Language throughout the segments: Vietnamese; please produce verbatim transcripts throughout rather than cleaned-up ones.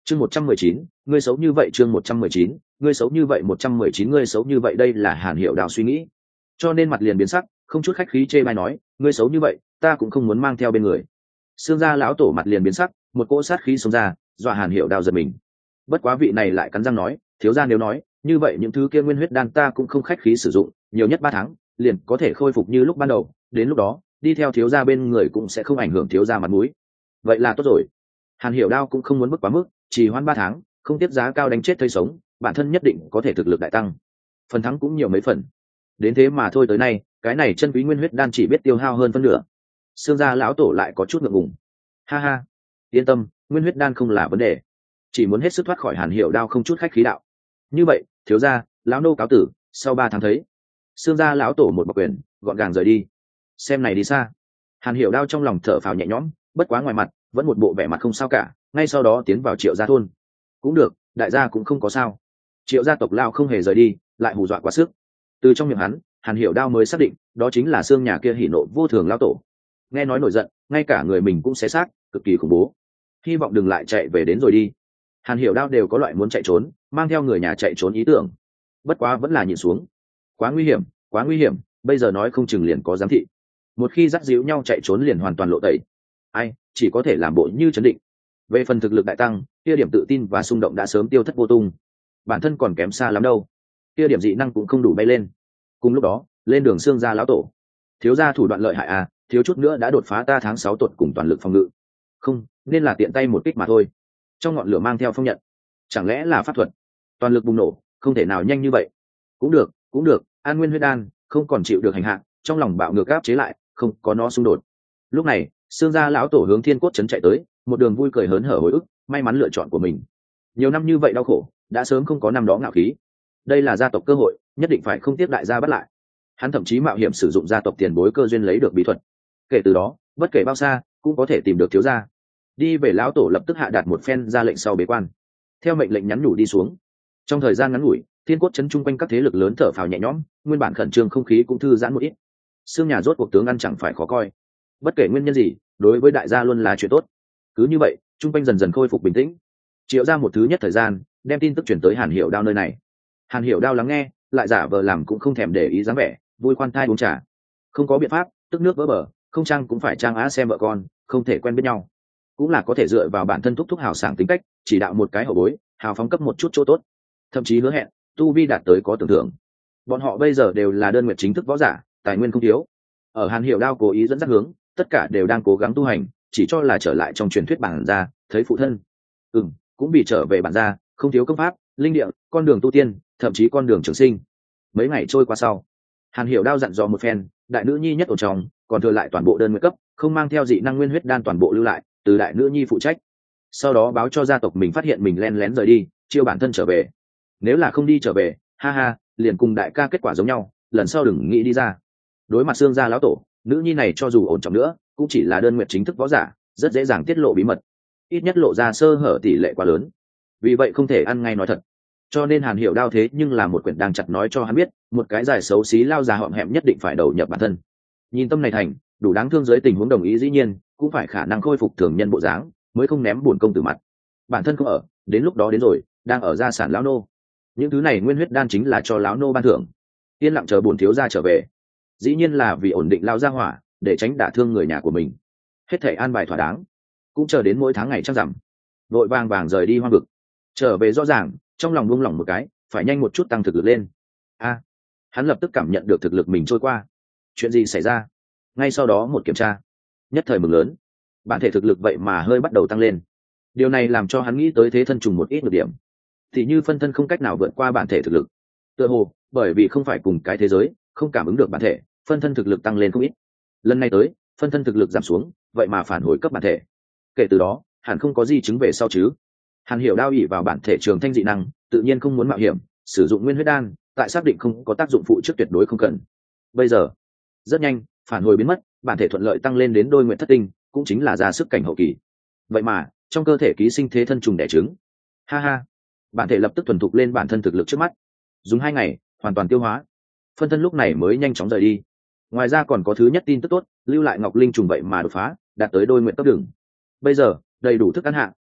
chương một trăm mười chín, ngươi xấu như vậy. Chương một trăm mười chín, ngươi xấu như vậy. Một trăm mười chín, ngươi xấu như vậy. Đây là Hàn Hiểu Đào suy nghĩ, cho nên mặt liền biến sắc, không chút khách khí chê bai nói, ngươi xấu như vậy ta cũng không muốn mang theo bên người. Xương gia lão tổ mặt liền biến sắc, một cỗ sát khí xông ra, dọa Hàn Hiểu Đào giật mình. Bất quá vị này lại cắn răng nói, thiếu gia nếu nói như vậy những thứ kia nguyên huyết đan ta cũng không khách khí sử dụng, nhiều nhất ba tháng liền có thể khôi phục như lúc ban đầu, đến lúc đó đi theo thiếu gia bên người cũng sẽ không ảnh hưởng thiếu gia mặt mũi. Vậy là tốt rồi. Hàn Hiểu Đao cũng không muốn bước quá mức, chỉ hoãn ba tháng, không tiếp giá cao đánh chết thây sống, bản thân nhất định có thể thực lực đại tăng, phần thắng cũng nhiều mấy phần. Đến thế mà thôi, tới nay cái này chân quý nguyên huyết đan chỉ biết tiêu hao hơn phân nửa. Xương gia lão tổ lại có chút ngượng ngùng. Ha ha, yên tâm, nguyên huyết đan không là vấn đề, chỉ muốn hết sức thoát khỏi Hàn Hiểu Đao không chút khách khí đạo. Như vậy thiếu gia, lão nô cáo tử, sau ba tháng thấy. Xương gia lão tổ một bậc quyền gọn gàng rời đi. Xem này đi xa. Hàn Hiểu Đao trong lòng thở phào nhẹ nhõm, bất quá ngoài mặt vẫn một bộ vẻ mặt không sao cả, ngay sau đó tiến vào Triệu gia thôn. Cũng được, đại gia cũng không có sao. Triệu gia tộc lao không hề rời đi, lại hù dọa quá sức. Từ trong miệng hắn, Hàn Hiểu Đao mới xác định đó chính là xương nhà kia hỉ nộ vô thường lão tổ. Nghe nói nổi giận, ngay cả người mình cũng xé xác, cực kỳ khủng bố. Hy vọng đừng lại chạy về đến rồi đi. Hàn Hiểu Đao đều có loại muốn chạy trốn, mang theo người nhà chạy trốn ý tưởng. Bất quá vẫn là nhìn xuống, quá nguy hiểm, quá nguy hiểm, bây giờ nói không chừng liền có giám thị. Một khi dắt díu nhau chạy trốn liền hoàn toàn lộ tẩy. Ai, chỉ có thể làm bộ như chấn định. Về phần thực lực đại tăng, kia điểm tự tin và xung động đã sớm tiêu thất vô tung. Bản thân còn kém xa lắm đâu, kia điểm dị năng cũng không đủ bay lên. Cùng lúc đó, lên đường xương gia lão tổ. Thiếu gia thủ đoạn lợi hại à, thiếu chút nữa đã đột phá ta tháng sáu tuột cùng toàn lực phòng ngự. Không, nên là tiện tay một kích mà thôi. Trong ngọn lửa mang theo phong nhận, chẳng lẽ là pháp thuật? Toàn lực bùng nổ, không thể nào nhanh như vậy. Cũng được, cũng được, An Nguyên huyết đan không còn chịu được hành hạ, trong lòng bạo ngược áp chế lại, không có nó xung đột. Lúc này, xương gia lão tổ hướng Thiên Cốt trấn chạy tới, một đường vui cười hớn hở hồi ức, may mắn lựa chọn của mình. Nhiều năm như vậy đau khổ, đã sớm không có năm đó ngạo khí. Đây là gia tộc cơ hội, nhất định phải không tiếp đại gia bắt lại. Hắn thậm chí mạo hiểm sử dụng gia tộc tiền bối cơ duyên lấy được bí thuật. Kể từ đó, bất kể bao xa, cũng có thể tìm được thiếu gia. Đi về lão tổ lập tức hạ đạt một phen ra lệnh sau bế quan. Theo mệnh lệnh nhắn nhủ đi xuống. Trong thời gian ngắn ngủi, Thiên Cốt trấn chung quanh các thế lực lớn thở phào nhẹ nhõm, nguyên bản khẩn trương không khí cũng thư giãn một ít. Xương nhà rốt cuộc tướng ăn chẳng phải khó coi. Bất kể nguyên nhân gì, đối với đại gia luôn là chuyện tốt. Cứ như vậy, chung quanh dần dần khôi phục bình tĩnh. Triệu ra một thứ nhất thời gian, đem tin tức chuyển tới Hàn Hiểu Đao nơi này. Hàn Hiểu Đao lắng nghe, lại giả vờ làm cũng không thèm để ý dáng vẻ, vui khoan thai uống trà. Không có biện pháp, tức nước vỡ bờ, không trang cũng phải trang á xem vợ con, không thể quen biết nhau. Cũng là có thể dựa vào bản thân thúc thúc hào sảng tính cách, chỉ đạo một cái hậu bối, hào phóng cấp một chút chỗ tốt, thậm chí hứa hẹn tu vi đạt tới có tưởng thưởng. Bọn họ bây giờ đều là đơn nguyện chính thức võ giả, tài nguyên không thiếu. Ở Hàn Hiểu Đao cố ý dẫn dắt hướng, tất cả đều đang cố gắng tu hành, chỉ cho là trở lại trong truyền thuyết bản gia, thấy phụ thân. Ừm, cũng bị trở về bản gia, không thiếu công pháp, linh địa, con đường tu tiên, thậm chí con đường trường sinh. Mấy ngày trôi qua sau, Hàn Hiểu Đao dặn dò một phen, đại nữ nhi nhất ổn trong, còn thừa lại toàn bộ đơn nguyên cấp, không mang theo dị năng nguyên huyết đan toàn bộ lưu lại, từ đại nữ nhi phụ trách. Sau đó báo cho gia tộc mình phát hiện mình len lén rời đi, chiêu bản thân trở về. Nếu là không đi trở về, ha ha, liền cùng đại ca kết quả giống nhau, lần sau đừng nghĩ đi ra. Đối mặt xương gia lão tổ, nữ nhi này cho dù ổn trọng nữa, cũng chỉ là đơn nguyện chính thức võ giả, rất dễ dàng tiết lộ bí mật, ít nhất lộ ra sơ hở tỷ lệ quá lớn. Vì vậy không thể ăn ngay nói thật. Cho nên Hàn Hiểu Đao thế nhưng là một quyển đang chặt nói cho hắn biết, một cái dài xấu xí lao già họm hẹm nhất định phải đầu nhập bản thân. Nhìn tâm này thành, đủ đáng thương dưới tình huống đồng ý dĩ nhiên, cũng phải khả năng khôi phục thường nhân bộ dáng, mới không ném buồn công tử mặt. Bản thân không ở, đến lúc đó đến rồi, đang ở gia sản lão nô. Những thứ này nguyên huyết đan chính là cho lão nô ban thưởng. Yên lặng chờ bổn thiếu gia trở về. Dĩ nhiên là vì ổn định lao gia hỏa, để tránh đả thương người nhà của mình. Hết thảy an bài thỏa đáng, cũng chờ đến mỗi tháng ngày trăng rằm, vội vàng vàng rời đi hoang vực. Trở về rõ ràng, trong lòng buông lỏng một cái, phải nhanh một chút tăng thực lực lên. A, hắn lập tức cảm nhận được thực lực mình trôi qua. Chuyện gì xảy ra? Ngay sau đó một kiểm tra, nhất thời mừng lớn, bản thể thực lực vậy mà hơi bắt đầu tăng lên. Điều này làm cho hắn nghĩ tới thế thân trùng một ít nhược điểm, thì như phân thân không cách nào vượt qua bản thể thực lực. Tựa hồ bởi vì không phải cùng cái thế giới, không cảm ứng được bản thể, phân thân thực lực tăng lên không ít. Lần này tới, phân thân thực lực giảm xuống, vậy mà phản hồi cấp bản thể. Kể từ đó, hẳn không có gì chứng về sau chứ. Hàn Hiểu Đao ỷ vào bản thể trường thanh dị năng, tự nhiên không muốn mạo hiểm sử dụng nguyên huyết đan, tại xác định không có tác dụng phụ trước tuyệt đối không cần. Bây giờ, rất nhanh, phản hồi biến mất, bản thể thuận lợi tăng lên đến đôi nguyện thất tinh, cũng chính là ra sức cảnh hậu kỳ. Vậy mà, trong cơ thể ký sinh thế thân trùng đẻ trứng. Ha ha, bản thể lập tức thuần thục lên bản thân thực lực trước mắt. Dùng hai ngày, hoàn toàn tiêu hóa. Phân thân lúc này mới nhanh chóng rời đi. Ngoài ra còn có thứ nhất tin tức tốt, lưu lại ngọc linh trùng vậy mà đột phá, đạt tới đôi nguyện cấp đường. Bây giờ, đầy đủ thức ăn hạ,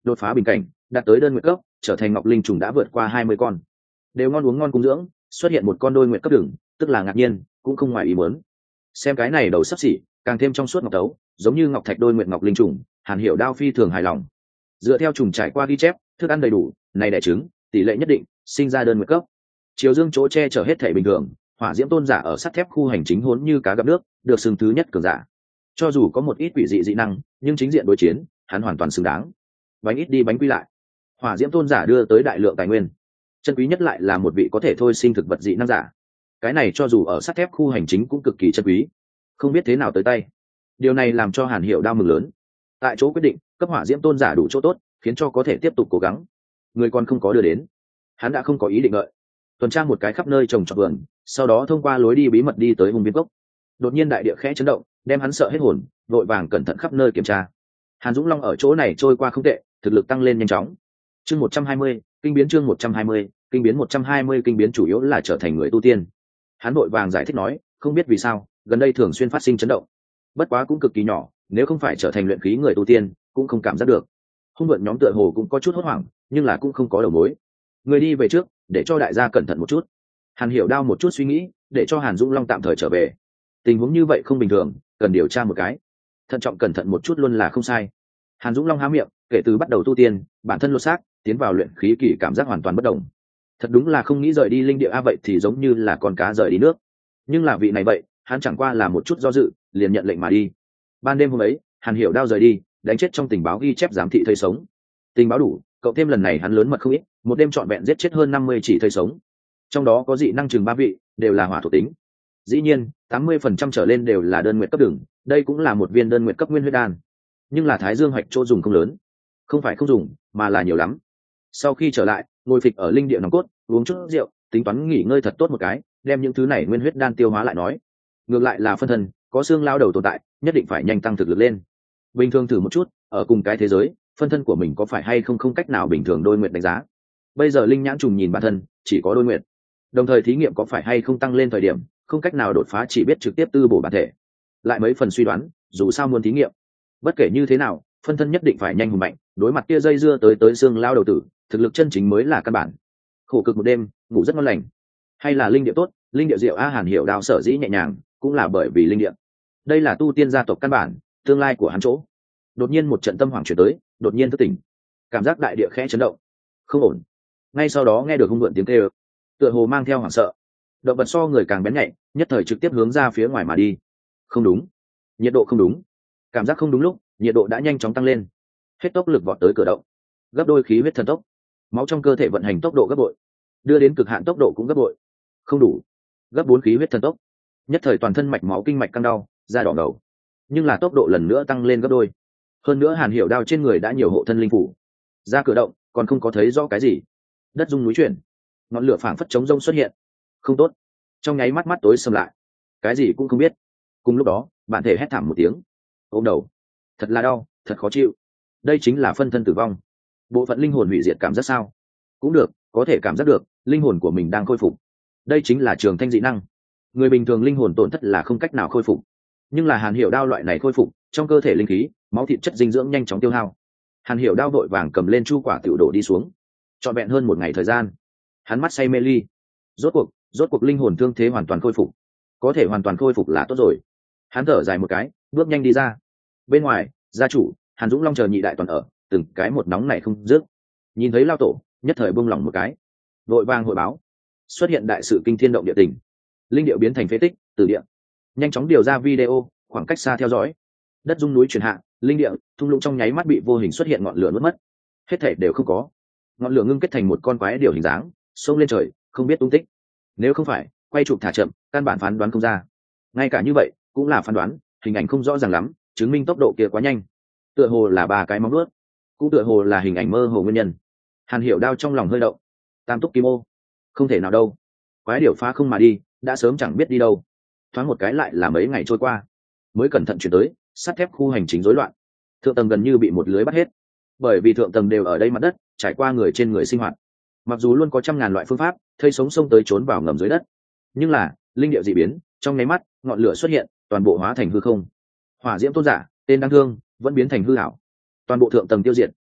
đột phá bình cảnh, đạt tới đơn nguyệt cấp, trở thành ngọc linh trùng đã vượt qua hai mươi con, đều ngon uống ngon cung dưỡng. Xuất hiện một con đôi nguyệt cấp đường, tức là ngạc nhiên, cũng không ngoài ý muốn. Xem cái này đầu sắp xỉ, càng thêm trong suốt ngọc tấu, giống như ngọc thạch đôi nguyệt ngọc linh trùng, Hàn Hiểu Đao phi thường hài lòng. Dựa theo trùng trải qua ghi chép, thức ăn đầy đủ, này đẻ trứng, tỷ lệ nhất định, sinh ra đơn nguyệt cấp. Chiều dương chỗ che chở hết thể bình thường, hỏa diễm tôn giả ở sắt thép khu hành chính hốn như cá gặp nước, được xưng thứ nhất cường giả. Cho dù có một ít quỷ dị dị năng, nhưng chính diện đối chiến, hắn hoàn toàn xứng đáng. Bánh ít đi bánh quy lại, hỏa diễm tôn giả đưa tới đại lượng tài nguyên, chân quý nhất lại là một vị có thể thôi sinh thực vật dị năng giả. Cái này cho dù ở sắt thép khu hành chính cũng cực kỳ chân quý, không biết thế nào tới tay. Điều này làm cho Hàn Hiểu Đao mừng lớn. Tại chỗ quyết định cấp hỏa diễm tôn giả đủ chỗ tốt, khiến cho có thể tiếp tục cố gắng. Người còn không có đưa đến, hắn đã không có ý định đợi. Tuần tra một cái khắp nơi trồng trọt vườn, sau đó thông qua lối đi bí mật đi tới hung biến cốc. Đột nhiên đại địa khẽ chấn động, đem hắn sợ hết hồn, vội vàng cẩn thận khắp nơi kiểm tra. Hàn Dũng Long ở chỗ này trôi qua không tệ, thực lực tăng lên nhanh chóng. Chương một trăm hai mươi, kinh biến chương một trăm hai mươi, kinh biến một trăm hai mươi kinh biến chủ yếu là trở thành người tu tiên. Hắn vội vàng giải thích nói, không biết vì sao, gần đây thường xuyên phát sinh chấn động. Bất quá cũng cực kỳ nhỏ, nếu không phải trở thành luyện khí người tu tiên, cũng không cảm giác được. Hung vượn nhóm tựa hồ cũng có chút hốt hoảng, nhưng là cũng không có đầu mối. Người đi về trước, để cho đại gia cẩn thận một chút. Hàn Hiểu Đao một chút suy nghĩ, để cho Hàn Dũng Long tạm thời trở về. Tình huống như vậy không bình thường, cần điều tra một cái. Thận trọng cẩn thận một chút luôn là không sai. Hàn Dũng Long há miệng, kể từ bắt đầu tu tiên, bản thân lột xác, tiến vào luyện khí kỳ cảm giác hoàn toàn bất đồng. Thật đúng là không nghĩ rời đi linh địa a, vậy thì giống như là con cá rời đi nước. Nhưng là vị này vậy, hắn chẳng qua là một chút do dự, liền nhận lệnh mà đi. Ban đêm hôm ấy, Hàn Hiểu Đao rời đi, đánh chết trong tình báo ghi chép giám thị thây sống. Tình báo đủ, cậu thêm lần này hắn lớn mật không ít, một đêm trọn vẹn giết chết hơn năm mươi chỉ thây sống. Trong đó có dị năng chừng ba vị, đều là hỏa thuộc tính. Dĩ nhiên, tám mươi phần trăm trở lên đều là đơn nguyệt cấp đường, đây cũng là một viên đơn nguyệt cấp nguyên huyết đan. Nhưng là Thái Dương Hoạch chỗ dùng không lớn, không phải không dùng, mà là nhiều lắm. Sau khi trở lại, ngồi phịch ở linh địa nòng cốt, uống chút rượu, tính toán nghỉ ngơi thật tốt một cái, đem những thứ này nguyên huyết đan tiêu hóa lại nói. Ngược lại là phân thân, có xương lao đầu tồn tại, nhất định phải nhanh tăng thực lực lên. Bình thường thử một chút, ở cùng cái thế giới, phân thân của mình có phải hay không không cách nào bình thường đôi nguyệt đánh giá. Bây giờ linh nhãn trùng nhìn bản thân, chỉ có đôi nguyệt. Đồng thời thí nghiệm có phải hay không tăng lên thời điểm, không cách nào đột phá chỉ biết trực tiếp tư bổ bản thể. Lại mấy phần suy đoán, dù sao muốn thí nghiệm. Bất kể như thế nào, phân thân nhất định phải nhanh hùng mạnh, đối mặt kia dây dưa tới tới xương lao đầu tử, thực lực chân chính mới là căn bản. Khổ cực một đêm, ngủ rất ngon lành. Hay là linh địa tốt, linh địa diệu a, Hàn Hiểu Đao sở dĩ nhẹ nhàng, cũng là bởi vì linh địa. Đây là tu tiên gia tộc căn bản, tương lai của hắn chỗ. Đột nhiên một trận tâm hoảng chuyển tới, đột nhiên thức tỉnh, cảm giác đại địa khẽ chấn động, không ổn. Ngay sau đó nghe được hung vượn tiếng kêu, tựa hồ mang theo hoảng sợ. Động vật so người càng bén nhạy, nhất thời trực tiếp hướng ra phía ngoài mà đi. Không đúng, nhiệt độ không đúng, cảm giác không đúng lúc, nhiệt độ đã nhanh chóng tăng lên, hết tốc lực vọt tới cửa động, gấp đôi khí huyết thần tốc, máu trong cơ thể vận hành tốc độ gấp bội, đưa đến cực hạn tốc độ cũng gấp bội, không đủ, gấp bốn khí huyết thần tốc, nhất thời toàn thân mạch máu kinh mạch căng đau, da đỏ đầu, nhưng là tốc độ lần nữa tăng lên gấp đôi. Hơn nữa Hàn Hiểu Đao trên người đã nhiều hộ thân linh phủ, ra cửa động còn không có thấy rõ cái gì, đất rung núi chuyển, ngọn lửa phảng phất chống rông xuất hiện. Không tốt, trong nháy mắt mắt tối sầm lại, cái gì cũng không biết. Cùng lúc đó bản thể hét thảm một tiếng, ôm đầu, thật là đau, thật khó chịu. Đây chính là phân thân tử vong, bộ phận linh hồn hủy diệt cảm giác sao? Cũng được, có thể cảm giác được linh hồn của mình đang khôi phục. Đây chính là trường thanh dị năng. Người bình thường linh hồn tổn thất là không cách nào khôi phục, nhưng là Hàn Hiểu Đao loại này khôi phục, trong cơ thể linh khí, máu thịt chất dinh dưỡng nhanh chóng tiêu hao. Hàn Hiểu Đao vội vàng cầm lên chu quả tiểu đổ đi xuống, trọn vẹn hơn một ngày thời gian, hắn mắt say mê ly. Rốt cuộc, rốt cuộc linh hồn thương thế hoàn toàn khôi phục, có thể hoàn toàn khôi phục là tốt rồi. Hắn thở dài một cái, bước nhanh đi ra. Bên ngoài, gia chủ Hàn Dũng Long chờ nhị đại toàn ở, từng cái một nóng này không dứt. Nhìn thấy lao tổ, nhất thời buông lỏng một cái, vội vàng hội báo, xuất hiện đại sự kinh thiên động địa tình, linh điệu biến thành phế tích, từ địa. Nhanh chóng điều ra video, khoảng cách xa theo dõi. Đất rung núi chuyển hạ, linh địa thung lũng trong nháy mắt bị vô hình xuất hiện ngọn lửa nuốt mất, hết thảy đều không có. Ngọn lửa ngưng kết thành một con quái điểu hình dáng, xông lên trời, không biết tung tích. Nếu không phải quay chụp thả chậm, căn bản phán đoán không ra. Ngay cả như vậy cũng là phán đoán, hình ảnh không rõ ràng lắm, chứng minh tốc độ kia quá nhanh. Tựa hồ là ba cái móng vuốt, cũng tựa hồ là hình ảnh mơ hồ nguyên nhân. Hàn Hiểu Đao trong lòng hơi động. Tam túc kim ô, không thể nào đâu, quái điểu phá không mà đi, đã sớm chẳng biết đi đâu. Thoáng một cái lại là mấy ngày trôi qua, mới cẩn thận chuyển tới sắt thép khu hành chính rối loạn, thượng tầng gần như bị một lưới bắt hết. Bởi vì thượng tầng đều ở đây mặt đất, trải qua người trên người sinh hoạt, mặc dù luôn có trăm ngàn loại phương pháp thây sống sông tới trốn vào ngầm dưới đất, nhưng là linh điệu dị biến, trong nháy mắt ngọn lửa xuất hiện, toàn bộ hóa thành hư không. Hỏa diễm tôn giả tên đáng thương vẫn biến thành hư ảo, toàn bộ thượng tầng tiêu diệt,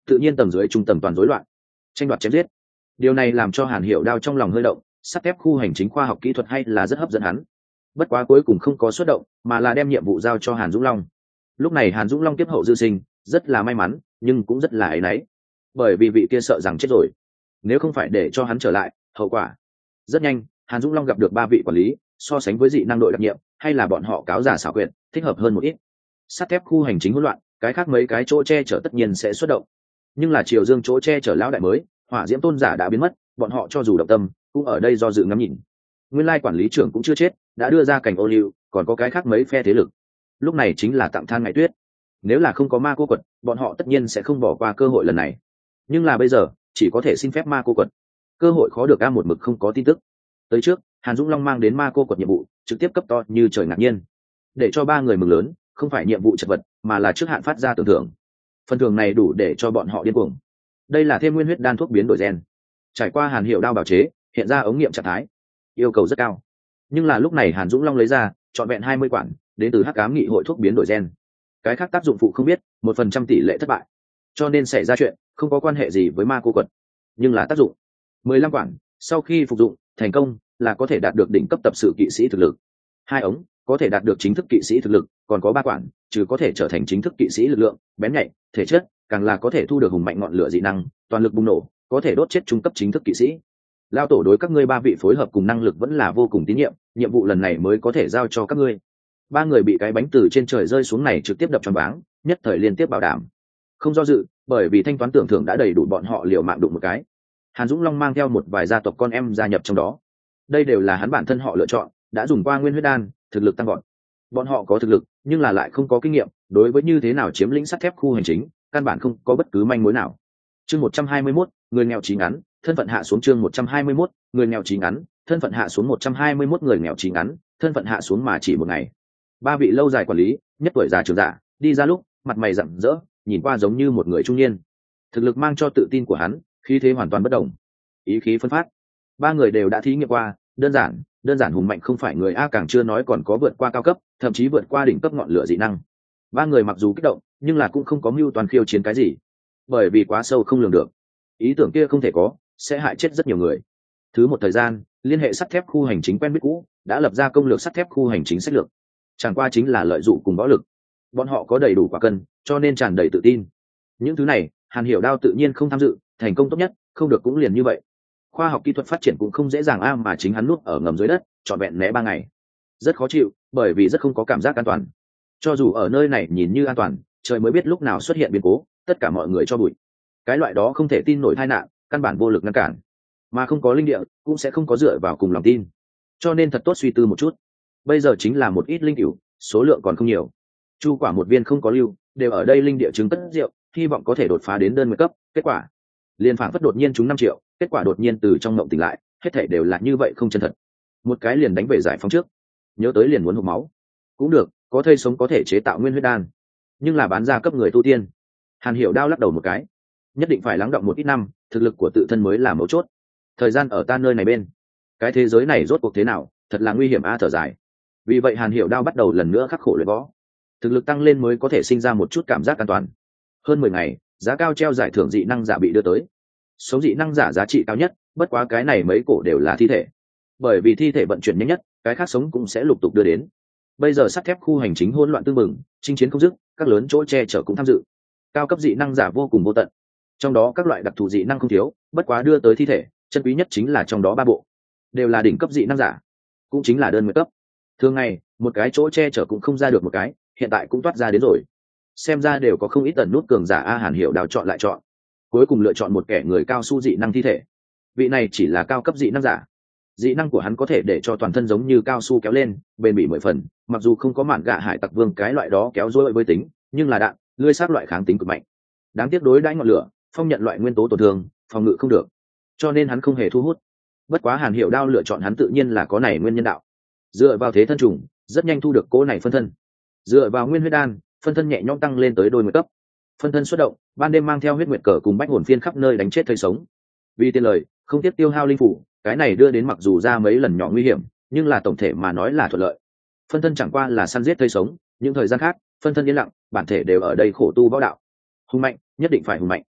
tự nhiên tầng dưới trung tầng toàn rối loạn, tranh đoạt chém giết. Điều này làm cho Hàn Hiểu Đao trong lòng hơi động, sắt thép khu hành chính khoa học kỹ thuật hay là rất hấp dẫn hắn. Bất quá cuối cùng không có xuất động, mà là đem nhiệm vụ giao cho Hàn Dũng Long. Lúc này Hàn Dũng Long tiếp hậu dư sinh, rất là may mắn, nhưng cũng rất là áy náy, bởi vì vị kia sợ rằng chết rồi. Nếu không phải để cho hắn trở lại, hậu quả. Rất nhanh, Hàn Dũng Long gặp được ba vị quản lý, so sánh với dị năng đội đặc nhiệm, hay là bọn họ cáo giả xảo quyệt, thích hợp hơn một ít. Sắt thép khu hành chính hỗn loạn, cái khác mấy cái chỗ che chở tất nhiên sẽ xuất động. Nhưng là Triều Dương chỗ che chở lão đại mới, Hỏa Diễm Tôn giả đã biến mất, bọn họ cho dù động tâm, cũng ở đây do dự ngắm nhìn. Nguyên lai quản lý trưởng cũng chưa chết, đã đưa ra cảnh ô liu, còn có cái khác mấy phe thế lực. Lúc này chính là tặng than ngày tuyết. Nếu là không có ma cô quật, bọn họ tất nhiên sẽ không bỏ qua cơ hội lần này. Nhưng là bây giờ, chỉ có thể xin phép ma cô quật. Cơ hội khó được, a một mực không có tin tức. Tới trước, Hàn Dũng Long mang đến ma cô quật nhiệm vụ, trực tiếp cấp to như trời ngạc nhiên. Để cho ba người mừng lớn, không phải nhiệm vụ chật vật, mà là trước hạn phát ra tưởng thưởng. Phần thưởng này đủ để cho bọn họ điên cuồng. Đây là thêm nguyên huyết đan thuốc biến đổi gen. Trải qua Hàn Hiểu Đao bảo chế, hiện ra ống nghiệm trạng thái, yêu cầu rất cao. Nhưng là lúc này Hàn Dũng Long lấy ra trọn vẹn hai mươi quản, đến từ Hắc Ám Nghị hội thuốc biến đổi gen. Cái khác tác dụng phụ không biết, một phần trăm tỷ lệ thất bại, cho nên xảy ra chuyện không có quan hệ gì với ma cô quật, nhưng là tác dụng mười lăm quản, sau khi phục dụng thành công là có thể đạt được đỉnh cấp tập sự kỵ sĩ thực lực. Hai ống có thể đạt được chính thức kỵ sĩ thực lực, còn có ba quản trừ có thể trở thành chính thức kỵ sĩ lực lượng, bén nhạy, thể chất, càng là có thể thu được hùng mạnh ngọn lửa dị năng, toàn lực bùng nổ, có thể đốt chết trung cấp chính thức kỵ sĩ. Lao tổ đối các ngươi ba vị phối hợp cùng năng lực vẫn là vô cùng tín nhiệm, nhiệm vụ lần này mới có thể giao cho các ngươi. Ba người bị cái bánh từ trên trời rơi xuống này trực tiếp đập choáng váng, nhất thời liên tiếp bảo đảm, không do dự, bởi vì thanh toán tưởng thưởng đã đầy đủ bọn họ liều mạng đụng một cái. Hàn Dũng Long mang theo một vài gia tộc con em gia nhập trong đó, đây đều là hắn bản thân họ lựa chọn, đã dùng qua nguyên huyết đan, thực lực tăng gọn. Bọn họ có thực lực, nhưng là lại không có kinh nghiệm, đối với như thế nào chiếm lĩnh sắt thép khu hành chính, căn bản không có bất cứ manh mối nào. Chương một trăm hai mươi mốt, người nghèo chí ngắn, thân phận hạ xuống. Chương một trăm hai mươi mốt, người nghèo chí ngắn, thân phận hạ xuống. Một trăm hai mươi mốt người nghèo chí ngắn, thân phận hạ xuống mà chỉ một ngày. Ba vị lâu dài quản lý, nhất tuổi già trưởng giả, đi ra lúc, mặt mày rạng rỡ, nhìn qua giống như một người trung niên. Thực lực mang cho tự tin của hắn, khí thế hoàn toàn bất động, ý khí phân phát. Ba người đều đã thí nghiệm qua, đơn giản, đơn giản hùng mạnh không phải người a, càng chưa nói còn có vượt qua cao cấp, thậm chí vượt qua đỉnh cấp ngọn lửa dị năng. Ba người mặc dù kích động, nhưng là cũng không có mưu toàn khiêu chiến cái gì, bởi vì quá sâu không lường được, ý tưởng kia không thể có, sẽ hại chết rất nhiều người. Thứ một thời gian, liên hệ sắt thép khu hành chính quen biết cũ, đã lập ra công lược sắt thép khu hành chính sách lược, chẳng qua chính là lợi dụng cùng võ lực. Bọn họ có đầy đủ quả cân, cho nên tràn đầy tự tin. Những thứ này, Hàn Hiểu Đao tự nhiên không tham dự, thành công tốt nhất, không được cũng liền như vậy. Khoa học kỹ thuật phát triển cũng không dễ dàng a, mà chính hắn nuốt ở ngầm dưới đất, trọn vẹn né ba ngày, rất khó chịu, bởi vì rất không có cảm giác an toàn. Cho dù ở nơi này nhìn như an toàn, trời mới biết lúc nào xuất hiện biến cố, tất cả mọi người cho bụi. Cái loại đó không thể tin nổi tai nạn, căn bản vô lực ngăn cản, mà không có linh địa cũng sẽ không có dựa vào cùng lòng tin. Cho nên thật tốt suy tư một chút. Bây giờ chính là một ít linh cửu, số lượng còn không nhiều. Chu quả một viên không có lưu, đều ở đây linh địa chứng cất rượu, hy vọng có thể đột phá đến đơn nguyệt cấp. Kết quả liên phảng phất đột nhiên trúng năm triệu, kết quả đột nhiên từ trong mộng tỉnh lại, hết thảy đều là như vậy không chân thật. Một cái liền đánh về giải phóng trước, nhớ tới liền muốn hộc máu. Cũng được, có thây sống có thể chế tạo nguyên huyết đan, nhưng là bán ra cấp người tu tiên. Hàn Hiểu Đao lắc đầu một cái, nhất định phải lắng động một ít năm, thực lực của tự thân mới là mấu chốt. Thời gian ở ta nơi này bên, cái thế giới này rốt cuộc thế nào, thật là nguy hiểm a, thở dài. Vì vậy Hàn Hiểu Đao bắt đầu lần nữa khắc khổ luyện võ, thực lực tăng lên mới có thể sinh ra một chút cảm giác an toàn. Hơn mười ngày, giá cao treo giải thưởng dị năng giả bị đưa tới. Sống dị năng giả giá trị cao nhất, bất quá cái này mấy cổ đều là thi thể, bởi vì thi thể vận chuyển nhanh nhất, cái khác sống cũng sẽ lục tục đưa đến. Bây giờ sắt thép khu hành chính hỗn loạn tương mừng, chinh chiến không dứt, các lớn chỗ che chở cũng tham dự. Cao cấp dị năng giả vô cùng vô tận, trong đó các loại đặc thù dị năng không thiếu, bất quá đưa tới thi thể chân quý nhất chính là trong đó ba bộ, đều là đỉnh cấp dị năng giả, cũng chính là đơn nguyệt cấp. Thường ngày một cái chỗ che chở cũng không ra được một cái, hiện tại cũng toát ra đến rồi. Xem ra đều có không ít tần nút cường giả a. Hàn Hiểu Đào chọn lại chọn, cuối cùng lựa chọn một kẻ người cao su dị năng thi thể. Vị này chỉ là cao cấp dị năng giả, dị năng của hắn có thể để cho toàn thân giống như cao su kéo lên, bền bỉ mười phần. Mặc dù không có mạn gạ hải tặc vương cái loại đó kéo dối với tính, nhưng là đạn lưỡi sát loại kháng tính cực mạnh. Đáng tiếc đối đãi ngọn lửa, phong nhận loại nguyên tố tổn thương, phòng ngự không được, cho nên hắn không hề thu hút. Bất quá Hàn Hiểu Đao lựa chọn hắn tự nhiên là có này nguyên nhân đạo. Dựa vào thế thân trùng, rất nhanh thu được cố này phân thân. Dựa vào nguyên huyết đan, phân thân nhẹ nhõm tăng lên tới đôi mươi cấp. Phân thân xuất động, ban đêm mang theo huyết nguyệt cờ cùng bách hồn phiên khắp nơi đánh chết thây sống. Vì tiền lời, không tiếc tiêu hao linh phủ, cái này đưa đến mặc dù ra mấy lần nhỏ nguy hiểm, nhưng là tổng thể mà nói là thuận lợi. Phân thân chẳng qua là săn giết thây sống, những thời gian khác, phân thân yên lặng, bản thể đều ở đây khổ tu võ đạo. Hùng mạnh, nhất định phải hùng mạnh.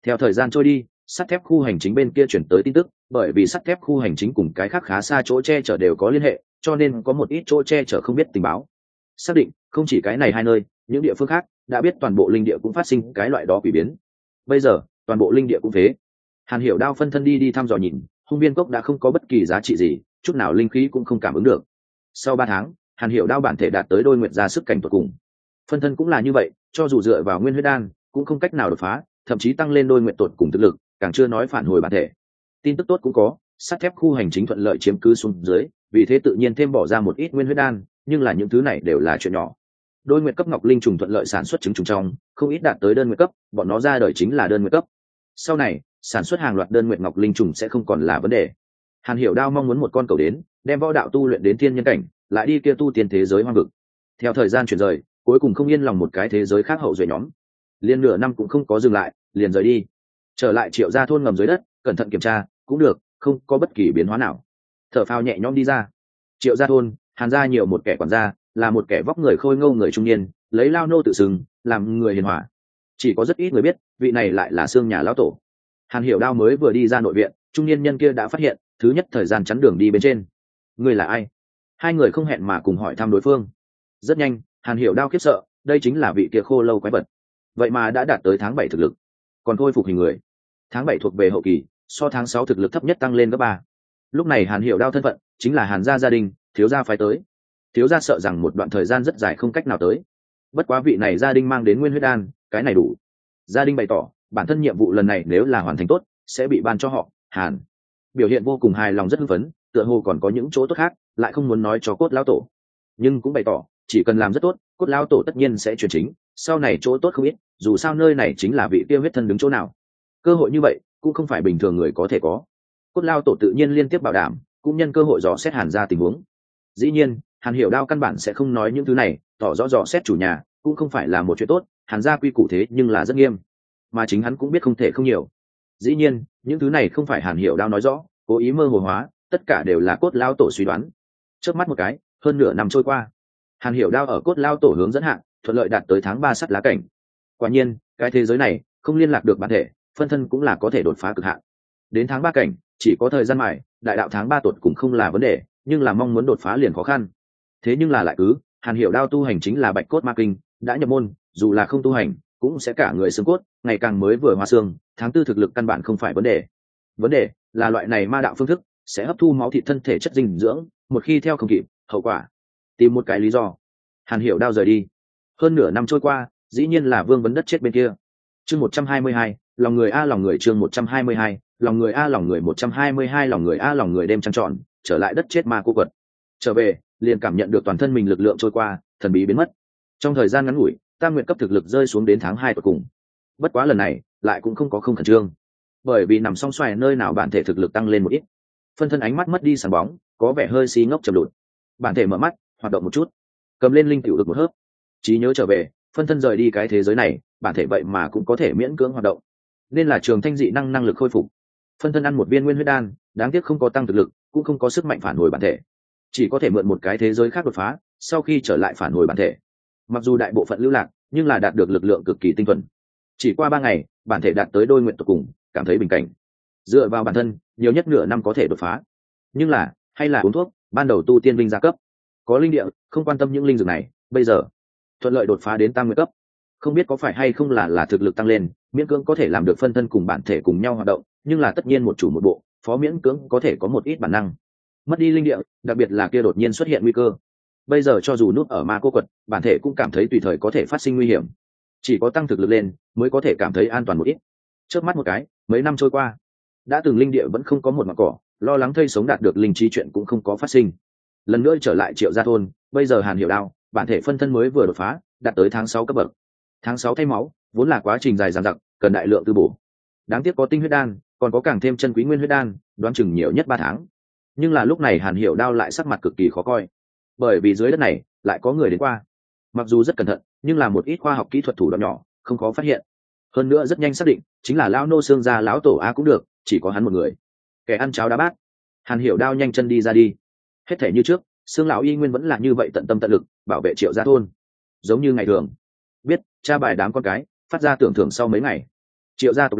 Theo thời gian trôi đi, sắt thép khu hành chính bên kia chuyển tới tin tức, bởi vì sắt thép khu hành chính cùng cái khác khá xa chỗ che chở đều có liên hệ, cho nên có một ít chỗ che chở không biết tình báo. Xác định không chỉ cái này hai nơi, những địa phương khác đã biết toàn bộ linh địa cũng phát sinh cái loại đó quỷ biến. Bây giờ toàn bộ linh địa cũng thế. Hàn Hiểu Đao phân thân đi đi thăm dò nhìn, hung viên cốc đã không có bất kỳ giá trị gì, chút nào linh khí cũng không cảm ứng được. Sau ba tháng, Hàn Hiểu Đao bản thể đạt tới đôi nguyệt ra sức cảnh tuyệt cùng. Phân thân cũng là như vậy, cho dù dựa vào nguyên huyết đan, cũng không cách nào đột phá, thậm chí tăng lên đôi nguyệt tột cùng thực lực, càng chưa nói phản hồi bản thể. Tin tức tốt cũng có, sắt thép khu hành chính thuận lợi chiếm cứ xuống dưới, vì thế tự nhiên thêm bỏ ra một ít nguyên huyết đan, nhưng là những thứ này đều là chuyện nhỏ. Đôi nguyệt cấp ngọc linh trùng thuận lợi sản xuất trứng trùng trong, không ít đạt tới đơn nguyệt cấp, bọn nó ra đời chính là đơn nguyệt cấp. Sau này, sản xuất hàng loạt đơn nguyệt ngọc linh trùng sẽ không còn là vấn đề. Hàn Hiểu Đao mong muốn một con cầu đến, đem võ đạo tu luyện đến thiên nhân cảnh, lại đi kia tu tiên thế giới hoang vực. Theo thời gian chuyển rời, cuối cùng không yên lòng một cái thế giới khác hậu duệ nhóm, liên nửa năm cũng không có dừng lại, liền rời đi, trở lại Triệu gia thôn ngầm dưới đất, cẩn thận kiểm tra, cũng được, không có bất kỳ biến hóa nào. Thở phào nhẹ nhõm đi ra. Triệu gia thôn, Hàn gia nhiều một kẻ quản gia, là một kẻ vóc người khôi ngô người trung niên, lấy lao nô tự xưng, làm người hiền hòa. Chỉ có rất ít người biết, vị này lại là xương nhà lão tổ. Hàn Hiểu Đao mới vừa đi ra nội viện, trung niên nhân kia đã phát hiện, thứ nhất thời gian chắn đường đi bên trên. Người là ai? Hai người không hẹn mà cùng hỏi thăm đối phương. Rất nhanh, Hàn Hiểu Đao khiếp sợ, đây chính là vị kia khô lâu quái vật. Vậy mà đã đạt tới tháng bảy thực lực, còn khôi phục hình người. Tháng bảy thuộc về hậu kỳ, so tháng sáu thực lực thấp nhất tăng lên gấp ba. Lúc này Hàn Hiểu Đao thân phận chính là Hàn gia gia đình, thiếu gia phái tới. Thiếu gia sợ rằng một đoạn thời gian rất dài không cách nào tới. Bất quá vị này gia đình mang đến nguyên huyết đan, cái này đủ. Gia đình bày tỏ, bản thân nhiệm vụ lần này nếu là hoàn thành tốt, sẽ bị ban cho họ, Hàn. Biểu hiện vô cùng hài lòng rất hưng phấn, tựa hồ còn có những chỗ tốt khác, lại không muốn nói cho cốt lão tổ. Nhưng cũng bày tỏ, chỉ cần làm rất tốt, cốt lão tổ tất nhiên sẽ chuyển chính, sau này chỗ tốt không ít, dù sao nơi này chính là vị kia huyết thân đứng chỗ nào. Cơ hội như vậy, cũng không phải bình thường người có thể có. Cốt lão tổ tự nhiên liên tiếp bảo đảm, cũng nhân cơ hội dò xét Hàn gia tình huống. Dĩ nhiên, Hàn Hiểu Đao căn bản sẽ không nói những thứ này, tỏ rõ dò xét chủ nhà, cũng không phải là một chuyện tốt, Hàn gia quy củ thế nhưng là rất nghiêm, mà chính hắn cũng biết không thể không nhiều. Dĩ nhiên, những thứ này không phải Hàn Hiểu Đao nói rõ, cố ý mơ hồ hóa, tất cả đều là cốt lão tổ suy đoán. Chớp mắt một cái, hơn nửa năm trôi qua, Hàn Hiểu Đao ở cốt lão tổ hướng dẫn hạn, thuận lợi đạt tới tháng ba sắt lá cảnh. Quả nhiên, cái thế giới này không liên lạc được bản thể, phân thân cũng là có thể đột phá cực hạn. Đến tháng ba cảnh, chỉ có thời gian mài, đại đạo tháng ba tuột cũng không là vấn đề, nhưng là mong muốn đột phá liền khó khăn. Thế nhưng là lại cứ, Hàn Hiểu Đao tu hành chính là Bạch cốt ma kinh, đã nhập môn, dù là không tu hành, cũng sẽ cả người xương cốt, ngày càng mới vừa hóa xương, tháng tư thực lực căn bản không phải vấn đề. Vấn đề là loại này ma đạo phương thức sẽ hấp thu máu thịt thân thể chất dinh dưỡng, một khi theo không kịp, hậu quả. Tìm một cái lý do, Hàn Hiểu Đao rời đi. Hơn nửa năm trôi qua, dĩ nhiên là vương vấn đất chết bên kia. Chương một trăm hai mươi hai, lòng người a lòng người chương một trăm hai mươi hai, lòng người a lòng người một trăm hai mươi hai lòng người a lòng người đêm trăng tròn, trở lại đất chết ma cô quật. Trở về, liền cảm nhận được toàn thân mình lực lượng trôi qua, thần bí biến mất. Trong thời gian ngắn ngủi, tam nguyện cấp thực lực rơi xuống đến tháng hai cuối cùng. Bất quá lần này, lại cũng không có không khẩn trương, bởi vì nằm song xoài nơi nào bản thể thực lực tăng lên một ít. Phân thân ánh mắt mất đi sáng bóng, có vẻ hơi xí ngốc chầm lụt. Bản thể mở mắt, hoạt động một chút, cầm lên linh tiểu được một hớp. Trí nhớ trở về, phân thân rời đi cái thế giới này, bản thể vậy mà cũng có thể miễn cưỡng hoạt động, nên là trường thanh dị năng năng lực khôi phục. Phân thân ăn một viên nguyên huyết đan, đáng tiếc không có tăng thực lực, cũng không có sức mạnh phản hồi bản thể, chỉ có thể mượn một cái thế giới khác đột phá, sau khi trở lại phản hồi bản thể. Mặc dù đại bộ phận lưu lạc, nhưng là đạt được lực lượng cực kỳ tinh thuần. Chỉ qua ba ngày, bản thể đạt tới đôi nguyện tột cùng, cảm thấy bình cảnh. Dựa vào bản thân, nhiều nhất nửa năm có thể đột phá. Nhưng là, hay là uống thuốc, ban đầu tu tiên linh gia cấp, có linh địa, không quan tâm những linh dược này, bây giờ thuận lợi đột phá đến tam nguyện cấp. Không biết có phải hay không là là thực lực tăng lên, miễn cưỡng có thể làm được phân thân cùng bản thể cùng nhau hoạt động, nhưng là tất nhiên một chủ một bộ, phó miễn cưỡng có thể có một ít bản năng. Mất đi linh địa, đặc biệt là kia đột nhiên xuất hiện nguy cơ. Bây giờ cho dù núp ở ma cô quật, bản thể cũng cảm thấy tùy thời có thể phát sinh nguy hiểm. Chỉ có tăng thực lực lên, mới có thể cảm thấy an toàn một ít. Chớp mắt một cái, mấy năm trôi qua, đã từng linh địa vẫn không có một mảng cỏ, lo lắng thây sống đạt được linh trí chuyện cũng không có phát sinh. Lần nữa trở lại Triệu gia thôn, bây giờ Hàn Hiểu Đao, bản thể phân thân mới vừa đột phá, đạt tới tháng sáu cấp bậc. Tháng sáu thay máu, vốn là quá trình dài dằng dặc, cần đại lượng tu bổ. Đáng tiếc có tinh huyết đan, còn có càng thêm chân quý nguyên huyết đan, đoán chừng nhiều nhất ba tháng. Nhưng là lúc này Hàn Hiểu Đao lại sắc mặt cực kỳ khó coi, bởi vì dưới đất này lại có người đến qua. Mặc dù rất cẩn thận, nhưng là một ít khoa học kỹ thuật thủ đoạn nhỏ, không khó phát hiện. Hơn nữa rất nhanh xác định, chính là lão nô xương gia lão tổ a cũng được, chỉ có hắn một người. Kẻ ăn cháo đá bát. Hàn Hiểu Đao nhanh chân đi ra đi. Hết thể như trước, xương lão y nguyên vẫn là như vậy tận tâm tận lực bảo vệ Triệu gia thôn, giống như ngày thường. Biết cha bài đám con cái phát ra tưởng thưởng sau mấy ngày, Triệu gia tộc lão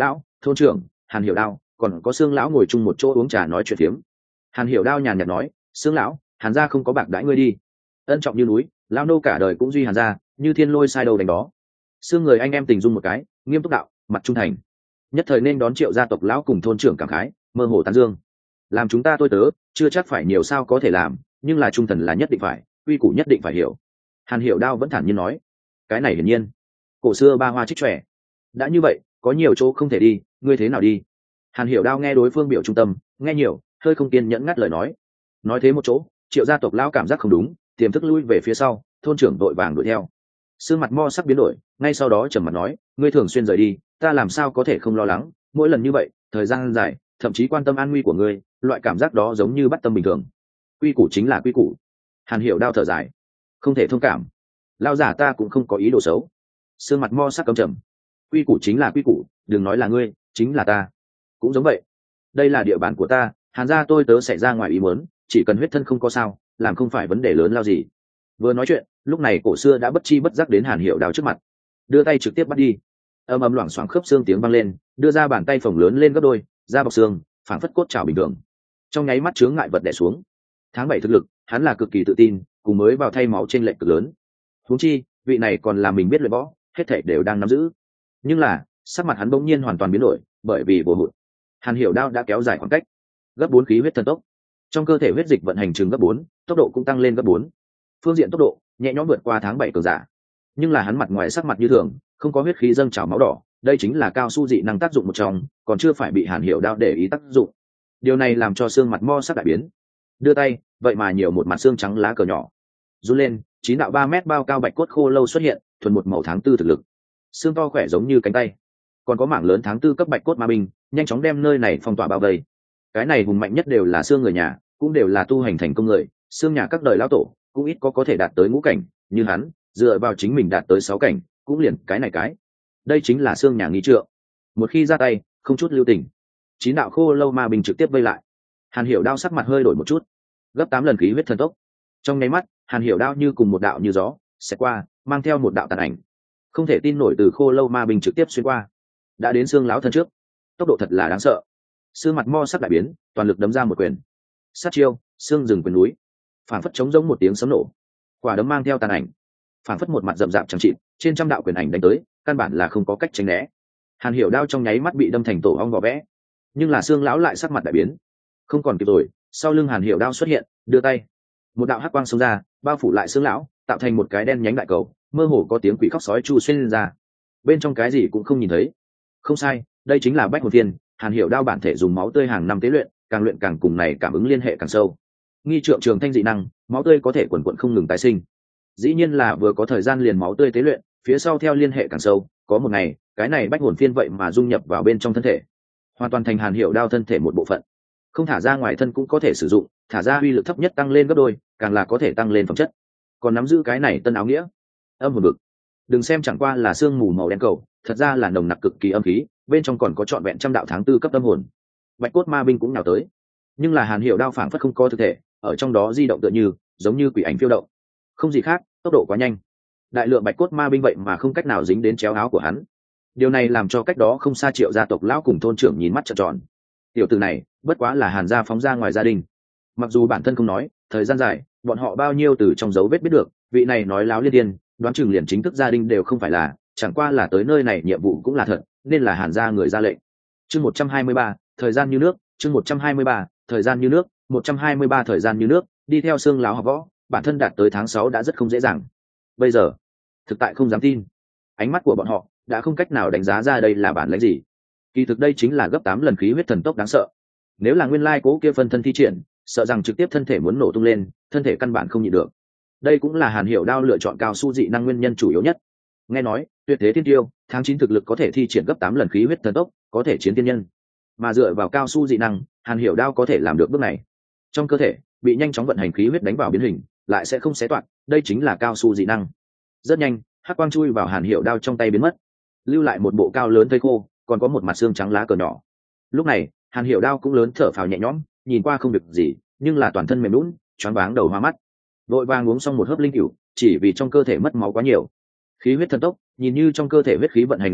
thôn trưởng Hàn Hiểu Đao, còn có Sương lão ngồi chung một chỗ uống trà nói chuyện phiếm. Hàn Hiểu Đao nhàn nhạt nói, Sương lão, Hàn gia không có bạc đãi ngươi đi, ân trọng như núi, lão nô cả đời cũng duy Hàn gia, như thiên lôi sai đầu đánh đó. Sương người anh em tình dung một cái, nghiêm túc đạo, mặt trung thành. Nhất thời nên đón Triệu gia tộc lão cùng thôn trưởng cảm khái, mơ hồ tán dương. Làm chúng ta tôi tớ, chưa chắc phải nhiều sao có thể làm, nhưng là trung thần là nhất định phải, quy củ nhất định phải hiểu. Hàn Hiểu Đao vẫn thản nhiên nói, cái này hiển nhiên. Cổ xưa ba hoa trích trẻ, đã như vậy, có nhiều chỗ không thể đi, ngươi thế nào đi? Hàn Hiểu Đao nghe đối phương biểu trung tâm, nghe nhiều, hơi không kiên nhẫn ngắt lời nói. Nói thế một chỗ, Triệu gia tộc lão cảm giác không đúng, tiềm thức lui về phía sau, thôn trưởng đội vàng đuổi theo. Sương mặt mo sắc biến đổi, ngay sau đó trầm mặt nói, ngươi thường xuyên rời đi, ta làm sao có thể không lo lắng, mỗi lần như vậy, thời gian dài, thậm chí quan tâm an nguy của ngươi, loại cảm giác đó giống như bắt tâm bình thường. Quy củ chính là quy củ. Hàn Hiểu Đao thở dài, không thể thông cảm. Lão giả ta cũng không có ý đồ xấu. Sương mặt mo sắc căm trầm, quy củ chính là quy củ, đừng nói là ngươi, chính là ta cũng giống vậy. Đây là địa bàn của ta, Hàn gia tôi tớ xảy ra ngoài ý muốn, chỉ cần huyết thân không có sao, làm không phải vấn đề lớn lao gì. Vừa nói chuyện, lúc này cổ xưa đã bất chi bất giác đến Hàn Hiểu Đao trước mặt, đưa tay trực tiếp bắt đi. Âm ầm loảng xoảng khớp xương tiếng vang lên, đưa ra bàn tay phồng lớn lên gấp đôi, da bọc xương, phảng phất cốt chảo bình thường. Trong nháy mắt chướng ngại vật đè xuống. Tháng bảy thực lực, hắn là cực kỳ tự tin, cùng mới vào thay máu trên lệnh cực lớn. Huống chi, vị này còn là mình biết luyện võ, hết thảy đều đang nắm giữ. Nhưng là, sắc mặt hắn bỗng nhiên hoàn toàn biến đổi, bởi vì bổ hụt. Hàn Hiểu Đao đã kéo dài khoảng cách, gấp bốn khí huyết thần tốc. Trong cơ thể huyết dịch vận hành chừng gấp bốn, tốc độ cũng tăng lên gấp bốn. Phương diện tốc độ, nhẹ nhõm vượt qua tháng bảy cường giả. Nhưng là hắn mặt ngoài sắc mặt như thường, không có huyết khí dâng trào máu đỏ, đây chính là cao su dị năng tác dụng một trong, còn chưa phải bị Hàn Hiểu Đao để ý tác dụng. Điều này làm cho xương mặt mo sắc đại biến. Đưa tay, vậy mà nhiều một mặt xương trắng lá cờ nhỏ. Run lên, chín đạo ba mét bao cao bạch cốt khô lâu xuất hiện, thuần một màu tháng tư thực lực. Xương to khỏe giống như cánh tay. Còn có mảng lớn tháng tư cấp bạch cốt ma binh, nhanh chóng đem nơi này phong tỏa bao vây. Cái này hùng mạnh nhất đều là xương người nhà, cũng đều là tu hành thành công người, xương nhà các đời lão tổ, cũng ít có có thể đạt tới ngũ cảnh, như hắn, dựa vào chính mình đạt tới sáu cảnh, cũng liền cái này cái. Đây chính là xương nhà nghi trượng. Một khi ra tay, không chút lưu tình. Chín đạo khô lâu ma binh trực tiếp vây lại. Hàn Hiểu Đao sắc mặt hơi đổi một chút, gấp tám lần khí huyết thần tốc. Trong nháy mắt, Hàn Hiểu Đao như cùng một đạo như gió, sẽ qua, mang theo một đạo tàn ảnh. Không thể tin nổi từ khô lâu ma binh trực tiếp xuyên qua, đã đến xương lão thân trước. Tốc độ thật là đáng sợ. Xương mặt mo sắc đại biến, toàn lực đấm ra một quyền. Sát chiêu, xương rừng quyền núi. Phản phất chống giống một tiếng sấm nổ. Quả đấm mang theo tàn ảnh, phản phất một mặt rậm rạp chẳng chịt, trên trăm đạo quyền ảnh đánh tới, căn bản là không có cách tránh né. Hàn Hiểu Đao trong nháy mắt bị đâm thành tổ ong vỏ vẽ, nhưng là xương lão lại sắc mặt đại biến, không còn kịp rồi. Sau lưng Hàn Hiểu Đao xuất hiện, đưa tay, một đạo hắc quang xông ra, bao phủ lại xương lão, tạo thành một cái đen nhánh đại cầu, mơ hồ có tiếng quỷ khóc sói chu xuyên lên ra. Bên trong cái gì cũng không nhìn thấy. Không sai, đây chính là bách hồn viên. Hàn Hiểu Đao bản thể dùng máu tươi hàng năm tế luyện, càng luyện càng cùng này cảm ứng liên hệ càng sâu. Nghi trượng trường thanh dị năng, máu tươi có thể quần quần không ngừng tái sinh. Dĩ nhiên là vừa có thời gian liền máu tươi tế luyện, phía sau theo liên hệ càng sâu, có một ngày, cái này bách hồn phiên vậy mà dung nhập vào bên trong thân thể, hoàn toàn thành Hàn Hiểu Đao thân thể một bộ phận. Không thả ra ngoài thân cũng có thể sử dụng, thả ra uy lực thấp nhất tăng lên gấp đôi, càng là có thể tăng lên phẩm chất. Còn nắm giữ cái này tân áo nghĩa, âm hồn bực. Đừng xem chẳng qua là sương mù màu đen cầu, thật ra là nồng nặc cực kỳ âm khí, bên trong còn có trọn vẹn trăm đạo tháng tư cấp âm hồn. Bạch cốt ma binh cũng nhào tới, nhưng là Hàn Hiểu Đao phảng phất không có thực thể, ở trong đó di động tựa như giống như quỷ ảnh phiêu động, không gì khác, tốc độ quá nhanh. Đại lượng bạch cốt ma binh vậy mà không cách nào dính đến chéo áo của hắn. Điều này làm cho cách đó không xa Triệu gia tộc lão cùng thôn trưởng nhìn mắt trợn tròn. Tiểu tử này, bất quá là Hàn gia phóng ra ngoài gia đình. Mặc dù bản thân không nói, thời gian dài, bọn họ bao nhiêu từ trong dấu vết biết được, vị này nói láo liên điên, đoán chừng liền chính thức gia đình đều không phải là, chẳng qua là tới nơi này nhiệm vụ cũng là thật, nên là Hàn gia người ra lệnh. Chương một trăm hai mươi ba, thời gian như nước, chương một trăm hai mươi ba, thời gian như nước, một trăm hai mươi ba thời gian như nước, đi theo xương láo học võ, bản thân đạt tới tháng sáu đã rất không dễ dàng. Bây giờ, thực tại không dám tin. Ánh mắt của bọn họ đã không cách nào đánh giá ra đây là bản lĩnh gì. Kỳ thực đây chính là gấp tám lần khí huyết thần tốc đáng sợ. Nếu là nguyên lai cố kia phân thân thi triển, sợ rằng trực tiếp thân thể muốn nổ tung lên, thân thể căn bản không nhịn được. Đây cũng là Hàn Hiểu Đao lựa chọn cao su dị năng nguyên nhân chủ yếu nhất. Nghe nói, tuyệt thế thiên tiêu, tháng chín thực lực có thể thi triển gấp tám lần khí huyết thần tốc, có thể chiến tiên nhân. Mà dựa vào cao su dị năng, Hàn Hiểu Đao có thể làm được bước này. Trong cơ thể bị nhanh chóng vận hành khí huyết đánh vào biến hình, lại sẽ không xé toạc, đây chính là cao su dị năng. Rất nhanh, hắc quang chui vào Hàn Hiểu Đao trong tay biến mất, lưu lại một bộ cao lớn thây khô, còn có một mặt xương trắng lá cờ nhỏ. Lúc này, Hàn Hiểu Đao cũng lớn thở phào nhẹ nhõm, nhìn qua không việc gì, nhưng là toàn thân mềm lún, choáng váng đầu hoa mắt. Vội vàng uống xong một hớp linh cửu, chỉ vì trong cơ thể mất máu quá nhiều. Khí huyết thần tốc, nhìn như trong cơ thể huyết khí vận hành gia tốc,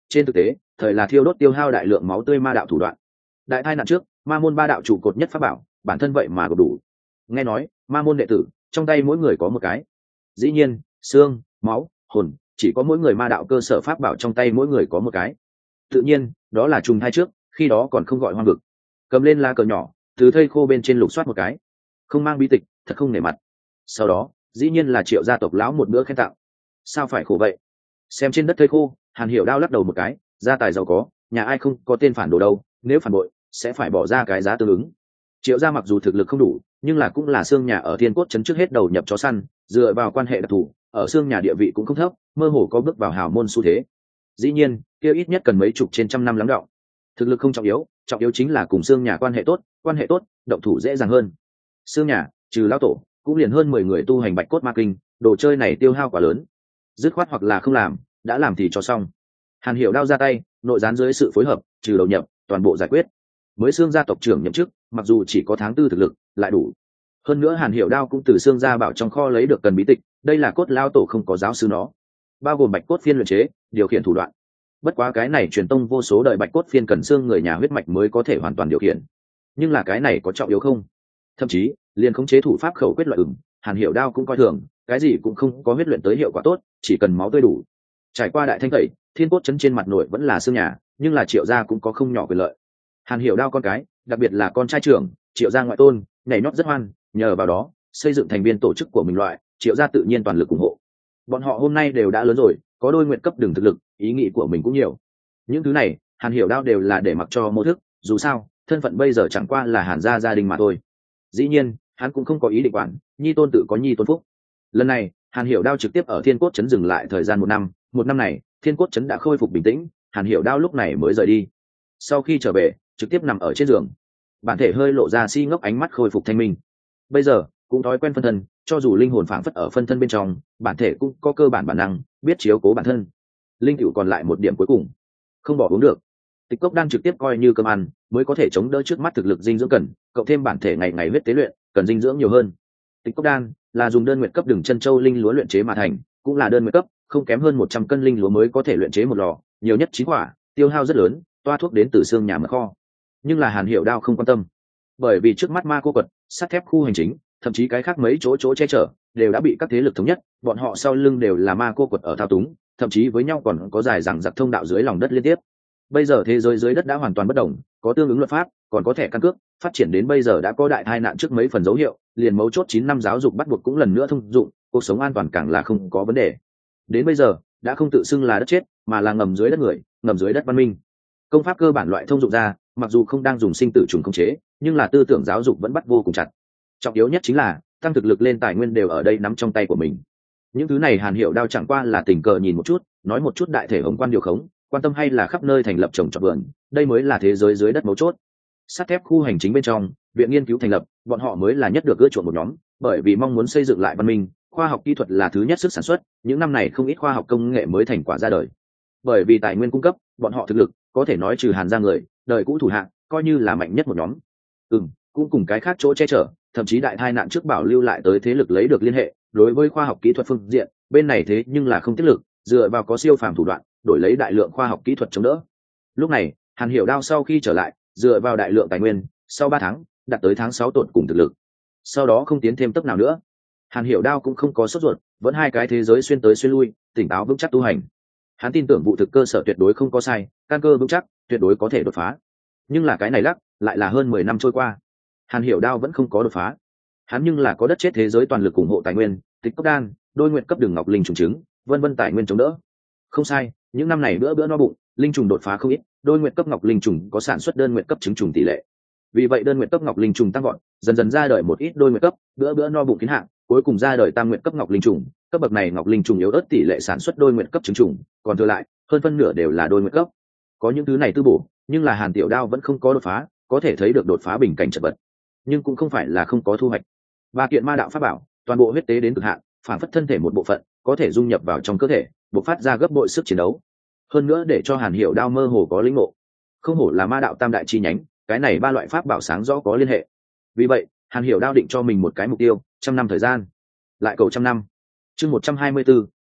trên thực tế thời là thiêu đốt tiêu hao đại lượng máu tươi ma đạo thủ đoạn. Đại tai nạn trước, ma môn ba đạo trụ cột nhất pháp bảo bản thân vậy mà gộp đủ. Nghe nói ma môn đệ tử trong tay mỗi người có một cái. Dĩ nhiên xương, máu, hồn chỉ có mỗi người ma đạo cơ sở pháp bảo trong tay mỗi người có một cái. Tự nhiên đó là trùng thai trước, khi đó còn không gọi hoang vực. Cầm lên lá cờ nhỏ, từ thây khô bên trên lục soát một cái, không mang bí tịch thật không nể mặt. Sau đó dĩ nhiên là Triệu gia tộc lão một bữa khen tặng. Sao phải khổ vậy? Xem trên đất thây khô, Hàn Hiểu Đao lắc đầu một cái, gia tài giàu có, nhà ai không có tên phản đồ đâu, nếu phản bội sẽ phải bỏ ra cái giá tương ứng. Triệu gia mặc dù thực lực không đủ, nhưng là cũng là xương nhà ở Thiên Cốt trấn trước hết đầu nhập chó săn, dựa vào quan hệ đặc thù, ở xương nhà địa vị cũng không thấp, mơ hồ có bước vào hào môn xu thế. Dĩ nhiên kia ít nhất cần mấy chục trên trăm năm lắng đọng. Thực lực không trọng yếu, trọng yếu chính là cùng xương nhà quan hệ tốt, quan hệ tốt động thủ dễ dàng hơn. Xương nhà trừ lão tổ cũng liền hơn mười người tu hành bạch cốt ma kinh, đồ chơi này tiêu hao quá lớn, dứt khoát hoặc là không làm, đã làm thì cho xong. Hàn Hiểu Đao ra tay, nội gián dưới sự phối hợp, trừ đầu nhập toàn bộ giải quyết. Mới xương gia tộc trưởng nhậm chức, mặc dù chỉ có tháng tư thực lực lại đủ. Hơn nữa Hàn Hiểu Đao cũng từ xương gia bảo trong kho lấy được cần bí tịch, đây là cốt lao tổ không có giáo sư nó, bao gồm bạch cốt phiên luyện chế, điều khiển thủ đoạn. Bất quá cái này truyền tông vô số đời bạch cốt phiên cần xương người nhà huyết mạch mới có thể hoàn toàn điều khiển. Nhưng là cái này có trọng yếu không? Thậm chí liền khống chế thủ pháp khẩu quyết loại ửng, Hàn Hiểu Đao cũng coi thường, cái gì cũng không có huyết luyện tới hiệu quả tốt, chỉ cần máu tươi đủ. Trải qua đại thanh tẩy, Thiên Cốt trấn trên mặt nội vẫn là xương nhà, nhưng là Triệu gia cũng có không nhỏ quyền lợi. Hàn Hiểu Đao con cái, đặc biệt là con trai trưởng, Triệu gia ngoại tôn, nhảy nhót rất hoan, nhờ vào đó xây dựng thành viên tổ chức của mình loại, Triệu gia tự nhiên toàn lực ủng hộ. Bọn họ hôm nay đều đã lớn rồi, có đôi nguyện cấp đường thực lực, ý nghĩ của mình cũng nhiều. Những thứ này Hàn Hiểu Đao đều là để mặc cho mô thức, dù sao thân phận bây giờ chẳng qua là Hàn gia gia đình mà thôi. Dĩ nhiên hắn cũng không có ý định quản, nhi tôn tự có nhi tôn phúc. Lần này Hàn Hiểu Đao trực tiếp ở Thiên Cốt trấn dừng lại thời gian một năm, một năm này Thiên Cốt trấn đã khôi phục bình tĩnh, Hàn Hiểu Đao lúc này mới rời đi. Sau khi trở về trực tiếp nằm ở trên giường, bản thể hơi lộ ra si ngốc, ánh mắt khôi phục thanh minh. Bây giờ cũng thói quen phân thân, cho dù linh hồn phảng phất ở phân thân bên trong, bản thể cũng có cơ bản bản năng biết chiếu cố bản thân. Linh cựu còn lại một điểm cuối cùng, không bỏ uống được. Tịch cốc đan trực tiếp coi như cơm ăn, mới có thể chống đỡ trước mắt thực lực dinh dưỡng cần, cộng thêm bản thể ngày ngày huyết tế luyện, cần dinh dưỡng nhiều hơn. Tịch cốc đan là dùng đơn nguyệt cấp đường chân châu linh lúa luyện chế mà thành, cũng là đơn nguyệt cấp, không kém hơn một trăm cân linh lúa mới có thể luyện chế một lò, nhiều nhất chín quả, tiêu hao rất lớn, toa thuốc đến từ xương nhà mật kho. Nhưng là Hàn Hiểu Đao không quan tâm, bởi vì trước mắt ma cô quật, sắt thép khu hành chính, thậm chí cái khác mấy chỗ chỗ che chở đều đã bị các thế lực thống nhất, bọn họ sau lưng đều là ma cô quật ở thao túng, thậm chí với nhau còn có dài rằng giặc thông đạo dưới lòng đất liên tiếp. Bây giờ thế giới dưới đất đã hoàn toàn bất đồng, có tương ứng luật pháp, còn có thẻ căn cước, phát triển đến bây giờ đã có đại tai nạn trước mấy phần dấu hiệu, liền mấu chốt chín năm giáo dục bắt buộc cũng lần nữa thông dụng, cuộc sống an toàn càng là không có vấn đề. Đến bây giờ đã không tự xưng là đất chết, mà là ngầm dưới đất người, ngầm dưới đất văn minh. Công pháp cơ bản loại thông dụng ra, mặc dù không đang dùng sinh tử trùng khống chế, nhưng là tư tưởng giáo dục vẫn bắt vô cùng chặt. Trọng yếu nhất chính là tăng thực lực lên, tài nguyên đều ở đây nắm trong tay của mình. Những thứ này Hàn Hiểu Đao chẳng qua là tình cờ nhìn một chút, nói một chút đại thể hồng quan điều khống, quan tâm hay là khắp nơi thành lập trồng trọt vườn, đây mới là thế giới dưới đất mấu chốt. Sắt thép khu hành chính bên trong, viện nghiên cứu thành lập, bọn họ mới là nhất được ưa chuộng một nhóm, bởi vì mong muốn xây dựng lại văn minh, khoa học kỹ thuật là thứ nhất sức sản xuất, những năm này không ít khoa học công nghệ mới thành quả ra đời. Bởi vì tài nguyên cung cấp, bọn họ thực lực có thể nói trừ Hàn gia người, đời cũ thủ hạng, coi như là mạnh nhất một nhóm. Ừm, cũng cùng cái khác chỗ che chở, thậm chí đại tai nạn trước bảo lưu lại tới thế lực lấy được liên hệ, đối với khoa học kỹ thuật phương diện, bên này thế nhưng là không tiết lực, dựa vào có siêu phàm thủ đoạn, đổi lấy đại lượng khoa học kỹ thuật chống đỡ. Lúc này Hàn Hiểu Đao sau khi trở lại, dựa vào đại lượng tài nguyên, sau ba tháng đạt tới tháng sáu tột cùng thực lực, sau đó không tiến thêm tốc nào nữa. Hàn Hiểu Đao cũng không có sốt ruột, vẫn hai cái thế giới xuyên tới xuyên lui, tỉnh táo vững chắc tu hành. Hắn tin tưởng vụ thực cơ sở tuyệt đối không có sai, căn cơ vững chắc, tuyệt đối có thể đột phá. Nhưng là cái này lắc lại là hơn mười năm trôi qua, Hàn Hiểu Đao vẫn không có đột phá. Hắn nhưng là có đất chết thế giới toàn lực ủng hộ tài nguyên, tịch cốc đan, đôi nguyện cấp đường ngọc linh trùng trứng, vân vân tài nguyên chống đỡ. Không sai, những năm này bữa bữa no bụng, linh trùng đột phá không ít, đôi nguyện cấp ngọc linh trùng có sản xuất đơn nguyện cấp trứng trùng tỷ lệ. Vì vậy đơn nguyện cấp ngọc linh trùng tăng vọt, dần dần ra đời một ít đôi nguyện cấp, bữa bữa no bụng kiến hạng, cuối cùng ra đời tam nguyện cấp ngọc linh trùng. Cấp bậc này ngọc linh trùng yếu ớt tỷ lệ sản xuất đôi nguyện cấp trứng trùng, còn thừa lại hơn phân nửa đều là đôi nguyện cấp. Có những thứ này tư bổ, nhưng là Hàn Tiểu Đao vẫn không có đột phá, có thể thấy được đột phá bình cảnh chật vật, nhưng cũng không phải là không có thu hoạch. Ba kiện ma đạo pháp bảo, toàn bộ huyết tế đến cực hạn, phản phất thân thể một bộ phận, có thể dung nhập vào trong cơ thể, bộc phát ra gấp bội sức chiến đấu. Hơn nữa để cho Hàn Hiểu Đao mơ hồ có lĩnh ngộ, không hổ là ma đạo tam đại chi nhánh, cái này ba loại pháp bảo sáng rõ có liên hệ. Vì vậy Hàn Hiểu Đao định cho mình một cái mục tiêu, trăm năm thời gian, lại cầu trăm năm. Chương một trăm hai mươi 124,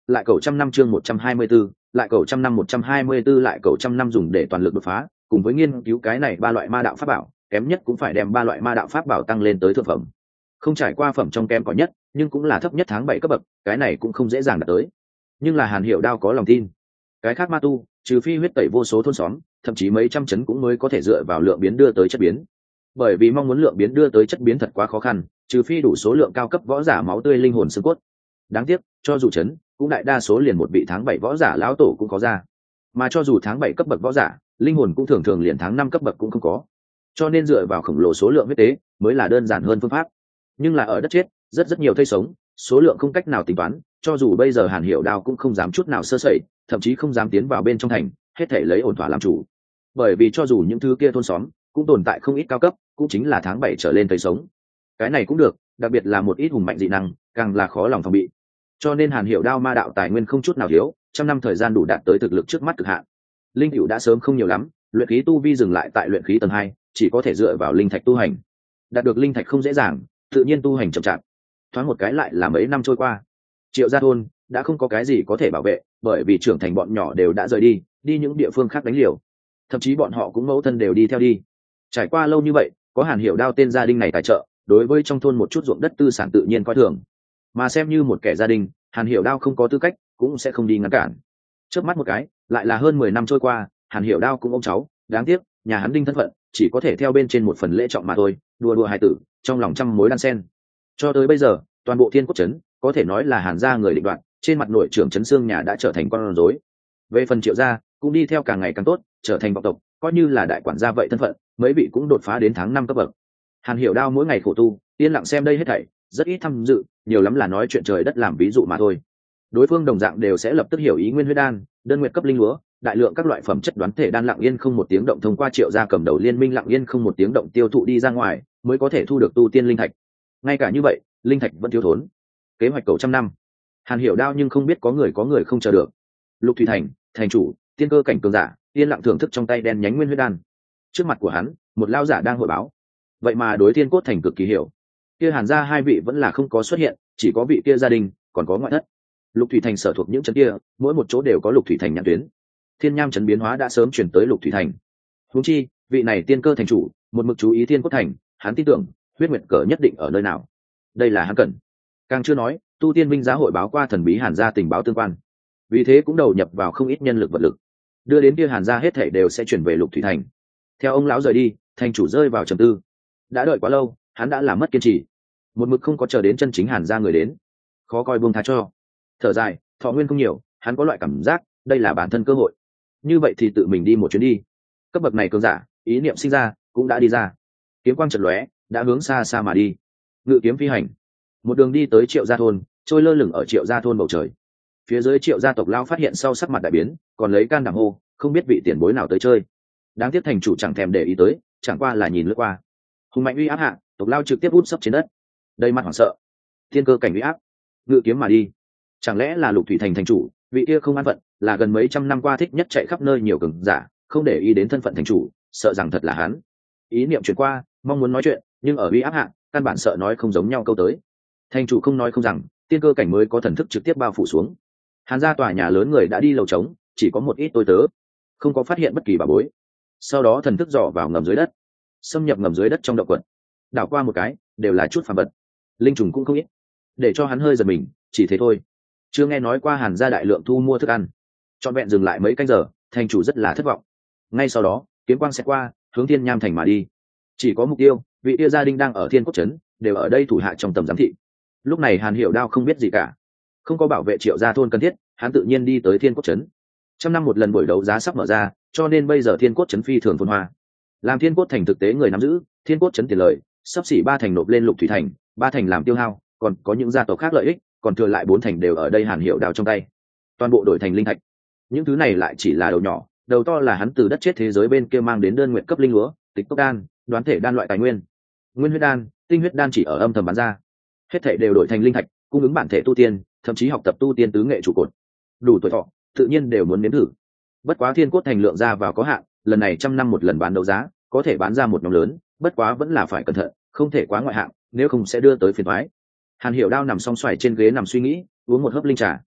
lại cầu trăm năm chương một trăm hai mươi 124, lại cầu trăm năm một trăm hai mươi 124 lại cầu trăm năm dùng để toàn lực đột phá, cùng với nghiên cứu cái này ba loại ma đạo pháp bảo, kém nhất cũng phải đem ba loại ma đạo pháp bảo tăng lên tới thượng phẩm. Không trải qua phẩm trong kém có nhất, nhưng cũng là thấp nhất tháng bảy cấp bậc, cái này cũng không dễ dàng đạt tới. Nhưng là Hàn Hiểu Đao có lòng tin. Cái khác ma tu, trừ phi huyết tẩy vô số thôn xóm, thậm chí mấy trăm chấn cũng mới có thể dựa vào lượng biến đưa tới chất biến. Bởi vì mong muốn lượng biến đưa tới chất biến thật quá khó khăn, trừ phi đủ số lượng cao cấp võ giả máu tươi linh hồn xương cốt. Đáng tiếc, cho dù chấn, cũng đại đa số liền một vị tháng bảy võ giả lão tổ cũng có ra. Mà cho dù tháng bảy cấp bậc võ giả, linh hồn cũng thường thường liền tháng năm cấp bậc cũng không có. Cho nên dựa vào khổng lồ số lượng huyết tế mới là đơn giản hơn phương pháp. Nhưng là ở đất chết, rất rất nhiều thây sống, số lượng không cách nào tính toán, cho dù bây giờ Hàn Hiểu Đao cũng không dám chút nào sơ sẩy, thậm chí không dám tiến vào bên trong thành, hết thảy lấy ổn thỏa làm chủ. Bởi vì cho dù những thứ kia thôn xóm cũng tồn tại không ít cao cấp, cũng chính là tháng bảy trở lên thây sống. Cái này cũng được, đặc biệt là một ít hùng mạnh dị năng, càng là khó lòng phòng bị. Cho nên Hàn Hiểu Đao ma đạo tài nguyên không chút nào thiếu, trăm năm thời gian đủ đạt tới thực lực trước mắt cực hạn. Linh hữu đã sớm không nhiều lắm, luyện khí tu vi dừng lại tại luyện khí tầng hai, chỉ có thể dựa vào linh thạch tu hành. Đạt được linh thạch không dễ dàng, tự nhiên tu hành chậm chạp. Thoáng một cái lại là mấy năm trôi qua, Triệu Gia thôn đã không có cái gì có thể bảo vệ, bởi vì trưởng thành bọn nhỏ đều đã rời đi, đi những địa phương khác đánh liều. Thậm chí bọn họ cũng mẫu thân đều đi theo đi. Trải qua lâu như vậy, có Hàn Hiểu Đao tên gia đình này tài trợ, đối với trong thôn một chút ruộng đất tư sản tự nhiên coi thường. Mà xem như một kẻ gia đình, Hàn Hiểu Đao không có tư cách, cũng sẽ không đi ngăn cản. Chớp mắt một cái, lại là hơn mười năm trôi qua, Hàn Hiểu Đao cũng ôm cháu, đáng tiếc, nhà hắn đinh thân phận, chỉ có thể theo bên trên một phần lễ trọng mà thôi, đùa đùa hài tử, trong lòng trăm mối đan xen. Cho tới bây giờ, toàn bộ Thiên Cốt trấn, có thể nói là Hàn gia người định đoạt, trên mặt nội trưởng trấn xương nhà đã trở thành con rối. Về phần Triệu gia, cũng đi theo càng ngày càng tốt, trở thành vọng tộc, coi như là đại quản gia vậy thân phận, mấy vị cũng đột phá đến tháng năm cấp bậc. Hàn Hiểu Đao mỗi ngày khổ tu, yên lặng xem đây hết thảy, rất ít tham dự, nhiều lắm là nói chuyện trời đất làm ví dụ mà thôi. Đối phương đồng dạng đều sẽ lập tức hiểu ý nguyên huyết đan, đơn nguyệt cấp linh lúa, đại lượng các loại phẩm chất đoán thể đan lặng yên không một tiếng động thông qua Triệu gia cầm đầu liên minh lặng yên không một tiếng động tiêu thụ đi ra ngoài, mới có thể thu được tu tiên linh thạch. Ngay cả như vậy, linh thạch vẫn thiếu thốn. Kế hoạch cầu trăm năm, Hàn Hiểu Đao nhưng không biết có người có người không chờ được. Lục Thủy Thành, thành chủ, tiên cơ cảnh cường giả, yên lặng thưởng thức trong tay đen nhánh nguyên huyết đan. Trước mặt của hắn, một lao giả đang hội báo. Vậy mà đối Thiên Cốt Thành cực kỳ hiểu. Kia Hàn gia hai vị vẫn là không có xuất hiện, chỉ có vị kia gia đình, còn có ngoại thất. Lục Thủy Thành sở thuộc những trấn kia, mỗi một chỗ đều có Lục Thủy Thành nhãn tuyến. Thiên Nham trấn biến hóa đã sớm chuyển tới Lục Thủy Thành. Huống chi, vị này tiên cơ thành chủ, một mực chú ý Thiên Cốt Thành, hắn tin tưởng, huyết nguyệt cờ nhất định ở nơi nào. Đây là hắn cần. Càng chưa nói, tu tiên minh giá hội báo qua thần bí Hàn gia tình báo tương quan. Vì thế cũng đầu nhập vào không ít nhân lực vật lực, đưa đến kia Hàn gia hết thảy đều sẽ chuyển về Lục Thủy Thành. Theo ông lão rời đi, thành chủ rơi vào trầm tư. Đã đợi quá lâu, hắn đã làm mất kiên trì, một mực không có chờ đến chân chính Hàn gia người đến, khó coi buông tha cho. Thở dài, thọ nguyên không nhiều, hắn có loại cảm giác đây là bản thân cơ hội. Như vậy thì tự mình đi một chuyến đi. Cấp bậc này cường giả, ý niệm sinh ra cũng đã đi ra. Kiếm quang chợt lóe, đã hướng xa xa mà đi. Ngự kiếm phi hành, một đường đi tới Triệu gia thôn, trôi lơ lửng ở Triệu gia thôn bầu trời. Phía dưới Triệu gia tộc lao phát hiện sau sắc mặt đại biến, còn lấy can đảm hô, không biết vị tiền bối nào tới chơi. Đáng tiếc thành chủ chẳng thèm để ý tới, chẳng qua là nhìn lướt qua. Hùng mạnh uy áp hạ, tộc lao trực tiếp út sấp trên đất, đầy mặt hoảng sợ. Thiên cơ cảnh uy áp, ngự kiếm mà đi. Chẳng lẽ là Lục Thủy Thành thành chủ, vị kia không an phận, là gần mấy trăm năm qua thích nhất chạy khắp nơi nhiều cường giả, không để ý đến thân phận thành chủ, sợ rằng thật là hắn. Ý niệm chuyển qua, mong muốn nói chuyện, nhưng ở uy áp hạ, căn bản sợ nói không giống nhau câu tới. Thành chủ không nói không rằng, tiên cơ cảnh mới có thần thức trực tiếp bao phủ xuống. Hàn gia tòa nhà lớn người đã đi lầu trống, chỉ có một ít tôi tớ, không có phát hiện bất kỳ bà bối. Sau đó thần thức dò vào ngầm dưới đất, xâm nhập ngầm dưới đất trong động quật, đảo qua một cái, đều là chút phàm vật, linh trùng cũng không ít, để cho hắn hơi giật mình, chỉ thế thôi. Chưa nghe nói qua Hàn gia đại lượng thu mua thức ăn, trọn vẹn dừng lại mấy canh giờ, thành chủ rất là thất vọng. Ngay sau đó, kiếm quang sẽ qua, hướng Thiên Nham thành mà đi. Chỉ có mục tiêu, vị tia gia đình đang ở Thiên Cốt trấn, đều ở đây thủ hạ trong tầm giám thị. Lúc này Hàn Hiểu Đao không biết gì cả, không có bảo vệ Triệu gia thôn cần thiết, hắn tự nhiên đi tới Thiên Cốt trấn. Trăm năm một lần buổi đấu giá sắp mở ra, cho nên bây giờ Thiên Cốt trấn phi thường phồn hoa. Làm Thiên Cốt thành thực tế người nắm giữ, Thiên Cốt trấn tiền lời, sắp xỉ ba thành nộp lên Lục Thủy Thành, ba thành làm tiêu hao, còn có những gia tộc khác lợi ích, còn thừa lại bốn thành đều ở đây Hàn Hiểu Đao trong tay. Toàn bộ đổi thành linh thạch. Những thứ này lại chỉ là đầu nhỏ, đầu to là hắn từ đất chết thế giới bên kia mang đến đơn nguyện cấp linh lúa, tịch cốc đan, đoán thể đan loại tài nguyên. Nguyên huyết đan, tinh huyết đan chỉ ở âm thầm bán ra. Hết thảy đều đổi thành linh thạch, cung ứng bản thể tu tiên, thậm chí học tập tu tiên tứ nghệ trụ cột. Đủ tuổi thọ, tự nhiên đều muốn nếm thử. Bất quá Thiên Cốt thành lượng ra vào có hạn, lần này trăm năm một lần bán đấu giá, có thể bán ra một nhóm lớn, bất quá vẫn là phải cẩn thận, không thể quá ngoại hạng, nếu không sẽ đưa tới phiền toái. Hàn Hiểu Đao nằm song xoài trên ghế nằm suy nghĩ, uống một hớp linh trà.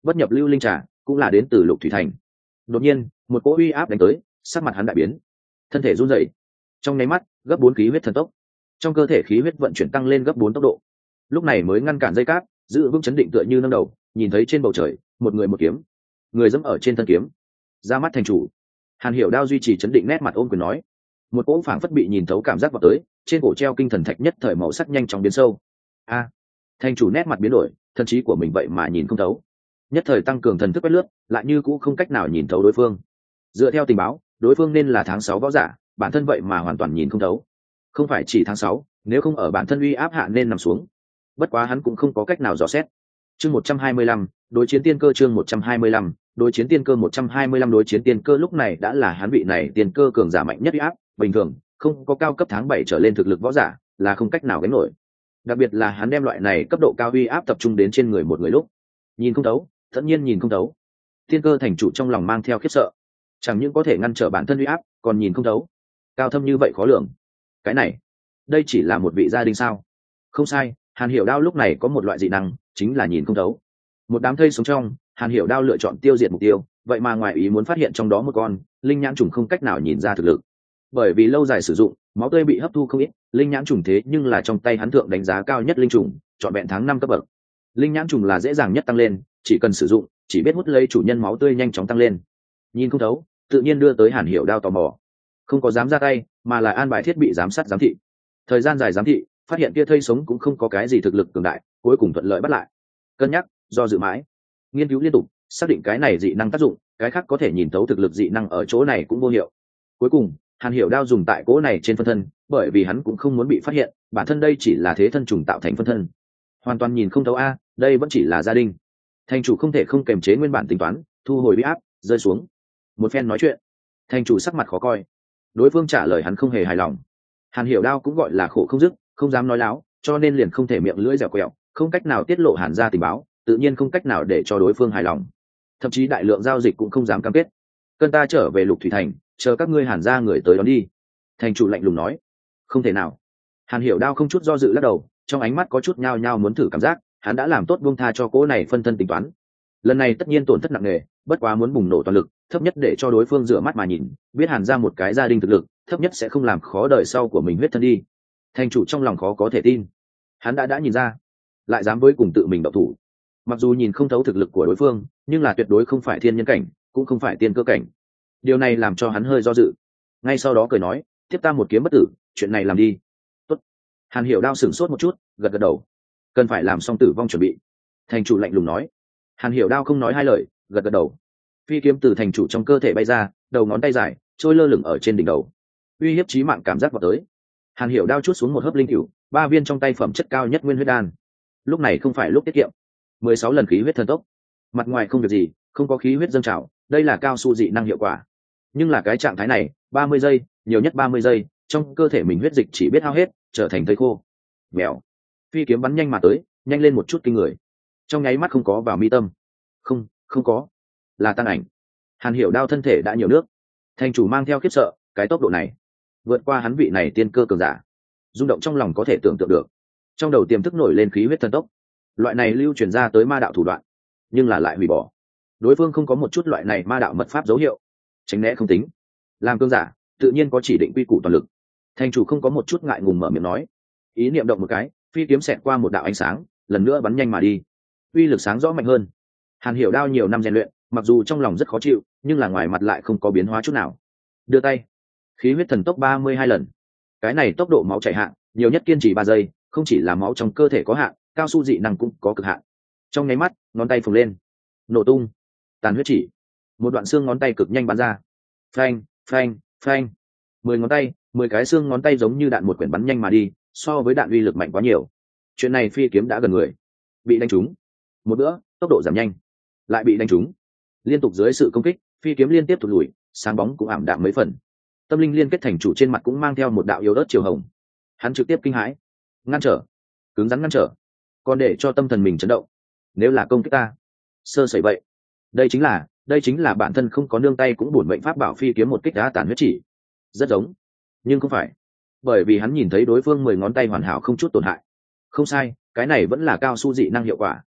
bất nhập lưu linh trà cũng là đến từ Lục Thủy Thành. Đột nhiên một cỗ uy áp đánh tới, sắc mặt hắn đại biến, thân thể run rẩy. Trong nháy mắt gấp bốn khí huyết thần tốc, trong cơ thể khí huyết vận chuyển tăng lên gấp bốn tốc độ, lúc này mới ngăn cản dây cáp, giữ vững chấn định tựa như nâng đầu nhìn thấy trên bầu trời một người một kiếm, người dẫm ở trên thân kiếm. Ra mắt thành chủ. Hàn Hiểu Đao duy trì chấn định, nét mặt ôm quyền nói. Một cỗ phảng phất bị nhìn thấu cảm giác vào tới, trên cổ treo kinh thần thạch nhất thời màu sắc nhanh chóng biến sâu. A, thành chủ nét mặt biến đổi, thần trí của mình vậy mà nhìn không thấu, nhất thời tăng cường thần thức quét lướt, lại như cũ không cách nào nhìn thấu đối phương. Dựa theo tình báo, đối phương nên là tháng sáu võ giả, bản thân vậy mà hoàn toàn nhìn không thấu. Không phải chỉ tháng sáu, nếu không ở bản thân uy áp hạ nên nằm xuống. Bất quá hắn cũng không có cách nào dò xét. Chương một trăm hai mươi lăm, đối chiến tiên cơ. Chương một trăm hai mươi lăm, đối chiến tiên cơ. một trăm hai mươi lăm đối chiến tiên cơ lúc này đã là hắn vị này tiên cơ cường giả mạnh nhất uy áp, bình thường không có cao cấp tháng bảy trở lên thực lực võ giả là không cách nào gánh nổi. Đặc biệt là hắn đem loại này cấp độ cao uy áp tập trung đến trên người một người lúc, nhìn không thấu, tất nhiên nhìn không thấu. Tiên cơ thành chủ trong lòng mang theo khiếp sợ, chẳng những có thể ngăn trở bản thân uy áp, còn nhìn không thấu, cao thâm như vậy khó lường. Cái này, đây chỉ là một vị gia đình sao? Không sai, Hàn Hiểu Đao lúc này có một loại dị năng, chính là nhìn không thấu. Một đám thây sống trong, Hàn Hiểu Đao lựa chọn tiêu diệt mục tiêu, vậy mà ngoài ý muốn phát hiện trong đó một con linh nhãn trùng không cách nào nhìn ra thực lực. Bởi vì lâu dài sử dụng, máu tươi bị hấp thu không ít, linh nhãn trùng thế nhưng là trong tay hắn thượng đánh giá cao nhất linh trùng, chọn vẹn tháng năm cấp bậc. Linh nhãn trùng là dễ dàng nhất tăng lên, chỉ cần sử dụng, chỉ biết hút lấy chủ nhân máu tươi nhanh chóng tăng lên. Nhìn không thấu, tự nhiên đưa tới Hàn Hiểu Đao tò mò, không có dám ra tay, mà là an bài thiết bị giám sát giám thị. Thời gian dài giám thị, phát hiện kia thây sống cũng không có cái gì thực lực cường đại, cuối cùng thuận lợi bắt lại. Cân nhắc, do dự mãi, nghiên cứu liên tục, xác định cái này dị năng tác dụng, cái khác có thể nhìn thấu thực lực dị năng ở chỗ này cũng vô hiệu. Cuối cùng Hàn Hiểu Đao dùng tại cỗ này trên phân thân, bởi vì hắn cũng không muốn bị phát hiện bản thân đây chỉ là thế thân trùng tạo thành phân thân, hoàn toàn nhìn không thấu. A, đây vẫn chỉ là gia đình. Thành chủ không thể không kềm chế nguyên bản tính toán, thu hồi uy áp, rơi xuống. Một phen nói chuyện, thành chủ sắc mặt khó coi, đối phương trả lời hắn không hề hài lòng. Hàn Hiểu Đao cũng gọi là khổ không dứt, không dám nói láo, cho nên liền không thể miệng lưỡi dẻo quẹo, không cách nào tiết lộ Hàn gia tình báo, tự nhiên không cách nào để cho đối phương hài lòng, thậm chí đại lượng giao dịch cũng không dám cam kết. Cơn ta trở về Lục Thủy Thành, chờ các ngươi Hàn gia người tới đón đi. Thành chủ lạnh lùng nói. Không thể nào. Hàn Hiểu Đao không chút do dự lắc đầu, trong ánh mắt có chút nhao nhao muốn thử cảm giác, hắn đã làm tốt buông tha cho cỗ này phân thân tính toán. Lần này tất nhiên tổn thất nặng nề, bất quá muốn bùng nổ toàn lực, thấp nhất để cho đối phương rửa mắt mà nhìn, biết Hàn gia một cái gia đình thực lực, thấp nhất sẽ không làm khó đời sau của mình huyết thân đi. Thành chủ trong lòng khó có thể tin, hắn đã đã nhìn ra, lại dám với cùng tự mình động thủ. Mặc dù nhìn không thấu thực lực của đối phương, nhưng là tuyệt đối không phải thiên nhân cảnh, cũng không phải tiên cơ cảnh. Điều này làm cho hắn hơi do dự, ngay sau đó cười nói, tiếp ta một kiếm bất tử, chuyện này làm đi. Tốt. Hàn Hiểu Đao sửng sốt một chút, gật gật đầu. Cần phải làm xong tử vong chuẩn bị. Thành chủ lạnh lùng nói. Hàn Hiểu Đao không nói hai lời, gật gật đầu. Phi kiếm từ thành chủ trong cơ thể bay ra, đầu ngón tay dài trôi lơ lửng ở trên đỉnh đầu, uy hiếp chí mạng cảm giác vào tới. Hàn Hiểu Đao chút xuống một hớp linh cửu, ba viên trong tay phẩm chất cao nhất nguyên huyết đan. Lúc này không phải lúc tiết kiệm, mười sáu lần khí huyết thần tốc, mặt ngoài không việc gì, không có khí huyết dâng trào, đây là cao su dị năng hiệu quả. Nhưng là cái trạng thái này, ba mươi giây, nhiều nhất ba mươi giây, trong cơ thể mình huyết dịch chỉ biết hao hết, trở thành thây khô. Mèo. Phi kiếm bắn nhanh mà tới, nhanh lên một chút kinh người. Trong nháy mắt không có vào mi tâm. Không, không có, là tăng ảnh. Hàn Hiểu Đao thân thể đã nhiều nước. Thành chủ mang theo khiếp sợ, cái tốc độ này, vượt qua hắn vị này tiên cơ cường giả. Rung động trong lòng có thể tưởng tượng được. Trong đầu tiềm thức nổi lên khí huyết thần tốc. Loại này lưu truyền ra tới ma đạo thủ đoạn, nhưng là lại hủy bỏ. Đối phương không có một chút loại này ma đạo mật pháp dấu hiệu, tránh né không tính, làm cương giả tự nhiên có chỉ định quy củ toàn lực. Thành chủ không có một chút ngại ngùng mở miệng nói, ý niệm động một cái, phi kiếm xẹt qua một đạo ánh sáng, lần nữa bắn nhanh mà đi, uy lực sáng rõ mạnh hơn. Hàn Hiểu Đao nhiều năm rèn luyện, mặc dù trong lòng rất khó chịu, nhưng là ngoài mặt lại không có biến hóa chút nào. Đưa tay, khí huyết thần tốc ba mươi hai lần. Cái này tốc độ máu chảy hạn, nhiều nhất kiên trì ba giây, không chỉ là máu trong cơ thể có hạn, cao su dị năng cũng có cực hạn. Trong nháy mắt, ngón tay phồng lên, nổ tung, tàn huyết chỉ, một đoạn xương ngón tay cực nhanh bắn ra. Phanh, phanh, phanh. Mười ngón tay, mười cái xương ngón tay giống như đạn một quyển bắn nhanh mà đi, so với đạn uy lực mạnh quá nhiều. Chuyện này phi kiếm đã gần người, bị đánh trúng. Một bữa, tốc độ giảm nhanh, lại bị đánh trúng. Liên tục dưới sự công kích, phi kiếm liên tiếp thụt lùi, sáng bóng cũng ảm đạm mấy phần. Tâm linh liên kết thành chủ trên mặt cũng mang theo một đạo yếu ớt chiều hồng. Hắn trực tiếp kinh hãi, ngăn trở, cứng rắn ngăn trở, còn để cho tâm thần mình chấn động. Nếu là công kích ta, sơ sẩy vậy, đây chính là đây chính là bản thân không có nương tay cũng bổn mệnh pháp bảo phi kiếm một kích đá tàn huyết chỉ. Rất giống, nhưng không phải, bởi vì hắn nhìn thấy đối phương mười ngón tay hoàn hảo không chút tổn hại. Không sai, cái này vẫn là cao su dị năng hiệu quả.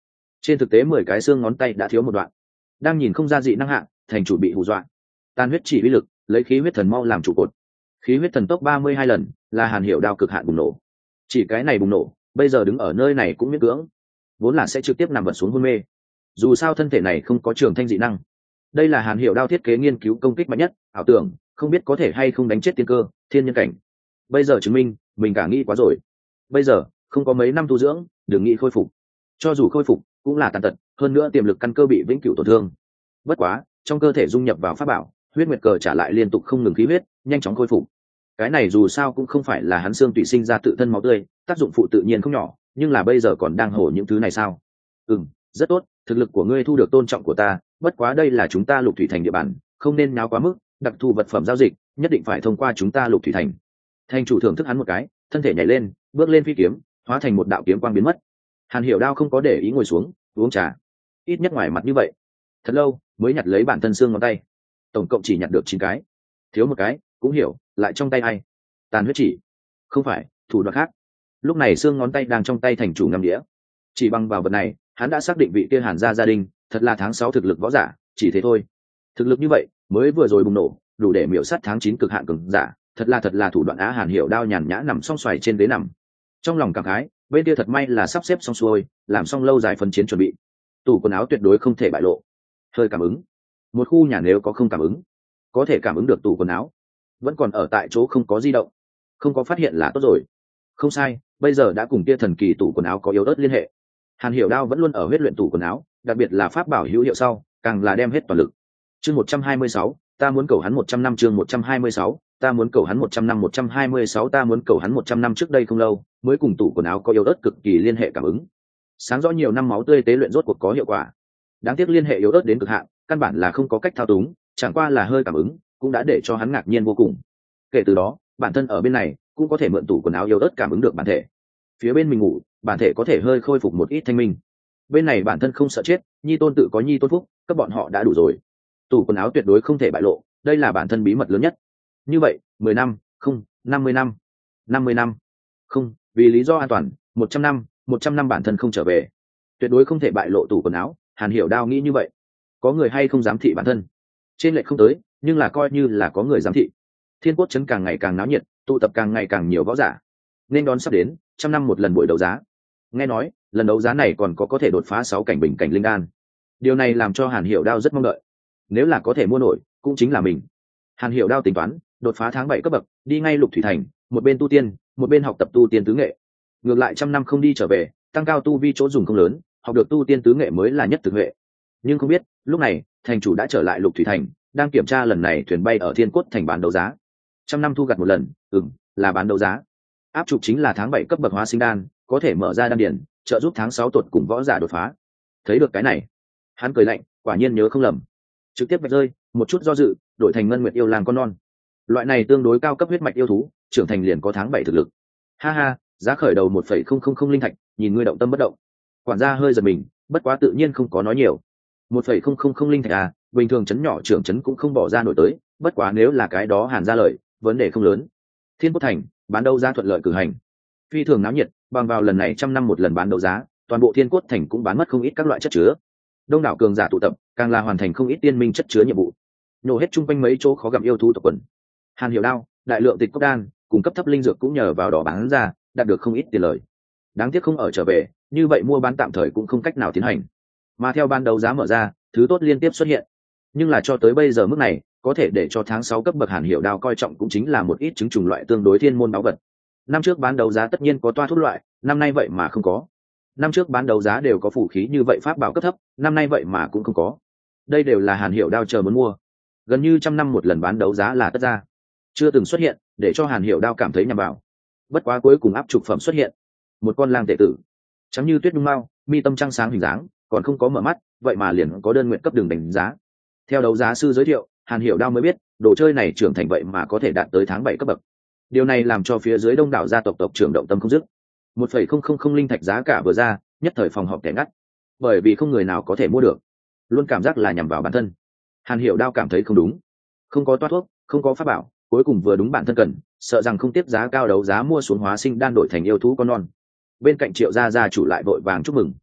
Trên thực tế mười cái xương ngón tay đã thiếu một đoạn, đang nhìn không ra dị năng hạng, thành chủ bị hù dọa. Tan huyết chỉ uy lực, lấy khí huyết thần mau làm trụ cột, khí huyết thần tốc ba mươi hai lần, là Hàn Hiểu Đao cực hạn bùng nổ. Chỉ cái này bùng nổ, bây giờ đứng ở nơi này cũng miễn cưỡng, vốn là sẽ trực tiếp nằm vật xuống hôn mê. Dù sao thân thể này không có trường thanh dị năng, đây là Hàn Hiểu Đao thiết kế nghiên cứu công kích mạnh nhất, ảo tưởng không biết có thể hay không đánh chết tiên cơ, thiên nhân cảnh. Bây giờ chứng minh mình cả nghĩ quá rồi. Bây giờ không có mấy năm tu dưỡng, đừng nghĩ khôi phục. Cho dù khôi phục cũng là tàn tật, hơn nữa tiềm lực căn cơ bị vĩnh cửu tổn thương. Bất quá trong cơ thể dung nhập vào pháp bảo, huyết nguyệt cờ trả lại liên tục không ngừng khí huyết, nhanh chóng khôi phục. Cái này dù sao cũng không phải là hắn xương tùy sinh ra tự thân máu tươi, tác dụng phụ tự nhiên không nhỏ, nhưng là bây giờ còn đang hổ những thứ này sao? Ừm, rất tốt, thực lực của ngươi thu được tôn trọng của ta, bất quá đây là chúng ta Lục Thủy Thành địa bàn, không nên náo quá mức, đặc thù vật phẩm giao dịch nhất định phải thông qua chúng ta Lục Thủy Thành. Thành chủ thưởng thức hắn một cái, thân thể nhảy lên, bước lên phi kiếm, hóa thành một đạo kiếm quang biến mất. Hàn Hiểu Đao không có để ý ngồi xuống uống trà, ít nhất ngoài mặt như vậy thật lâu mới nhặt lấy bản thân xương ngón tay, tổng cộng chỉ nhặt được chín cái, thiếu một cái cũng hiểu lại trong tay ai. Tàn huyết chỉ, không phải thủ đoạn khác. Lúc này xương ngón tay đang trong tay thành chủ ngâm đĩa, chỉ bằng vào vật này hắn đã xác định vị kia Hàn gia gia đình thật là tháng sáu thực lực võ giả, chỉ thế thôi. Thực lực như vậy mới vừa rồi bùng nổ, đủ để miểu sát tháng chín cực hạn cường giả, thật là thật là thủ đoạn á. Hàn Hiểu Đao nhàn nhã nằm song xoài trên ghế nằm, trong lòng cảm khái, bên kia thật may là sắp xếp xong xuôi, làm xong lâu dài phân chiến chuẩn bị, tủ quần áo tuyệt đối không thể bại lộ. Hơi cảm ứng, một khu nhà nếu có không cảm ứng, có thể cảm ứng được tủ quần áo vẫn còn ở tại chỗ, không có di động, không có phát hiện là tốt rồi. Không sai, bây giờ đã cùng kia thần kỳ tủ quần áo có yếu ớt liên hệ. Hàn Hiểu Đao vẫn luôn ở huyết luyện tủ quần áo, đặc biệt là pháp bảo hữu hiệu sau, càng là đem hết toàn lực. Chương một trăm hai mươi sáu, ta muốn cầu hắn một trăm năm. Chương một trăm hai mươi sáu, ta muốn cầu hắn một trăm năm. Một trăm hai mươi sáu, ta muốn cầu hắn một trăm năm. Trước đây không lâu mới cùng tủ quần áo có yếu ớt cực kỳ liên hệ cảm ứng, sáng rõ nhiều năm máu tươi tế luyện rốt cuộc có hiệu quả. Đáng tiếc liên hệ yếu ớt đến cực hạn, căn bản là không có cách thao túng, chẳng qua là hơi cảm ứng cũng đã để cho hắn ngạc nhiên vô cùng. Kể từ đó bản thân ở bên này cũng có thể mượn tủ quần áo yếu ớt cảm ứng được bản thể, phía bên mình ngủ bản thể có thể hơi khôi phục một ít thanh minh. Bên này bản thân không sợ chết, nhi tôn tự có nhi tôn phúc, các bọn họ đã đủ rồi. Tủ quần áo tuyệt đối không thể bại lộ, đây là bản thân bí mật lớn nhất. Như vậy mười năm không, năm mươi năm, năm mươi năm không, vì lý do an toàn một trăm năm, một trăm năm bản thân không trở về, tuyệt đối không thể bại lộ tủ quần áo. Hàn Hiểu Đao nghĩ như vậy. Có người hay không giám thị bản thân trên lệch không tới, nhưng là coi như là có người giám thị. Thiên Quốc trấn càng ngày càng náo nhiệt, tụ tập càng ngày càng nhiều võ giả, nên đón sắp đến trăm năm một lần buổi đấu giá. Nghe nói lần đấu giá này còn có có thể đột phá sáu cảnh bình cảnh linh đan, điều này làm cho Hàn Hiểu Đao rất mong đợi. Nếu là có thể mua nổi cũng chính là mình. Hàn Hiểu Đao tính toán đột phá tháng bảy cấp bậc, đi ngay Lục Thủy Thành, một bên tu tiên một bên học tập tu tiên tứ nghệ. Ngược lại trăm năm không đi trở về, tăng cao tu vi chỗ dùng không lớn, học được tu tiên tứ nghệ mới là nhất thực huệ. Nhưng không biết lúc này thành chủ đã trở lại Lục Thủy Thành, đang kiểm tra lần này thuyền bay ở Thiên Cốt Thành bán đấu giá. Trăm năm thu gặt một lần, ừm, là bán đấu giá. Áp trục chính là tháng bảy cấp bậc hóa sinh đan, có thể mở ra đan điển, trợ giúp tháng sáu tuột cùng võ giả đột phá. Thấy được cái này, hắn cười lạnh, quả nhiên nhớ không lầm, trực tiếp vạch rơi, một chút do dự, đổi thành ngân nguyệt yêu lang con non. Loại này tương đối cao cấp huyết mạch yêu thú, trưởng thành liền có tháng bảy thực lực. Ha ha, giá khởi đầu một phẩy không không không linh thạch, nhìn ngươi động tâm bất động. Quản gia hơi giật mình, bất quá tự nhiên không có nói nhiều. một phẩy không không không linh thạch à, bình thường chấn nhỏ trưởng chấn cũng không bỏ ra nổi tới, bất quá nếu là cái đó Hàn ra lời, vấn đề không lớn. Thiên Quốc Thành bán đấu giá thuận lợi cử hành, phi thường náo nhiệt, bằng vào lần này trăm năm một lần bán đấu giá, toàn bộ Thiên Quốc Thành cũng bán mất không ít các loại chất chứa. Đông đảo cường giả tụ tập, càng là hoàn thành không ít tiên minh chất chứa nhiệm vụ, nhổ hết chung quanh mấy chỗ khó gặp yêu thú tộc quần. Hàn Hiểu Đao, đại lượng tịch cốc đan, cung cấp thấp linh dược cũng nhờ vào đó bán ra, đạt được không ít tiền lời. Đáng tiếc không ở trở về, như vậy mua bán tạm thời cũng không cách nào tiến hành. Mà theo ban đấu giá mở ra, thứ tốt liên tiếp xuất hiện. Nhưng là cho tới bây giờ mức này, có thể để cho tháng sáu cấp bậc Hàn Hiểu Đao coi trọng cũng chính là một ít chứng trùng loại tương đối thiên môn báu vật. Năm trước bán đấu giá tất nhiên có toa thuốc loại, năm nay vậy mà không có. Năm trước bán đấu giá đều có phủ khí như vậy pháp bảo cấp thấp, năm nay vậy mà cũng không có. Đây đều là Hàn Hiểu Đao chờ muốn mua. Gần như trăm năm một lần bán đấu giá là tất ra, chưa từng xuất hiện, để cho Hàn Hiểu Đao cảm thấy nhằm vào. Bất quá cuối cùng áp trục phẩm xuất hiện, một con lang tệ tử, trắng như tuyết nhung mao, mi tâm trăng sáng hình dáng, còn không có mở mắt, vậy mà liền có đơn nguyện cấp đường đánh giá. Theo đấu giá sư giới thiệu, Hàn Hiểu Đao mới biết, đồ chơi này trưởng thành vậy mà có thể đạt tới tháng bảy cấp bậc. Điều này làm cho phía dưới đông đảo gia tộc tộc trưởng động tâm không dứt. một phẩy không không không linh thạch giá cả vừa ra, nhất thời phòng họp kẻ ngắt, bởi vì không người nào có thể mua được, luôn cảm giác là nhằm vào bản thân. Hàn Hiểu Đao cảm thấy không đúng, không có toát thuốc, không có pháp bảo, cuối cùng vừa đúng bản thân cần, sợ rằng không tiếp giá cao đấu giá mua xuống hóa sinh đan đổi thành yêu thú con non. Bên cạnh Triệu gia gia chủ lại vội vàng chúc mừng.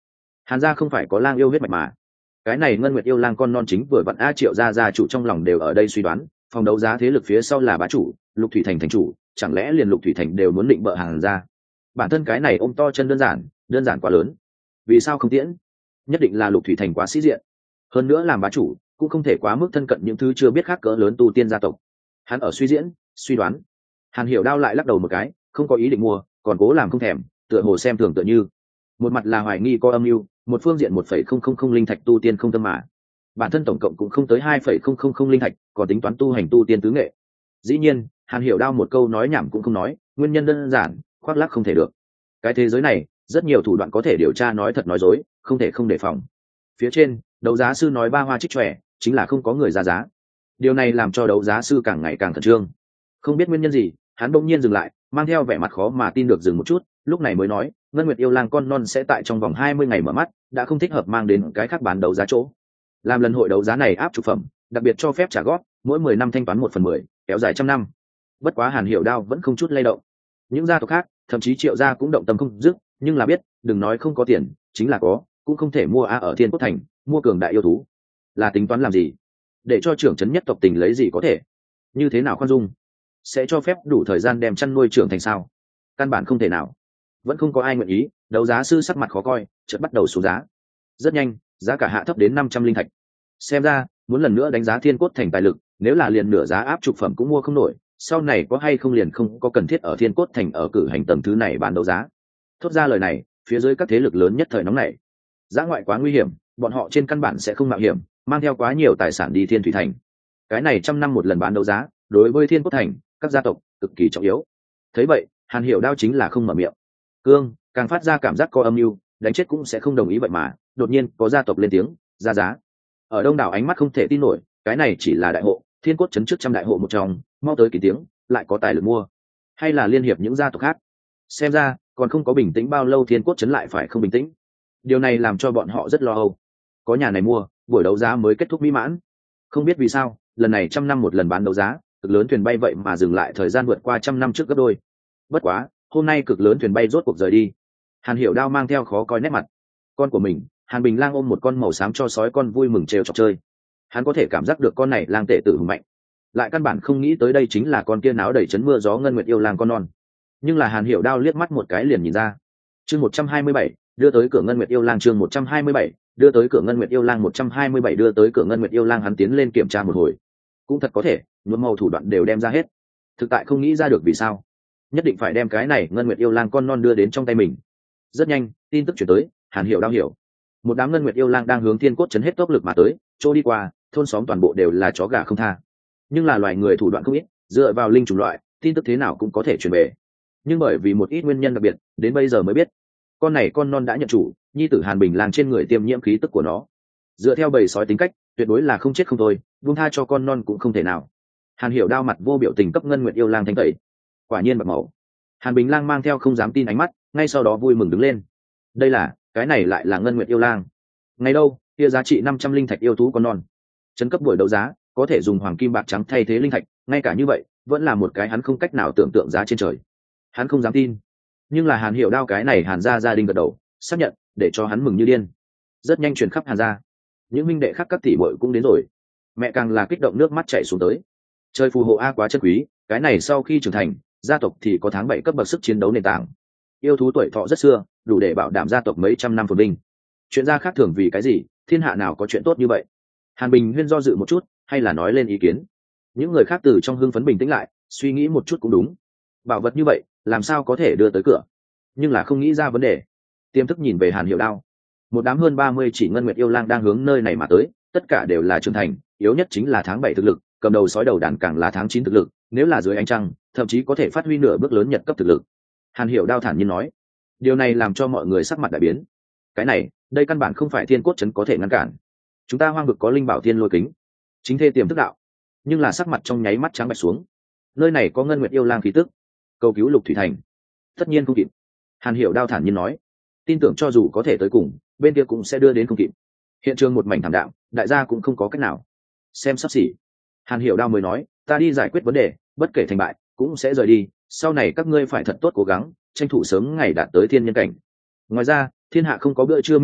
Hàn gia không phải có lang yêu huyết mạch mà. Cái này Ngân Nguyệt yêu lang con non chính vừa vặn A Triệu gia gia chủ trong lòng đều ở đây suy đoán, phòng đấu giá thế lực phía sau là bá chủ, Lục Thủy Thành thành chủ, chẳng lẽ liền Lục Thủy Thành đều muốn định bợ Hàn gia? Bản thân cái này ôm to chân đơn giản, đơn giản quá lớn. Vì sao không tiễn? Nhất định là Lục Thủy Thành quá sĩ diện. Hơn nữa làm bá chủ, cũng không thể quá mức thân cận những thứ chưa biết khác cỡ lớn tu tiên gia tộc. Hắn ở suy diễn, suy đoán. Hàn Hiểu Đao lại lắc đầu một cái, không có ý định mua, còn cố làm không thèm, tựa hồ xem thường tựa như. Một mặt là hoài nghi có âm mưu, một phương diện một phẩy không không không linh thạch tu tiên không tâm mà. Bản thân tổng cộng cũng không tới hai phẩy không không không linh thạch, còn tính toán tu hành tu tiên tứ nghệ. Dĩ nhiên, Hàn Hiểu Đao một câu nói nhảm cũng không nói, nguyên nhân đơn giản, khoác lác không thể được. Cái thế giới này, rất nhiều thủ đoạn có thể điều tra nói thật nói dối, không thể không đề phòng. Phía trên, đấu giá sư nói ba hoa trích trẻ, chính là không có người ra giá. Điều này làm cho đấu giá sư càng ngày càng khẩn trương. Không biết nguyên nhân gì, hắn bỗng nhiên dừng lại, mang theo vẻ mặt khó mà tin được dừng một chút, lúc này mới nói, Ngân Nguyệt yêu lang con non sẽ tại trong vòng hai mươi ngày mở mắt, đã không thích hợp mang đến cái khác bán đấu giá chỗ. Làm lần hội đấu giá này áp trục phẩm, đặc biệt cho phép trả góp, mỗi mười năm thanh toán một phần mười, kéo dài trăm năm. Bất quá Hàn Hiểu Đao vẫn không chút lay động. Những gia tộc khác, thậm chí Triệu gia cũng động tâm không dứt, nhưng là biết, đừng nói không có tiền, chính là có, cũng không thể mua a ở Thiên Quốc Thành, mua cường đại yêu thú. Là tính toán làm gì? Để cho trưởng trấn nhất tộc tình lấy gì có thể? Như thế nào khoan dung? Sẽ cho phép đủ thời gian đem chăn nuôi trưởng thành sao? Căn bản không thể nào. Vẫn không có ai nguyện ý, đấu giá sư sắc mặt khó coi, chợt bắt đầu xuống giá. Rất nhanh, giá cả hạ thấp đến năm trăm linh thạch. Xem ra, muốn lần nữa đánh giá Thiên Cốt Thành tài lực, nếu là liền nửa giá áp trục phẩm cũng mua không nổi, sau này có hay không liền không có cần thiết ở Thiên Cốt Thành ở cử hành tầng thứ này bán đấu giá. Thốt ra lời này, phía dưới các thế lực lớn nhất thời nóng nảy. Giá ngoại quá nguy hiểm, bọn họ trên căn bản sẽ không mạo hiểm, mang theo quá nhiều tài sản đi Thiên Thủy Thành. Cái này trăm năm một lần bán đấu giá, đối với Thiên Cốt Thành, các gia tộc cực kỳ trọng yếu. Thấy vậy, Hàn Hiểu Đao chính là không mở miệng. Cương càng phát ra cảm giác có âm mưu, đánh chết cũng sẽ không đồng ý vậy mà, đột nhiên có gia tộc lên tiếng, ra giá. Ở đông đảo ánh mắt không thể tin nổi, cái này chỉ là đại hộ, Thiên Cốt trấn trước trăm đại hộ một trong, mau tới kỳ tiếng, lại có tài lực mua, hay là liên hiệp những gia tộc khác? Xem ra, còn không có bình tĩnh bao lâu Thiên Cốt trấn lại phải không bình tĩnh. Điều này làm cho bọn họ rất lo âu. Có nhà này mua, buổi đấu giá mới kết thúc mỹ mãn. Không biết vì sao, lần này trăm năm một lần bán đấu giá, cực lớn thuyền bay vậy mà dừng lại thời gian vượt qua trăm năm trước gấp đôi. Bất quá, hôm nay cực lớn thuyền bay rốt cuộc rời đi. Hàn Hiểu Đao mang theo khó coi nét mặt. Con của mình, Hàn Bình Lang ôm một con màu xám cho sói con vui mừng trêu chọc chơi. Hắn có thể cảm giác được con này lang tệ tử hùng mạnh, lại căn bản không nghĩ tới đây chính là con kia náo đầy chấn mưa gió Ngân Nguyệt yêu lang con non. Nhưng là Hàn Hiểu Đao liếc mắt một cái liền nhìn ra. Chương một trăm hai mươi bảy, đưa tới cửa Ngân Nguyệt yêu lang chương một trăm hai mươi bảy, đưa tới cửa Ngân Nguyệt yêu lang một trăm hai mươi bảy đưa tới cửa Ngân Nguyệt yêu lang hắn tiến lên kiểm tra một hồi. Cũng thật có thể, nhuộm màu thủ đoạn đều đem ra hết. Thực tại không nghĩ ra được vì sao, nhất định phải đem cái này Ngân Nguyệt yêu lang con non đưa đến trong tay mình. Rất nhanh, tin tức chuyển tới, Hàn Hiểu Đao hiểu. Một đám Ngân Nguyệt yêu lang đang hướng Thiên Cốt trấn hết tốc lực mà tới, chỗ đi qua, thôn xóm toàn bộ đều là chó gà không tha. Nhưng là loài người thủ đoạn không ít, dựa vào linh chủng loại, tin tức thế nào cũng có thể truyền về. Nhưng bởi vì một ít nguyên nhân đặc biệt, đến bây giờ mới biết, con này con non đã nhận chủ, nhi tử Hàn Bình Lang trên người tiêm nhiễm khí tức của nó. Dựa theo bầy sói tính cách, tuyệt đối là không chết không thôi, buông tha cho con non cũng không thể nào. Hàn Hiểu Đao mặt vô biểu tình cấp Ngân Nguyệt yêu lang thanh tẩy. Quả nhiên bạc màu. Hàn Bình Lang mang theo không dám tin ánh mắt, ngay sau đó vui mừng đứng lên. Đây là, cái này lại là Ngân Nguyệt yêu lang. Ngày đâu, kia giá trị năm trăm linh thạch yêu thú con non. Trấn cấp buổi đấu giá, có thể dùng hoàng kim bạc trắng thay thế linh thạch, ngay cả như vậy, vẫn là một cái hắn không cách nào tưởng tượng giá trên trời. Hắn không dám tin. Nhưng là Hàn Hiểu Đao cái này Hàn gia gia đình gật đầu, xác nhận, để cho hắn mừng như điên. Rất nhanh truyền khắp Hàn gia. Những minh đệ khác các tỷ muội cũng đến rồi. Mẹ càng là kích động nước mắt chảy xuống tới. Trời phù hộ a quá chân quý, cái này sau khi trưởng thành, gia tộc thì có tháng bảy cấp bậc sức chiến đấu nền tảng. Yêu thú tuổi thọ rất xưa, đủ để bảo đảm gia tộc mấy trăm năm phồn vinh. Chuyện gia khác thường vì cái gì, thiên hạ nào có chuyện tốt như vậy? Hàn Bình Huyên do dự một chút, hay là nói lên ý kiến. Những người khác từ trong hưng phấn bình tĩnh lại, suy nghĩ một chút cũng đúng. Bảo vật như vậy, làm sao có thể đưa tới cửa? Nhưng là không nghĩ ra vấn đề. Tiềm thức nhìn về Hàn Hiểu Đao. Một đám hơn ba mươi chỉ Ngân Nguyệt yêu lang đang hướng nơi này mà tới, tất cả đều là trưởng thành, yếu nhất chính là tháng bảy thực lực, cầm đầu sói đầu đàn càng là tháng chín thực lực, nếu là dưới ánh trăng, thậm chí có thể phát huy nửa bước lớn nhật cấp thực lực. Hàn Hiểu Đao thản nhiên nói. Điều này làm cho mọi người sắc mặt đại biến. Cái này, đây căn bản không phải Thiên Cốt trấn có thể ngăn cản. Chúng ta hoang vực có linh bảo thiên lôi kính, chính thê tiềm thức đạo. Nhưng là sắc mặt trong nháy mắt trắng bệch xuống. Nơi này có Ngân Nguyệt yêu lang khí tức, cầu cứu Lục Thủy Thành, tất nhiên không kịp. Hàn Hiểu Đao thản nhiên nói. Tin tưởng cho dù có thể tới cùng, bên kia cũng sẽ đưa đến không kịp. Hiện trường một mảnh thảm đạm, đại gia cũng không có cách nào. Xem sắp xỉ. Hàn Hiểu Đao mới nói, ta đi giải quyết vấn đề, bất kể thành bại, cũng sẽ rời đi. Sau này các ngươi phải thật tốt cố gắng, tranh thủ sớm ngày đạt tới thiên nhân cảnh. Ngoài ra, thiên hạ không có bữa trưa miễn phí,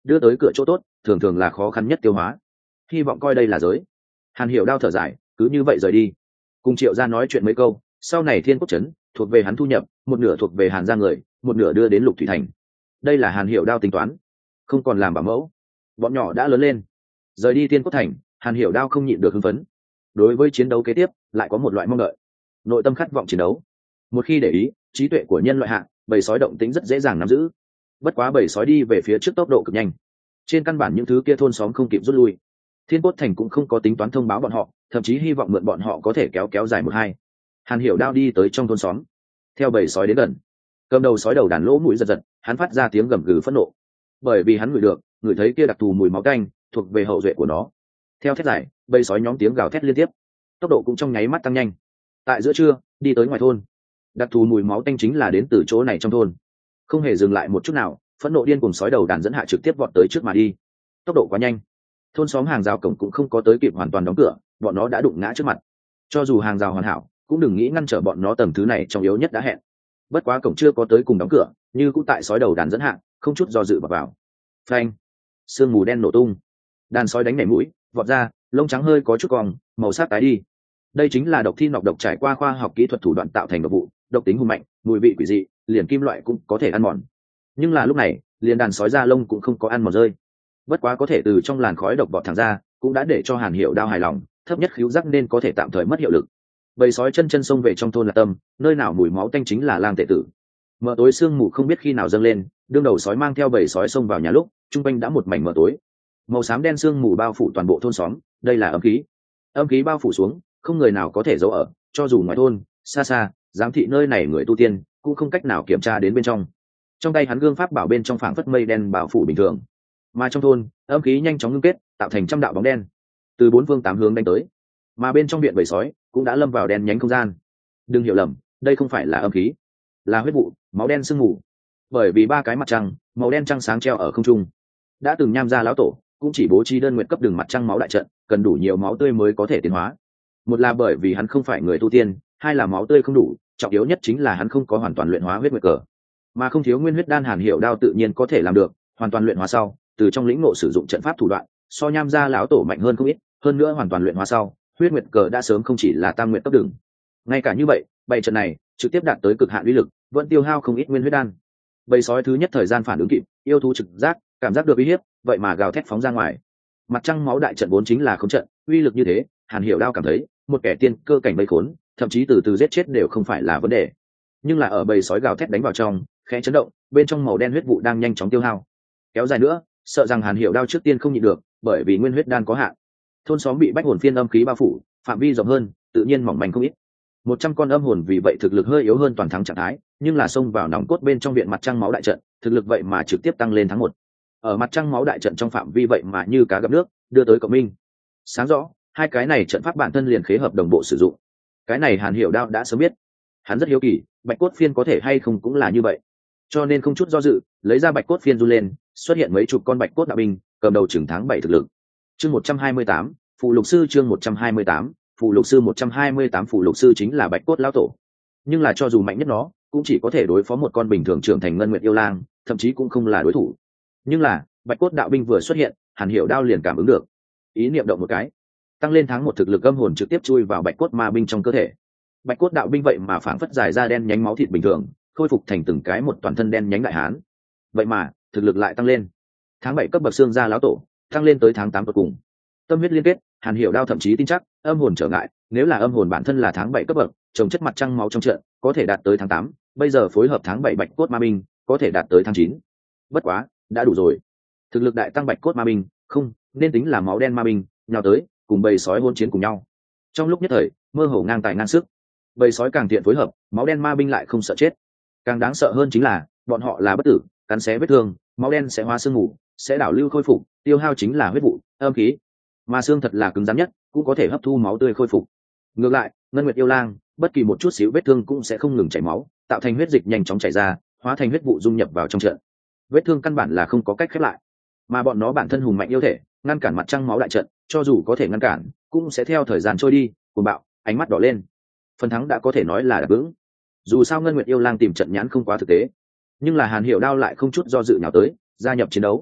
đưa tới cửa chỗ tốt thường thường là khó khăn nhất tiêu hóa. Hy vọng coi đây là giới. Hàn Hiểu Đao thở dài, cứ như vậy rời đi. Cùng Triệu Gia nói chuyện mấy câu, sau này Thiên Quốc trấn thuộc về hắn thu nhập, một nửa thuộc về Hàn gia người, một nửa đưa đến Lục Thủy thành. Đây là Hàn Hiểu Đao tính toán, không còn làm bảo mẫu. Bọn nhỏ đã lớn lên, rời đi Thiên Quốc thành, Hàn Hiểu Đao không nhịn được hưng phấn. Đối với chiến đấu kế tiếp, lại có một loại mong đợi, nội tâm khát vọng chiến đấu. Một khi để ý, trí tuệ của nhân loại hạ, bầy sói động tính rất dễ dàng nắm giữ. Bất quá bầy sói đi về phía trước tốc độ cực nhanh, trên căn bản những thứ kia thôn xóm không kịp rút lui. Thiên Quốc thành cũng không có tính toán thông báo bọn họ, thậm chí hy vọng mượn bọn họ có thể kéo kéo dài một hai. Hàn Hiểu Đao đi tới trong thôn xóm, theo bầy sói đến gần, cầm đầu sói đầu đàn lỗ mũi giật giật, hắn phát ra tiếng gầm gừ phẫn nộ, bởi vì hắn ngửi được, ngửi thấy kia đặc thù mùi máu tanh thuộc về hậu duệ của nó. Theo thét dài, bầy sói nhóm tiếng gào thét liên tiếp, tốc độ cũng trong nháy mắt tăng nhanh. Tại giữa trưa, đi tới ngoài thôn, đặc thù mùi máu tanh chính là đến từ chỗ này trong thôn. Không hề dừng lại một chút nào, phẫn nộ điên cùng sói đầu đàn dẫn hạ trực tiếp vọt tới trước mà đi. Tốc độ quá nhanh, thôn xóm hàng rào cổng cũng không có tới kịp hoàn toàn đóng cửa, bọn nó đã đụng ngã trước mặt. Cho dù hàng rào hoàn hảo, cũng đừng nghĩ ngăn trở bọn nó, tầm thứ này trong yếu nhất đã hẹn. Bất quá cổng chưa có tới cùng đóng cửa, như cũng tại sói đầu đàn dẫn hạ, không chút do dự vào vào. Phanh, sương mù đen nổ tung, đàn sói đánh nảy mũi vọt ra, lông trắng hơi có chút cong, màu sắc tái đi. Đây chính là độc thi nọc độc trải qua khoa học kỹ thuật thủ đoạn tạo thành độc vụ, độc tính hung mạnh, mùi vị quỷ dị, liền kim loại cũng có thể ăn mòn. Nhưng là lúc này, liền đàn sói da lông cũng không có ăn mòn rơi. Bất quá có thể từ trong làn khói độc vọt thẳng ra, cũng đã để cho Hàn Hiểu Đao hài lòng, thấp nhất khứu giác nên có thể tạm thời mất hiệu lực. Bầy sói chân chân xông về trong thôn Lạc Tâm, nơi nào mùi máu tanh chính là lang tệ tử. Mờ tối sương mù không biết khi nào dâng lên, đương đầu sói mang theo bầy sói xông vào nhà lúc, trung quanh đã một mảnh mờ tối. Màu xám đen sương mù bao phủ toàn bộ thôn xóm, đây là âm khí. Âm khí bao phủ xuống, không người nào có thể giấu ở, cho dù ngoài thôn, xa xa, giám thị nơi này người tu tiên, cũng không cách nào kiểm tra đến bên trong. Trong tay hắn gương pháp bảo bên trong phảng phất mây đen bao phủ bình thường. Mà trong thôn, âm khí nhanh chóng ngưng kết, tạo thành trăm đạo bóng đen, từ bốn phương tám hướng đánh tới. Mà bên trong viện bầy sói cũng đã lâm vào đen nhánh không gian. Đừng hiểu lầm, đây không phải là âm khí, là huyết vụ, máu đen sương mù. Bởi vì ba cái mặt trăng, màu đen trăng sáng treo ở không trung. Đã từng nham gia lão tổ cũng chỉ bố trí đơn nguyện cấp đường mặt trăng máu đại trận, cần đủ nhiều máu tươi mới có thể tiến hóa. Một là bởi vì hắn không phải người tu tiên, hai là máu tươi không đủ, trọng yếu nhất chính là hắn không có hoàn toàn luyện hóa huyết nguyệt cờ, mà không thiếu nguyên huyết đan. Hàn Hiểu Đao tự nhiên có thể làm được, hoàn toàn luyện hóa sau, từ trong lĩnh ngộ sử dụng trận pháp thủ đoạn, so nham gia lão tổ mạnh hơn không ít, hơn nữa hoàn toàn luyện hóa sau, huyết nguyệt cờ đã sớm không chỉ là tam nguyện cấp đường. Ngay cả như vậy, bảy trận này trực tiếp đạt tới cực hạn uy lực, vẫn tiêu hao không ít nguyên huyết đan. Bầy sói thứ nhất thời gian phản ứng kịp, yêu thú trực giác cảm giác được uy hiếp, vậy mà gào thét phóng ra ngoài. Mặt trăng máu đại trận vốn chính là không trận, uy lực như thế, Hàn Hiểu Đao cảm thấy một kẻ tiên cơ cảnh vây khốn, thậm chí từ từ giết chết đều không phải là vấn đề. Nhưng là ở bầy sói gào thét đánh vào trong, khẽ chấn động, bên trong màu đen huyết vụ đang nhanh chóng tiêu hao. Kéo dài nữa, sợ rằng Hàn Hiểu Đao trước tiên không nhịn được, bởi vì nguyên huyết đan có hạn. Thôn xóm bị bách hồn phiên âm khí bao phủ, phạm vi rộng hơn, tự nhiên mỏng manh không ít. Một trăm con âm hồn vì vậy thực lực hơi yếu hơn toàn thắng trạng thái, nhưng là xông vào nòng cốt bên trong viện mặt trăng máu đại trận, thực lực vậy mà trực tiếp tăng lên tháng một. Ở mặt trăng máu đại trận trong phạm vi vậy mà như cá gặp nước, đưa tới cộng minh. Sáng rõ, hai cái này trận pháp bản thân liền khế hợp đồng bộ sử dụng. Cái này Hàn Hiểu Đao đã sớm biết, hắn rất hiếu kỳ, bạch cốt phiên có thể hay không cũng là như vậy, cho nên không chút do dự, lấy ra bạch cốt phiên run lên, xuất hiện mấy chục con bạch cốt đạo binh, cầm đầu chừng tháng bảy thực lực. Chương một trăm hai mươi tám, phụ lục sư. Chương một trăm hai mươi tám, phụ lục sư. Một trăm hai mươi tám phụ lục sư chính là bạch cốt lão tổ. Nhưng là cho dù mạnh nhất nó, cũng chỉ có thể đối phó một con bình thường trưởng thành ngân nguyệt yêu lang, thậm chí cũng không là đối thủ. Nhưng là bạch cốt đạo binh vừa xuất hiện, Hàn Hiểu Đao liền cảm ứng được, ý niệm động một cái, tăng lên tháng một thực lực âm hồn trực tiếp chui vào bạch cốt ma binh trong cơ thể. Bạch cốt đạo binh vậy mà phảng phất dài ra đen nhánh máu thịt bình thường, khôi phục thành từng cái một toàn thân đen nhánh đại hán. Vậy mà thực lực lại tăng lên, tháng bảy cấp bậc xương gia lão tổ tăng lên tới tháng tám tột cùng. Tâm huyết liên kết, Hàn Hiểu Đao thậm chí tin chắc âm hồn trở ngại, nếu là âm hồn bản thân là tháng bảy cấp bậc, trồng chất mặt trăng máu trong trận có thể đạt tới tháng tám, bây giờ phối hợp tháng bảy bạch cốt ma binh có thể đạt tới tháng chín. Bất quá đã đủ rồi. Thực lực đại tăng bạch cốt ma binh, không nên tính là máu đen ma binh, nhào tới cùng bầy sói hôn chiến cùng nhau. Trong lúc nhất thời mơ hồ ngang tài ngang sức, bầy sói càng thiện phối hợp, máu đen ma binh lại không sợ chết. Càng đáng sợ hơn chính là bọn họ là bất tử, cắn xé vết thương, máu đen sẽ hóa xương mù, sẽ đảo lưu khôi phục, tiêu hao chính là huyết vụ, âm khí, mà xương thật là cứng rắn nhất, cũng có thể hấp thu máu tươi khôi phục. Ngược lại ngân nguyệt yêu lang, bất kỳ một chút xíu vết thương cũng sẽ không ngừng chảy máu, tạo thành huyết dịch nhanh chóng chảy ra, hóa thành huyết vụ dung nhập vào trong trận. Vết thương căn bản là không có cách khép lại, mà bọn nó bản thân hùng mạnh yêu thể, ngăn cản mặt trăng máu đại trận, cho dù có thể ngăn cản, cũng sẽ theo thời gian trôi đi, cuồng bạo, ánh mắt đỏ lên. Phần thắng đã có thể nói là đã vững. Dù sao ngân nguyệt yêu lang tìm trận nhãn không quá thực tế, nhưng là Hàn Hiểu Đao lại không chút do dự nhào tới, gia nhập chiến đấu.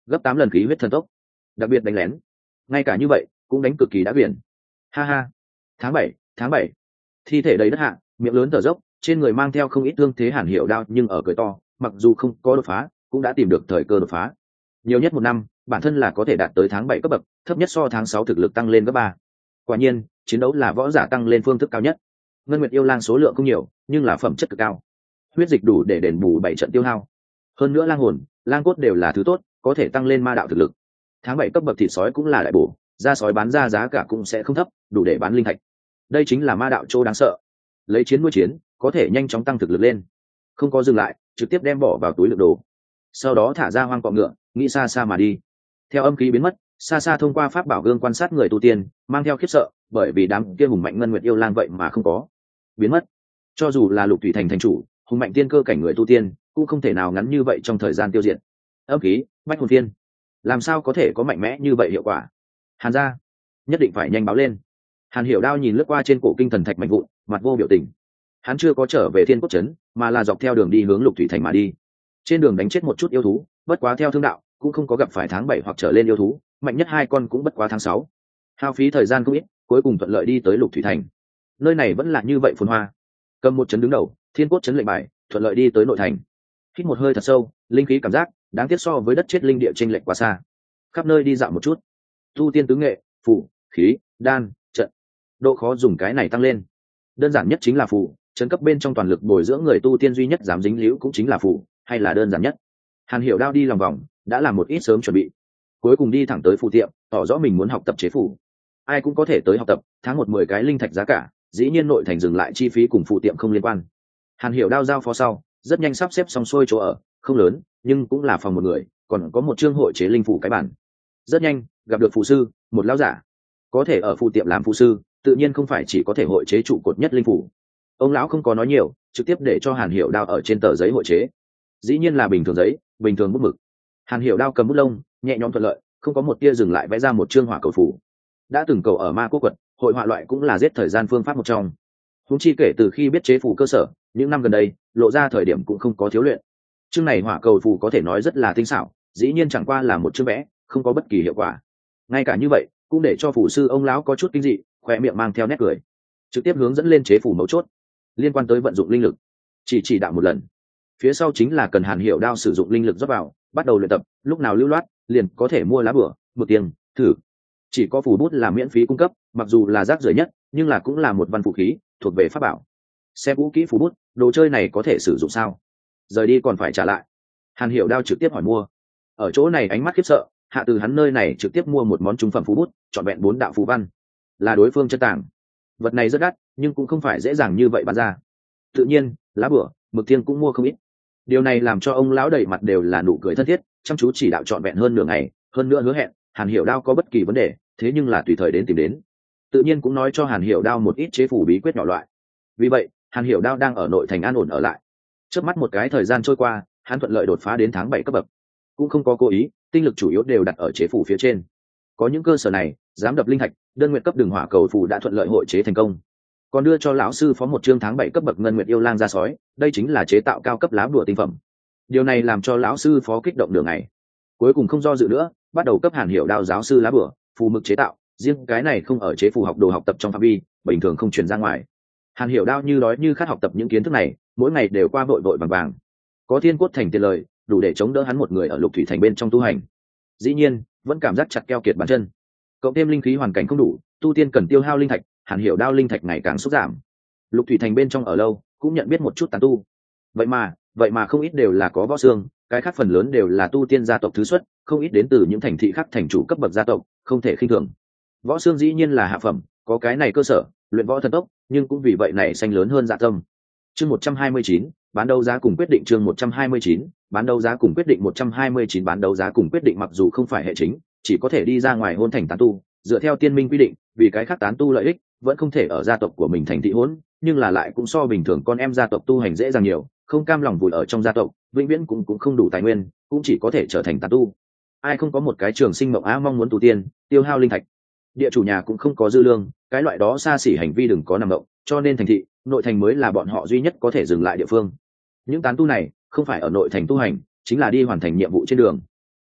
gấp tám lần khí huyết thần tốc, đặc biệt đánh lén, ngay cả như vậy cũng đánh cực kỳ đã biển. Ha ha. Tháng bảy, tháng bảy, thi thể đầy đất hạ, miệng lớn thở dốc, trên người mang theo không ít thương thế Hàn Hiểu Đao nhưng ở cười to, mặc dù không có đột phá cũng đã tìm được thời cơ đột phá. Nhiều nhất một năm bản thân là có thể đạt tới tháng bảy cấp bậc, thấp nhất so tháng sáu thực lực tăng lên gấp ba. Quả nhiên chiến đấu là võ giả tăng lên phương thức cao nhất. Ngân Nguyệt yêu lang số lượng không nhiều nhưng là phẩm chất cực cao, huyết dịch đủ để đền bù bảy trận tiêu hao. Hơn nữa lang hồn lang cốt đều là thứ tốt, có thể tăng lên ma đạo thực lực. Tháng bảy cấp bậc thịt sói cũng là đại bổ, da sói bán ra giá cả cũng sẽ không thấp, đủ để bán linh thạch. Đây chính là ma đạo chỗ đáng sợ, lấy chiến nuôi chiến có thể nhanh chóng tăng thực lực lên. Không có dừng lại, trực tiếp đem bỏ vào túi đựng đồ, sau đó thả ra hoang cọ ngựa, nghĩ xa xa mà đi. Theo âm khí biến mất, xa xa thông qua pháp bảo gương quan sát người tu tiên, mang theo khiếp sợ, bởi vì đám kia hùng mạnh Ngân Nguyệt yêu lang vậy mà không có biến mất. Cho dù là Lục Thủy Thành thành chủ, hùng mạnh tiên cơ cảnh người tu tiên, cũng không thể nào ngắn như vậy trong thời gian tiêu diệt. Âm khí, bách hồn tiên, làm sao có thể có mạnh mẽ như vậy hiệu quả? Hàn gia, nhất định phải nhanh báo lên. Hàn Hiểu Đao nhìn lướt qua trên cổ kinh thần thạch mạnh vụn, mặt vô biểu tình. Hắn chưa có trở về Thiên Cốt trấn, mà là dọc theo đường đi hướng Lục Thủy Thành mà đi. Trên đường đánh chết một chút yêu thú, bất quá theo thương đạo, cũng không có gặp phải tháng bảy hoặc trở lên yêu thú, mạnh nhất hai con cũng bất quá tháng sáu. Hao phí thời gian không ít, cuối cùng thuận lợi đi tới Lục Thủy Thành. Nơi này vẫn là như vậy phồn hoa. Cầm một trấn đứng đầu, Thiên Cốt trấn lệnh bài, thuận lợi đi tới nội thành. Hít một hơi thật sâu, linh khí cảm giác, đáng tiếc so với đất chết linh địa chênh lệch quá xa. Khắp nơi đi dạo một chút. Tu tiên tứ nghệ, phù, khí, đan, trận. Độ khó dùng cái này tăng lên. Đơn giản nhất chính là phù, trấn cấp bên trong toàn lực bồi dưỡng người tu tiên duy nhất dám dính líu cũng chính là phù, hay là đơn giản nhất. Hàn Hiểu Đao đi lòng vòng, đã làm một ít sớm chuẩn bị. Cuối cùng đi thẳng tới phù tiệm, tỏ rõ mình muốn học tập chế phù. Ai cũng có thể tới học tập, tháng một mười cái linh thạch giá cả, dĩ nhiên nội thành dừng lại chi phí cùng phù tiệm không liên quan. Hàn Hiểu Đao giao phó sau, rất nhanh sắp xếp xong xuôi chỗ ở, không lớn, nhưng cũng là phòng một người, còn có một chương hội chế linh phủ cái bản. Rất nhanh, gặp được phù sư, một lão giả. Có thể ở phù tiệm làm phù sư, tự nhiên không phải chỉ có thể hội chế trụ cột nhất linh phủ. Ông lão không có nói nhiều, trực tiếp để cho Hàn Hiểu Đao ở trên tờ giấy hội chế. Dĩ nhiên là bình thường giấy, bình thường bút mực. Hàn Hiểu Đao cầm bút lông, nhẹ nhõm thuận lợi, không có một tia dừng lại vẽ ra một chương hỏa cầu phủ. Đã từng cầu ở Ma Quốc quật, hội họa loại cũng là giết thời gian phương pháp một trong. Húng chi kể từ khi biết chế phủ cơ sở, những năm gần đây, lộ ra thời điểm cũng không có thiếu luyện. Chương này hỏa cầu phù có thể nói rất là tinh xảo, dĩ nhiên chẳng qua là một chương vẽ, không có bất kỳ hiệu quả. Ngay cả như vậy, cũng để cho phù sư ông lão có chút kinh dị, khoe miệng mang theo nét cười. Trực tiếp hướng dẫn lên chế phủ mấu chốt, liên quan tới vận dụng linh lực. Chỉ chỉ đạo một lần. Phía sau chính là cần Hàn Hiểu Đao sử dụng linh lực rót vào, bắt đầu luyện tập, lúc nào lưu loát, liền có thể mua lá bửa, mực tiền, thử. Chỉ có phù bút là miễn phí cung cấp, mặc dù là rác rưởi nhất, nhưng là cũng là một văn phụ khí, thuộc về pháp bảo. Xem vũ kỹ phù bút, đồ chơi này có thể sử dụng sao? Rời đi còn phải trả lại. Hàn Hiểu Đao trực tiếp hỏi mua. Ở chỗ này ánh mắt khiếp sợ, hạ từ hắn nơi này trực tiếp mua một món trung phẩm phù bút, chọn vẹn bốn đạo phù văn, là đối phương chân tàng. Vật này rất đắt, nhưng cũng không phải dễ dàng như vậy bán ra. Tự nhiên, lá bửa, mực thiêng cũng mua không ít. Điều này làm cho ông lão đầy mặt đều là nụ cười thân thiết, chăm chú chỉ đạo trọn vẹn hơn nửa ngày, hơn nữa hứa hẹn Hàn Hiểu Đao có bất kỳ vấn đề, thế nhưng là tùy thời đến tìm đến. Tự nhiên cũng nói cho Hàn Hiểu Đao một ít chế phủ bí quyết nhỏ loại. Vì vậy, Hàn Hiểu Đao đang ở nội thành an ổn ở lại. Trước mắt một cái thời gian trôi qua, hắn thuận lợi đột phá đến tháng bảy cấp bậc. Cũng không có cố ý, tinh lực chủ yếu đều đặt ở chế phủ phía trên. Có những cơ sở này, dám đập linh thạch, đơn nguyện cấp đường hỏa cầu phù đã thuận lợi hội chế thành công. Còn đưa cho lão sư phó một chương tháng bảy cấp bậc ngân nguyệt yêu lang ra sói, đây chính là chế tạo cao cấp lá bùa tinh phẩm. Điều này làm cho lão sư phó kích động đường này. Cuối cùng không do dự nữa, bắt đầu cấp Hàn Hiểu Đao giáo sư lá bùa, phù mực chế tạo, riêng cái này không ở chế phù học đồ học tập trong phạm vi, bình thường không truyền ra ngoài. Hàn Hiểu Đao như đói như khát học tập những kiến thức này, mỗi ngày đều qua vội vội vàng vàng. Có Thiên Cốt Thành tiền lời, đủ để chống đỡ hắn một người ở Lục Thủy Thành bên trong tu hành. Dĩ nhiên, vẫn cảm giác chặt keo kiệt bàn chân. Cộng thêm linh khí hoàn cảnh không đủ, tu tiên cần tiêu hao linh thạch, Hàn Hiểu Đao linh thạch ngày càng sút giảm. Lục Thủy Thành bên trong ở lâu, cũng nhận biết một chút tán tu. Vậy mà, vậy mà không ít đều là có võ xương, cái khác phần lớn đều là tu tiên gia tộc thứ xuất, không ít đến từ những thành thị khác thành chủ cấp bậc gia tộc, không thể khinh thường. Võ xương dĩ nhiên là hạ phẩm, có cái này cơ sở, luyện võ thần tốc, nhưng cũng vì vậy này xanh lớn hơn dạ tâm. Chương một trăm hai mươi chín, bán đấu giá cùng quyết định chương một trăm hai mươi chín, bán đấu giá cùng quyết định một trăm hai mươi chín bán đấu giá cùng quyết định mặc dù không phải hệ chính, chỉ có thể đi ra ngoài hôn thành tán tu, dựa theo tiên minh quy định, vì cái khác tán tu lợi ích, vẫn không thể ở gia tộc của mình thành thị hôn, nhưng là lại cũng so bình thường con em gia tộc tu hành dễ dàng nhiều, không cam lòng vùi ở trong gia tộc, vĩnh viễn cũng cũng không đủ tài nguyên, cũng chỉ có thể trở thành tán tu. Ai không có một cái trường sinh mộng á mong muốn tu tiên, tiêu hao linh thạch. Địa chủ nhà cũng không có dư lương, cái loại đó xa xỉ hành vi đừng có nằm mộng, cho nên thành thị, nội thành mới là bọn họ duy nhất có thể dừng lại địa phương. Những tán tu này, không phải ở nội thành tu hành, chính là đi hoàn thành nhiệm vụ trên đường.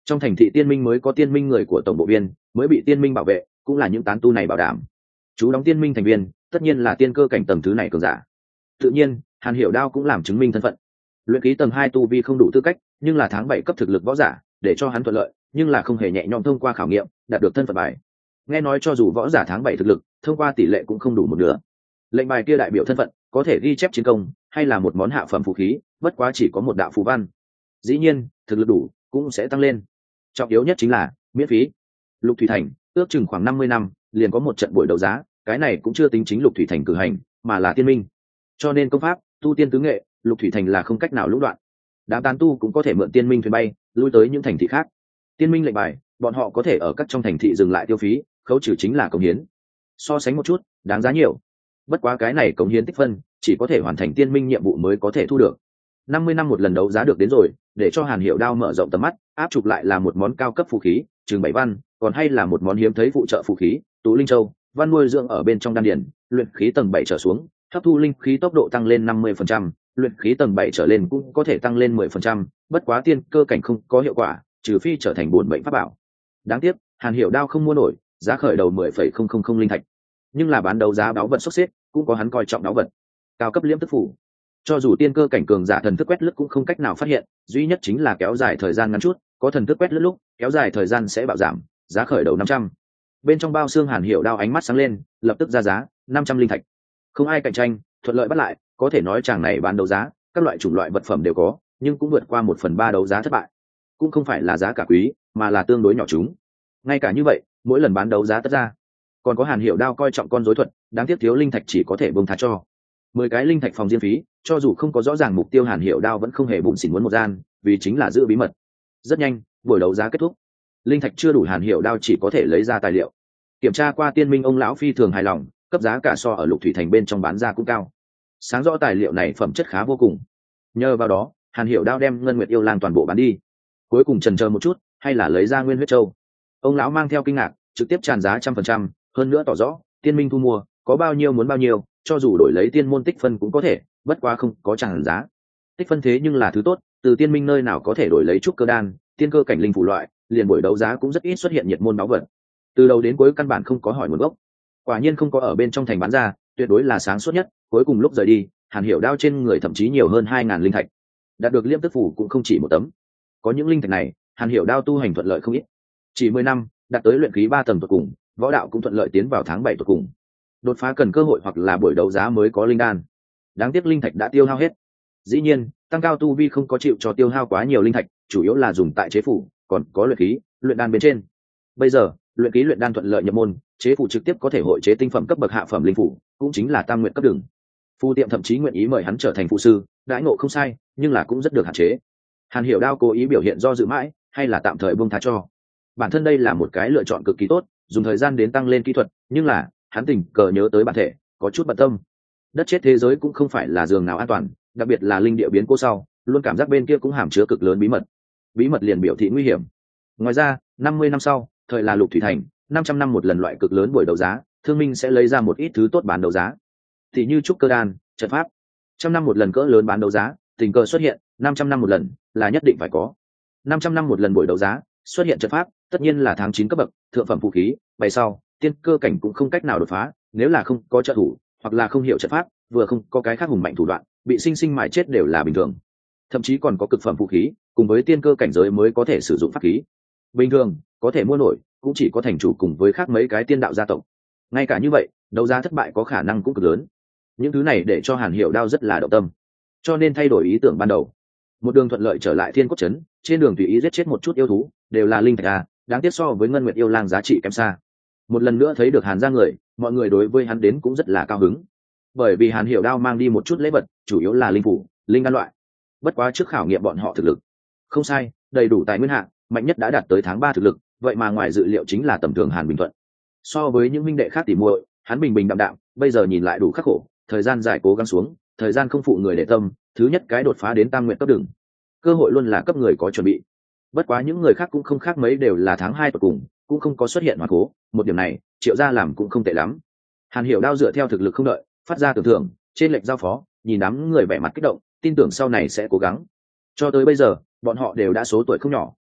Trong thành thị tiên minh mới có tiên minh người của tổng bộ viên mới bị tiên minh bảo vệ, cũng là những tán tu này bảo đảm. Chú đóng tiên minh thành viên tất nhiên là tiên cơ cảnh tầng thứ này cường giả. Tự nhiên Hàn Hiểu Đao cũng làm chứng minh thân phận. Luyện khí tầng hai tu vi không đủ tư cách, nhưng là tháng bảy cấp thực lực võ giả, để cho hắn thuận lợi, nhưng là không hề nhẹ nhõm thông qua khảo nghiệm, đạt được thân phận bài. Nghe nói cho dù võ giả tháng bảy thực lực, thông qua tỷ lệ cũng không đủ một nửa. Lệnh bài kia đại biểu thân phận, có thể ghi chép chiến công, hay là một món hạ phẩm phù khí, bất quá chỉ có một đạo phù văn. Dĩ nhiên, thực lực đủ cũng sẽ tăng lên. Trọng yếu nhất chính là miễn phí. Lục Thủy Thành, ước chừng khoảng năm mươi năm, liền có một trận buổi đấu giá, cái này cũng chưa tính chính Lục Thủy Thành cử hành, mà là tiên minh. Cho nên công pháp, tu tiên tứ nghệ, Lục Thủy Thành là không cách nào lũng đoạn. Đám tán tu cũng có thể mượn tiên minh thuyền bay, lui tới những thành thị khác. Tiên minh lệnh bài, bọn họ có thể ở các trong thành thị dừng lại tiêu phí, khấu trừ chính là cống hiến. So sánh một chút, đáng giá nhiều. Bất quá cái này cống hiến tích phân, chỉ có thể hoàn thành tiên minh nhiệm vụ mới có thể thu được. năm mươi năm một lần đấu giá được đến rồi, để cho Hàn Hiểu Đao mở rộng tầm mắt, áp chụp lại là một món cao cấp phù khí, chừng bảy văn, còn hay là một món hiếm thấy phụ trợ phù khí, Tú Linh Châu, văn nuôi dưỡng ở bên trong đan điền, luyện khí tầng bảy trở xuống, hấp thu linh khí tốc độ tăng lên năm mươi phần trăm, luyện khí tầng bảy trở lên cũng có thể tăng lên mười phần trăm, bất quá tiên cơ cảnh không có hiệu quả, trừ phi trở thành bổn mệnh pháp bảo. Đáng tiếc, Hàn Hiểu Đao không mua nổi, giá khởi đầu mười phẩy không không không linh thạch. Nhưng là bán đấu giá báu vật sốc xếp, cũng có hắn coi trọng báu vật. Cao cấp liễm tức phủ. Cho dù tiên cơ cảnh cường giả thần thức quét lướt cũng không cách nào phát hiện, duy nhất chính là kéo dài thời gian ngắn chút, có thần thức quét lướt lúc, kéo dài thời gian sẽ bạo giảm, giá khởi đầu năm trăm. Bên trong bao xương Hàn Hiểu Đao ánh mắt sáng lên, lập tức ra giá, năm trăm linh thạch. Không ai cạnh tranh, thuận lợi bắt lại, có thể nói chàng này bán đấu giá, các loại chủng loại vật phẩm đều có, nhưng cũng vượt qua một phần ba đấu giá thất bại. Cũng không phải là giá cả quý, mà là tương đối nhỏ chúng. Ngay cả như vậy, mỗi lần bán đấu giá tất ra, còn có Hàn Hiểu Đao coi trọng con rối thuật, đáng tiếc thiếu linh thạch chỉ có thể buông tha cho. Mười cái linh thạch phòng riêng phí, cho dù không có rõ ràng mục tiêu, Hàn Hiểu Đao vẫn không hề bụng xỉn muốn một gian, vì chính là giữ bí mật. Rất nhanh, buổi đấu giá kết thúc. Linh thạch chưa đủ, Hàn Hiểu Đao chỉ có thể lấy ra tài liệu. Kiểm tra qua tiên minh, ông lão phi thường hài lòng, cấp giá cả so ở Lục Thủy Thành bên trong bán ra cũng cao. Sáng rõ tài liệu này phẩm chất khá vô cùng. Nhờ vào đó, Hàn Hiểu Đao đem Ngân Nguyệt Yêu Lang toàn bộ bán đi. Cuối cùng chần chờ một chút, hay là lấy ra Nguyên Huyết Châu. Ông lão mang theo kinh ngạc, trực tiếp tràn giá trăm phần trăm, hơn nữa tỏ rõ, tiên minh thu mua, có bao nhiêu muốn bao nhiêu, cho dù đổi lấy tiên môn tích phân cũng có thể, bất quá không có tràn giá. Tích phân thế nhưng là thứ tốt, từ tiên minh nơi nào có thể đổi lấy trúc cơ đan, tiên cơ cảnh linh phủ loại, liền buổi đấu giá cũng rất ít xuất hiện nhiệt môn báu vật. Từ đầu đến cuối căn bản không có hỏi nguồn gốc. Quả nhiên không có ở bên trong thành bán ra, tuyệt đối là sáng suốt nhất. Cuối cùng lúc rời đi, Hàn Hiểu Đao trên người thậm chí nhiều hơn hai ngàn linh thạch. Đạt được liêm tức phủ cũng không chỉ một tấm. Có những linh thạch này, Hàn Hiểu Đao tu hành thuận lợi không ít. Chỉ mười năm, đạt tới luyện khí ba tầng tuyệt cùng, võ đạo cũng thuận lợi tiến vào tháng bảy tuyệt cùng. Đột phá cần cơ hội hoặc là buổi đấu giá mới có linh đan. Đáng tiếc linh thạch đã tiêu hao hết. Dĩ nhiên, tăng cao tu vi không có chịu cho tiêu hao quá nhiều linh thạch, chủ yếu là dùng tại chế phủ, còn có luyện khí, luyện đan bên trên. Bây giờ, luyện khí luyện đan thuận lợi nhập môn, chế phủ trực tiếp có thể hội chế tinh phẩm cấp bậc hạ phẩm linh phủ, cũng chính là tam nguyện cấp đường. Phu tiệm thậm chí nguyện ý mời hắn trở thành phụ sư, đãi ngộ không sai, nhưng là cũng rất được hạn chế. Hàn Hiểu Đao cố ý biểu hiện do dự mãi, hay là tạm thời buông tha cho. Bản thân đây là một cái lựa chọn cực kỳ tốt, dùng thời gian đến tăng lên kỹ thuật, nhưng là hắn tình cờ nhớ tới bản thể, có chút bận tâm. Đất chết thế giới cũng không phải là giường nào an toàn, đặc biệt là linh địa biến cố sau, luôn cảm giác bên kia cũng hàm chứa cực lớn bí mật. Bí mật liền biểu thị nguy hiểm. Ngoài ra, năm mươi năm sau, thời là Lục Thủy Thành, năm trăm năm một lần loại cực lớn buổi đấu giá, thương minh sẽ lấy ra một ít thứ tốt bán đấu giá. Thì như trúc cơ đan, trận pháp. Trăm năm một lần cỡ lớn bán đấu giá, tình cờ xuất hiện, năm trăm năm một lần là nhất định phải có. năm trăm năm một lần buổi đấu giá, xuất hiện trận pháp, tất nhiên là tháng chín cấp bậc, thượng phẩm phù khí, bày sau, tiên cơ cảnh cũng không cách nào đột phá, nếu là không có trợ thủ, hoặc là không hiểu trận pháp, vừa không có cái khác hùng mạnh thủ đoạn, bị sinh sinh mài chết đều là bình thường. Thậm chí còn có cực phẩm phù khí, cùng với tiên cơ cảnh giới mới có thể sử dụng pháp khí. Bình thường, có thể mua nổi, cũng chỉ có thành chủ cùng với khác mấy cái tiên đạo gia tộc. Ngay cả như vậy, đấu giá thất bại có khả năng cũng cực lớn. Những thứ này để cho Hàn Hiểu Đao rất là động tâm, cho nên thay đổi ý tưởng ban đầu. Một đường thuận lợi trở lại Thiên Cốt trấn, trên đường tùy ý giết chết một chút yêu thú, đều là linh thạch à, đáng tiếc so với Ngân Nguyệt Yêu Lang giá trị kém xa. Một lần nữa thấy được Hàn gia người, mọi người đối với hắn đến cũng rất là cao hứng. Bởi vì Hàn Hiểu Đao mang đi một chút lễ vật, chủ yếu là linh phủ, linh đan loại. Bất quá trước khảo nghiệm bọn họ thực lực, không sai, đầy đủ tài nguyên hạng, mạnh nhất đã đạt tới tháng ba thực lực, vậy mà ngoài dự liệu chính là tầm thường Hàn Bình Thuận. So với những minh đệ khác tỉ muội, hắn bình bình đạm đạm, bây giờ nhìn lại đủ khắc khổ, thời gian dài cố gắng xuống, thời gian không phụ người để tâm, thứ nhất cái đột phá đến tam nguyện cấp đường. Cơ hội luôn là cấp người có chuẩn bị. Bất quá những người khác cũng không khác mấy, đều là tháng hai tuổi cùng, cũng không có xuất hiện hoàn cố, một điểm này, Triệu gia làm cũng không tệ lắm. Hàn Hiểu Đao dựa theo thực lực không đợi, phát ra tưởng thưởng, trên lệnh giao phó, nhìn đám người vẻ mặt kích động, tin tưởng sau này sẽ cố gắng. Cho tới bây giờ, bọn họ đều đã số tuổi không nhỏ,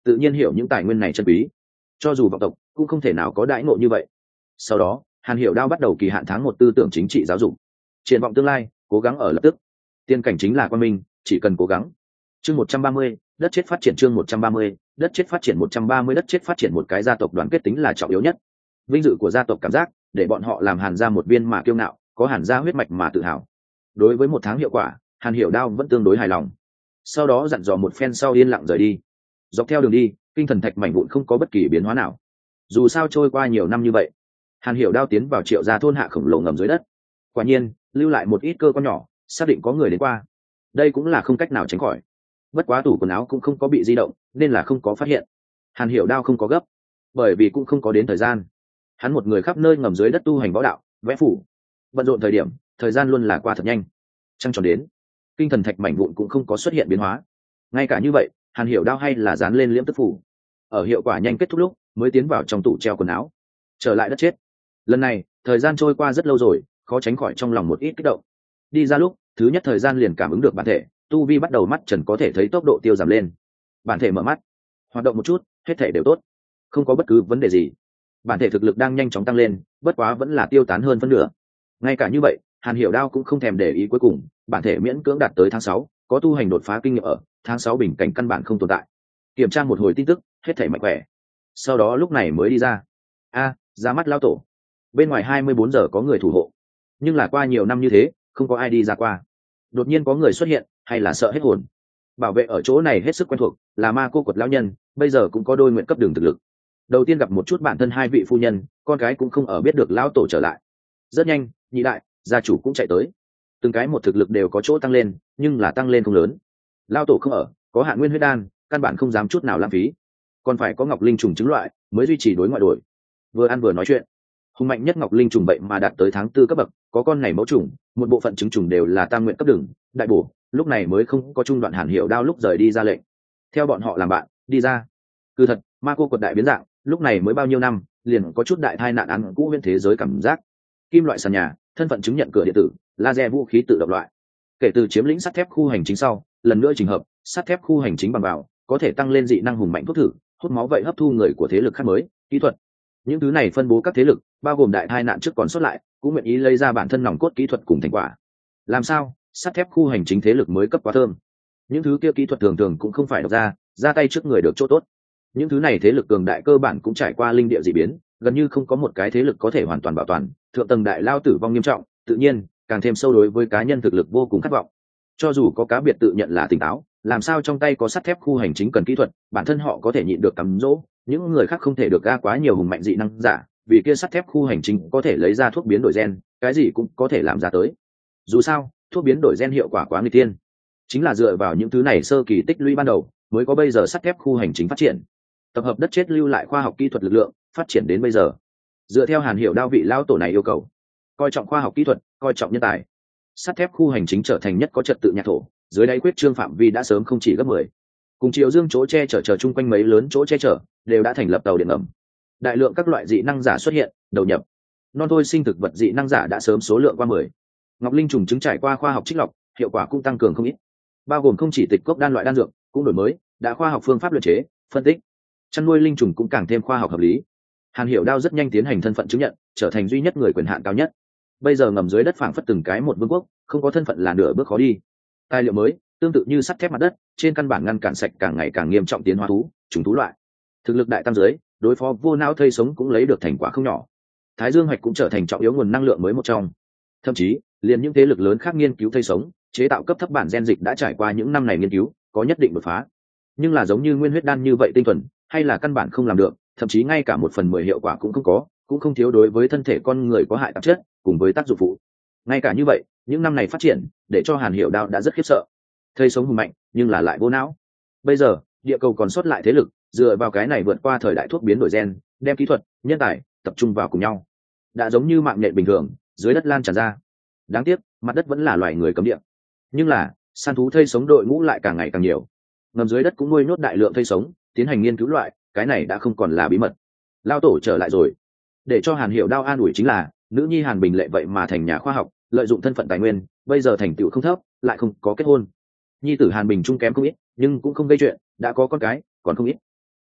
tự nhiên hiểu những tài nguyên này chân quý, cho dù vọng tộc cũng không thể nào có đãi ngộ như vậy. Sau đó Hàn Hiểu Đao bắt đầu kỳ hạn tháng một tư tưởng chính trị giáo dục, triển vọng tương lai, cố gắng ở lập tức, tiên cảnh chính là quan minh, chỉ cần cố gắng. Chương một trăm ba mươi, đất chết phát triển. Chương một trăm ba mươi, đất chết phát triển. Một trăm ba mươi đất chết phát triển. Một cái gia tộc đoàn kết tính là trọng yếu nhất. Vinh dự của gia tộc cảm giác để bọn họ làm Hàn gia một viên mà kiêu ngạo, có Hàn gia huyết mạch mà tự hào. Đối với một tháng hiệu quả, Hàn Hiểu Đao vẫn tương đối hài lòng. Sau đó dặn dò một phen sau yên lặng rời đi. Dọc theo đường đi, kinh thần thạch mảnh vụn không có bất kỳ biến hóa nào. Dù sao trôi qua nhiều năm như vậy, Hàn Hiểu Đao tiến vào Triệu gia thôn hạ khổng lồ ngầm dưới đất. Quả nhiên, lưu lại một ít cơ quan nhỏ, xác định có người đến qua. Đây cũng là không cách nào tránh khỏi. Bất quá tủ quần áo cũng không có bị di động, nên là không có phát hiện. Hàn Hiểu Đao không có gấp, bởi vì cũng không có đến thời gian. Hắn một người khắp nơi ngầm dưới đất tu hành võ đạo, vẽ phủ. Bận rộn thời điểm, thời gian luôn là qua thật nhanh. Trăng tròn đến, kinh thần thạch mảnh vụn cũng không có xuất hiện biến hóa. Ngay cả như vậy, Hàn Hiểu Đao hay là dán lên liễm tức phủ. Ở hiệu quả nhanh kết thúc lúc, mới tiến vào trong tủ treo quần áo. Trở lại đất chết. Lần này, thời gian trôi qua rất lâu rồi, khó tránh khỏi trong lòng một ít kích động. Đi ra lúc, thứ nhất thời gian liền cảm ứng được bản thể, tu vi bắt đầu mắt trần có thể thấy tốc độ tiêu giảm lên. Bản thể mở mắt, hoạt động một chút, hết thể đều tốt, không có bất cứ vấn đề gì. Bản thể thực lực đang nhanh chóng tăng lên, bất quá vẫn là tiêu tán hơn phân nửa. Ngay cả như vậy, Hàn Hiểu Đao cũng không thèm để ý, cuối cùng bản thể miễn cưỡng đạt tới tháng sáu, có tu hành đột phá kinh nghiệm ở tháng sáu bình cảnh căn bản không tồn tại. Kiểm tra một hồi tin tức, hết thể mạnh khỏe. Sau đó lúc này mới đi ra. A, ra mắt lão tổ. Bên ngoài hai mươi bốn giờ có người thủ hộ, nhưng là qua nhiều năm như thế, không có ai đi ra qua. Đột nhiên có người xuất hiện, hay là sợ hết hồn. Bảo vệ ở chỗ này hết sức quen thuộc, là Ma Cô Quật lão nhân, bây giờ cũng có đôi nguyện cấp đường thực lực. Đầu tiên gặp một chút bản thân hai vị phu nhân, con cái cũng không ở biết được lão tổ trở lại. Rất nhanh, nhị đại, gia chủ cũng chạy tới. Từng cái một thực lực đều có chỗ tăng lên, nhưng là tăng lên không lớn. Lão tổ không ở, có Hạn Nguyên huyết đan, căn bản không dám chút nào lãng phí. Còn phải có Ngọc Linh trùng trứng loại, mới duy trì đối ngoại đổi. Vừa ăn vừa nói chuyện. Hùng mạnh nhất Ngọc Linh trùng bệnh mà đạt tới tháng tư cấp bậc, có con này mẫu trùng, một bộ phận trứng trùng đều là tam nguyện cấp đường, đại bổ, lúc này mới không có trung đoạn Hàn Hiểu Đao lúc rời đi ra lệnh. Theo bọn họ làm bạn, đi ra. Cứ thật, Ma Cô Quật đại biến dạng, lúc này mới bao nhiêu năm, liền có chút đại tai nạn án cũ nguyên thế giới cảm giác. Kim loại sàn nhà, thân phận chứng nhận cửa điện tử, laser vũ khí tự động loại. Kể từ chiếm lĩnh sắt thép khu hành chính sau, lần nữa trình hợp, sắt thép khu hành chính bằng vào, có thể tăng lên dị năng hùng mạnh thuốc thử, hút máu vậy hấp thu người của thế lực khác mới, kỹ thuật. Những thứ này phân bố các thế lực, bao gồm đại tai nạn trước còn xuất lại, cũng nguyện ý lấy ra bản thân nòng cốt kỹ thuật cùng thành quả. Làm sao? Sắt thép khu hành chính thế lực mới cấp quá thơm. Những thứ kia kỹ thuật thường thường cũng không phải độc ra, ra tay trước người được chỗ tốt. Những thứ này thế lực cường đại cơ bản cũng trải qua linh địa dị biến, gần như không có một cái thế lực có thể hoàn toàn bảo toàn, thượng tầng đại lao tử vong nghiêm trọng, tự nhiên càng thêm sâu đối với cá nhân thực lực vô cùng khát vọng. Cho dù có cá biệt tự nhận là tỉnh táo, làm sao trong tay có sắt thép khu hành chính cần kỹ thuật, bản thân họ có thể nhịn được cắm dỗ, những người khác không thể được ga quá nhiều hùng mạnh dị năng giả, vì kia sắt thép khu hành chính có thể lấy ra thuốc biến đổi gen, cái gì cũng có thể làm ra tới. Dù sao, thuốc biến đổi gen hiệu quả quá nguy tiên, chính là dựa vào những thứ này sơ kỳ tích lũy ban đầu, mới có bây giờ sắt thép khu hành chính phát triển. Tập hợp đất chết lưu lại khoa học kỹ thuật lực lượng, phát triển đến bây giờ. Dựa theo Hàn Hiểu Đao vị lão tổ này yêu cầu, coi trọng khoa học kỹ thuật, coi trọng nhân tài, sắt thép khu hành chính trở thành nhất có trật tự nhạc thổ, dưới đáy quyết trương phạm vi đã sớm không chỉ gấp mười. Cùng Triệu Dương chỗ che chở chở chung quanh mấy lớn chỗ che chở, đều đã thành lập tàu điện ngầm. Đại lượng các loại dị năng giả xuất hiện, đầu nhập. Non thôi sinh thực vật dị năng giả đã sớm số lượng qua mười. Ngọc Linh trùng chứng trải qua khoa học trích lọc, hiệu quả cũng tăng cường không ít. Bao gồm không chỉ tịch cốc đan loại đan dược, cũng đổi mới, đã khoa học phương pháp luyện chế, phân tích. Chăn nuôi linh trùng cũng càng thêm khoa học hợp lý. Hàn Hiểu Đao rất nhanh tiến hành thân phận chứng nhận, trở thành duy nhất người quyền hạn cao nhất. Bây giờ ngầm dưới đất phảng phất từng cái một vương quốc, không có thân phận là nửa bước khó đi. Tài liệu mới, tương tự như sắt thép mặt đất, trên căn bản ngăn cản sạch càng ngày càng nghiêm trọng tiến hóa thú, trùng thú loại. Thực lực đại tăng dưới, đối phó vô não thây sống cũng lấy được thành quả không nhỏ. Thái Dương hạch cũng trở thành trọng yếu nguồn năng lượng mới một trong. Thậm chí, liền những thế lực lớn khác nghiên cứu thây sống, chế tạo cấp thấp bản gen dịch đã trải qua những năm này nghiên cứu, có nhất định đột phá. Nhưng là giống như nguyên huyết đan như vậy tinh thuần, hay là căn bản không làm được, thậm chí ngay cả một phần mười hiệu quả cũng không có, cũng không thiếu đối với thân thể con người có hại tạp chất, cùng với tác dụng phụ. Ngay cả như vậy, những năm này phát triển, để cho Hàn Hiểu Đao đã rất khiếp sợ. Thây sống hùng mạnh, nhưng là lại vô não. Bây giờ, địa cầu còn sót lại thế lực, dựa vào cái này vượt qua thời đại thuốc biến đổi gen, đem kỹ thuật, nhân tài tập trung vào cùng nhau, đã giống như mạng nhện bình thường, dưới đất lan tràn ra. Đáng tiếc, mặt đất vẫn là loài người cấm địa. Nhưng là, săn thú thây sống đội ngũ lại càng ngày càng nhiều. Ngầm dưới đất cũng nuôi nhốt đại lượng thây sống, tiến hành nghiên cứu loại, cái này đã không còn là bí mật. Lao tổ trở lại rồi. Để cho Hàn Hiểu Đao an ủi chính là, nữ nhi Hàn Bình Lệ vậy mà thành nhà khoa học, lợi dụng thân phận tài nguyên, bây giờ thành tựu không thấp, lại không có kết hôn. Nhi tử Hàn Bình trung kém không ít, nhưng cũng không gây chuyện, đã có con cái, còn không ít.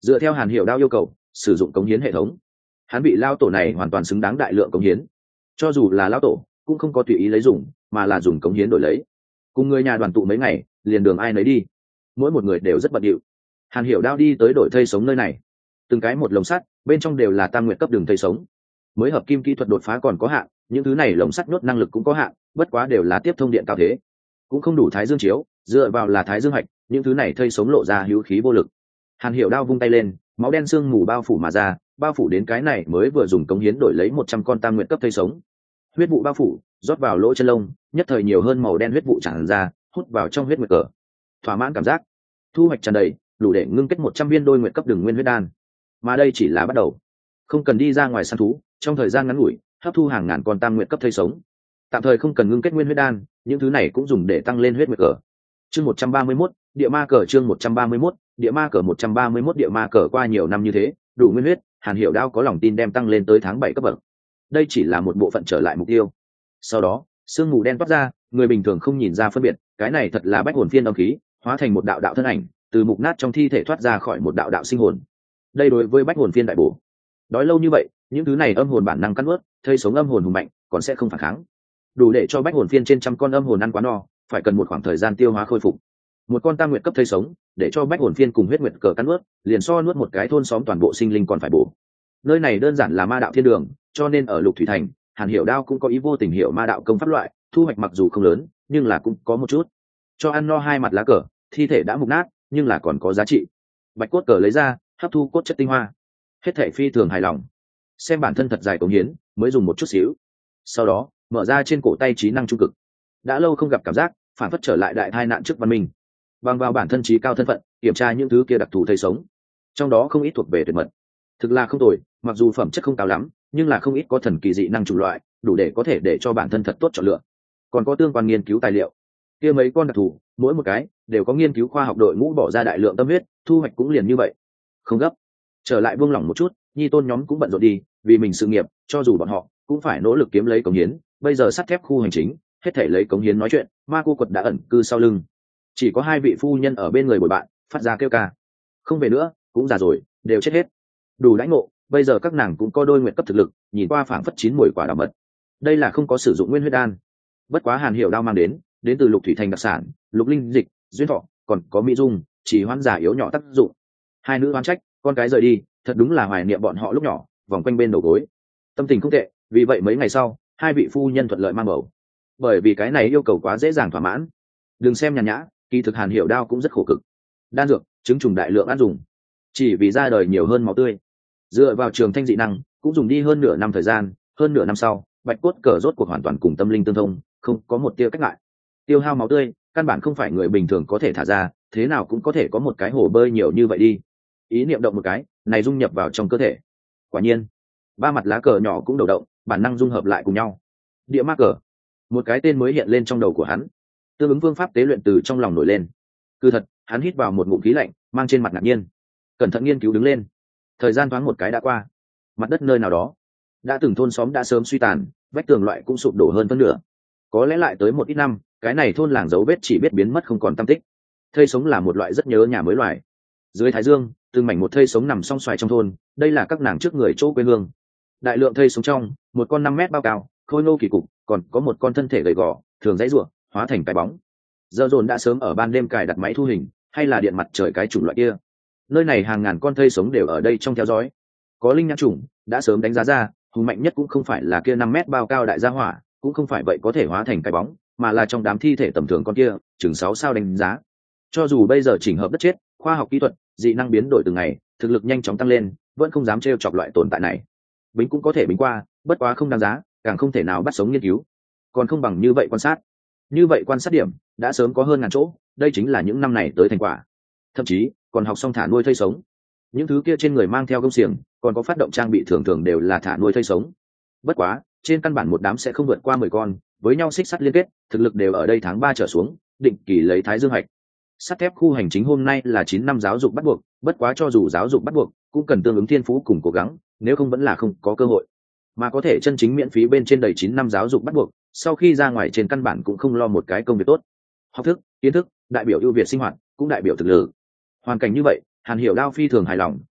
dựa theo Hàn Hiểu Đao yêu cầu sử dụng cống hiến hệ thống, hắn bị lao tổ này hoàn toàn xứng đáng đại lượng cống hiến. Cho dù là lao tổ cũng không có tùy ý lấy dùng, mà là dùng cống hiến đổi lấy. Cùng người nhà đoàn tụ mấy ngày, liền đường ai nấy đi, mỗi một người đều rất bận rộn. Hàn Hiểu Đao đi tới đổi thây sống nơi này, từng cái một lồng sắt, bên trong đều là tam nguyện cấp đường thây sống. Mới hợp kim kỹ thuật đột phá còn có hạn, những thứ này lồng sắt nhốt năng lực cũng có hạn, bất quá đều là tiếp thông điện cao thế, cũng không đủ thái dương chiếu, dựa vào là thái dương hạch, những thứ này thây sống lộ ra hữu khí vô lực. Hàn Hiểu Đao vung tay lên, máu đen sương mù bao phủ mà ra, bao phủ đến cái này mới vừa dùng cống hiến đổi lấy một trăm con tam nguyện cấp thây sống. Huyết vụ bao phủ, rót vào lỗ chân lông, nhất thời nhiều hơn màu đen huyết vụ tràn ra, hút vào trong huyết nguyệt cờ. Thỏa mãn cảm giác, thu hoạch tràn đầy, đủ để ngưng kết một trăm viên đôi nguyện cấp đường nguyên huyết đan. Mà đây chỉ là bắt đầu, không cần đi ra ngoài săn thú, trong thời gian ngắn ngủi hấp thu hàng ngàn con tam nguyện cấp thây sống. Tạm thời không cần ngưng kết nguyên huyết đan, những thứ này cũng dùng để tăng lên huyết nguyệt cờ. Chương một trăm ba mươi mốt, địa ma cờ chương một trăm ba mươi mốt, địa ma cờ một trăm ba mươi mốt địa ma cờ qua nhiều năm như thế, đủ nguyên huyết, Hàn Hiểu Đao có lòng tin đem tăng lên tới tháng bảy cấp bậc. Đây chỉ là một bộ phận trở lại mục tiêu. Sau đó, sương mù đen toát ra, người bình thường không nhìn ra phân biệt, cái này thật là bách hồn phiên âm khí, hóa thành một đạo đạo thân ảnh, từ mục nát trong thi thể thoát ra khỏi một đạo đạo sinh hồn. Đây đối với bách hồn phiên đại bổ. Đói lâu như vậy, những thứ này âm hồn bản năng cắn nuốt, thây sống âm hồn hùng mạnh, còn sẽ không phản kháng. Đủ để cho bách hồn phiên trên trăm con âm hồn ăn quá no, phải cần một khoảng thời gian tiêu hóa khôi phục. Một con tam nguyệt cấp thây sống, để cho bách hồn phiên cùng huyết nguyệt cờ cắn nuốt, liền so nuốt một cái thôn xóm toàn bộ sinh linh còn phải bổ. Nơi này đơn giản là ma đạo thiên đường, cho nên ở Lục Thủy Thành, Hàn Hiểu Đao cũng có ý vô tình hiểu ma đạo công pháp loại, thu hoạch mặc dù không lớn, nhưng là cũng có một chút. Cho ăn no hai mặt lá cờ, thi thể đã mục nát, nhưng là còn có giá trị. Bạch cốt cờ lấy ra, hấp thu cốt chất tinh hoa, hết thảy phi thường hài lòng. Xem bản thân thật dài cống hiến, mới dùng một chút xíu. Sau đó, mở ra trên cổ tay trí năng trung cực. Đã lâu không gặp cảm giác, phản phất trở lại đại tai nạn trước văn minh. Bằng vào bản thân trí cao thân phận, kiểm tra những thứ kia đặc thù thây sống, trong đó không ít thuộc về tuyệt mật. Thực là không tồi, mặc dù phẩm chất không cao lắm, nhưng là không ít có thần kỳ dị năng chủng loại, đủ để có thể để cho bản thân thật tốt chọn lựa. Còn có tương quan nghiên cứu tài liệu, kia mấy con đặc thù, mỗi một cái đều có nghiên cứu khoa học đội ngũ bỏ ra đại lượng tâm huyết, thu hoạch cũng liền như vậy. Không gấp, trở lại buông lỏng một chút, nhi tôn nhóm cũng bận rộn đi, vì mình sự nghiệp, cho dù bọn họ cũng phải nỗ lực kiếm lấy cống hiến. Bây giờ sắt thép khu hành chính, hết thể lấy cống hiến nói chuyện, ma cô quật đã ẩn cư sau lưng, chỉ có hai vị phu nhân ở bên người bồi bạn, phát ra kêu ca. Không về nữa, cũng già rồi, đều chết hết. Đủ lãnh ngộ, bây giờ các nàng cũng có đôi nguyện cấp thực lực, nhìn qua phảng phất chín mùi quả đào mật. Đây là không có sử dụng nguyên huyết đan. Bất quá Hàn Hiểu Đao mang đến, đến từ Lục Thủy Thành đặc sản, lục linh dịch, duyên thọ, còn có mỹ dung, chỉ hoán giả yếu nhỏ tác dụng. Hai nữ oán trách, con cái rời đi, thật đúng là hoài niệm bọn họ lúc nhỏ, vòng quanh bên đầu gối. Tâm tình không tệ, vì vậy mấy ngày sau, hai vị phu nhân thuận lợi mang bầu. Bởi vì cái này yêu cầu quá dễ dàng thỏa mãn. Đừng xem nhàn nhã, kỳ thực Hàn Hiểu Đao cũng rất khổ cực. Đan dược, chứng trùng đại lượng ăn dùng, chỉ vì ra đời nhiều hơn máu tươi. Dựa vào trường thanh dị năng, cũng dùng đi hơn nửa năm thời gian, hơn nửa năm sau, bạch cốt cờ rốt cuộc hoàn toàn cùng tâm linh tương thông, không có một tia cách ngại. Tiêu hao máu tươi, căn bản không phải người bình thường có thể thả ra, thế nào cũng có thể có một cái hồ bơi nhiều như vậy đi. Ý niệm động một cái, này dung nhập vào trong cơ thể. Quả nhiên, ba mặt lá cờ nhỏ cũng đầu động, bản năng dung hợp lại cùng nhau. Địa ma cờ, một cái tên mới hiện lên trong đầu của hắn. Tương ứng phương pháp tế luyện từ trong lòng nổi lên. Cứ thật, hắn hít vào một ngụm khí lạnh, mang trên mặt ngạc nhiên, cẩn thận nghiên cứu đứng lên. Thời gian thoáng một cái đã qua, mặt đất nơi nào đó đã từng thôn xóm đã sớm suy tàn, vách tường loại cũng sụp đổ hơn phân nửa. Có lẽ lại tới một ít năm, cái này thôn làng dấu vết chỉ biết biến mất không còn tăm tích. Thây sống là một loại rất nhớ nhà mới loài. Dưới thái dương, từng mảnh một thây sống nằm song xoài trong thôn, đây là các nàng trước người chỗ quê hương. Đại lượng thây sống trong, một con năm mét bao cao, khôi ngô kỳ cục, còn có một con thân thể gầy gò, thường dãy ruộng, hóa thành cái bóng. Giờ dồn đã sớm ở ban đêm cài đặt máy thu hình, hay là điện mặt trời cái chủng loại kia. Nơi này hàng ngàn con thây sống đều ở đây trong theo dõi. Có linh nhãn chủng đã sớm đánh giá ra, hùng mạnh nhất cũng không phải là kia năm mét bao cao đại gia hỏa, cũng không phải vậy có thể hóa thành cái bóng, mà là trong đám thi thể tầm thường con kia, chừng sáu sao đánh giá. Cho dù bây giờ chỉnh hợp đất chết, khoa học kỹ thuật, dị năng biến đổi từng ngày, thực lực nhanh chóng tăng lên, vẫn không dám trêu chọc loại tồn tại này. Bính cũng có thể bính qua, bất quá không đáng giá, càng không thể nào bắt sống nghiên cứu. Còn không bằng như vậy quan sát. Như vậy quan sát điểm đã sớm có hơn ngàn chỗ, đây chính là những năm này tới thành quả. Thậm chí còn học xong thả nuôi thây sống. Những thứ kia trên người mang theo gông xiềng, còn có phát động trang bị thường thường đều là thả nuôi thây sống. Bất quá, trên căn bản một đám sẽ không vượt qua mười con, với nhau xích sắt liên kết, thực lực đều ở đây tháng ba trở xuống, định kỳ lấy thái dương hạch. Sắt thép khu hành chính hôm nay là chín năm giáo dục bắt buộc, bất quá cho dù giáo dục bắt buộc, cũng cần tương ứng thiên phú cùng cố gắng, nếu không vẫn là không có cơ hội. Mà có thể chân chính miễn phí bên trên đầy chín năm giáo dục bắt buộc, sau khi ra ngoài trên căn bản cũng không lo một cái công việc tốt. Học thức, kiến thức, đại biểu ưu việt sinh hoạt, cũng đại biểu thực lực. Hoàn cảnh như vậy, Hàn Hiểu Đao phi thường hài lòng,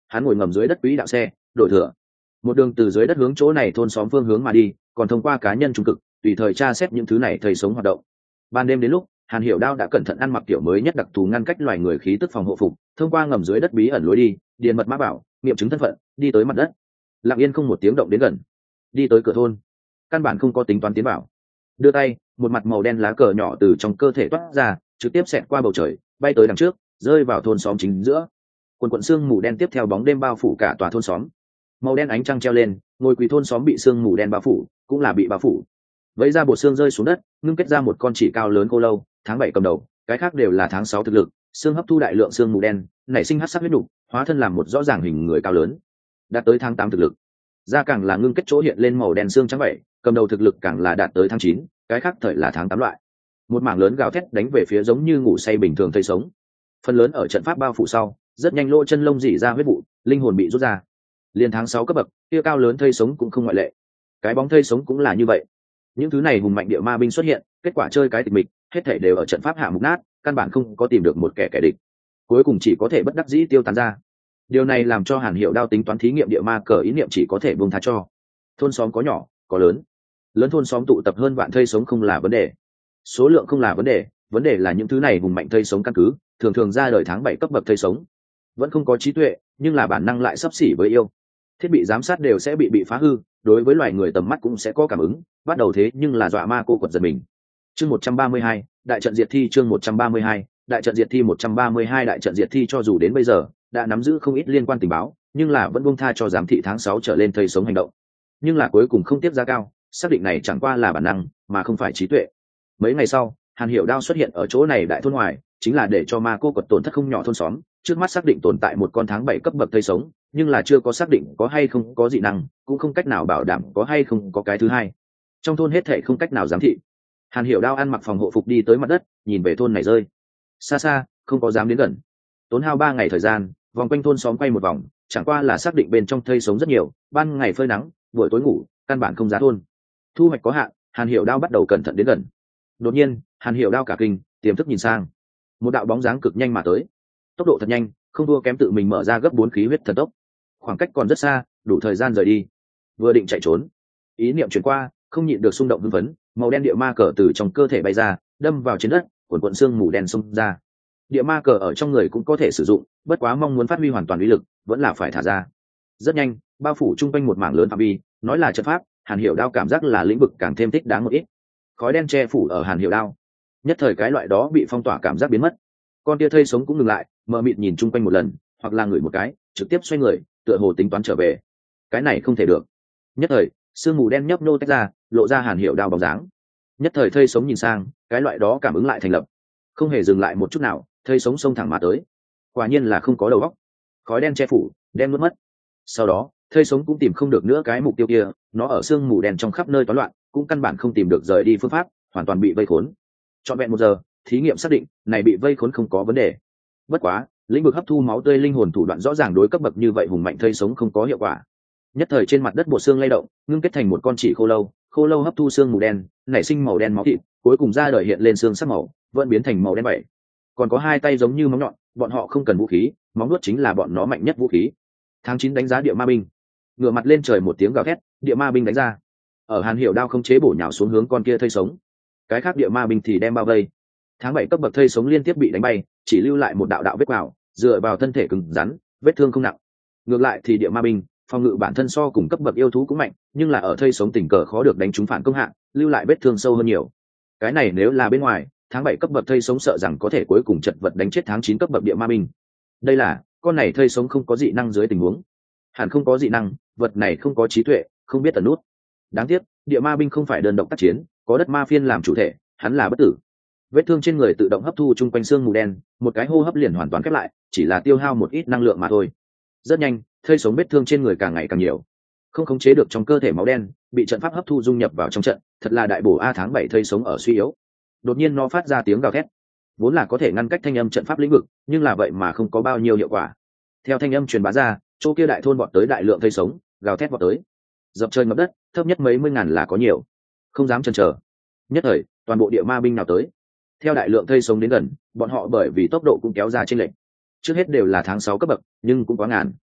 hắn ngồi ngầm dưới đất quỹ đạo xe đổi thừa, một đường từ dưới đất hướng chỗ này thôn xóm phương hướng mà đi, còn thông qua cá nhân trung cực tùy thời tra xét những thứ này thầy sống hoạt động. Ban đêm đến lúc Hàn Hiểu Đao đã cẩn thận ăn mặc kiểu mới nhất đặc thù ngăn cách loài người khí tức phòng hộ phục, thông qua ngầm dưới đất bí ẩn lối đi, điền mật mã bảo, nghiệm chứng thân phận, đi tới mặt đất. Lặng yên không một tiếng động đến gần, đi tới cửa thôn, căn bản không có tính toán tiến vào. Đưa tay, một mặt màu đen lá cờ nhỏ từ trong cơ thể toát ra, trực tiếp xẹt qua bầu trời, bay tới đằng trước, rơi vào thôn xóm chính giữa. Quần quần sương mù đen tiếp theo bóng đêm bao phủ cả tòa thôn xóm. Màu đen ánh trăng treo lên, ngôi quỳ thôn xóm bị sương mù đen bao phủ, cũng là bị bao phủ. Vẫy ra bộ xương rơi xuống đất, ngưng kết ra một con chỉ cao lớn khô lâu, tháng bảy cầm đầu, cái khác đều là tháng sáu thực lực, xương hấp thu đại lượng xương mù đen, nảy sinh hắc sắc huyết đủ, hóa thân làm một rõ ràng hình người cao lớn. Đạt tới tháng tám thực lực. Da càng là ngưng kết chỗ hiện lên màu đen xương trắng vậy, cầm đầu thực lực càng là đạt tới tháng chín, cái khác thời là tháng tám loại. Một mảng lớn gào thét đánh về phía giống như ngủ say bình thường thây sống. Phần lớn ở trận pháp bao phủ sau, rất nhanh lỗ chân lông rỉ ra huyết vụ, linh hồn bị rút ra. Liên tháng sáu cấp bậc, kia cao lớn thây sống cũng không ngoại lệ. Cái bóng thây sống cũng là như vậy. Những thứ này hùng mạnh địa ma binh xuất hiện, kết quả chơi cái tịch mịch, hết thảy đều ở trận pháp hạ mục nát, căn bản không có tìm được một kẻ kẻ địch, cuối cùng chỉ có thể bất đắc dĩ tiêu tán ra. Điều này làm cho Hàn Hiểu Đao tính toán thí nghiệm địa ma cờ ý niệm chỉ có thể buông tha cho. Thôn xóm có nhỏ có lớn, lớn thôn xóm tụ tập hơn vạn thây sống không là vấn đề, số lượng không là vấn đề, vấn đề là những thứ này hùng mạnh thây sống căn cứ thường thường ra đời tháng bảy cấp bậc thây sống, vẫn không có trí tuệ, nhưng là bản năng lại sấp xỉ với yêu. Thiết bị giám sát đều sẽ bị bị phá hư, đối với loài người tầm mắt cũng sẽ có cảm ứng, bắt đầu thế nhưng là dọa ma cô quật giật mình. Chương một trăm ba mươi hai, đại trận diệt thi. Chương một trăm ba mươi hai, đại trận diệt thi. một trăm ba mươi hai đại trận diệt thi. Cho dù đến bây giờ đã nắm giữ không ít liên quan tình báo, nhưng là vẫn buông tha cho giám thị tháng sáu trở lên thây sống hành động. Nhưng là cuối cùng không tiếp giá cao, xác định này chẳng qua là bản năng mà không phải trí tuệ. Mấy ngày sau, Hàn Hiểu Đao xuất hiện ở chỗ này đại thôn ngoài, chính là để cho ma cô quật tổn thất không nhỏ thôn xóm. Trước mắt xác định tồn tại một con tháng bảy cấp bậc thây sống, nhưng là chưa có xác định có hay không có dị năng, cũng không cách nào bảo đảm có hay không có cái thứ hai. Trong thôn hết thảy không cách nào giám thị. Hàn Hiểu Đao ăn mặc phòng hộ phục đi tới mặt đất, nhìn về thôn này rơi. Xa xa, không có dám đến gần. Tốn hao ba ngày thời gian, vòng quanh thôn xóm quay một vòng, chẳng qua là xác định bên trong thây sống rất nhiều, ban ngày phơi nắng, buổi tối ngủ, căn bản không giá thôn. Thu hoạch có hạn, Hàn Hiểu Đao bắt đầu cẩn thận đến gần. Đột nhiên, Hàn Hiểu Đao cả kinh, tiềm thức nhìn sang. Một đạo bóng dáng cực nhanh mà tới. Tốc độ thật nhanh, không thua kém tự mình mở ra gấp bốn khí huyết thần tốc. Khoảng cách còn rất xa, đủ thời gian rời đi. Vừa định chạy trốn, ý niệm chuyển qua, không nhịn được xung động hưng phấn, màu đen địa ma cờ từ trong cơ thể bay ra, đâm vào trên đất, cuộn cuộn xương mù đen xông ra. Địa ma cờ ở trong người cũng có thể sử dụng, bất quá mong muốn phát huy hoàn toàn uy lực, vẫn là phải thả ra. Rất nhanh, bao phủ chung quanh một mảng lớn phạm vi, nói là trận pháp, Hàn Hiểu Đao cảm giác là lĩnh vực càng thêm thích đáng một ít. Khói đen che phủ ở Hàn Hiểu Đao, nhất thời cái loại đó bị phong tỏa cảm giác biến mất. Con tia thây sống cũng ngừng lại, mờ mịt nhìn chung quanh một lần, hoặc là ngửi một cái, trực tiếp xoay người, tựa hồ tính toán trở về. Cái này không thể được. Nhất thời, sương mù đen nhấp nô tách ra, lộ ra Hàn Hiểu Đao bóng dáng. Nhất thời thây sống nhìn sang, cái loại đó cảm ứng lại thành lập, không hề dừng lại một chút nào, thây sống xông thẳng mà tới. Quả nhiên là không có đầu óc. Khói đen che phủ, đen mất mất. Sau đó, thây sống cũng tìm không được nữa cái mục tiêu kia, nó ở sương mù đen trong khắp nơi toán loạn, cũng căn bản không tìm được rời đi phương pháp, hoàn toàn bị vây khốn. Trọn vẹn một giờ, thí nghiệm xác định, này bị vây khốn không có vấn đề. Bất quá, lĩnh vực hấp thu máu tươi linh hồn thủ đoạn rõ ràng đối cấp bậc như vậy hùng mạnh thây sống không có hiệu quả. Nhất thời trên mặt đất bộ xương lay động, ngưng kết thành một con chỉ khô lâu, khô lâu hấp thu xương mù đen, nảy sinh màu đen máu thịt, cuối cùng ra đời hiện lên xương sắc màu, vẫn biến thành màu đen bảy. Còn có hai tay giống như móng nhọn, bọn họ không cần vũ khí, móng nuốt chính là bọn nó mạnh nhất vũ khí. Tháng chín đánh giá địa ma binh, ngửa mặt lên trời một tiếng gào thét, địa ma binh đánh ra. Ở Hàn Hiểu Đao không chế bổ nhào xuống hướng con kia thây sống. Cái khác địa ma binh thì đem bao vây. Tháng bảy cấp bậc thây sống liên tiếp bị đánh bay, chỉ lưu lại một đạo đạo vết quào, dựa vào thân thể cứng rắn, vết thương không nặng. Ngược lại thì địa ma binh, phòng ngự bản thân so cùng cấp bậc yêu thú cũng mạnh, nhưng là ở thây sống tình cờ khó được đánh trúng phản công hạng, lưu lại vết thương sâu hơn nhiều. Cái này nếu là bên ngoài, tháng bảy cấp bậc thây sống sợ rằng có thể cuối cùng chật vật đánh chết tháng chín cấp bậc địa ma binh. Đây là, con này thây sống không có dị năng dưới tình huống. Hẳn không có dị năng, vật này không có trí tuệ, không biết tẩn nút. Đáng tiếc, địa ma binh không phải đơn độc tác chiến, có đất ma phiên làm chủ thể, hắn là bất tử. Vết thương trên người tự động hấp thu chung quanh xương mù đen, một cái hô hấp liền hoàn toàn khép lại, chỉ là tiêu hao một ít năng lượng mà thôi. Rất nhanh, thây sống vết thương trên người càng ngày càng nhiều, không khống chế được trong cơ thể máu đen, bị trận pháp hấp thu dung nhập vào trong trận, thật là đại bổ a. Tháng bảy thây sống ở suy yếu. Đột nhiên nó phát ra tiếng gào thét, vốn là có thể ngăn cách thanh âm trận pháp lĩnh vực, nhưng là vậy mà không có bao nhiêu hiệu quả. Theo thanh âm truyền bá ra, chỗ kia đại thôn vọt tới đại lượng thây sống, gào thét vọt tới, dập trời ngập đất, thấp nhất mấy mươi ngàn là có nhiều, không dám chần chờ. Nhất thời, toàn bộ địa ma binh nào tới. Theo đại lượng thây sống đến gần, bọn họ bởi vì tốc độ cũng kéo ra chênh lệch. Trước hết đều là tháng sáu cấp bậc, nhưng cũng quá ngàn.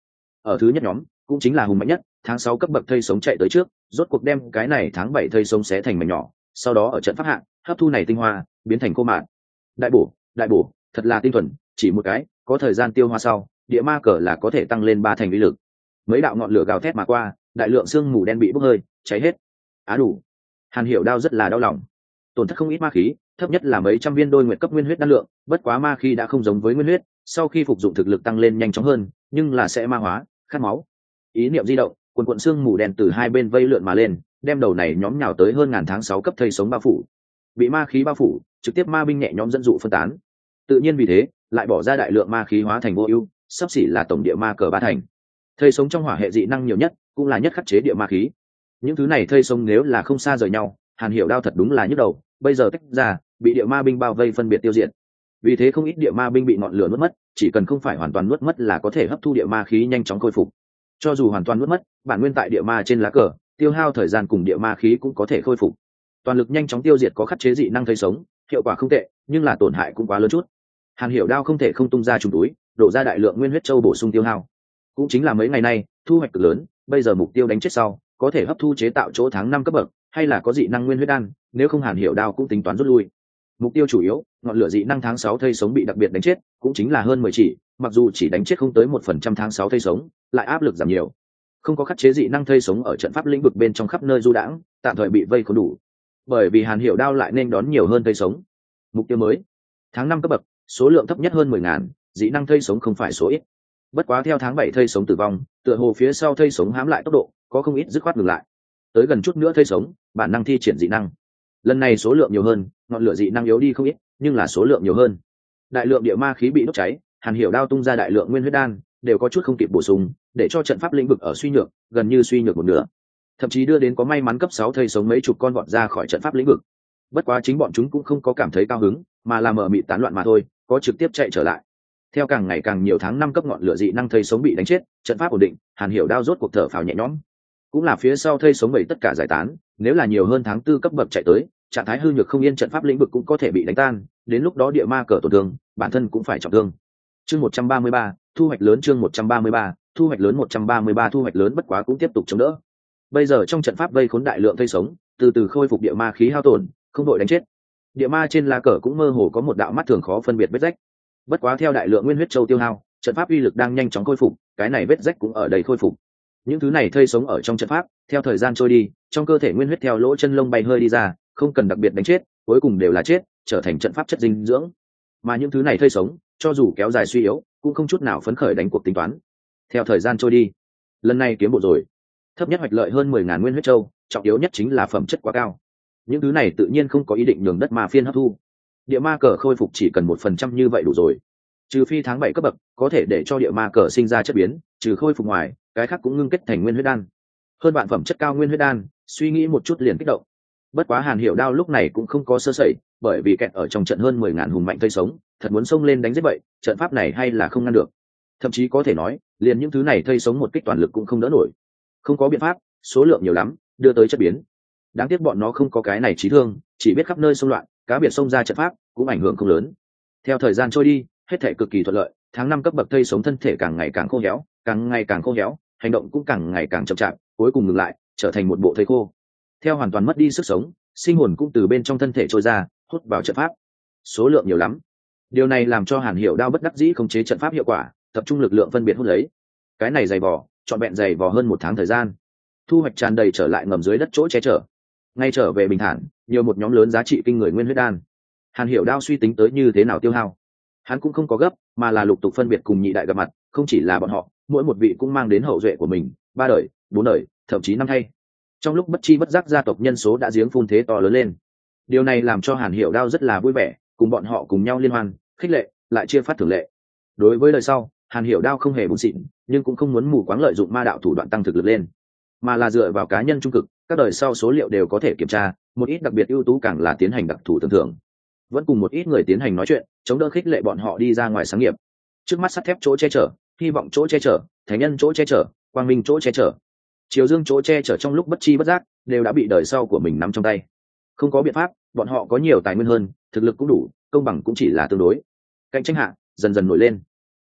ở thứ nhất nhóm cũng chính là hùng mạnh nhất tháng sáu cấp bậc thây sống chạy tới trước, rốt cuộc đem cái này tháng bảy thây sống xé thành mảnh nhỏ, sau đó ở trận pháp hạng hấp thu này tinh hoa biến thành khô mạn. Đại bổ, đại bổ, thật là tinh thuần, chỉ một cái có thời gian tiêu hoa sau địa ma cờ là có thể tăng lên ba thành uy lực. Mấy đạo ngọn lửa gào thét mà qua, đại lượng xương mù đen bị bốc hơi cháy hết. Á đủ. Hàn Hiểu Đao rất là đau lòng, tổn thất không ít ma khí, thấp nhất là mấy trăm viên đôi nguyệt cấp nguyên huyết đan lượng, bất quá ma khí đã không giống với nguyên huyết, sau khi phục dụng thực lực tăng lên nhanh chóng hơn, nhưng là sẽ ma hóa, khát máu. Ý niệm di động, quần quần xương mù đen từ hai bên vây lượn mà lên, đem đầu này nhóm nhào tới hơn ngàn tháng sáu cấp thây sống bao phủ. Bị ma khí bao phủ, trực tiếp ma binh nhẹ nhóm dẫn dụ phân tán. Tự nhiên vì thế, lại bỏ ra đại lượng ma khí hóa thành vô ưu, sắp xỉ là tổng địa ma cờ ba thành. Thây sống trong hỏa hệ dị năng nhiều nhất, cũng là nhất khắc chế địa ma khí. Những thứ này thây sống nếu là không xa rời nhau, Hàn Hiểu Đao thật đúng là nhức đầu, bây giờ tách ra, bị địa ma binh bao vây phân biệt tiêu diệt. Vì thế không ít địa ma binh bị ngọn lửa nuốt mất, chỉ cần không phải hoàn toàn nuốt mất là có thể hấp thu địa ma khí nhanh chóng khôi phục. Cho dù hoàn toàn nuốt mất, bản nguyên tại địa ma trên lá cờ, tiêu hao thời gian cùng địa ma khí cũng có thể khôi phục. Toàn lực nhanh chóng tiêu diệt có khắc chế dị năng thây sống, hiệu quả không tệ, nhưng là tổn hại cũng quá lớn chút. Hàn Hiểu Đao không thể không tung ra trùng túi, đổ ra đại lượng nguyên huyết châu bổ sung tiêu hao. Cũng chính là mấy ngày nay, thu hoạch cực lớn, bây giờ mục tiêu đánh chết sau, có thể hấp thu chế tạo chỗ tháng năm cấp bậc, hay là có dị năng nguyên huyết đan, nếu không Hàn Hiểu Đao cũng tính toán rút lui. Mục tiêu chủ yếu, ngọn lửa dị năng tháng sáu thây sống bị đặc biệt đánh chết, cũng chính là hơn mười chỉ, mặc dù chỉ đánh chết không tới một phần trăm tháng sáu thây sống, lại áp lực giảm nhiều. Không có khắc chế dị năng thây sống ở trận pháp lĩnh vực bên trong khắp nơi du đãng, tạm thời bị vây khốn đủ. Bởi vì Hàn Hiểu Đao lại nên đón nhiều hơn thây sống. Mục tiêu mới, tháng năm cấp bậc, số lượng thấp nhất hơn mười ngàn, dị năng thây sống không phải số ít. Bất quá theo tháng bảy thây sống tử vong, tựa hồ phía sau thây sống hãm lại tốc độ, có không ít dứt khoát ngừng lại. Tới gần chút nữa thây sống, bản năng thi triển dị năng. Lần này số lượng nhiều hơn, ngọn lửa dị năng yếu đi không ít, nhưng là số lượng nhiều hơn. Đại lượng địa ma khí bị đốt cháy, Hàn Hiểu Đao tung ra đại lượng nguyên huyết đan, đều có chút không kịp bổ sung, để cho trận pháp lĩnh vực ở suy nhược, gần như suy nhược một nửa. Thậm chí đưa đến có may mắn cấp sáu thây sống mấy chục con vọt ra khỏi trận pháp lĩnh vực. Bất quá chính bọn chúng cũng không có cảm thấy cao hứng, mà là mở mịt tán loạn mà thôi, có trực tiếp chạy trở lại. Theo càng ngày càng nhiều tháng năm cấp ngọn lửa dị năng thây sống bị đánh chết, trận pháp ổn định, Hàn Hiểu Đao rốt cuộc thở phào nhẹ nhõm. Cũng là phía sau thây sống bảy tất cả giải tán, nếu là nhiều hơn tháng tư cấp bậc chạy tới, trạng thái hư nhược không yên trận pháp lĩnh vực cũng có thể bị đánh tan, đến lúc đó địa ma cờ tổn thương, bản thân cũng phải trọng thương. Chương một trăm ba mươi ba, thu hoạch lớn chương một trăm ba mươi ba, thu hoạch lớn một trăm ba mươi ba thu hoạch lớn bất quá cũng tiếp tục chống đỡ. Bây giờ trong trận pháp vây khốn đại lượng thây sống, từ từ khôi phục địa ma khí hao tổn, không đội đánh chết. Địa ma trên lá cờ cũng mơ hồ có một đạo mắt thường khó phân biệt vết rách. Bất quá theo đại lượng nguyên huyết châu tiêu hao, trận pháp uy lực đang nhanh chóng khôi phục, cái này vết rách cũng ở đây khôi phục. Những thứ này thây sống ở trong trận pháp, theo thời gian trôi đi, trong cơ thể nguyên huyết theo lỗ chân lông bay hơi đi ra, không cần đặc biệt đánh chết, cuối cùng đều là chết, trở thành trận pháp chất dinh dưỡng. Mà những thứ này thây sống, cho dù kéo dài suy yếu, cũng không chút nào phấn khởi đánh cuộc tính toán. Theo thời gian trôi đi, lần này kiếm bộ rồi, thấp nhất hoạch lợi hơn mười ngàn nguyên huyết châu, trọng yếu nhất chính là phẩm chất quá cao. Những thứ này tự nhiên không có ý định nhường đất ma phiên hấp thu. Địa ma cờ khôi phục chỉ cần một phần trăm như vậy đủ rồi. Trừ phi tháng bảy cấp bậc có thể để cho địa ma cờ sinh ra chất biến, trừ khôi phục ngoài, cái khác cũng ngưng kết thành nguyên huyết đan. Hơn vạn phẩm chất cao nguyên huyết đan, suy nghĩ một chút liền kích động. Bất quá Hàn Hiểu Đao lúc này cũng không có sơ sẩy, bởi vì kẹt ở trong trận hơn mười ngàn hùng mạnh thây sống, thật muốn xông lên đánh giết vậy, trận pháp này hay là không ngăn được. Thậm chí có thể nói, liền những thứ này thây sống một kích toàn lực cũng không đỡ nổi. Không có biện pháp, số lượng nhiều lắm, đưa tới chất biến. Đáng tiếc bọn nó không có cái này trí thương, chỉ biết khắp nơi xông loạn, cá biệt xông ra trận pháp cũng ảnh hưởng không lớn. Theo thời gian trôi đi, hết thể cực kỳ thuận lợi, tháng năm cấp bậc thây sống thân thể càng ngày càng khô héo, càng ngày càng khô héo, hành động cũng càng ngày càng chậm chạp, cuối cùng ngừng lại, trở thành một bộ thây khô. Theo hoàn toàn mất đi sức sống, sinh hồn cũng từ bên trong thân thể trôi ra, hút vào trận pháp. Số lượng nhiều lắm. Điều này làm cho Hàn Hiểu Đao bất đắc dĩ khống chế trận pháp hiệu quả, tập trung lực lượng phân biệt hút lấy. Cái này dày vò, trọn vẹn dày vò hơn một tháng thời gian. Thu hoạch tràn đầy trở lại ngầm dưới đất chỗ che chở. Ngay trở về bình thản, nhiều một nhóm lớn giá trị kinh người nguyên huyết đan. Hàn Hiểu Đao suy tính tới như thế nào tiêu hao. Hắn cũng không có gấp, mà là lục tục phân biệt cùng nhị đại gặp mặt, không chỉ là bọn họ, mỗi một vị cũng mang đến hậu duệ của mình, ba đời, bốn đời, thậm chí năm thay. Trong lúc bất chi bất giác gia tộc nhân số đã giếng phun thế to lớn lên. Điều này làm cho Hàn Hiểu Đao rất là vui vẻ, cùng bọn họ cùng nhau liên hoan, khích lệ, lại chia phát thưởng lệ. Đối với lời sau, Hàn Hiểu Đao không hề buồn xịn, nhưng cũng không muốn mù quáng lợi dụng ma đạo thủ đoạn tăng thực lực lên, mà là dựa vào cá nhân trung cực, các đời sau số liệu đều có thể kiểm tra, một ít đặc biệt ưu tú càng là tiến hành đặc thù tưởng thưởng. Vẫn cùng một ít người tiến hành nói chuyện, chống đỡ khích lệ bọn họ đi ra ngoài sáng nghiệp. Trước mắt sắt thép chỗ che chở, hy vọng chỗ che chở, thánh nhân chỗ che chở, quang minh chỗ che chở, chiều dương chỗ che chở trong lúc bất chi bất giác đều đã bị đời sau của mình nắm trong tay. Không có biện pháp, bọn họ có nhiều tài nguyên hơn, thực lực cũng đủ, công bằng cũng chỉ là tương đối. Cạnh tranh hạ dần dần nổi lên.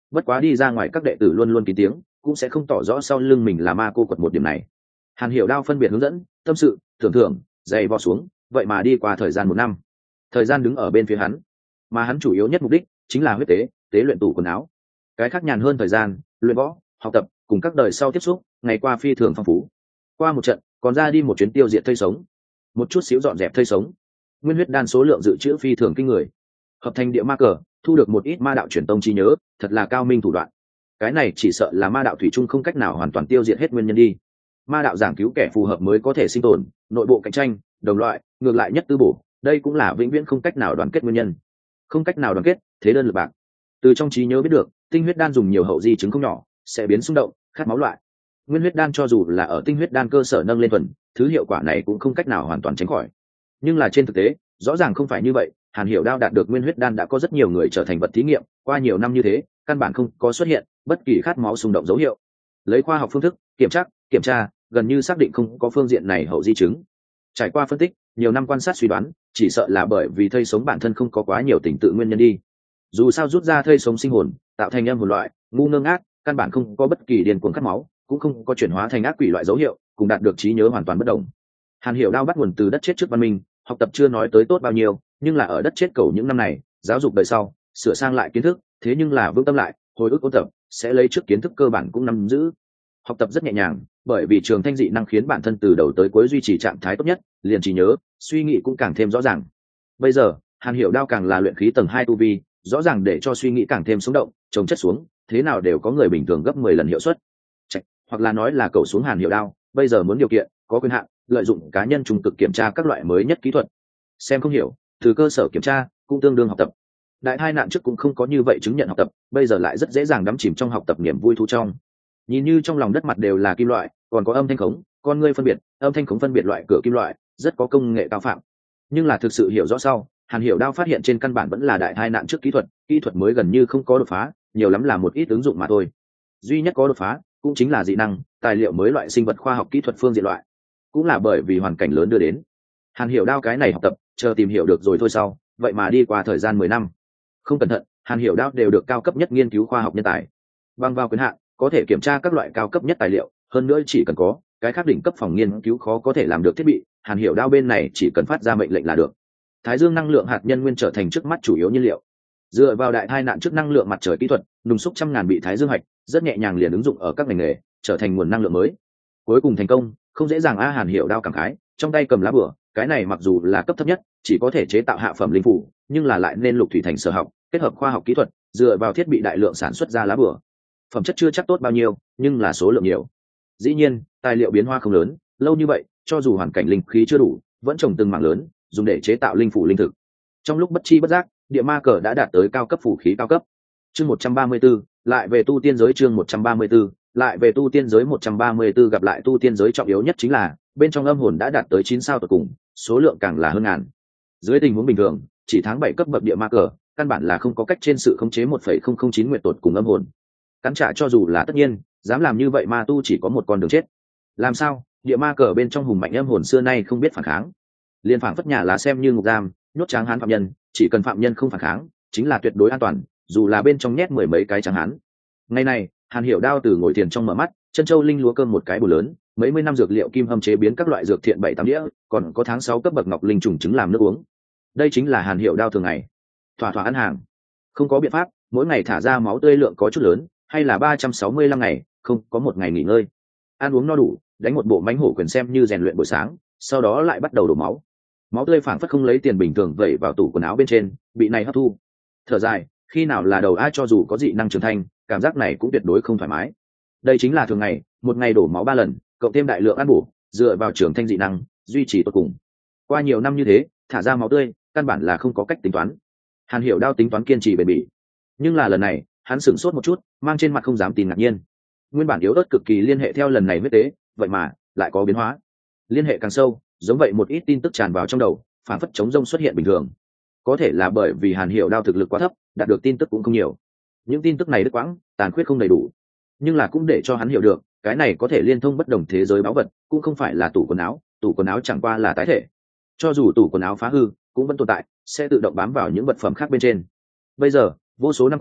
bất quá đi ra ngoài các đệ tử luôn luôn kín tiếng, cũng sẽ không tỏ rõ sau lưng mình là ma cô quật một điểm này. Hàn Hiểu Đao phân biệt hướng dẫn, tâm sự, tưởng thưởng, dày vò xuống, vậy mà đi qua thời gian một năm. Thời gian đứng ở bên phía hắn, mà hắn chủ yếu nhất mục đích chính là huyết tế, tế luyện tủ quần áo. Cái khác nhàn hơn thời gian, luyện võ, học tập, cùng các đời sau tiếp xúc, ngày qua phi thường phong phú. Qua một trận, còn ra đi một chuyến tiêu diệt thây sống, một chút xíu dọn dẹp thây sống. Nguyên huyết đan số lượng dự trữ phi thường kinh người. Hợp thành địa ma cờ, thu được một ít ma đạo truyền tông trí nhớ, thật là cao minh thủ đoạn. Cái này chỉ sợ là ma đạo thủy chung không cách nào hoàn toàn tiêu diệt hết nguyên nhân đi. Ma đạo giảng cứu kẻ phù hợp mới có thể sinh tồn, nội bộ cạnh tranh, đồng loại, ngược lại nhất tư bổ, đây cũng là vĩnh viễn không cách nào đoàn kết nguyên nhân. Không cách nào đoàn kết, thế đơn lực bạc. Từ trong trí nhớ biết được, tinh huyết đan dùng nhiều hậu di chứng không nhỏ, sẽ biến xung động, khát máu loại. Nguyên huyết đan cho dù là ở tinh huyết đan cơ sở nâng lên thuần, thứ hiệu quả này cũng không cách nào hoàn toàn tránh khỏi. Nhưng là trên thực tế, rõ ràng không phải như vậy. Hàn Hiểu Đao đạt được nguyên huyết đan đã có rất nhiều người trở thành vật thí nghiệm, qua nhiều năm như thế, căn bản không có xuất hiện bất kỳ khát máu xung động dấu hiệu. Lấy khoa học phương thức kiểm tra, kiểm tra, gần như xác định không có phương diện này hậu di chứng. Trải qua phân tích, nhiều năm quan sát suy đoán, chỉ sợ là bởi vì thây sống bản thân không có quá nhiều tình tự nguyên nhân đi. Dù sao rút ra thây sống sinh hồn, tạo thành âm hồn loại, ngu ngơ ngác, căn bản không có bất kỳ điên cuồng khát máu, cũng không có chuyển hóa thành ác quỷ loại dấu hiệu, cùng đạt được trí nhớ hoàn toàn bất đồng. Hàn Hiểu Đao bắt nguồn từ đất chết trước văn minh, học tập chưa nói tới tốt bao nhiêu, nhưng là ở đất chết cầu những năm này, giáo dục đời sau, sửa sang lại kiến thức, thế nhưng là vững tâm lại, hồi ức ôn tập, sẽ lấy trước kiến thức cơ bản cũng nắm giữ. Học tập rất nhẹ nhàng, bởi vì trường thanh dị năng khiến bản thân từ đầu tới cuối duy trì trạng thái tốt nhất, liền trí nhớ, suy nghĩ cũng càng thêm rõ ràng. Bây giờ, Hàn Hiểu Đao càng là luyện khí tầng hai tu vi, rõ ràng để cho suy nghĩ càng thêm sống động, chồng chất xuống, thế nào đều có người bình thường gấp mười lần hiệu suất. Chạy, hoặc là nói là cầu xuống Hàn Hiểu Đao, bây giờ muốn điều kiện, có quyền hạn, lợi dụng cá nhân trung cực kiểm tra các loại mới nhất kỹ thuật. Xem không hiểu, từ cơ sở kiểm tra, cũng tương đương học tập. Đại hai nạn trước cũng không có như vậy chứng nhận học tập, bây giờ lại rất dễ dàng đắm chìm trong học tập niềm vui thu trong. Nhìn như trong lòng đất mặt đều là kim loại, còn có âm thanh khống, con ngươi phân biệt, âm thanh khống phân biệt loại cửa kim loại, rất có công nghệ cao phạm. Nhưng là thực sự hiểu rõ sau, Hàn Hiểu Đao phát hiện trên căn bản vẫn là đại hai nạn trước kỹ thuật, kỹ thuật mới gần như không có đột phá, nhiều lắm là một ít ứng dụng mà thôi. Duy nhất có đột phá, cũng chính là dị năng, tài liệu mới loại sinh vật khoa học kỹ thuật phương diện loại. Cũng là bởi vì hoàn cảnh lớn đưa đến. Hàn Hiểu Đao cái này học tập, chờ tìm hiểu được rồi thôi sau, vậy mà đi qua thời gian mười năm. Không cẩn thận, Hàn Hiểu Đao đều được cao cấp nhất nghiên cứu khoa học nhân tài. Bằng vào quyền hạn, có thể kiểm tra các loại cao cấp nhất tài liệu, hơn nữa chỉ cần có cái khác đỉnh cấp phòng nghiên cứu khó có thể làm được thiết bị, Hàn Hiểu Đao bên này chỉ cần phát ra mệnh lệnh là được. Thái dương năng lượng hạt nhân nguyên trở thành trước mắt chủ yếu nhiên liệu. Dựa vào đại thai nạn trước năng lượng mặt trời kỹ thuật, nung xúc trăm ngàn bị thái dương hạch, rất nhẹ nhàng liền ứng dụng ở các ngành nghề, trở thành nguồn năng lượng mới. Cuối cùng thành công, không dễ dàng a. Hàn Hiểu Đao cảm khái, trong tay cầm lá bửa, cái này mặc dù là cấp thấp nhất, chỉ có thể chế tạo hạ phẩm linh phủ, nhưng là lại nên lục thủy thành sở học, kết hợp khoa học kỹ thuật, dựa vào thiết bị đại lượng sản xuất ra lá bửa. Phẩm chất chưa chắc tốt bao nhiêu, nhưng là số lượng nhiều. Dĩ nhiên, tài liệu biến hóa không lớn, lâu như vậy, cho dù hoàn cảnh linh khí chưa đủ, vẫn trồng từng mảng lớn, dùng để chế tạo linh phủ linh thực. Trong lúc bất chi bất giác, địa ma cờ đã đạt tới cao cấp phủ khí cao cấp. Chương một trăm ba mươi 134, lại về tu tiên giới chương một trăm ba mươi 134, lại về tu tiên giới một trăm ba mươi 134 gặp lại tu tiên giới trọng yếu nhất chính là, bên trong âm hồn đã đạt tới chín sao tột cùng, số lượng càng là hơn ngàn. Dưới tình huống bình thường, chỉ tháng bảy cấp bậc địa ma cờ, căn bản là không có cách trên sự khống chế một phẩy không không chín nguyệt tột cùng âm hồn. Cắn trả cho dù là tất nhiên, dám làm như vậy ma tu chỉ có một con đường chết. Làm sao? Địa ma cờ bên trong hùng mạnh âm hồn xưa nay không biết phản kháng. Liên phảng phất nhà lá xem như ngục giam, nhốt tráng hán phạm nhân, chỉ cần phạm nhân không phản kháng, chính là tuyệt đối an toàn, dù là bên trong nhét mười mấy cái tráng hán. Ngày này, Hàn Hiểu Đao từ ngồi thiền trong mở mắt, chân châu linh lúa cơm một cái bù lớn, mấy mươi năm dược liệu kim hâm chế biến các loại dược thiện bảy tám đĩa, còn có tháng sáu cấp bậc ngọc linh trùng trứng làm nước uống. Đây chính là Hàn Hiểu Đao thường ngày. Thỏa thỏa ăn hàng. Không có biện pháp, mỗi ngày thả ra máu tươi lượng có chút lớn, hay là ba trăm sáu mươi lăm ngày, không có một ngày nghỉ ngơi. Ăn uống no đủ, đánh một bộ mánh hổ quyền xem như rèn luyện buổi sáng, sau đó lại bắt đầu đổ máu. Máu tươi phảng phất không lấy tiền bình thường vẩy vào tủ quần áo bên trên, bị này hấp thu. Thở dài, khi nào là đầu ai cho dù có dị năng trưởng thành, cảm giác này cũng tuyệt đối không thoải mái. Đây chính là thường ngày, một ngày đổ máu ba lần, cộng thêm đại lượng ăn bổ, dựa vào trưởng thanh dị năng, duy trì tốt cùng. Qua nhiều năm như thế, thả ra máu tươi, căn bản là không có cách tính toán. Hàn Hiểu Đao tính toán kiên trì bền bỉ, nhưng là lần này, hắn sửng sốt một chút, mang trên mặt không dám tin ngạc nhiên. Nguyên bản yếu ớt cực kỳ liên hệ theo lần này huyết tế, vậy mà lại có biến hóa. Liên hệ càng sâu, giống vậy một ít tin tức tràn vào trong đầu, phản phất chống rông xuất hiện bình thường. Có thể là bởi vì Hàn Hiểu Đao thực lực quá thấp, đạt được tin tức cũng không nhiều. Những tin tức này đứt quãng, tàn khuyết không đầy đủ, nhưng là cũng để cho hắn hiểu được, cái này có thể liên thông bất đồng thế giới báu vật, cũng không phải là tủ quần áo, tủ quần áo chẳng qua là tái thể. Cho dù tủ quần áo phá hư, cũng vẫn tồn tại, sẽ tự động bám vào những vật phẩm khác bên trên. Bây giờ, vô số năm qua,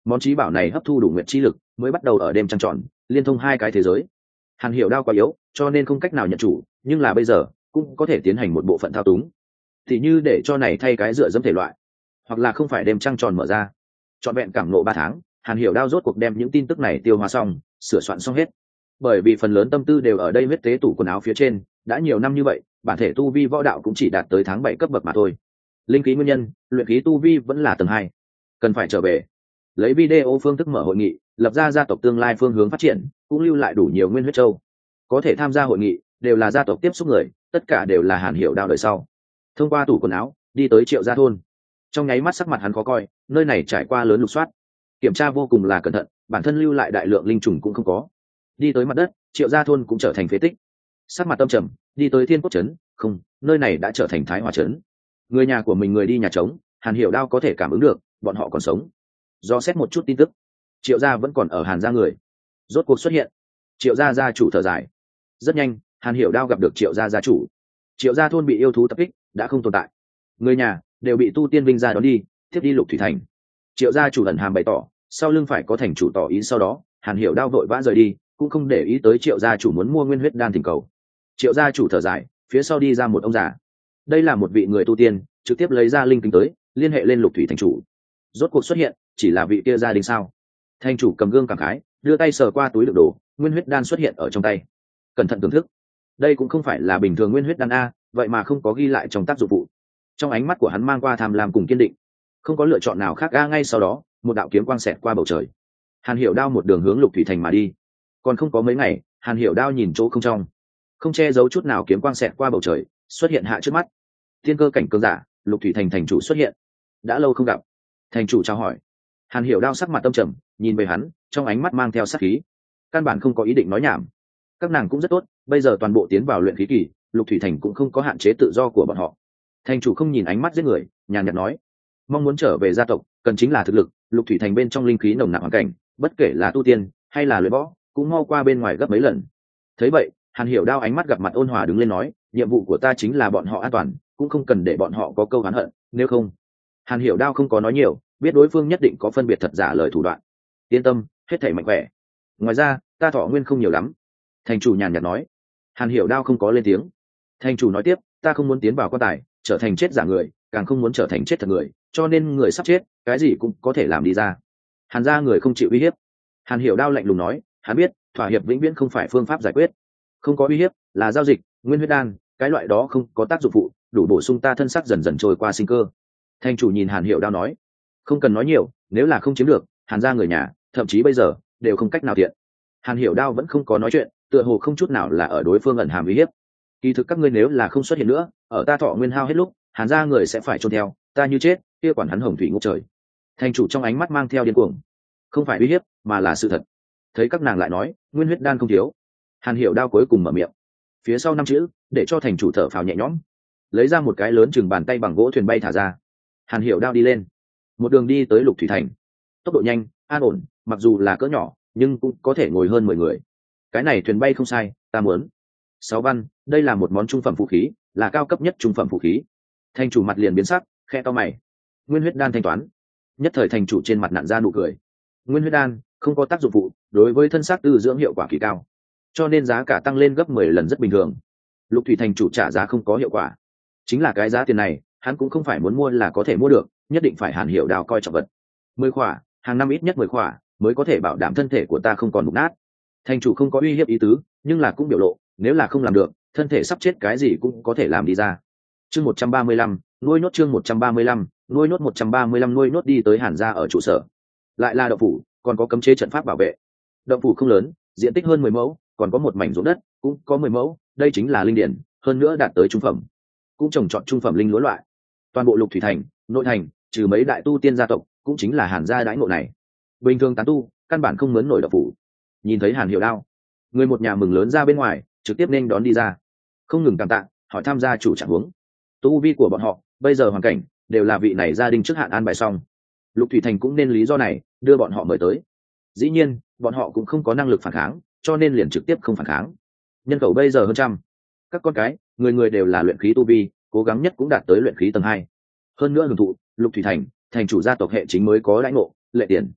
món trí bảo này hấp thu đủ nguyện chi lực mới bắt đầu ở đêm trăng tròn liên thông hai cái thế giới. Hàn Hiểu Đao quá yếu cho nên không cách nào nhận chủ, nhưng là bây giờ cũng có thể tiến hành một bộ phận thao túng, thì như để cho này thay cái dựa dẫm thể loại, hoặc là không phải đêm trăng tròn mở ra. Trọn vẹn cảm nộ ba tháng, Hàn Hiểu Đao rốt cuộc đem những tin tức này tiêu hóa xong, sửa soạn xong hết. Bởi vì phần lớn tâm tư đều ở đây huyết tế tủ quần áo phía trên, đã nhiều năm như vậy, bản thể tu vi võ đạo cũng chỉ đạt tới tháng bảy cấp bậc mà thôi. Linh khí nguyên nhân, luyện khí tu vi vẫn là tầng hai, cần phải trở về. Lấy video phương thức mở hội nghị, lập ra gia tộc tương lai phương hướng phát triển, cũng lưu lại đủ nhiều nguyên huyết châu. Có thể tham gia hội nghị đều là gia tộc tiếp xúc người, tất cả đều là Hàn Hiểu Đao đời sau. Thông qua tủ quần áo, đi tới Triệu Gia thôn. Trong nháy mắt sắc mặt hắn khó coi, nơi này trải qua lớn lục soát, kiểm tra vô cùng là cẩn thận, bản thân lưu lại đại lượng linh trùng cũng không có. Đi tới mặt đất, Triệu Gia thôn cũng trở thành phế tích. Sắc mặt tâm trầm, đi tới Thiên Cốt trấn, không, nơi này đã trở thành Thái Hòa trấn. Người nhà của mình người đi nhà trống, Hàn Hiểu Đao có thể cảm ứng được, bọn họ còn sống. Do xét một chút tin tức, Triệu Gia vẫn còn ở Hàn gia người. Rốt cuộc xuất hiện. Triệu Gia gia chủ thở dài. Rất nhanh, Hàn Hiểu Đao gặp được Triệu Gia gia chủ. Triệu Gia thôn bị yêu thú tập kích, đã không tồn tại. Người nhà đều bị tu tiên vinh gia đón đi, tiếp đi Lục Thủy thành. Triệu Gia chủ ẩn hàm bày tỏ, sau lưng phải có thành chủ tỏ ý, sau đó Hàn Hiểu Đao vội vã rời đi, cũng không để ý tới Triệu Gia chủ muốn mua nguyên huyết đan thỉnh cầu. Triệu Gia chủ thở dài, phía sau đi ra một ông già. Đây là một vị người tu tiên, trực tiếp lấy ra linh kính tới, liên hệ lên Lục Thủy thành chủ. Rốt cuộc xuất hiện, chỉ là vị kia gia đình sao? Thành chủ cầm gương cảm khái, đưa tay sờ qua túi đựng đồ, nguyên huyết đan xuất hiện ở trong tay. Cẩn thận thưởng thức. Đây cũng không phải là bình thường nguyên huyết đan a, vậy mà không có ghi lại trong tác dụng phụ. Trong ánh mắt của hắn mang qua tham lam cùng kiên định, không có lựa chọn nào khác a. Ngay sau đó, một đạo kiếm quang xẹt qua bầu trời. Hàn Hiểu Đao một đường hướng Lục Thủy thành mà đi. Còn không có mấy ngày, Hàn Hiểu Đao nhìn chỗ không trong, không che giấu chút nào kiếm quang xẹt qua bầu trời, xuất hiện hạ trước mắt. Thiên cơ cảnh cường giả, Lục Thủy thành thành chủ xuất hiện. Đã lâu không gặp. Thành chủ chào hỏi. Hàn Hiểu Đao sắc mặt tâm trầm, nhìn về hắn, trong ánh mắt mang theo sát khí. Căn bản không có ý định nói nhảm. Các nàng cũng rất tốt, bây giờ toàn bộ tiến vào luyện khí kỳ, Lục Thủy thành cũng không có hạn chế tự do của bọn họ. Thành chủ không nhìn ánh mắt giết người, nhàn nhạt nói, mong muốn trở về gia tộc, cần chính là thực lực. Lục Thủy thành bên trong linh khí nồng nặc hoàn cảnh, bất kể là tu tiên hay là luyện võ, cũng mau qua bên ngoài gấp mấy lần. Thấy vậy, Hàn Hiểu Đao ánh mắt gặp mặt ôn hòa đứng lên nói, nhiệm vụ của ta chính là bọn họ an toàn, cũng không cần để bọn họ có câu oán hận, nếu không. Hàn Hiểu Đao không có nói nhiều, biết đối phương nhất định có phân biệt thật giả lời thủ đoạn. Yên tâm, hết thảy mạnh khỏe. Ngoài ra, ta thọ nguyên không nhiều lắm. Thành chủ nhàn nhạt nói. Hàn Hiểu Đao không có lên tiếng. Thành chủ nói tiếp, ta không muốn tiến vào quan tài, trở thành chết giả người, càng không muốn trở thành chết thật người, cho nên người sắp chết, cái gì cũng có thể làm đi ra. Hàn gia người không chịu uy hiếp. Hàn Hiểu Đao lạnh lùng nói, hắn biết, thỏa hiệp vĩnh viễn không phải phương pháp giải quyết. Không có uy hiếp, là giao dịch, nguyên huyết đan, cái loại đó không có tác dụng phụ, đủ bổ sung ta thân xác dần dần trôi qua sinh cơ. Thành chủ nhìn Hàn Hiểu Đao nói, không cần nói nhiều, nếu là không chiếm được, Hàn gia người nhà, thậm chí bây giờ đều không cách nào thiện. Hàn Hiểu Đao vẫn không có nói chuyện, tựa hồ không chút nào là ở đối phương ẩn hàm uy hiếp. Kỳ thực các ngươi nếu là không xuất hiện nữa, ở ta thọ nguyên hao hết lúc, Hàn gia người sẽ phải chôn theo, ta như chết, kia quản hắn hồng thủy ngút trời. Thành chủ trong ánh mắt mang theo điên cuồng, không phải uy hiếp, mà là sự thật. Thấy các nàng lại nói, nguyên huyết đan không thiếu. Hàn Hiểu Đao cuối cùng mở miệng, phía sau năm chữ, để cho thành chủ thở phào nhẹ nhõm, lấy ra một cái lớn chừng bàn tay bằng gỗ thuyền bay thả ra. Hàn Hiểu Đao đi lên, một đường đi tới Lục Thủy thành. Tốc độ nhanh, an ổn, mặc dù là cỡ nhỏ, nhưng cũng có thể ngồi hơn mười người. Cái này thuyền bay không sai, ta muốn. Sáu văn, đây là một món trung phẩm vũ khí, là cao cấp nhất trung phẩm vũ khí. Thành chủ mặt liền biến sắc, khẽ to mày. Nguyên huyết đan thanh toán. Nhất thời thành chủ trên mặt nặn ra nụ cười. Nguyên huyết đan không có tác dụng phụ, đối với thân xác tư dưỡng hiệu quả kỳ cao, cho nên giá cả tăng lên gấp mười lần rất bình thường. Lục Thủy thành chủ trả giá không có hiệu quả, chính là cái giá tiền này, hắn cũng không phải muốn mua là có thể mua được, nhất định phải Hàn Hiểu Đao coi trọng vật. Mười khỏa, hàng năm ít nhất mười khỏa, mới có thể bảo đảm thân thể của ta không còn mục nát. Thành chủ không có uy hiếp ý tứ, nhưng là cũng biểu lộ, nếu là không làm được, thân thể sắp chết cái gì cũng có thể làm đi ra. Chương một trăm ba mươi lăm, nuôi nốt chương một trăm ba mươi lăm, nuôi nốt một trăm ba mươi lăm nuôi nốt đi tới Hàn gia ở trụ sở. Lại là động phủ, còn có cấm chế trận pháp bảo vệ. Động phủ không lớn, diện tích hơn mười mẫu, còn có một mảnh ruộng đất, cũng có mười mẫu, đây chính là linh điển, hơn nữa đạt tới trung phẩm. Cũng trồng trọt trung phẩm linh lúa loại. Toàn bộ Lục Thủy thành, nội thành, trừ mấy đại tu tiên gia tộc, cũng chính là Hàn gia đãi ngộ này. Bình thường tán tu, căn bản không mướn nổi động phủ. Nhìn thấy Hàn Hiểu Đao, người một nhà mừng lớn ra bên ngoài, trực tiếp nên đón đi ra, không ngừng cảm tạ, hỏi tham gia chủ trạng huống. Tu vi của bọn họ, bây giờ hoàn cảnh, đều là vị này gia đình trước hạn an bài xong. Lục Thủy thành cũng nên lý do này, đưa bọn họ mời tới. Dĩ nhiên, bọn họ cũng không có năng lực phản kháng, cho nên liền trực tiếp không phản kháng. Nhân khẩu bây giờ hơn trăm, các con cái, người người đều là luyện khí tu vi, cố gắng nhất cũng đạt tới luyện khí tầng hai. Hơn nữa hưởng thụ, Lục Thủy thành, thành chủ gia tộc hệ chính mới có đãi ngộ, lệ tiền.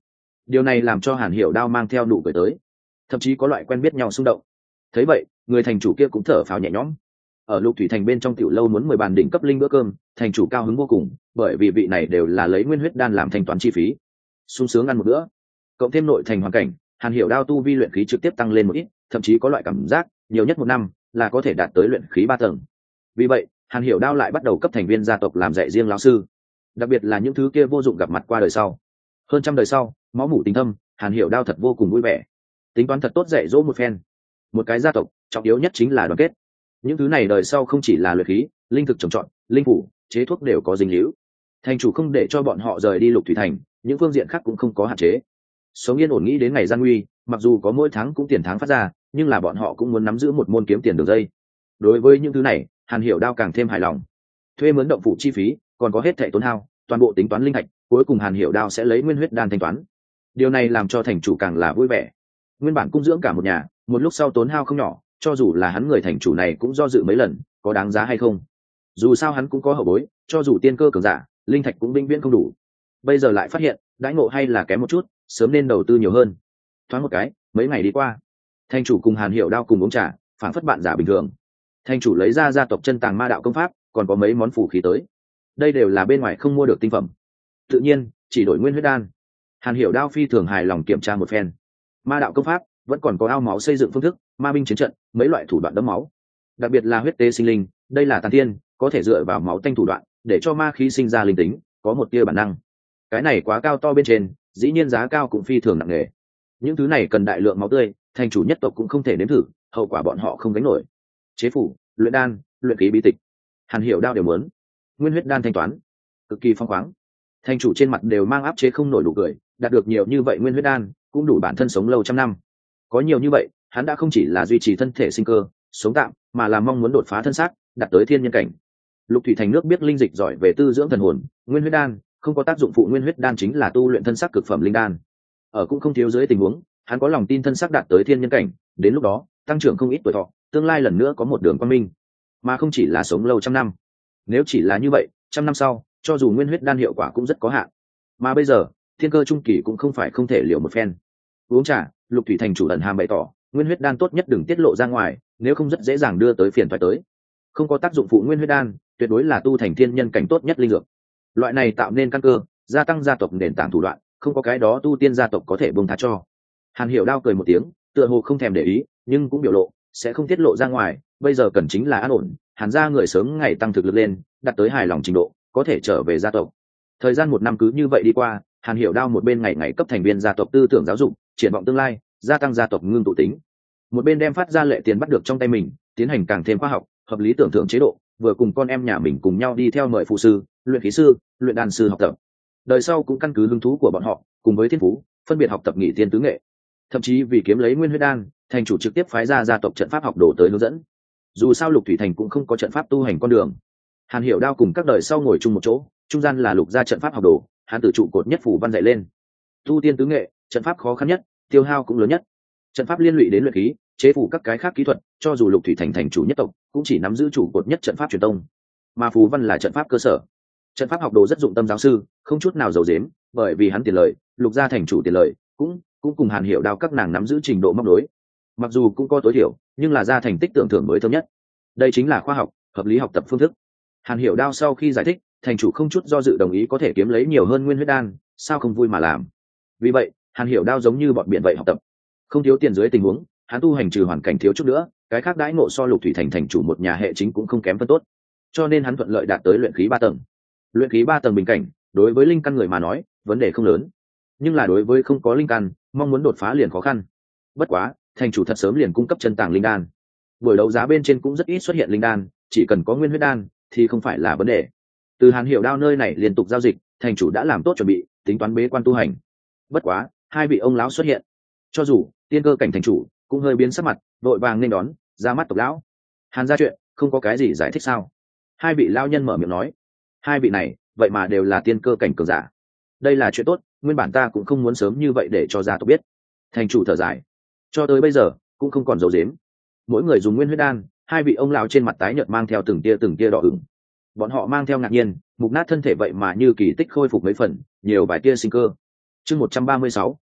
Điều này làm cho Hàn Hiểu Đao mang theo nụ cười tới, thậm chí có loại quen biết nhau xung động. Thấy vậy, người thành chủ kia cũng thở phào nhẹ nhõm. Ở Lục Thủy Thành bên trong tiểu lâu muốn mười bàn đỉnh cấp linh bữa cơm, thành chủ cao hứng vô cùng, bởi vì vị này đều là lấy nguyên huyết đan làm thanh toán chi phí. Sung sướng ăn một bữa, cộng thêm nội thành hoàn cảnh, Hàn Hiểu Đao tu vi luyện khí trực tiếp tăng lên một ít, thậm chí có loại cảm giác nhiều nhất một năm là có thể đạt tới luyện khí ba tầng. Vì vậy, Hàn Hiểu Đao lại bắt đầu cấp thành viên gia tộc làm dạy riêng lão sư, đặc biệt là những thứ kia vô dụng gặp mặt qua đời sau. Hơn trăm đời sau, máu mủ tình thâm, Hàn Hiểu Đao thật vô cùng vui vẻ, tính toán thật tốt dạy dỗ một phen. Một cái gia tộc trọng yếu nhất chính là đoàn kết. Những thứ này đời sau không chỉ là luyện khí, linh thực trồng trọt, linh phủ, chế thuốc đều có dính líu. Thành chủ không để cho bọn họ rời đi Lục Thủy Thành, những phương diện khác cũng không có hạn chế. Sống yên ổn nghĩ đến ngày gian nguy, mặc dù có mỗi tháng cũng tiền tháng phát ra, nhưng là bọn họ cũng muốn nắm giữ một môn kiếm tiền đường dây. Đối với những thứ này, Hàn Hiểu Đao càng thêm hài lòng. Thuê mướn động phủ chi phí, còn có hết thảy tốn hao, toàn bộ tính toán linh thạch, cuối cùng Hàn Hiểu Đao sẽ lấy nguyên huyết đan thanh toán. Điều này làm cho thành chủ càng là vui vẻ. Nguyên bản cung dưỡng cả một nhà, một lúc sau tốn hao không nhỏ, cho dù là hắn người thành chủ này cũng do dự mấy lần, có đáng giá hay không. Dù sao hắn cũng có hậu bối, cho dù tiên cơ cường giả, linh thạch cũng vĩnh viễn không đủ. Bây giờ lại phát hiện, đãi ngộ hay là kém một chút, sớm nên đầu tư nhiều hơn. Thoáng một cái, mấy ngày đi qua, thành chủ cùng Hàn Hiểu Đao cùng uống trà, phảng phất bạn giả bình thường. Thành chủ lấy ra gia tộc chân tàng ma đạo công pháp, còn có mấy món phù khí tới. Đây đều là bên ngoài không mua được tinh phẩm, tự nhiên chỉ đổi nguyên huyết đan. Hàn Hiểu Đao phi thường hài lòng kiểm tra một phen. Ma đạo công pháp vẫn còn có ao máu xây dựng phương thức, ma binh chiến trận, mấy loại thủ đoạn đẫm máu, đặc biệt là huyết tế sinh linh, đây là tàn thiên, có thể dựa vào máu tanh thủ đoạn để cho ma khí sinh ra linh tính, có một tia bản năng. Cái này quá cao to bên trên, dĩ nhiên giá cao cũng phi thường nặng nề. Những thứ này cần đại lượng máu tươi, thành chủ nhất tộc cũng không thể nếm thử, hậu quả bọn họ không gánh nổi. Chế phủ, luyện đan, luyện khí bí tịch, Hàn Hiểu Đao đều muốn. Nguyên huyết đan thanh toán cực kỳ phong khoáng, thành chủ trên mặt đều mang áp chế không nổi đủ cười, đạt được nhiều như vậy nguyên huyết đan cũng đủ bản thân sống lâu trăm năm. Có nhiều như vậy, hắn đã không chỉ là duy trì thân thể sinh cơ sống tạm, mà là mong muốn đột phá thân xác, đạt tới thiên nhân cảnh. Lục Thủy Thành nước biết linh dịch giỏi về tư dưỡng thần hồn, nguyên huyết đan không có tác dụng phụ, nguyên huyết đan chính là tu luyện thân xác cực phẩm linh đan. Ở cũng không thiếu dưới tình huống, hắn có lòng tin thân xác đạt tới thiên nhân cảnh, đến lúc đó tăng trưởng không ít tuổi thọ, tương lai lần nữa có một đường quang minh, mà không chỉ là sống lâu trăm năm. Nếu chỉ là như vậy, trăm năm sau, cho dù nguyên huyết đan hiệu quả cũng rất có hạn. Mà bây giờ, thiên cơ trung kỳ cũng không phải không thể liều một phen. Uống trà, Lục Thủy Thành chủ ẩn hàm bày tỏ, nguyên huyết đan tốt nhất đừng tiết lộ ra ngoài, nếu không rất dễ dàng đưa tới phiền phải tới. Không có tác dụng phụ nguyên huyết đan, tuyệt đối là tu thành thiên nhân cảnh tốt nhất linh dược. Loại này tạo nên căn cơ, gia tăng gia tộc nền tảng thủ đoạn, không có cái đó tu tiên gia tộc có thể buông tha cho. Hàn Hiểu Đao cười một tiếng, tựa hồ không thèm để ý, nhưng cũng biểu lộ sẽ không tiết lộ ra ngoài, bây giờ cần chính là an ổn, Hàn gia người sớm ngày tăng thực lực lên, đạt tới hài lòng trình độ, có thể trở về gia tộc. Thời gian một năm cứ như vậy đi qua, Hàn Hiểu Đao một bên ngày ngày cấp thành viên gia tộc tư tưởng giáo dục, triển vọng tương lai, gia tăng gia tộc ngưng tụ tính, một bên đem phát ra lệ tiền bắt được trong tay mình, tiến hành càng thêm khoa học, hợp lý tưởng thưởng chế độ, vừa cùng con em nhà mình cùng nhau đi theo mời phụ sư, luyện khí sư, luyện đan sư học tập. Đời sau cũng căn cứ hứng thú của bọn họ, cùng với thiên phú, phân biệt học tập nghị tiên tứ nghệ. Thậm chí vì kiếm lấy nguyên huyết đan, thành chủ trực tiếp phái ra gia tộc trận pháp học đồ tới hướng dẫn. Dù sao Lục Thủy Thành cũng không có trận pháp tu hành con đường. Hàn Hiểu Đao cùng các đời sau ngồi chung một chỗ, trung gian là Lục gia trận pháp học đồ, hắn tự trụ cột nhất phủ văn dạy lên. Tu tiên tứ nghệ, trận pháp khó khăn nhất, tiêu hao cũng lớn nhất. Trận pháp liên lụy đến luyện khí, chế phủ các cái khác kỹ thuật, cho dù Lục Thủy Thành thành chủ nhất tộc, cũng chỉ nắm giữ trụ cột nhất trận pháp truyền tông. Mà phù văn là trận pháp cơ sở. Trận pháp học đồ rất dụng tâm giáo sư, không chút nào giấu giếm, bởi vì hắn tiền lợi, Lục gia thành chủ tiền lợi, cũng cũng cùng Hàn Hiểu Đao các nàng nắm giữ trình độ móc đối. Mặc dù cũng có tối thiểu, nhưng là ra thành tích tưởng thưởng mới thơm nhất. Đây chính là khoa học, hợp lý học tập phương thức. Hàn Hiểu Đao sau khi giải thích, thành chủ không chút do dự đồng ý có thể kiếm lấy nhiều hơn nguyên huyết đan, sao không vui mà làm. Vì vậy, Hàn Hiểu Đao giống như bọn biển vậy học tập, không thiếu tiền dưới tình huống, hắn tu hành trừ hoàn cảnh thiếu chút nữa, cái khác đãi ngộ so Lục Thủy Thành thành chủ một nhà hệ chính cũng không kém phân tốt, cho nên hắn thuận lợi đạt tới luyện khí ba tầng. Luyện khí ba tầng bình cảnh, đối với linh căn người mà nói, vấn đề không lớn, nhưng là đối với không có linh căn, mong muốn đột phá liền khó khăn. Bất quá, thành chủ thật sớm liền cung cấp chân tàng linh đan. Buổi đấu giá bên trên cũng rất ít xuất hiện linh đan, chỉ cần có nguyên huyết đan thì không phải là vấn đề. Từ Hàn Hiểu Đao nơi này liên tục giao dịch, thành chủ đã làm tốt chuẩn bị, tính toán bế quan tu hành. Bất quá, hai vị ông lão xuất hiện, cho dù tiên cơ cảnh thành chủ cũng hơi biến sắc mặt, vội vàng nên đón, ra mắt tộc lão. Hàn gia chuyện, không có cái gì giải thích sao? Hai vị lão nhân mở miệng nói. Hai vị này, vậy mà đều là tiên cơ cảnh cường giả. Đây là chuyện tốt, nguyên bản ta cũng không muốn sớm như vậy để cho gia tộc biết. Thành chủ thở dài, cho tới bây giờ cũng không còn giấu giếm. Mỗi người dùng nguyên huyết đan, hai vị ông lão trên mặt tái nhợt mang theo từng tia từng tia đỏ ửng. Bọn họ mang theo ngạc nhiên, mục nát thân thể vậy mà như kỳ tích khôi phục mấy phần, nhiều vài tia sinh cơ. Chương một trăm ba mươi sáu,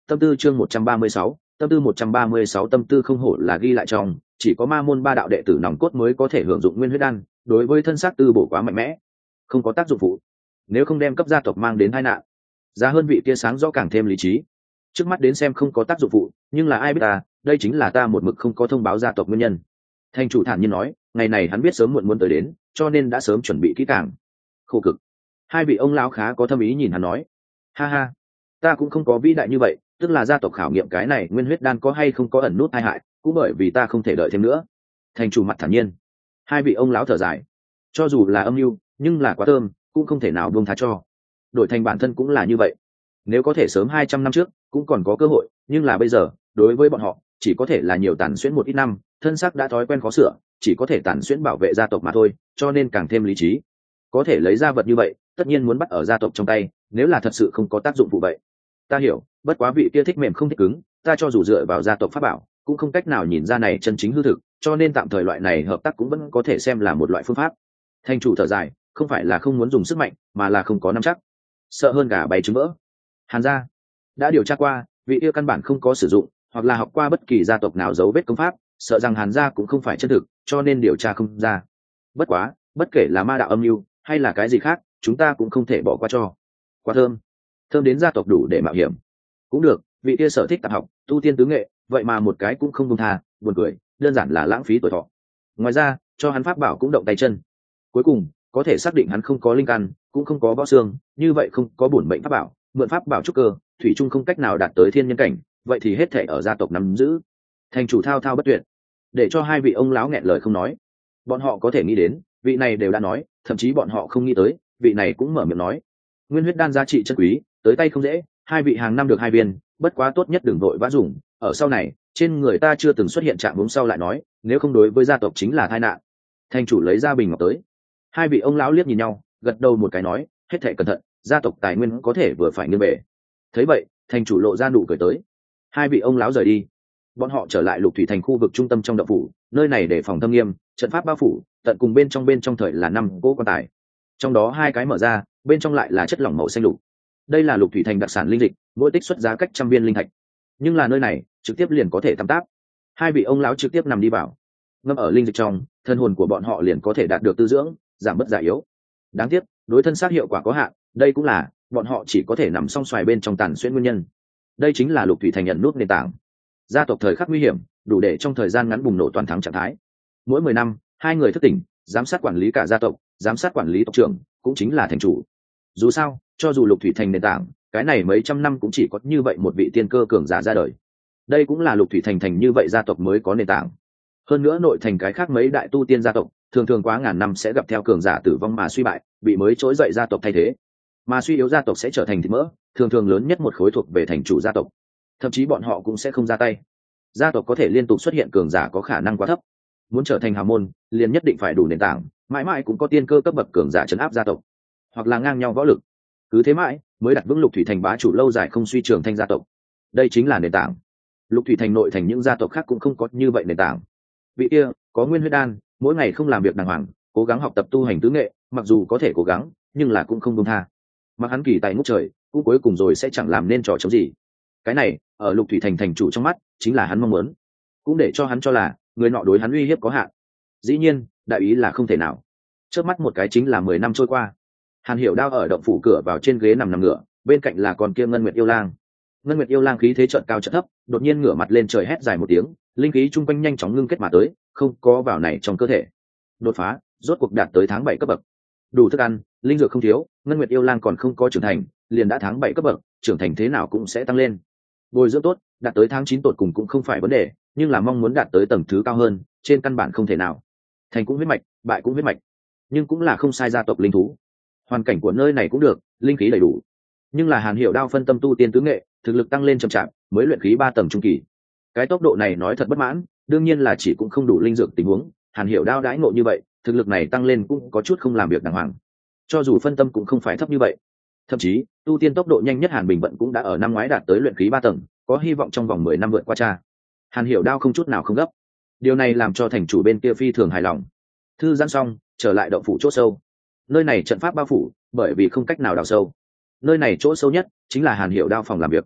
tâm tư chương một trăm ba mươi sáu, tâm tư một trăm ba mươi sáu tâm tư không hổ là ghi lại trong, chỉ có ma môn ba đạo đệ tử nòng cốt mới có thể hưởng dụng nguyên huyết đan, đối với thân xác tư bổ quá mạnh mẽ, không có tác dụng phụ. Nếu không đem cấp gia tộc mang đến tai nạn, giá hơn vị kia sáng rõ càng thêm lý trí. Trước mắt đến xem không có tác dụng phụ, nhưng là ai biết ta, đây chính là ta một mực không có thông báo gia tộc nguyên nhân. Thành chủ thản nhiên nói, ngày này hắn biết sớm muộn muốn tới đến, cho nên đã sớm chuẩn bị kỹ càng. Khổ cực. Hai vị ông lão khá có thâm ý nhìn hắn nói, ha ha, ta cũng không có vĩ đại như vậy, tức là gia tộc khảo nghiệm cái này nguyên huyết đan có hay không có ẩn nút tai hại, cũng bởi vì ta không thể đợi thêm nữa. Thành chủ mặt thản nhiên. Hai vị ông lão thở dài, cho dù là âm mưu, nhưng là quá thơm, cũng không thể nào buông tha cho. Đổi thành bản thân cũng là như vậy, nếu có thể sớm hai trăm năm trước cũng còn có cơ hội, nhưng là bây giờ đối với bọn họ chỉ có thể là nhiều tàn xuyên một ít năm, thân xác đã thói quen khó sửa, chỉ có thể tàn xuyên bảo vệ gia tộc mà thôi, cho nên càng thêm lý trí. Có thể lấy ra vật như vậy, tất nhiên muốn bắt ở gia tộc trong tay, nếu là thật sự không có tác dụng phụ vậy. Ta hiểu, bất quá vị kia thích mềm không thích cứng, ta cho dù dựa vào gia tộc pháp bảo cũng không cách nào nhìn ra này chân chính hư thực, cho nên tạm thời loại này hợp tác cũng vẫn có thể xem là một loại phương pháp. Thành chủ thở dài, không phải là không muốn dùng sức mạnh, mà là không có nắm chắc, sợ hơn gà bay trứng vỡ. Hàn gia đã điều tra qua, vị yêu căn bản không có sử dụng hoặc là học qua bất kỳ gia tộc nào dấu vết công pháp, sợ rằng Hàn gia cũng không phải chân thực, cho nên điều tra không ra. Bất quá, bất kể là ma đạo âm mưu hay là cái gì khác, chúng ta cũng không thể bỏ qua cho. Quá thơm, thơm đến gia tộc đủ để mạo hiểm. Cũng được, vị kia sở thích tạp học, tu tiên tứ nghệ, vậy mà một cái cũng không buông tha, buồn cười, đơn giản là lãng phí tuổi thọ. Ngoài ra, cho hắn pháp bảo cũng động tay chân. Cuối cùng, có thể xác định hắn không có linh căn, cũng không có võ xương, như vậy không có bổn mệnh pháp bảo, mượn pháp bảo trúc cơ, thủy chung không cách nào đạt tới thiên nhân cảnh, vậy thì hết thể ở gia tộc nắm giữ. Thành chủ thao thao bất tuyệt, để cho hai vị ông lão nghẹn lời không nói. Bọn họ có thể nghĩ đến, vị này đều đã nói, thậm chí bọn họ không nghĩ tới, vị này cũng mở miệng nói. Nguyên huyết đan giá trị chân quý, tới tay không dễ, hai vị hàng năm được hai viên, bất quá tốt nhất đừng vội vã dùng, ở sau này, trên người ta chưa từng xuất hiện trạng huống sau lại nói, nếu không đối với gia tộc chính là tai nạn. Thành chủ lấy ra bình ngọc tới. Hai vị ông lão liếc nhìn nhau, gật đầu một cái nói, hết thảy cẩn thận, gia tộc tài nguyên có thể vừa phải nghiêng bể. Thấy vậy, thành chủ lộ ra nụ cười tới. Hai vị ông lão rời đi, bọn họ trở lại Lục Thủy thành khu vực trung tâm trong động phủ, nơi này để phòng thâm nghiêm, trận pháp bao phủ, tận cùng bên trong bên trong thời là năm cỗ quan tài, trong đó hai cái mở ra, bên trong lại là chất lỏng màu xanh lục. Đây là Lục Thủy thành đặc sản linh dịch, mỗi tích xuất giá cách trăm viên linh thạch, nhưng là nơi này trực tiếp liền có thể tắm táp. Hai vị ông lão trực tiếp nằm đi vào, ngâm ở linh dịch trong, thân hồn của bọn họ liền có thể đạt được tư dưỡng, giảm bớt già yếu. Đáng tiếc, đối thân xác hiệu quả có hạn, đây cũng là bọn họ chỉ có thể nằm song xoài bên trong tàn xuyên nguyên nhân. Đây chính là Lục Thủy thành nhận nút nền tảng. Gia tộc thời khắc nguy hiểm, đủ để trong thời gian ngắn bùng nổ toàn thắng trạng thái. Mỗi mười năm, hai người thức tỉnh, giám sát quản lý cả gia tộc, giám sát quản lý tộc trưởng, cũng chính là thành chủ. Dù sao, cho dù Lục Thủy thành nền tảng, cái này mấy trăm năm cũng chỉ có như vậy một vị tiên cơ cường giả ra đời. Đây cũng là Lục Thủy thành thành như vậy gia tộc mới có nền tảng. Hơn nữa nội thành cái khác mấy đại tu tiên gia tộc, thường thường quá ngàn năm sẽ gặp theo cường giả tử vong mà suy bại, bị mới trỗi dậy gia tộc thay thế. Mà suy yếu gia tộc sẽ trở thành thịt mỡ, thường thường lớn nhất một khối thuộc về thành chủ gia tộc. Thậm chí bọn họ cũng sẽ không ra tay. Gia tộc có thể liên tục xuất hiện cường giả có khả năng quá thấp. Muốn trở thành hào môn, liền nhất định phải đủ nền tảng, mãi mãi cũng có tiên cơ cấp bậc cường giả trấn áp gia tộc, hoặc là ngang nhau võ lực. Cứ thế mãi, mới đặt vững Lục Thủy thành bá chủ lâu dài không suy trường thanh gia tộc. Đây chính là nền tảng. Lục Thủy thành nội thành những gia tộc khác cũng không có như vậy nền tảng. Vị kia có nguyên huyết đan, mỗi ngày không làm việc đàng hoàng, cố gắng học tập tu hành tứ nghệ, mặc dù có thể cố gắng, nhưng là cũng không buông tha. Mặc hắn kỳ tài ngút trời, cũng cuối cùng rồi sẽ chẳng làm nên trò chống gì. Cái này, ở Lục Thủy thành thành chủ trong mắt, chính là hắn mong muốn, cũng để cho hắn cho là người nọ đối hắn uy hiếp có hạn. Dĩ nhiên, đại ý là không thể nào. Trước mắt một cái chính là mười năm trôi qua. Hàn Hiểu Đao ở động phủ cửa vào trên ghế nằm nằm ngửa, bên cạnh là con kia Ngân Nguyệt yêu lang. Ngân Nguyệt yêu lang khí thế trợn cao trợn thấp, đột nhiên ngửa mặt lên trời hét dài một tiếng, linh khí chung quanh nhanh chóng ngưng kết mà tới, không có vào này trong cơ thể. Đột phá, rốt cuộc đạt tới tháng bảy cấp bậc. Đủ thức ăn, linh dược không thiếu, Ngân Nguyệt yêu lang còn không có trưởng thành, liền đã tháng bảy cấp bậc, trưởng thành thế nào cũng sẽ tăng lên. Bồi dưỡng tốt, đạt tới tháng chín tột cùng cũng không phải vấn đề, nhưng là mong muốn đạt tới tầng thứ cao hơn, trên căn bản không thể nào. Thành cũng huyết mạch, bại cũng huyết mạch, nhưng cũng là không sai gia tộc linh thú. Hoàn cảnh của nơi này cũng được, linh khí đầy đủ. Nhưng là Hàn Hiểu Đao phân tâm tu tiên tứ nghệ, thực lực tăng lên chậm chạp, mới luyện khí ba tầng trung kỳ. Cái tốc độ này nói thật bất mãn, đương nhiên là chỉ cũng không đủ linh dược tình huống, Hàn Hiểu Đao đãi ngộ như vậy, thực lực này tăng lên cũng có chút không làm việc đàng hoàng. Cho dù phân tâm cũng không phải thấp như vậy. Thậm chí, tu tiên tốc độ nhanh nhất Hàn Bình Vận cũng đã ở năm ngoái đạt tới luyện khí ba tầng, có hy vọng trong vòng mười năm vượt qua cha. Hàn Hiểu Đao không chút nào không gấp. Điều này làm cho thành chủ bên kia phi thường hài lòng. Thư giãn xong, trở lại động phủ chỗ sâu. Nơi này trận pháp bao phủ, bởi vì không cách nào đào sâu. Nơi này chỗ sâu nhất chính là Hàn Hiểu Đao phòng làm việc.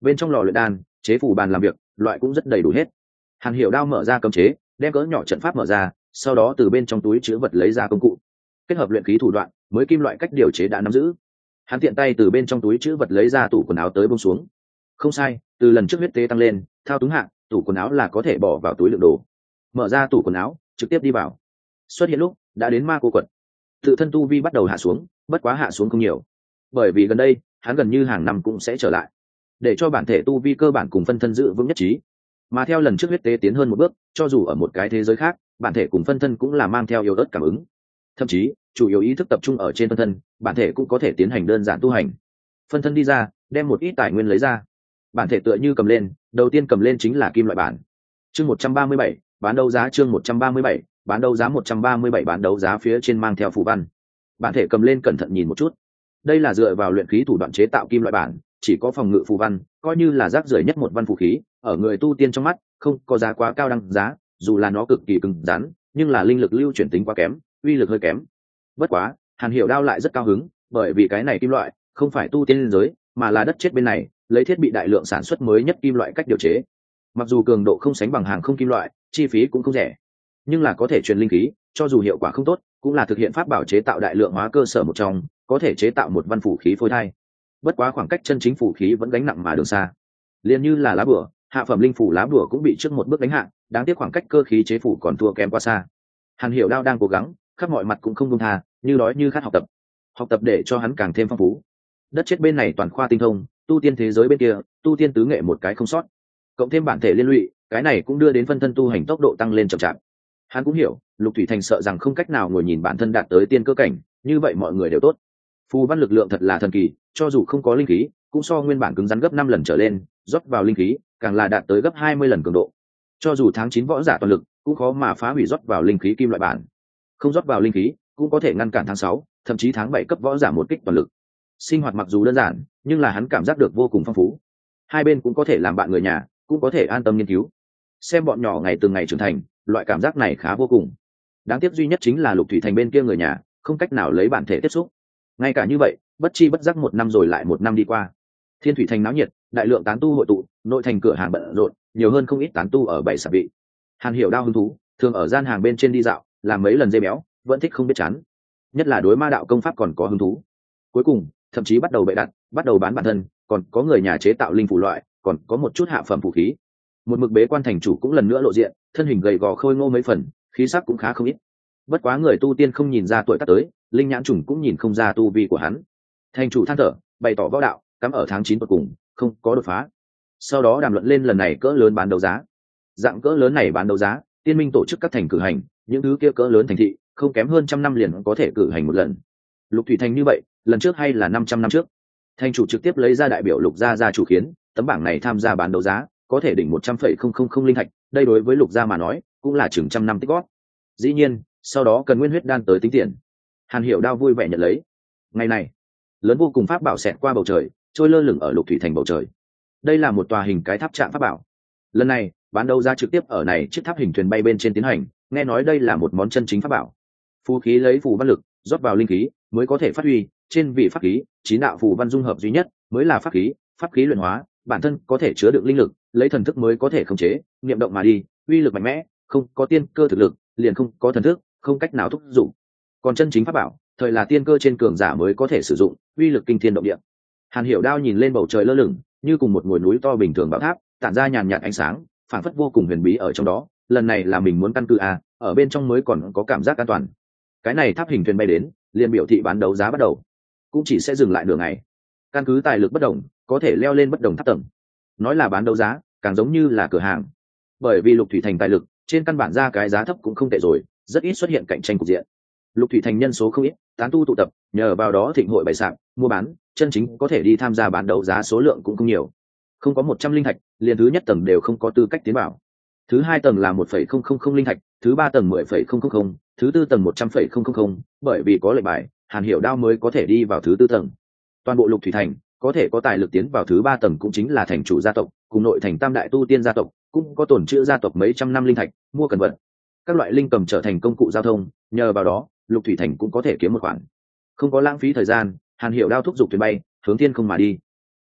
bên trong lò luyện đan chế phủ bàn làm việc loại cũng rất đầy đủ hết. Hàn Hiểu Đao mở ra cấm chế, đem cỡ nhỏ trận pháp mở ra, sau đó từ bên trong túi chứa vật lấy ra công cụ, kết hợp luyện khí thủ đoạn, mới kim loại cách điều chế đã nắm giữ. Hắn tiện tay từ bên trong túi chứa vật lấy ra tủ quần áo tới buông xuống. Không sai, từ lần trước huyết tế tăng lên, thao túng hạng, tủ quần áo là có thể bỏ vào túi đựng đồ. Mở ra tủ quần áo, trực tiếp đi vào. Xuất hiện lúc đã đến ma cô quật. Tự thân tu vi bắt đầu hạ xuống, bất quá hạ xuống không nhiều, bởi vì gần đây hắn gần như hàng năm cũng sẽ trở lại, để cho bản thể tu vi cơ bản cùng phân thân giữ vững nhất trí. Mà theo lần trước huyết tế tiến hơn một bước, cho dù ở một cái thế giới khác, bản thể cùng phân thân cũng là mang theo yếu ớt cảm ứng, thậm chí chủ yếu ý thức tập trung ở trên phân thân, bản thể cũng có thể tiến hành đơn giản tu hành. Phân thân đi ra, đem một ít tài nguyên lấy ra, bản thể tựa như cầm lên, đầu tiên cầm lên chính là kim loại bản. Chương một trăm ba mươi bảy, bán đấu giá. Chương một trăm ba mươi bảy, bán đấu giá. một trăm ba mươi bảy bán đấu giá phía trên mang theo phù văn. Bản thể cầm lên cẩn thận nhìn một chút, đây là dựa vào luyện khí thủ đoạn chế tạo kim loại bản, chỉ có phòng ngự phù văn, coi như là rác rưởi nhất một văn phù khí, ở người tu tiên trong mắt không có giá quá cao đăng giá, dù là nó cực kỳ cứng rắn, nhưng là linh lực lưu chuyển tính quá kém, uy lực hơi kém. Bất quá Hàn Hiểu Đao lại rất cao hứng, bởi vì cái này kim loại không phải tu tiên giới, mà là đất chết bên này lấy thiết bị đại lượng sản xuất mới nhất kim loại cách điều chế. Mặc dù cường độ không sánh bằng hàng không kim loại, chi phí cũng không rẻ, nhưng là có thể truyền linh khí, cho dù hiệu quả không tốt, cũng là thực hiện pháp bảo chế tạo đại lượng hóa cơ sở một trong, có thể chế tạo một văn phủ khí phôi thai. Bất quá khoảng cách chân chính phủ khí vẫn gánh nặng mà đường xa, liền như là lá bùa, hạ phẩm linh phủ lá bùa cũng bị trước một bước đánh hạ, đáng tiếc khoảng cách cơ khí chế phủ còn thua kém quá xa. Hàn Hiểu Đao đang cố gắng, khắp mọi mặt cũng không buông tha, như đói như khát học tập, học tập để cho hắn càng thêm phong phú. Đất chết bên này toàn khoa tinh thông, tu tiên thế giới bên kia tu tiên tứ nghệ một cái không sót, cộng thêm bản thể liên lụy, cái này cũng đưa đến phân thân tu hành tốc độ tăng lên chậm chạp. Hắn cũng hiểu, Lục Thủy Thành sợ rằng không cách nào ngồi nhìn bản thân đạt tới tiên cơ cảnh, như vậy mọi người đều tốt. Phù văn lực lượng thật là thần kỳ, cho dù không có linh khí, cũng so nguyên bản cứng rắn gấp năm lần trở lên, rót vào linh khí, càng là đạt tới gấp hai mươi lần cường độ. Cho dù tháng chín võ giả toàn lực, cũng khó mà phá hủy rót vào linh khí kim loại bản. Không rót vào linh khí, cũng có thể ngăn cản tháng sáu, thậm chí tháng bảy cấp võ giả một kích toàn lực. Sinh hoạt mặc dù đơn giản, nhưng là hắn cảm giác được vô cùng phong phú. Hai bên cũng có thể làm bạn người nhà, cũng có thể an tâm nghiên cứu. Xem bọn nhỏ ngày từng ngày trưởng thành, loại cảm giác này khá vô cùng. Đáng tiếc duy nhất chính là Lục Thủy Thành bên kia người nhà không cách nào lấy bản thể tiếp xúc. Ngay cả như vậy, bất chi bất giác một năm rồi lại một năm đi qua. Thiên Thủy Thành náo nhiệt, đại lượng tán tu hội tụ, nội thành cửa hàng bận rộn, nhiều hơn không ít tán tu ở bảy sạp vị. Hàn Hiểu Đao hứng thú, thường ở gian hàng bên trên đi dạo, làm mấy lần dây béo, vẫn thích không biết chán. Nhất là đối ma đạo công pháp còn có hứng thú. Cuối cùng, thậm chí bắt đầu bày đặt, bắt đầu bán bản thân, còn có người nhà chế tạo linh phủ loại, còn có một chút hạ phẩm vũ khí. Một mực bế quan thành chủ cũng lần nữa lộ diện, thân hình gầy gò khôi ngô mấy phần, khí sắc cũng khá không ít. Bất quá người tu tiên không nhìn ra tuổi tác tới, linh nhãn trùng cũng nhìn không ra tu vi của hắn. Thành chủ than thở, bày tỏ võ đạo cắm ở tháng chín cuối cùng không có đột phá. Sau đó đàm luận lên lần này cỡ lớn bán đấu giá. Dạng cỡ lớn này bán đấu giá, tiên minh tổ chức các thành cử hành, những thứ kia cỡ lớn thành thị không kém hơn trăm năm liền có thể cử hành một lần. Lục Thủy Thành như vậy, lần trước hay là năm trăm năm trước. Thành chủ trực tiếp lấy ra đại biểu Lục gia gia chủ khiến, tấm bảng này tham gia bán đấu giá, có thể đỉnh một trăm phẩy không không không linh thạch, đây đối với Lục gia mà nói, cũng là chừng trăm năm tích góp. Dĩ nhiên, sau đó cần nguyên huyết đan tới tính tiền. Hàn Hiểu Đao vui vẻ nhận lấy. Ngày này, lớn vô cùng pháp bảo xẹt qua bầu trời, trôi lơ lửng ở Lục Thủy Thành bầu trời. Đây là một tòa hình cái tháp trạng pháp bảo. Lần này, bán đấu giá trực tiếp ở này chiếc tháp hình thuyền bay bên trên tiến hành, nghe nói đây là một món chân chính pháp bảo. Phù khí lấy phù văn lực rót vào linh khí mới có thể phát huy, trên vị pháp khí, chín đạo phù văn dung hợp duy nhất mới là pháp khí, pháp khí luyện hóa, bản thân có thể chứa đựng linh lực, lấy thần thức mới có thể khống chế, niệm động mà đi, uy lực mạnh mẽ, không có tiên cơ thực lực, liền không có thần thức, không cách nào thúc dụng. Còn chân chính pháp bảo, thời là tiên cơ trên cường giả mới có thể sử dụng, uy lực kinh thiên động địa. Hàn Hiểu Đao nhìn lên bầu trời lơ lửng, như cùng một ngôi núi to bình thường bảo tháp, tản ra nhàn nhạt ánh sáng, phản phất vô cùng huyền bí ở trong đó. Lần này là mình muốn căn cứ à, ở bên trong mới còn có cảm giác an toàn. Cái này tháp hình thuyền bay đến, liền biểu thị bán đấu giá bắt đầu, cũng chỉ sẽ dừng lại nửa ngày. Căn cứ tài lực bất đồng, có thể leo lên bất đồng tháp tầng. Nói là bán đấu giá, càng giống như là cửa hàng. Bởi vì Lục Thủy Thành tài lực, trên căn bản ra cái giá thấp cũng không tệ rồi, rất ít xuất hiện cạnh tranh cục diện. Lục Thủy Thành nhân số không ít, tán tu tụ tập, nhờ vào đó thịnh hội bày sạp, mua bán, chân chính có thể đi tham gia bán đấu giá số lượng cũng không nhiều. Không có một trăm linh thạch, liền thứ nhất tầng đều không có tư cách tiến vào. Thứ hai tầng là một phẩy không không không linh thạch, thứ ba tầng mười phẩy không không không, thứ tư tầng một trăm phẩy không không không, bởi vì có lệnh bài, Hàn Hiểu Đao mới có thể đi vào thứ tư tầng. Toàn bộ Lục Thủy Thành, có thể có tài lực tiến vào thứ ba tầng cũng chính là thành chủ gia tộc, cùng nội thành tam đại tu tiên gia tộc, cũng có tổn trữ gia tộc mấy trăm năm linh thạch, mua cần vật. Các loại linh cầm trở thành công cụ giao thông, nhờ vào đó, Lục Thủy Thành cũng có thể kiếm một khoản. Không có lãng phí thời gian, Hàn Hiểu Đao thúc giục thuyền bay, hướng thiên không mà đi.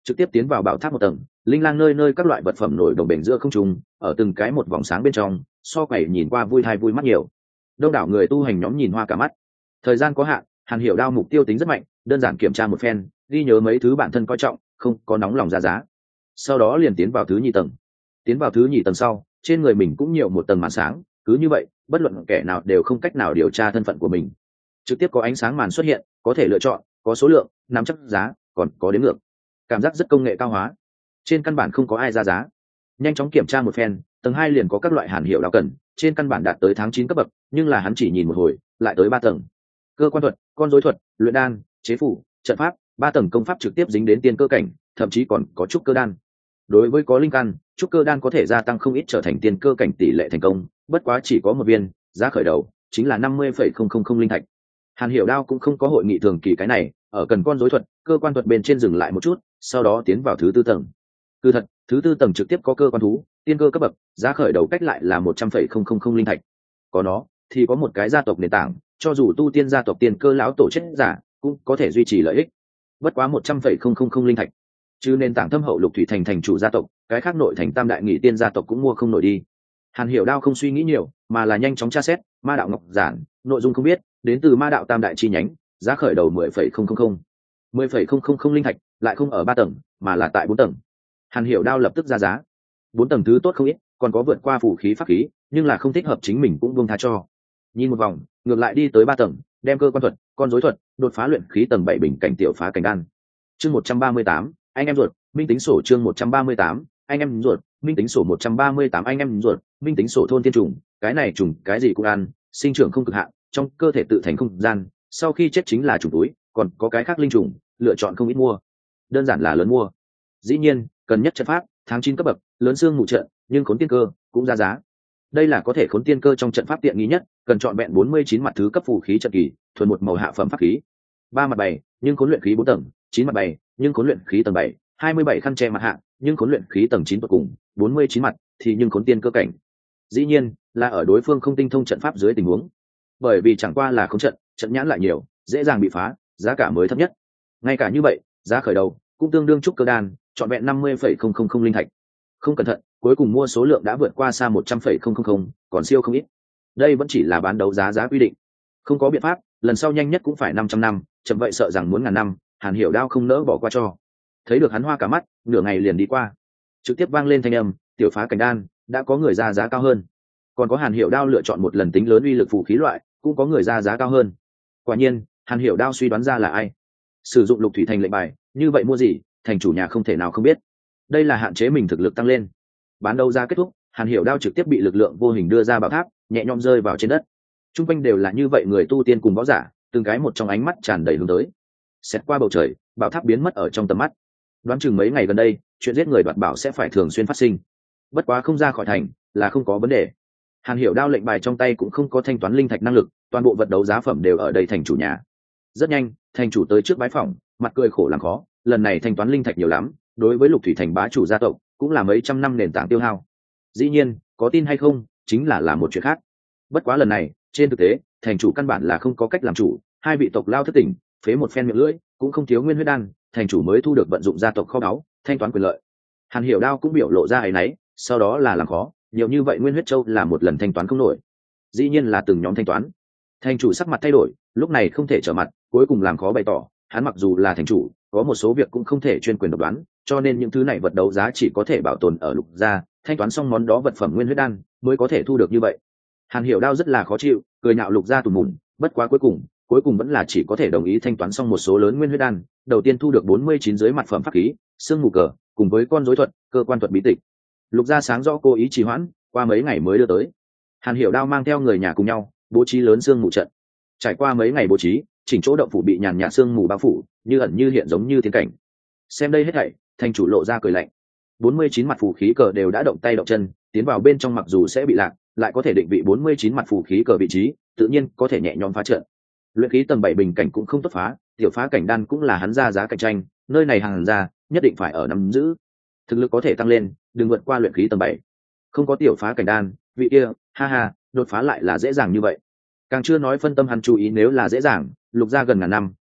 trực tiếp tiến vào bảo tháp một tầng. Linh lang nơi nơi các loại vật phẩm nổi đồng bền giữa không trung, ở từng cái một vòng sáng bên trong, so quẩy nhìn qua vui thai vui mắt nhiều. Đông đảo người tu hành nhóm nhìn hoa cả mắt. Thời gian có hạn, Hàn Hiểu Đao mục tiêu tính rất mạnh, đơn giản kiểm tra một phen, ghi nhớ mấy thứ bản thân coi trọng, không có nóng lòng ra giá. Sau đó liền tiến vào thứ nhì tầng. Tiến vào thứ nhì tầng sau, trên người mình cũng nhiều một tầng màn sáng, cứ như vậy, bất luận kẻ nào đều không cách nào điều tra thân phận của mình. Trực tiếp có ánh sáng màn xuất hiện, có thể lựa chọn, có số lượng, nắm chắc giá, còn có đếm ngược. Cảm giác rất công nghệ cao hóa. Trên căn bản không có ai ra giá. Nhanh chóng kiểm tra một phen, tầng hai liền có các loại Hàn Hiểu Đao cần, trên căn bản đạt tới tháng chín cấp bậc, nhưng là hắn chỉ nhìn một hồi, lại tới ba tầng. Cơ quan thuật, con rối thuật, luyện đan, chế phủ, trận pháp, ba tầng công pháp trực tiếp dính đến tiên cơ cảnh, thậm chí còn có trúc cơ đan. Đối với có linh căn, trúc cơ đan có thể gia tăng không ít trở thành tiên cơ cảnh tỷ lệ thành công, bất quá chỉ có một viên, giá khởi đầu chính là năm mươi phẩy không không không linh thạch. Hàn Hiểu Đao cũng không có hội nghị thường kỳ cái này, ở cần con rối thuật, cơ quan thuật bên trên dừng lại một chút, sau đó tiến vào thứ tư tầng. Cứ thật, thứ tư tầng trực tiếp có cơ quan thú, tiên cơ cấp bậc, giá khởi đầu cách lại là một trăm phẩy không không không linh thạch. Có nó, thì có một cái gia tộc nền tảng, cho dù tu tiên gia tộc tiên cơ lão tổ chết giả, cũng có thể duy trì lợi ích. Bất quá một trăm phẩy không không không linh thạch. Chứ nền tảng thâm hậu Lục Thủy thành thành chủ gia tộc, cái khác nội thành Tam đại nghị tiên gia tộc cũng mua không nổi đi. Hàn Hiểu Đao không suy nghĩ nhiều, mà là nhanh chóng tra xét, Ma đạo ngọc giản, nội dung không biết, đến từ Ma đạo Tam đại chi nhánh, giá khởi đầu mười phẩy không không không. mười phẩy không không không linh thạch, lại không ở ba tầng, mà là tại bốn tầng. Hàn Hiểu Đao lập tức ra giá. Bốn tầng thứ tốt không ít, còn có vượt qua phù khí pháp khí, nhưng là không thích hợp chính mình cũng buông tha cho. Nhìn một vòng, ngược lại đi tới ba tầng, đem cơ quan thuật, con rối thuật, đột phá luyện khí tầng bảy bình cảnh tiểu phá cảnh đan. Chương một trăm ba mươi tám, anh em ruột, minh tính sổ chương một trăm ba mươi tám, anh em ruột, minh tính sổ một trăm ba mươi tám anh em ruột, minh tính sổ thôn tiên trùng, cái này trùng, cái gì cũng ăn, sinh trưởng không cực hạn, trong cơ thể tự thành không gian, sau khi chết chính là trùng túi, còn có cái khác linh trùng, lựa chọn không ít mua. Đơn giản là lớn mua. Dĩ nhiên, cần nhất trận pháp, tháng chín cấp bậc, lớn xương mù trận, nhưng khốn tiên cơ cũng ra giá. Đây là có thể khốn tiên cơ trong trận pháp tiện nghi nhất, cần chọn vẹn bốn mươi chín mặt thứ cấp phù khí trận kỳ, thuần một màu hạ phẩm pháp khí. Ba mặt bày, nhưng khốn luyện khí bốn tầng, chín mặt bày, nhưng khốn luyện khí tầng bảy, hai mươi bảy khăn che mặt hạ, nhưng khốn luyện khí tầng chín tột cùng, bốn mươi chín mặt thì nhưng khốn tiên cơ cảnh. Dĩ nhiên, là ở đối phương không tinh thông trận pháp dưới tình huống. Bởi vì chẳng qua là không trận, trận nhãn lại nhiều, dễ dàng bị phá, giá cả mới thấp nhất. Ngay cả như vậy, giá khởi đầu cũng tương đương trúc cơ đan, chọn vẹn năm mươi phẩy không không không linh thạch. Không cẩn thận, cuối cùng mua số lượng đã vượt qua xa một trăm phẩy không không không, còn siêu không ít. Đây vẫn chỉ là bán đấu giá giá quy định. Không có biện pháp, lần sau nhanh nhất cũng phải năm trăm năm, chậm vậy sợ rằng muốn ngàn năm, Hàn Hiểu Đao không nỡ bỏ qua cho. Thấy được hắn hoa cả mắt, nửa ngày liền đi qua. Trực tiếp vang lên thanh âm, tiểu phá cảnh đan, đã có người ra giá cao hơn. Còn có Hàn Hiểu Đao lựa chọn một lần tính lớn uy lực phù khí loại, cũng có người ra giá cao hơn. Quả nhiên, Hàn Hiểu Đao suy đoán ra là ai. Sử dụng Lục Thủy thành lệnh bài, như vậy mua gì, thành chủ nhà không thể nào không biết. Đây là hạn chế mình thực lực tăng lên. Bán đấu giá kết thúc, Hàn Hiểu Đao trực tiếp bị lực lượng vô hình đưa ra bảo tháp, nhẹ nhõm rơi vào trên đất. Trung quanh đều là như vậy người tu tiên cùng võ giả, từng cái một trong ánh mắt tràn đầy hướng tới. Xét qua bầu trời, bảo tháp biến mất ở trong tầm mắt. Đoán chừng mấy ngày gần đây, chuyện giết người đoạt bảo sẽ phải thường xuyên phát sinh. Bất quá không ra khỏi thành, là không có vấn đề. Hàn Hiểu Đao lệnh bài trong tay cũng không có thanh toán linh thạch năng lực, toàn bộ vật đấu giá phẩm đều ở đây thành chủ nhà. Rất nhanh, thành chủ tới trước bái phỏng, mặt cười khổ làm khó, lần này thanh toán linh thạch nhiều lắm, đối với Lục Thủy thành bá chủ gia tộc, cũng là mấy trăm năm nền tảng tiêu hao. Dĩ nhiên, có tin hay không, chính là là một chuyện khác. Bất quá lần này, trên thực tế, thành chủ căn bản là không có cách làm chủ, hai vị tộc lao thất tỉnh, phế một phen miệng lưỡi, cũng không thiếu nguyên huyết đan, thành chủ mới thu được vận dụng gia tộc kho báu, thanh toán quyền lợi. Hàn Hiểu Đao cũng biểu lộ ra ấy nấy, sau đó là làm khó, nhiều như vậy nguyên huyết châu là một lần thanh toán không nổi. Dĩ nhiên là từng nhóm thanh toán. Thành chủ sắc mặt thay đổi, lúc này không thể trở mặt, cuối cùng làm khó bày tỏ, hắn mặc dù là thành chủ, có một số việc cũng không thể chuyên quyền độc đoán, cho nên những thứ này vật đấu giá chỉ có thể bảo tồn ở Lục gia, thanh toán xong món đó vật phẩm nguyên huyết đan mới có thể thu được như vậy. Hàn Hiểu Đao rất là khó chịu, cười nhạo Lục gia tủn mủn, bất quá cuối cùng, cuối cùng vẫn là chỉ có thể đồng ý thanh toán xong một số lớn nguyên huyết đan, đầu tiên thu được bốn mươi chín dưới mặt phẩm pháp khí, xương mù cờ, cùng với con rối thuật, cơ quan thuật bí tịch. Lục gia sáng rõ cố ý trì hoãn, qua mấy ngày mới đưa tới. Hàn Hiểu Đao mang theo người nhà cùng nhau, bố trí lớn xương mù trận. Trải qua mấy ngày bố trí, chỉnh chỗ động phủ bị nhàn nhạt xương mù bao phủ, như ẩn như hiện giống như thiên cảnh. Xem đây hết thảy, thành chủ lộ ra cười lạnh. bốn mươi chín mặt phù khí cờ đều đã động tay động chân, tiến vào bên trong mặc dù sẽ bị lạc, lại có thể định vị bốn mươi chín mặt phù khí cờ vị trí, tự nhiên có thể nhẹ nhõm phá trận. Luyện khí tầng bảy bình cảnh cũng không tốt phá, tiểu phá cảnh đan cũng là hắn ra giá cạnh tranh, nơi này hàng ra, nhất định phải ở nắm giữ. Thực lực có thể tăng lên, đừng vượt qua luyện khí tầng bảy. Không có tiểu phá cảnh đan, vị kia, ha ha, đột phá lại là dễ dàng như vậy. Càng chưa nói phân tâm hắn chú ý nếu là dễ dàng, Lục gia gần ngàn năm,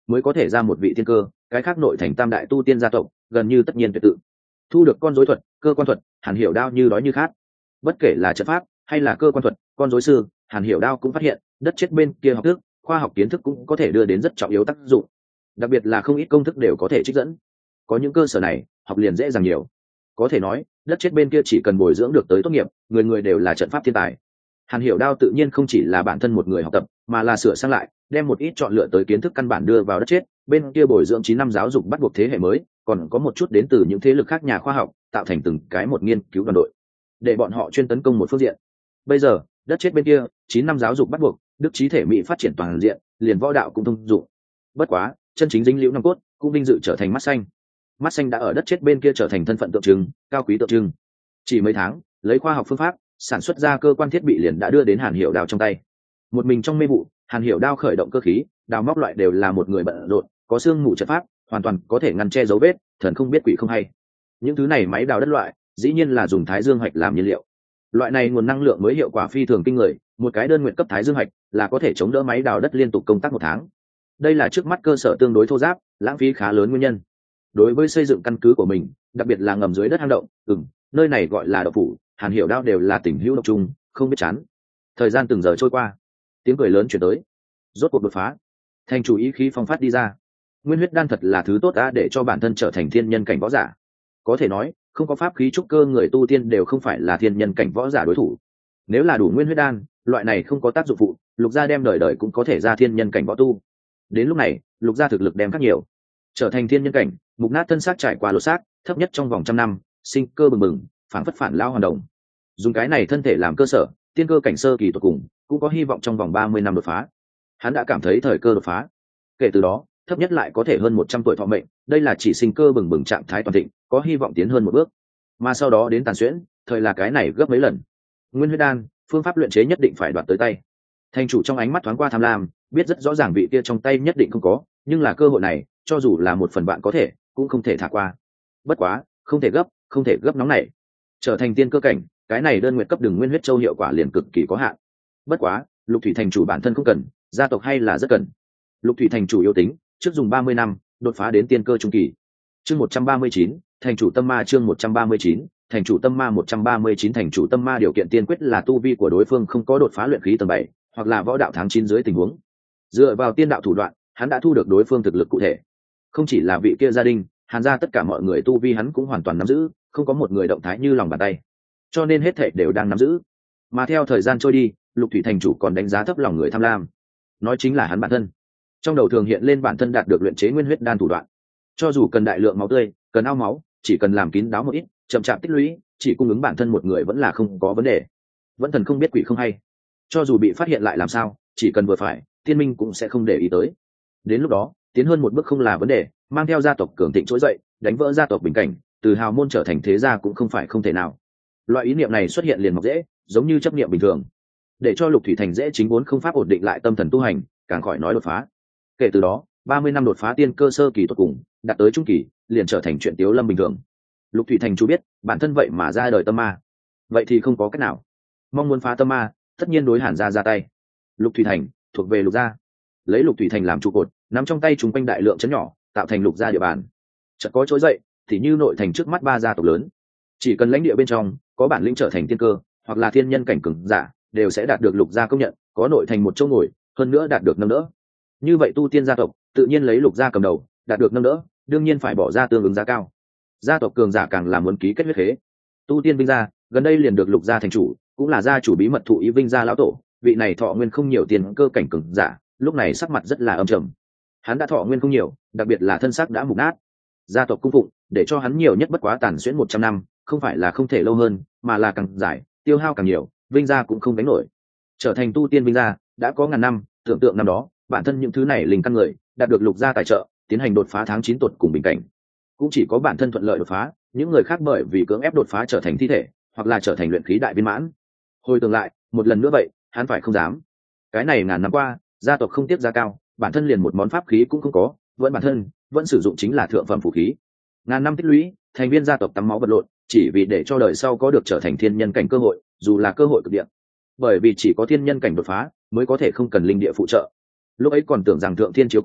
mới có thể ra một vị thiên cơ, cái khác nội thành tam đại tu tiên gia tộc gần như tất nhiên tuyệt tự. Thu được con rối thuật, cơ quan thuật, Hàn Hiểu Đao như đói như khát. Bất kể là trận pháp hay là cơ quan thuật, con rối sư, Hàn Hiểu Đao cũng phát hiện đất chết bên kia học thức, khoa học kiến thức cũng có thể đưa đến rất trọng yếu tác dụng. Đặc biệt là không ít công thức đều có thể trích dẫn. Có những cơ sở này, học liền dễ dàng nhiều. Có thể nói, đất chết bên kia chỉ cần bồi dưỡng được tới tốt nghiệp, người người đều là trận pháp thiên tài. Hàn Hiểu Đao tự nhiên không chỉ là bản thân một người học tập, mà là sửa sang lại, đem một ít chọn lựa tới kiến thức căn bản đưa vào đất chết, bên kia bồi dưỡng chín năm giáo dục bắt buộc thế hệ mới, còn có một chút đến từ những thế lực khác nhà khoa học, tạo thành từng cái một nghiên cứu đoàn đội, để bọn họ chuyên tấn công một phương diện. Bây giờ, đất chết bên kia, chín năm giáo dục bắt buộc, đức trí thể mỹ phát triển toàn diện, liền võ đạo cũng thông dụng. Bất quá, chân chính dính liễu nòng cốt, cũng vinh dự trở thành mắt xanh. Mắt xanh đã ở đất chết bên kia trở thành thân phận tượng trưng, cao quý tượng trưng. Chỉ mấy tháng, lấy khoa học phương pháp, sản xuất ra cơ quan thiết bị liền đã đưa đến Hàn Hiểu Đao trong tay. Một mình trong mê vụ, Hàn Hiểu Đao khởi động cơ khí, đào móc loại đều là một người bận rộn, có xương mù trận pháp, hoàn toàn có thể ngăn che dấu vết, thần không biết quỷ không hay. Những thứ này máy đào đất loại, dĩ nhiên là dùng thái dương hạch làm nhiên liệu. Loại này nguồn năng lượng mới hiệu quả phi thường kinh người, một cái đơn nguyện cấp thái dương hạch là có thể chống đỡ máy đào đất liên tục công tác một tháng. Đây là trước mắt cơ sở tương đối thô ráp, lãng phí khá lớn nguyên nhân. Đối với xây dựng căn cứ của mình, đặc biệt là ngầm dưới đất hang động, ừm, nơi này gọi là đậu phủ, Hàn Hiểu Đao đều là tình hữu độc trung, không biết chán. Thời gian từng giờ trôi qua, tiếng cười lớn chuyển tới. Rốt cuộc đột phá, thành chủ ý khí phong phát đi ra. Nguyên huyết đan thật là thứ tốt đã để cho bản thân trở thành thiên nhân cảnh võ giả. Có thể nói, không có pháp khí trúc cơ người tu tiên đều không phải là thiên nhân cảnh võ giả đối thủ. Nếu là đủ nguyên huyết đan, loại này không có tác dụng phụ, Lục gia đem đời đời cũng có thể ra thiên nhân cảnh võ tu. Đến lúc này, Lục gia thực lực đem khác nhiều, trở thành thiên nhân cảnh, mục nát thân xác trải qua lột xác, thấp nhất trong vòng trăm năm, sinh cơ bừng bừng, phản phất phản lao hoàn động. Dùng cái này thân thể làm cơ sở, tiên cơ cảnh sơ kỳ tuyệt cùng, cũng có hy vọng trong vòng ba mươi năm đột phá. Hắn đã cảm thấy thời cơ đột phá. Kể từ đó, thấp nhất lại có thể hơn một trăm tuổi thọ mệnh, đây là chỉ sinh cơ bừng bừng trạng thái toàn thịnh, có hy vọng tiến hơn một bước. Mà sau đó đến tàn xuyễn, thời là cái này gấp mấy lần. Nguyên huyết đan, phương pháp luyện chế nhất định phải đoạt tới tay. Thành chủ trong ánh mắt thoáng qua tham lam, biết rất rõ ràng vị kia trong tay nhất định không có, nhưng là cơ hội này, cho dù là một phần bạn có thể, cũng không thể thả qua. Bất quá, không thể gấp, không thể gấp nóng này. Trở thành tiên cơ cảnh, cái này đơn nguyện cấp đường nguyên huyết châu hiệu quả liền cực kỳ có hạn. Bất quá, Lục Thủy thành chủ bản thân không cần, gia tộc hay là rất cần. Lục Thủy thành chủ yếu tính, trước dùng ba mươi năm, đột phá đến tiên cơ trung kỳ. Chương một trăm ba mươi chín, thành chủ tâm ma chương một trăm ba mươi chín, thành chủ tâm ma một trăm ba mươi chín thành chủ tâm ma điều kiện tiên quyết là tu vi của đối phương không có đột phá luyện khí tầng bảy, hoặc là võ đạo tháng chín dưới tình huống. Dựa vào tiên đạo thủ đoạn, hắn đã thu được đối phương thực lực cụ thể. Không chỉ là vị kia gia đình, Hàn gia tất cả mọi người tu vi hắn cũng hoàn toàn nắm giữ, không có một người động thái như lòng bàn tay. Cho nên hết thảy đều đang nắm giữ. Mà theo thời gian trôi đi, Lục Thủy thành chủ còn đánh giá thấp lòng người tham lam. Nói chính là hắn bản thân. Trong đầu thường hiện lên bản thân đạt được luyện chế nguyên huyết đan thủ đoạn. Cho dù cần đại lượng máu tươi, cần ao máu, chỉ cần làm kín đáo một ít, chậm chạp tích lũy, chỉ cung ứng bản thân một người vẫn là không có vấn đề. Vẫn thần không biết quỷ không hay. Cho dù bị phát hiện lại làm sao, chỉ cần vừa phải, tiên minh cũng sẽ không để ý tới. Đến lúc đó, tiến hơn một bước không là vấn đề, mang theo gia tộc cường thịnh trỗi dậy, đánh vỡ gia tộc bình cảnh, từ hào môn trở thành thế gia cũng không phải không thể nào. Loại ý niệm này xuất hiện liền mọc dễ, giống như chấp niệm bình thường. Để cho Lục Thủy thành dễ chính vốn không pháp ổn định lại tâm thần tu hành, càng khỏi nói đột phá. Kể từ đó, ba mươi năm đột phá tiên cơ sơ kỳ tốt cùng, đạt tới trung kỳ, liền trở thành chuyện tiếu lâm bình thường. Lục Thủy thành chú biết, bản thân vậy mà ra đời tâm ma. Vậy thì không có cách nào. Mong muốn phá tâm ma, tất nhiên đối Hàn gia ra tay. Lục Thủy thành thuộc về Lục gia. Lấy Lục Thủy thành làm trụ cột, nắm trong tay chúng quanh đại lượng chấn nhỏ, tạo thành Lục gia địa bàn. Chợt có trỗi dậy, thì như nội thành trước mắt ba gia tộc lớn. Chỉ cần lãnh địa bên trong có bản lĩnh trở thành tiên cơ, hoặc là thiên nhân cảnh cường giả, đều sẽ đạt được Lục gia công nhận, có nội thành một chỗ ngồi, hơn nữa đạt được nâng đỡ. Như vậy tu tiên gia tộc, tự nhiên lấy Lục gia cầm đầu, đạt được nâng đỡ, đương nhiên phải bỏ ra tương ứng giá cao. Gia tộc cường giả càng là muốn ký kết huyết khế. Tu tiên Vinh gia, gần đây liền được Lục gia thành chủ, cũng là gia chủ bí mật thụ ý Vinh gia lão tổ, vị này thọ nguyên không nhiều tiền cơ cảnh cường giả, lúc này sắc mặt rất là âm trầm. Hắn đã thọ nguyên không nhiều, đặc biệt là thân xác đã mục nát. Gia tộc cung phụng, để cho hắn nhiều nhất bất quá tàn xuyễn một trăm năm, không phải là không thể lâu hơn, mà là càng dài, tiêu hao càng nhiều, Vinh gia cũng không đánh nổi. Trở thành tu tiên Vinh gia, đã có ngàn năm, tưởng tượng năm đó, bản thân những thứ này linh căn người, đạt được Lục gia tài trợ, tiến hành đột phá tháng chín tuột cùng bình cảnh. Cũng chỉ có bản thân thuận lợi đột phá, những người khác bởi vì cưỡng ép đột phá trở thành thi thể, hoặc là trở thành luyện khí đại viên mãn. Hồi tưởng lại, một lần nữa vậy, hắn phải không dám. Cái này ngàn năm qua, gia tộc không tiếp giá cao, bản thân liền một món pháp khí cũng không có, vẫn bản thân vẫn sử dụng chính là thượng phẩm vũ khí. Ngàn năm tích lũy, thành viên gia tộc tắm máu vật lộn, chỉ vì để cho đời sau có được trở thành thiên nhân cảnh cơ hội, dù là cơ hội cực địa. Bởi vì chỉ có thiên nhân cảnh đột phá, mới có thể không cần linh địa phụ trợ. Lúc ấy còn tưởng rằng thượng thiên chiếu cố,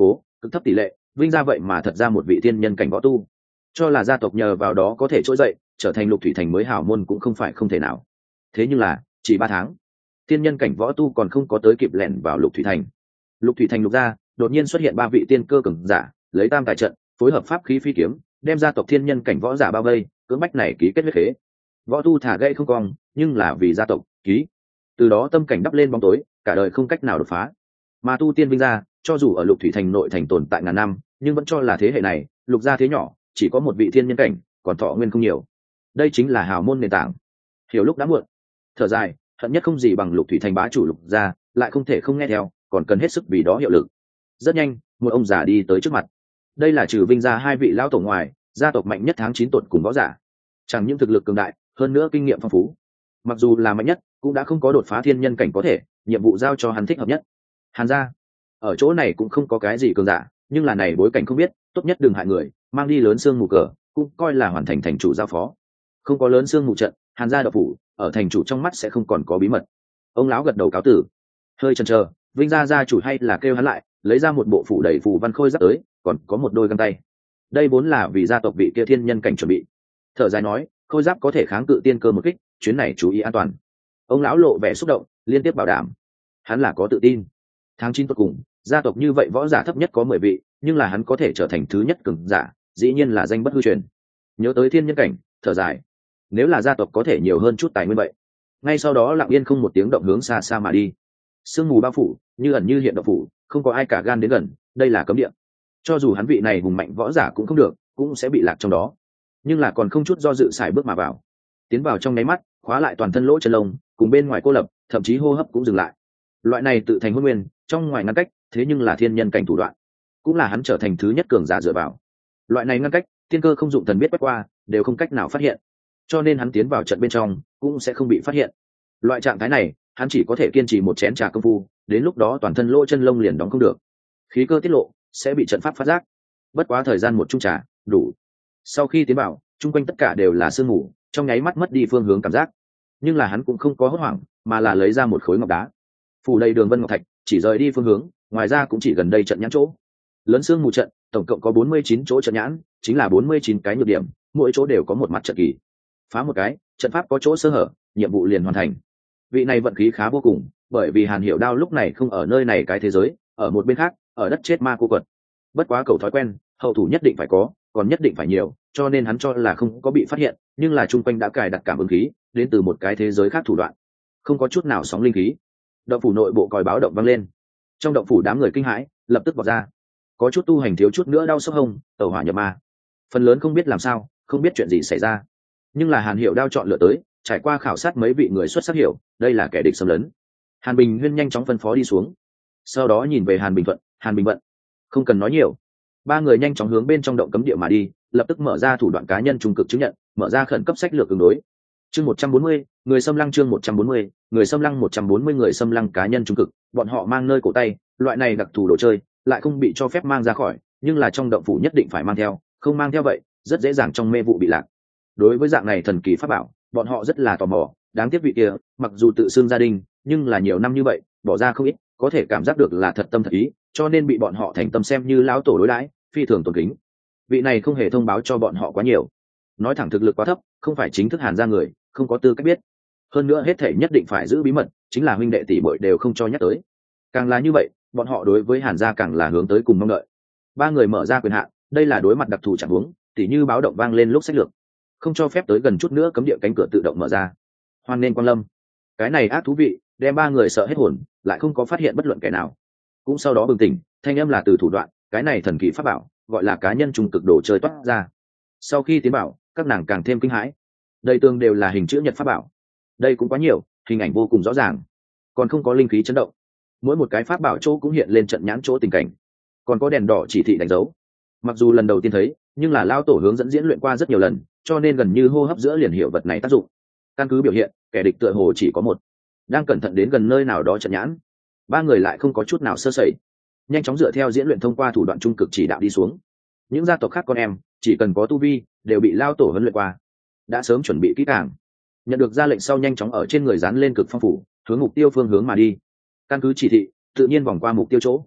cực thấp tỷ lệ, Vinh gia vậy mà thật ra một vị thiên nhân cảnh võ tu, cho là gia tộc nhờ vào đó có thể trỗi dậy trở thành Lục Thủy Thành mới hào môn cũng không phải không thể nào. Thế nhưng là chỉ ba tháng, thiên nhân cảnh võ tu còn không có tới kịp lẻn vào Lục Thủy Thành, Lục Thủy Thành lục gia đột nhiên xuất hiện ba vị tiên cơ cường giả, lấy tam tài trận phối hợp pháp khí phi kiếm, đem gia tộc thiên nhân cảnh võ giả bao vây, cưỡng bách này ký kết huyết khế. Võ tu thả gậy không cong, nhưng là vì gia tộc ký, từ đó tâm cảnh đắp lên bóng tối, cả đời không cách nào đột phá. Mà tu tiên Vinh gia cho dù ở Lục Thủy Thành nội thành tồn tại ngàn năm, nhưng vẫn cho là thế hệ này lục gia thế nhỏ, chỉ có một vị thiên nhân cảnh, còn thọ nguyên không nhiều. Đây chính là hào môn nền tảng. Hiểu lúc đã muộn, thở dài, hận nhất không gì bằng Lục Thủy Thành bá chủ Lục gia lại không thể không nghe theo, còn cần hết sức vì đó hiệu lực. Rất nhanh, một ông già đi tới trước mặt. Đây là trừ Vinh gia hai vị lão tổ ngoài, gia tộc mạnh nhất tháng chín tuần cùng võ giả, chẳng những thực lực cường đại, hơn nữa kinh nghiệm phong phú. Mặc dù là mạnh nhất, cũng đã không có đột phá thiên nhân cảnh có thể, nhiệm vụ giao cho hắn thích hợp nhất. Hàn gia ở chỗ này cũng không có cái gì cường giả, nhưng là này bối cảnh không biết, tốt nhất đừng hại người, mang đi lớn xương mù cờ, cũng coi là hoàn thành thành chủ giao phó. Không có lớn xương mù trận, Hàn gia độc phủ ở thành chủ trong mắt sẽ không còn có bí mật. Ông lão gật đầu cáo tử, hơi chần chờ, Vinh gia gia chủ hay là kêu hắn lại, lấy ra một bộ phủ đầy phù văn khôi giáp tới, còn có một đôi găng tay. Đây vốn là vì gia tộc vị kia thiên nhân cảnh chuẩn bị. Thở dài nói, khôi giáp có thể kháng cự tiên cơ một kích, chuyến này chú ý an toàn. Ông lão lộ vẻ xúc động, liên tiếp bảo đảm. Hắn là có tự tin. Tháng chín tuần cùng, gia tộc như vậy võ giả thấp nhất có mười vị, nhưng là hắn có thể trở thành thứ nhất cường giả, dĩ nhiên là danh bất hư truyền. Nhớ tới thiên nhân cảnh, thở dài. Nếu là gia tộc có thể nhiều hơn chút tài nguyên vậy. Ngay sau đó lặng yên không một tiếng động hướng xa xa mà đi. Sương mù bao phủ, như ẩn như hiện động phủ, không có ai cả gan đến gần, đây là cấm địa. Cho dù hắn vị này hùng mạnh võ giả cũng không được, cũng sẽ bị lạc trong đó. Nhưng là còn không chút do dự xài bước mà vào. Tiến vào trong nháy mắt, khóa lại toàn thân lỗ chân lông, cùng bên ngoài cô lập, thậm chí hô hấp cũng dừng lại. Loại này tự thành hôn nguyên, trong ngoài ngăn cách, thế nhưng là thiên nhân cảnh thủ đoạn, cũng là hắn trở thành thứ nhất cường giả dựa vào. Loại này ngăn cách, tiên cơ không dụng thần biết quét qua, đều không cách nào phát hiện. Cho nên hắn tiến vào trận bên trong, cũng sẽ không bị phát hiện. Loại trạng thái này, hắn chỉ có thể kiên trì một chén trà công phu, đến lúc đó toàn thân lỗ chân lông liền đóng không được, khí cơ tiết lộ sẽ bị trận pháp phát giác. Bất quá thời gian một chung trà đủ. Sau khi tiến vào, chung quanh tất cả đều là sương mù, trong nháy mắt mất đi phương hướng cảm giác. Nhưng là hắn cũng không có hốt hoảng, mà là lấy ra một khối ngọc đá, phủ đầy đường vân ngọc thạch, chỉ rời đi phương hướng, ngoài ra cũng chỉ gần đây trận nhãn chỗ. Lớn sương mù trận, tổng cộng có bốn mươi chín chỗ trận nhãn, chính là bốn mươi chín cái nhược điểm, mỗi chỗ đều có một mặt trận kỳ. Phá một cái, trận pháp có chỗ sơ hở, nhiệm vụ liền hoàn thành. Vị này vận khí khá vô cùng, bởi vì Hàn Hiểu Đao lúc này không ở nơi này cái thế giới, ở một bên khác, ở đất chết ma cô quật. Bất quá cầu thói quen, hậu thủ nhất định phải có, còn nhất định phải nhiều, cho nên hắn cho là không có bị phát hiện, nhưng là chung quanh đã cài đặt cảm ứng khí, đến từ một cái thế giới khác thủ đoạn, không có chút nào sóng linh khí. Động phủ nội bộ còi báo động vang lên, trong động phủ đám người kinh hãi, lập tức vọt ra. Có chút tu hành thiếu chút nữa đau sốc hông, tẩu hỏa nhập ma. Phần lớn không biết làm sao, không biết chuyện gì xảy ra, nhưng là Hàn Hiểu Đao chọn lựa tới, trải qua khảo sát mấy vị người xuất sắc hiểu, đây là kẻ địch xâm lấn. Hàn Bình Huyên nhanh chóng phân phó đi xuống, sau đó nhìn về Hàn Bình Thuận, Hàn Bình Vận, không cần nói nhiều. Ba người nhanh chóng hướng bên trong động cấm địa mà đi, lập tức mở ra thủ đoạn cá nhân trung cực chứng nhận, mở ra khẩn cấp sách lược ứng đối. Chương một trăm bốn mươi, người xâm lăng chương một trăm bốn mươi, người xâm lăng một trăm bốn mươi người xâm lăng cá nhân trung cực, bọn họ mang nơi cổ tay, loại này đặc thù đồ chơi, lại không bị cho phép mang ra khỏi, nhưng là trong động phủ nhất định phải mang theo, không mang theo vậy, rất dễ dàng trong mê vụ bị lạc. Đối với dạng này thần kỳ pháp bảo, bọn họ rất là tò mò, đáng tiếc vị kia, mặc dù tự xưng gia đình, nhưng là nhiều năm như vậy, bỏ ra không ít, có thể cảm giác được là thật tâm thật ý, cho nên bị bọn họ thành tâm xem như lão tổ đối đãi, phi thường tôn kính. Vị này không hề thông báo cho bọn họ quá nhiều, nói thẳng thực lực quá thấp, không phải chính thức Hàn gia người, không có tư cách biết. Hơn nữa hết thể nhất định phải giữ bí mật, chính là huynh đệ tỷ muội đều không cho nhắc tới. Càng là như vậy, bọn họ đối với Hàn gia càng là hướng tới cùng mong đợi. Ba người mở ra quyền hạn, đây là đối mặt đặc thù chẳng huống, tỉ như báo động vang lên lúc sách lược, không cho phép tới gần chút nữa, cấm địa cánh cửa tự động mở ra. Hoan nên quan lâm. Cái này ác thú vị, đem ba người sợ hết hồn, lại không có phát hiện bất luận kẻ nào. Cũng sau đó bừng tỉnh, thanh âm là từ thủ đoạn, cái này thần kỳ pháp bảo, gọi là cá nhân trung cực đồ chơi toát ra. Sau khi tiến bảo, các nàng càng thêm kinh hãi. Đây tương đều là hình chữ nhật pháp bảo. Đây cũng quá nhiều, hình ảnh vô cùng rõ ràng, còn không có linh khí chấn động. Mỗi một cái pháp bảo chỗ cũng hiện lên trận nhãn chỗ tình cảnh, còn có đèn đỏ chỉ thị đánh dấu. Mặc dù lần đầu tiên thấy, nhưng là lao tổ hướng dẫn diễn luyện qua rất nhiều lần, cho nên gần như hô hấp giữa liền hiểu vật này tác dụng. Căn cứ biểu hiện, kẻ địch tựa hồ chỉ có một, đang cẩn thận đến gần nơi nào đó trận nhãn. Ba người lại không có chút nào sơ sẩy, nhanh chóng dựa theo diễn luyện thông qua thủ đoạn trung cực chỉ đạo đi xuống. Những gia tộc khác con em, chỉ cần có tu vi, đều bị lao tổ huấn luyện qua, đã sớm chuẩn bị kỹ càng. Nhận được ra lệnh sau nhanh chóng ở trên người dán lên cực phong phủ, hướng mục tiêu phương hướng mà đi. Căn cứ chỉ thị, tự nhiên vòng qua mục tiêu chỗ.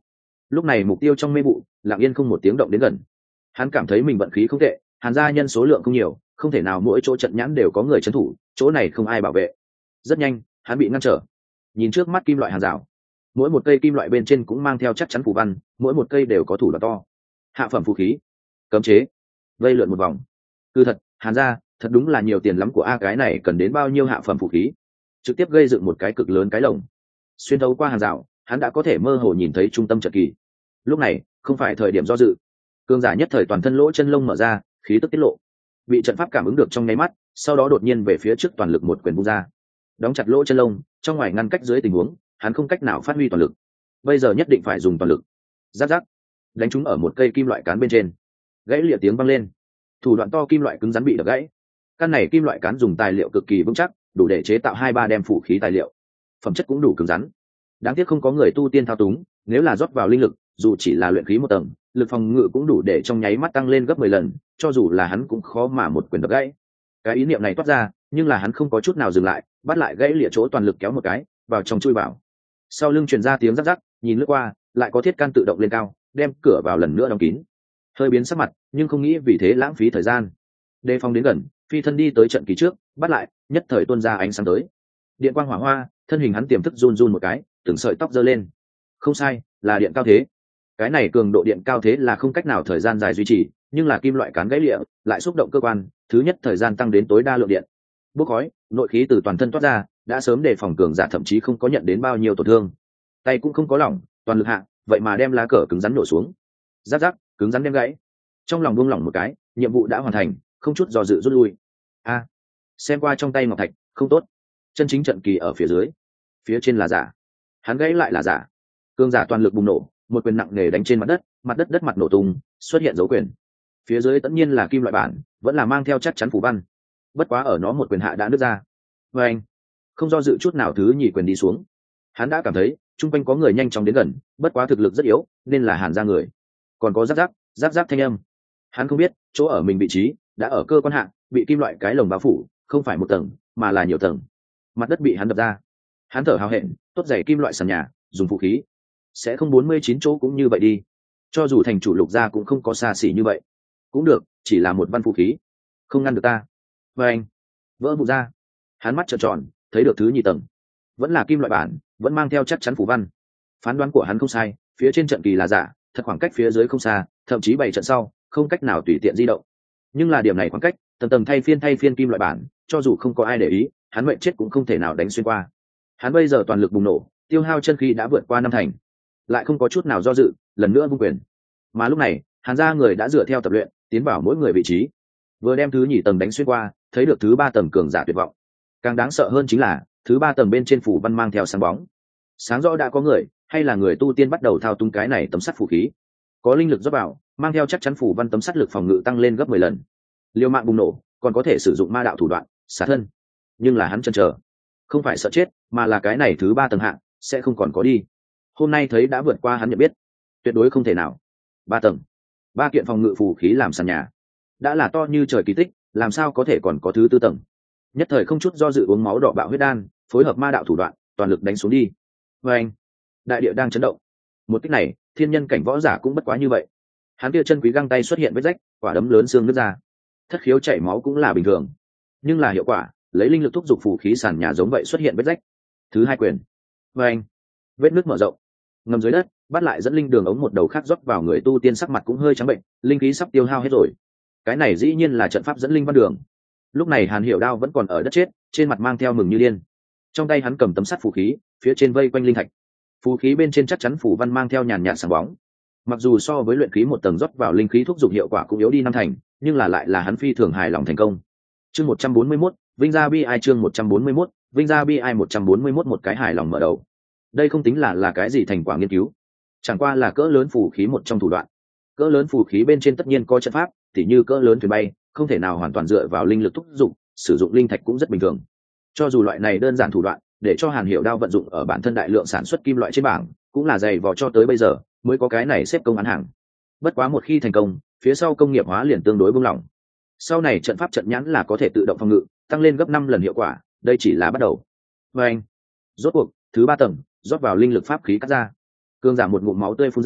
lúc này mục tiêu trong mê vụ lặng yên không một tiếng động đến gần. Hắn cảm thấy mình vận khí không tệ, Hàn gia nhân số lượng không nhiều, không thể nào mỗi chỗ trận nhãn đều có người trấn thủ, chỗ này không ai bảo vệ. Rất nhanh hắn bị ngăn trở. Nhìn trước mắt kim loại hàng rào, mỗi một cây kim loại bên trên cũng mang theo chắc chắn phù văn, mỗi một cây đều có thủ đoạn to. Hạ phẩm phù khí, cấm chế, vây lượn một vòng. Cứ thật, Hàn gia thật đúng là nhiều tiền lắm của a, cái này cần đến bao nhiêu hạ phẩm phù khí? Trực tiếp gây dựng một cái cực lớn cái lồng. Xuyên thấu qua hàng rào, hắn đã có thể mơ hồ nhìn thấy trung tâm trận kỳ. Lúc này không phải thời điểm do dự, cường giả nhất thời toàn thân lỗ chân lông mở ra, khí tức tiết lộ. Bị trận pháp cảm ứng được trong nháy mắt, sau đó đột nhiên về phía trước toàn lực một quyền vung ra, đóng chặt lỗ chân lông, trong ngoài ngăn cách dưới tình huống hắn không cách nào phát huy toàn lực, bây giờ nhất định phải dùng toàn lực. Giáp giáp, đánh trúng ở một cây kim loại cán bên trên, gãy lịa tiếng vang lên, thủ đoạn to kim loại cứng rắn bị đập gãy. Căn này kim loại cán dùng tài liệu cực kỳ vững chắc, đủ để chế tạo hai ba đem phủ khí tài liệu, phẩm chất cũng đủ cứng rắn. Đáng tiếc không có người tu tiên thao túng, nếu là rót vào linh lực, dù chỉ là luyện khí một tầng, lực phòng ngự cũng đủ để trong nháy mắt tăng lên gấp mười lần, cho dù là hắn cũng khó mà một quyền đập gãy. Cái ý niệm này toát ra, nhưng là hắn không có chút nào dừng lại, bắt lại gãy lịa chỗ toàn lực kéo một cái, vào trong chui vào. Sau lưng truyền ra tiếng rắc rắc, nhìn lướt qua, lại có thiết can tự động lên cao, đem cửa vào lần nữa đóng kín. Hơi biến sắc mặt, nhưng không nghĩ vì thế lãng phí thời gian. Đề phòng đến gần, phi thân đi tới trận kỳ trước, bắt lại, nhất thời tuôn ra ánh sáng tới. Điện quang hỏa hoa, thân hình hắn tiềm thức run run một cái, từng sợi tóc giơ lên. Không sai, là điện cao thế. Cái này cường độ điện cao thế là không cách nào thời gian dài duy trì, nhưng là kim loại cán gãy lịa lại xúc động cơ quan, thứ nhất thời gian tăng đến tối đa lượng điện. Bốc khói, nội khí từ toàn thân toát ra, đã sớm đề phòng cường giả thậm chí không có nhận đến bao nhiêu tổn thương. Tay cũng không có lỏng, toàn lực hạ, vậy mà đem lá cờ cứng rắn nổ xuống. Giáp giáp, cứng rắn đem gãy. Trong lòng buông lỏng một cái, nhiệm vụ đã hoàn thành, không chút do dự rút lui. A, xem qua trong tay ngọc thạch, không tốt. Chân chính trận kỳ ở phía dưới, phía trên là giả, hắn gãy lại là giả. Cường giả toàn lực bùng nổ, một quyền nặng nề đánh trên mặt đất, mặt đất đất mặt nổ tung, xuất hiện dấu quyền. Phía dưới tất nhiên là kim loại bản, vẫn là mang theo chắc chắn phù văn. Bất quá ở nó một quyền hạ đã nứt ra. Và anh không do dự chút nào thứ nhì quyền đi xuống. Hắn đã cảm thấy chung quanh có người nhanh chóng đến gần, bất quá thực lực rất yếu, nên là Hàn gia người. Còn có giáp giáp, giáp giáp thanh âm. Hắn không biết chỗ ở mình vị trí đã ở cơ quan hạ, bị kim loại cái lồng bao phủ, không phải một tầng, mà là nhiều tầng. Mặt đất bị hắn đập ra. Hắn thở hào hẹn, tốt dày kim loại sàn nhà, dùng vũ khí sẽ không bốn mươi chín chỗ cũng như vậy đi. Cho dù thành chủ Lục gia cũng không có xa xỉ như vậy. Cũng được, chỉ là một văn vũ khí, không ngăn được ta. Và anh vỡ vụn ra. Hắn mắt trợn tròn, thấy được thứ nhì tầng, vẫn là kim loại bản, vẫn mang theo chắc chắn phù văn. Phán đoán của hắn không sai, phía trên trận kỳ là giả, thật khoảng cách phía dưới không xa, thậm chí bảy trận sau không cách nào tùy tiện di động. Nhưng là điểm này khoảng cách, tầng tầng thay phiên thay phiên kim loại bản, cho dù không có ai để ý, hắn mệnh chết cũng không thể nào đánh xuyên qua. Hắn bây giờ toàn lực bùng nổ, tiêu hao chân khí đã vượt qua năm thành, lại không có chút nào do dự, lần nữa vung quyền. Mà lúc này Hàn gia người đã dựa theo tập luyện tiến vào mỗi người vị trí, vừa đem thứ nhì tầng đánh xuyên qua, thấy được thứ ba tầng cường giả tuyệt vọng. Càng đáng sợ hơn chính là thứ ba tầng bên trên phủ văn mang theo sáng bóng, sáng rõ đã có người hay là người tu tiên bắt đầu thao túng cái này tấm sắt phù khí, có linh lực rót vào, mang theo chắc chắn phủ văn tấm sắt lực phòng ngự tăng lên gấp mười lần. Liều mạng bùng nổ, còn có thể sử dụng ma đạo thủ đoạn xả thân. Nhưng là hắn chần chờ, không phải sợ chết, mà là cái này thứ ba tầng hạng sẽ không còn có đi. Hôm nay thấy đã vượt qua hắn nhận biết, tuyệt đối không thể nào. Ba tầng, ba kiện phòng ngự phù khí làm sàn nhà, đã là to như trời kỳ tích, làm sao có thể còn có thứ tư tầng? Nhất thời không chút do dự uống máu đỏ bạo huyết đan, phối hợp ma đạo thủ đoạn, toàn lực đánh xuống đi. Và anh, đại địa đang chấn động. Một kích này, thiên nhân cảnh võ giả cũng bất quá như vậy. Hắn kia chân quý găng tay xuất hiện vết rách, quả đấm lớn xương nứt ra, thất khiếu chảy máu cũng là bình thường. Nhưng là hiệu quả, lấy linh lực thúc giục phù khí sàn nhà giống vậy xuất hiện vết rách. Thứ hai quyền, và anh, vết nứt mở rộng, ngầm dưới đất, bắt lại dẫn linh đường ống một đầu khác rót vào người tu tiên, sắc mặt cũng hơi trắng bệnh, linh khí sắp tiêu hao hết rồi. Cái này dĩ nhiên là trận pháp dẫn linh văn đường. Lúc này Hàn Hiểu Đao vẫn còn ở đất chết, trên mặt mang theo mừng như điên. Trong tay hắn cầm tấm sắt phù khí, phía trên vây quanh linh thạch. Phù khí bên trên chắc chắn phù văn mang theo nhàn nhạt sáng bóng. Mặc dù so với luyện khí một tầng rót vào linh khí thúc giục hiệu quả cũng yếu đi năm thành, nhưng là lại là hắn phi thường hài lòng thành công. Chương một trăm bốn mươi mốt, Vinh gia bi ai chương một trăm bốn mươi mốt, Vinh gia bi ai một trăm bốn mươi mốt một cái hài lòng mở đầu. Đây không tính là là cái gì thành quả nghiên cứu, chẳng qua là cỡ lớn phù khí một trong thủ đoạn. Cỡ lớn phù khí bên trên tất nhiên có trận pháp, tỉ như cỡ lớn thuyền bay, không thể nào hoàn toàn dựa vào linh lực thúc giục, sử dụng linh thạch cũng rất bình thường. Cho dù loại này đơn giản thủ đoạn, để cho Hàn Hiểu Đao vận dụng ở bản thân đại lượng sản xuất kim loại trên bảng, cũng là dày vò cho tới bây giờ mới có cái này xếp công án hàng. Bất quá một khi thành công, phía sau công nghiệp hóa liền tương đối buông lỏng. Sau này trận pháp trận nhãn là có thể tự động phòng ngự, tăng lên gấp năm lần hiệu quả, đây chỉ là bắt đầu. Và anh, rốt cuộc thứ ba tầng rót vào linh lực pháp khí cắt ra, cương giả một ngụm máu tươi phun ra,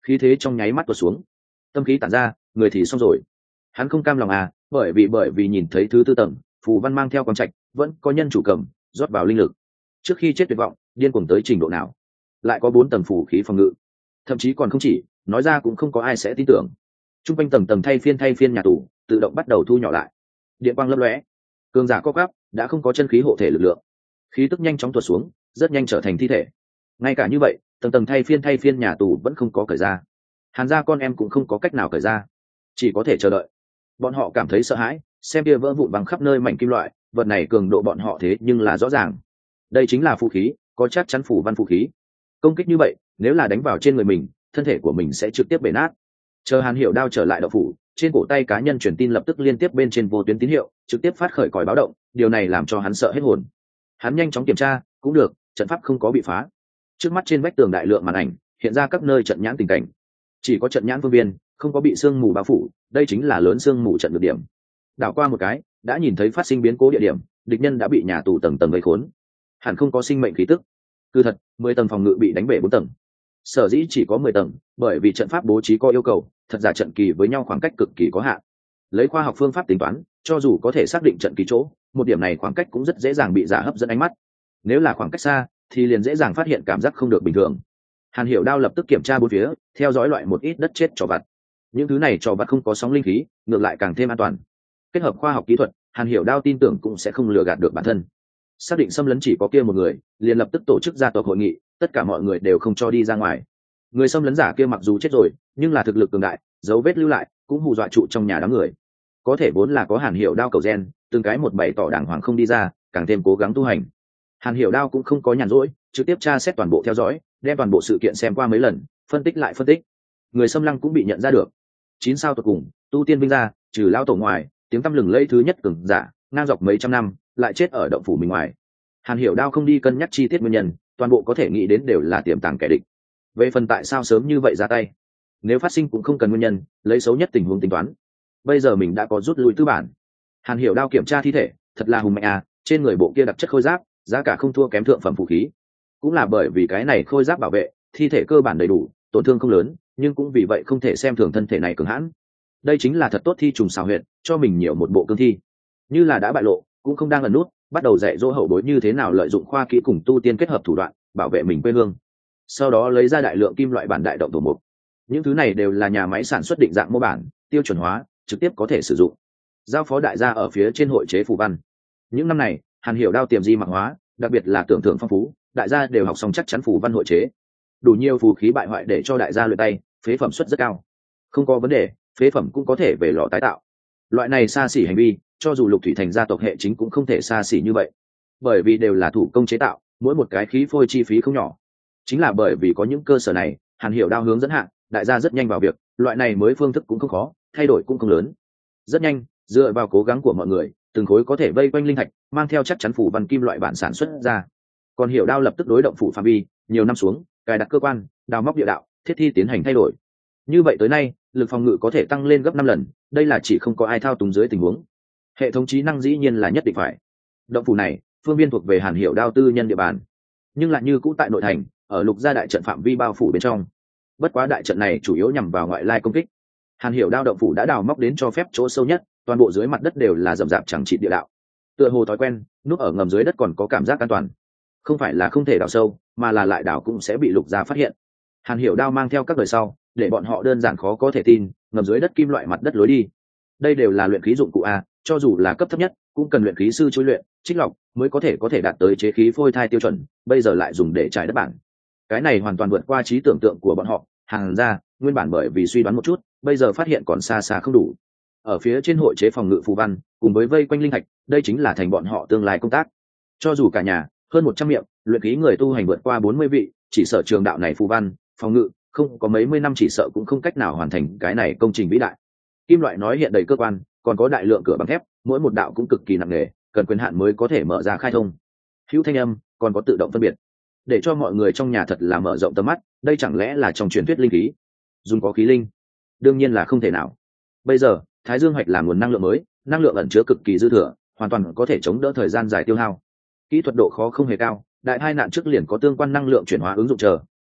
khí thế trong nháy mắt tuột xuống, tâm khí tản ra, người thì xong rồi. Hắn không cam lòng à, bởi vì bởi vì nhìn thấy thứ tư tầng phù văn mang theo con trạch vẫn có nhân chủ cầm rót vào linh lực, trước khi chết tuyệt vọng điên cuồng tới trình độ nào, lại có bốn tầng phù khí phòng ngự, thậm chí còn không chỉ, nói ra cũng không có ai sẽ tin tưởng. Trung quanh tầng tầng thay phiên thay phiên nhà tù tự động bắt đầu thu nhỏ lại, điện quang lấp lóe, cường giả co quắp đã không có chân khí hộ thể lực lượng, khí tức nhanh chóng tuột xuống, rất nhanh trở thành thi thể. Ngay cả như vậy, tầng tầng thay phiên thay phiên nhà tù vẫn không có cởi ra, Hàn gia con em cũng không có cách nào cởi ra, chỉ có thể chờ đợi. Bọn họ cảm thấy sợ hãi, xem kia vỡ vụn bằng khắp nơi mảnh kim loại, vật này cường độ bọn họ thế nhưng là rõ ràng. Đây chính là phù khí, có chắc chắn phủ văn phù khí. Công kích như vậy, nếu là đánh vào trên người mình, thân thể của mình sẽ trực tiếp bể nát. Chờ Hàn Hiểu đao trở lại đậu phủ, trên cổ tay cá nhân truyền tin lập tức liên tiếp bên trên vô tuyến tín hiệu, trực tiếp phát khởi còi báo động, điều này làm cho hắn sợ hết hồn. Hắn nhanh chóng kiểm tra, cũng được, trận pháp không có bị phá. Trước mắt trên vách tường đại lượng màn ảnh hiện ra các nơi trận nhãn tình cảnh, chỉ có trận nhãn phương viên không có bị sương mù bao phủ, đây chính là lớn sương mù trận được điểm. Đảo qua một cái, đã nhìn thấy phát sinh biến cố địa điểm, địch nhân đã bị nhà tù tầng tầng vây khốn, hẳn không có sinh mệnh khí tức. Cứ thật, mười tầng phòng ngự bị đánh bể bốn tầng. Sở dĩ chỉ có mười tầng, bởi vì trận pháp bố trí có yêu cầu, thật giả trận kỳ với nhau khoảng cách cực kỳ có hạn. Lấy khoa học phương pháp tính toán, cho dù có thể xác định trận kỳ chỗ, một điểm này khoảng cách cũng rất dễ dàng bị giả hấp dẫn ánh mắt. Nếu là khoảng cách xa, thì liền dễ dàng phát hiện cảm giác không được bình thường. Hàn Hiểu đao lập tức kiểm tra bốn phía, theo dõi loại một ít đất chết trò vặt. Những thứ này trò vặt không có sóng linh khí, ngược lại càng thêm an toàn. Kết hợp khoa học kỹ thuật, Hàn Hiểu đao tin tưởng cũng sẽ không lừa gạt được bản thân. Xác định xâm lấn chỉ có kia một người, liền lập tức tổ chức gia tộc hội nghị, tất cả mọi người đều không cho đi ra ngoài. Người xâm lấn giả kia mặc dù chết rồi, nhưng là thực lực cường đại, dấu vết lưu lại, cũng hù dọa trụ trong nhà đám người. Có thể vốn là có Hàn Hiểu đao cầu gen, từng cái một bày tỏ đàng hoàng không đi ra, càng thêm cố gắng tu hành. Hàn Hiểu đao cũng không có nhàn rỗi, trực tiếp tra xét toàn bộ theo dõi, đem toàn bộ sự kiện xem qua mấy lần, phân tích lại phân tích. Người xâm lăng cũng bị nhận ra được. Chín sao tột cùng, tu tiên vinh gia, trừ lao tổ ngoài, tiếng tăm lừng lẫy thứ nhất cường giả, ngang dọc mấy trăm năm, lại chết ở động phủ mình ngoài. Hàn Hiểu đao không đi cân nhắc chi tiết nguyên nhân, toàn bộ có thể nghĩ đến đều là tiềm tàng kẻ địch. Về phần tại sao sớm như vậy ra tay, nếu phát sinh cũng không cần nguyên nhân, lấy xấu nhất tình huống tính toán. Bây giờ mình đã có rút lui tư bản. Hàn Hiểu đao kiểm tra thi thể, thật là hùng mạnh à, trên người bộ kia đặc chất khôi giáp, giá cả không thua kém thượng phẩm vũ khí. Cũng là bởi vì cái này khôi giáp bảo vệ, thi thể cơ bản đầy đủ, tổn thương không lớn, nhưng cũng vì vậy không thể xem thường thân thể này cường hãn. Đây chính là thật tốt thi trùng xào huyệt, cho mình nhiều một bộ cương thi. Như là đã bại lộ, cũng không đang ẩn nút, bắt đầu dạy dỗ hậu bối như thế nào lợi dụng khoa kỹ cùng tu tiên kết hợp thủ đoạn, bảo vệ mình quê hương. Sau đó lấy ra đại lượng kim loại bản đại động tổ mục. Những thứ này đều là nhà máy sản xuất định dạng mô bản, tiêu chuẩn hóa, trực tiếp có thể sử dụng. Giao phó đại gia ở phía trên hội chế phù văn. Những năm này, Hàn Hiểu đao tiềm di mạc hóa, đặc biệt là tưởng tượng phong phú, đại gia đều học xong chắc chắn phù văn hội chế. Đủ nhiều phù khí bại hoại để cho đại gia luyện tay, phế phẩm suất rất cao. Không có vấn đề, phế phẩm cũng có thể về lò tái tạo. Loại này xa xỉ hành vi, cho dù Lục Thủy Thành gia tộc hệ chính cũng không thể xa xỉ như vậy, bởi vì đều là thủ công chế tạo, mỗi một cái khí phôi chi phí không nhỏ. Chính là bởi vì có những cơ sở này, Hàn Hiểu đao hướng dẫn hạng, đại gia rất nhanh vào việc, loại này mới phương thức cũng không khó, thay đổi cũng không lớn. Rất nhanh, dựa vào cố gắng của mọi người, từng khối có thể vây quanh linh thạch, mang theo chắc chắn phủ văn kim loại bản sản xuất ra. Còn Hiểu đao lập tức đối động phủ phạm vi, nhiều năm xuống, cài đặt cơ quan, đào móc địa đạo, thiết thi tiến hành thay đổi. Như vậy tới nay, lực phòng ngự có thể tăng lên gấp năm lần, đây là chỉ không có ai thao túng dưới tình huống. Hệ thống trí năng dĩ nhiên là nhất định phải. Động phủ này, phương viên thuộc về Hàn Hiểu đao tư nhân địa bàn, nhưng lại như cũ tại nội thành, ở Lục gia đại trận phạm vi bao phủ bên trong. Bất quá đại trận này chủ yếu nhằm vào ngoại lai công kích. Hàn Hiểu đao động phủ đã đào móc đến cho phép chỗ sâu nhất, toàn bộ dưới mặt đất đều là rậm rạp chẳng trị địa đạo. Tựa hồ thói quen, núp ở ngầm dưới đất còn có cảm giác an toàn. Không phải là không thể đào sâu, mà là lại đào cũng sẽ bị Lục gia phát hiện. Hàn Hiểu đao mang theo các đời sau, để bọn họ đơn giản khó có thể tin, ngầm dưới đất kim loại mặt đất lối đi. Đây đều là luyện khí dụng cụ a, cho dù là cấp thấp nhất, cũng cần luyện khí sư chui luyện, trích lọc mới có thể có thể đạt tới chế khí phôi thai tiêu chuẩn, bây giờ lại dùng để trải đất bản. Cái này hoàn toàn vượt qua trí tưởng tượng của bọn họ. Hàng ra, nguyên bản bởi vì suy đoán một chút, bây giờ phát hiện còn xa xa không đủ. Ở phía trên hội chế phòng ngự phù văn, cùng với vây quanh linh thạch, đây chính là thành bọn họ tương lai công tác. Cho dù cả nhà hơn một trăm miệng, luyện khí người tu hành vượt qua bốn mươi vị, chỉ sợ trường đạo này phù văn, phòng ngự, không có mấy mươi năm chỉ sợ cũng không cách nào hoàn thành cái này công trình vĩ đại. Kim loại nói hiện đầy cơ quan, còn có đại lượng cửa bằng thép, mỗi một đạo cũng cực kỳ nặng nề, cần quyền hạn mới có thể mở ra khai thông. Hữu thanh âm, còn có tự động phân biệt, để cho mọi người trong nhà thật là mở rộng tầm mắt. Đây chẳng lẽ là trong truyền thuyết linh khí dùng có khí linh? Đương nhiên là không thể nào. Bây giờ Thái Dương Hoạch là nguồn năng lượng mới, năng lượng ẩn chứa cực kỳ dư thừa, hoàn toàn có thể chống đỡ thời gian dài tiêu hao. Kỹ thuật độ khó không hề cao, đại tai nạn trước liền có tương quan năng lượng chuyển hóa ứng dụng chờ,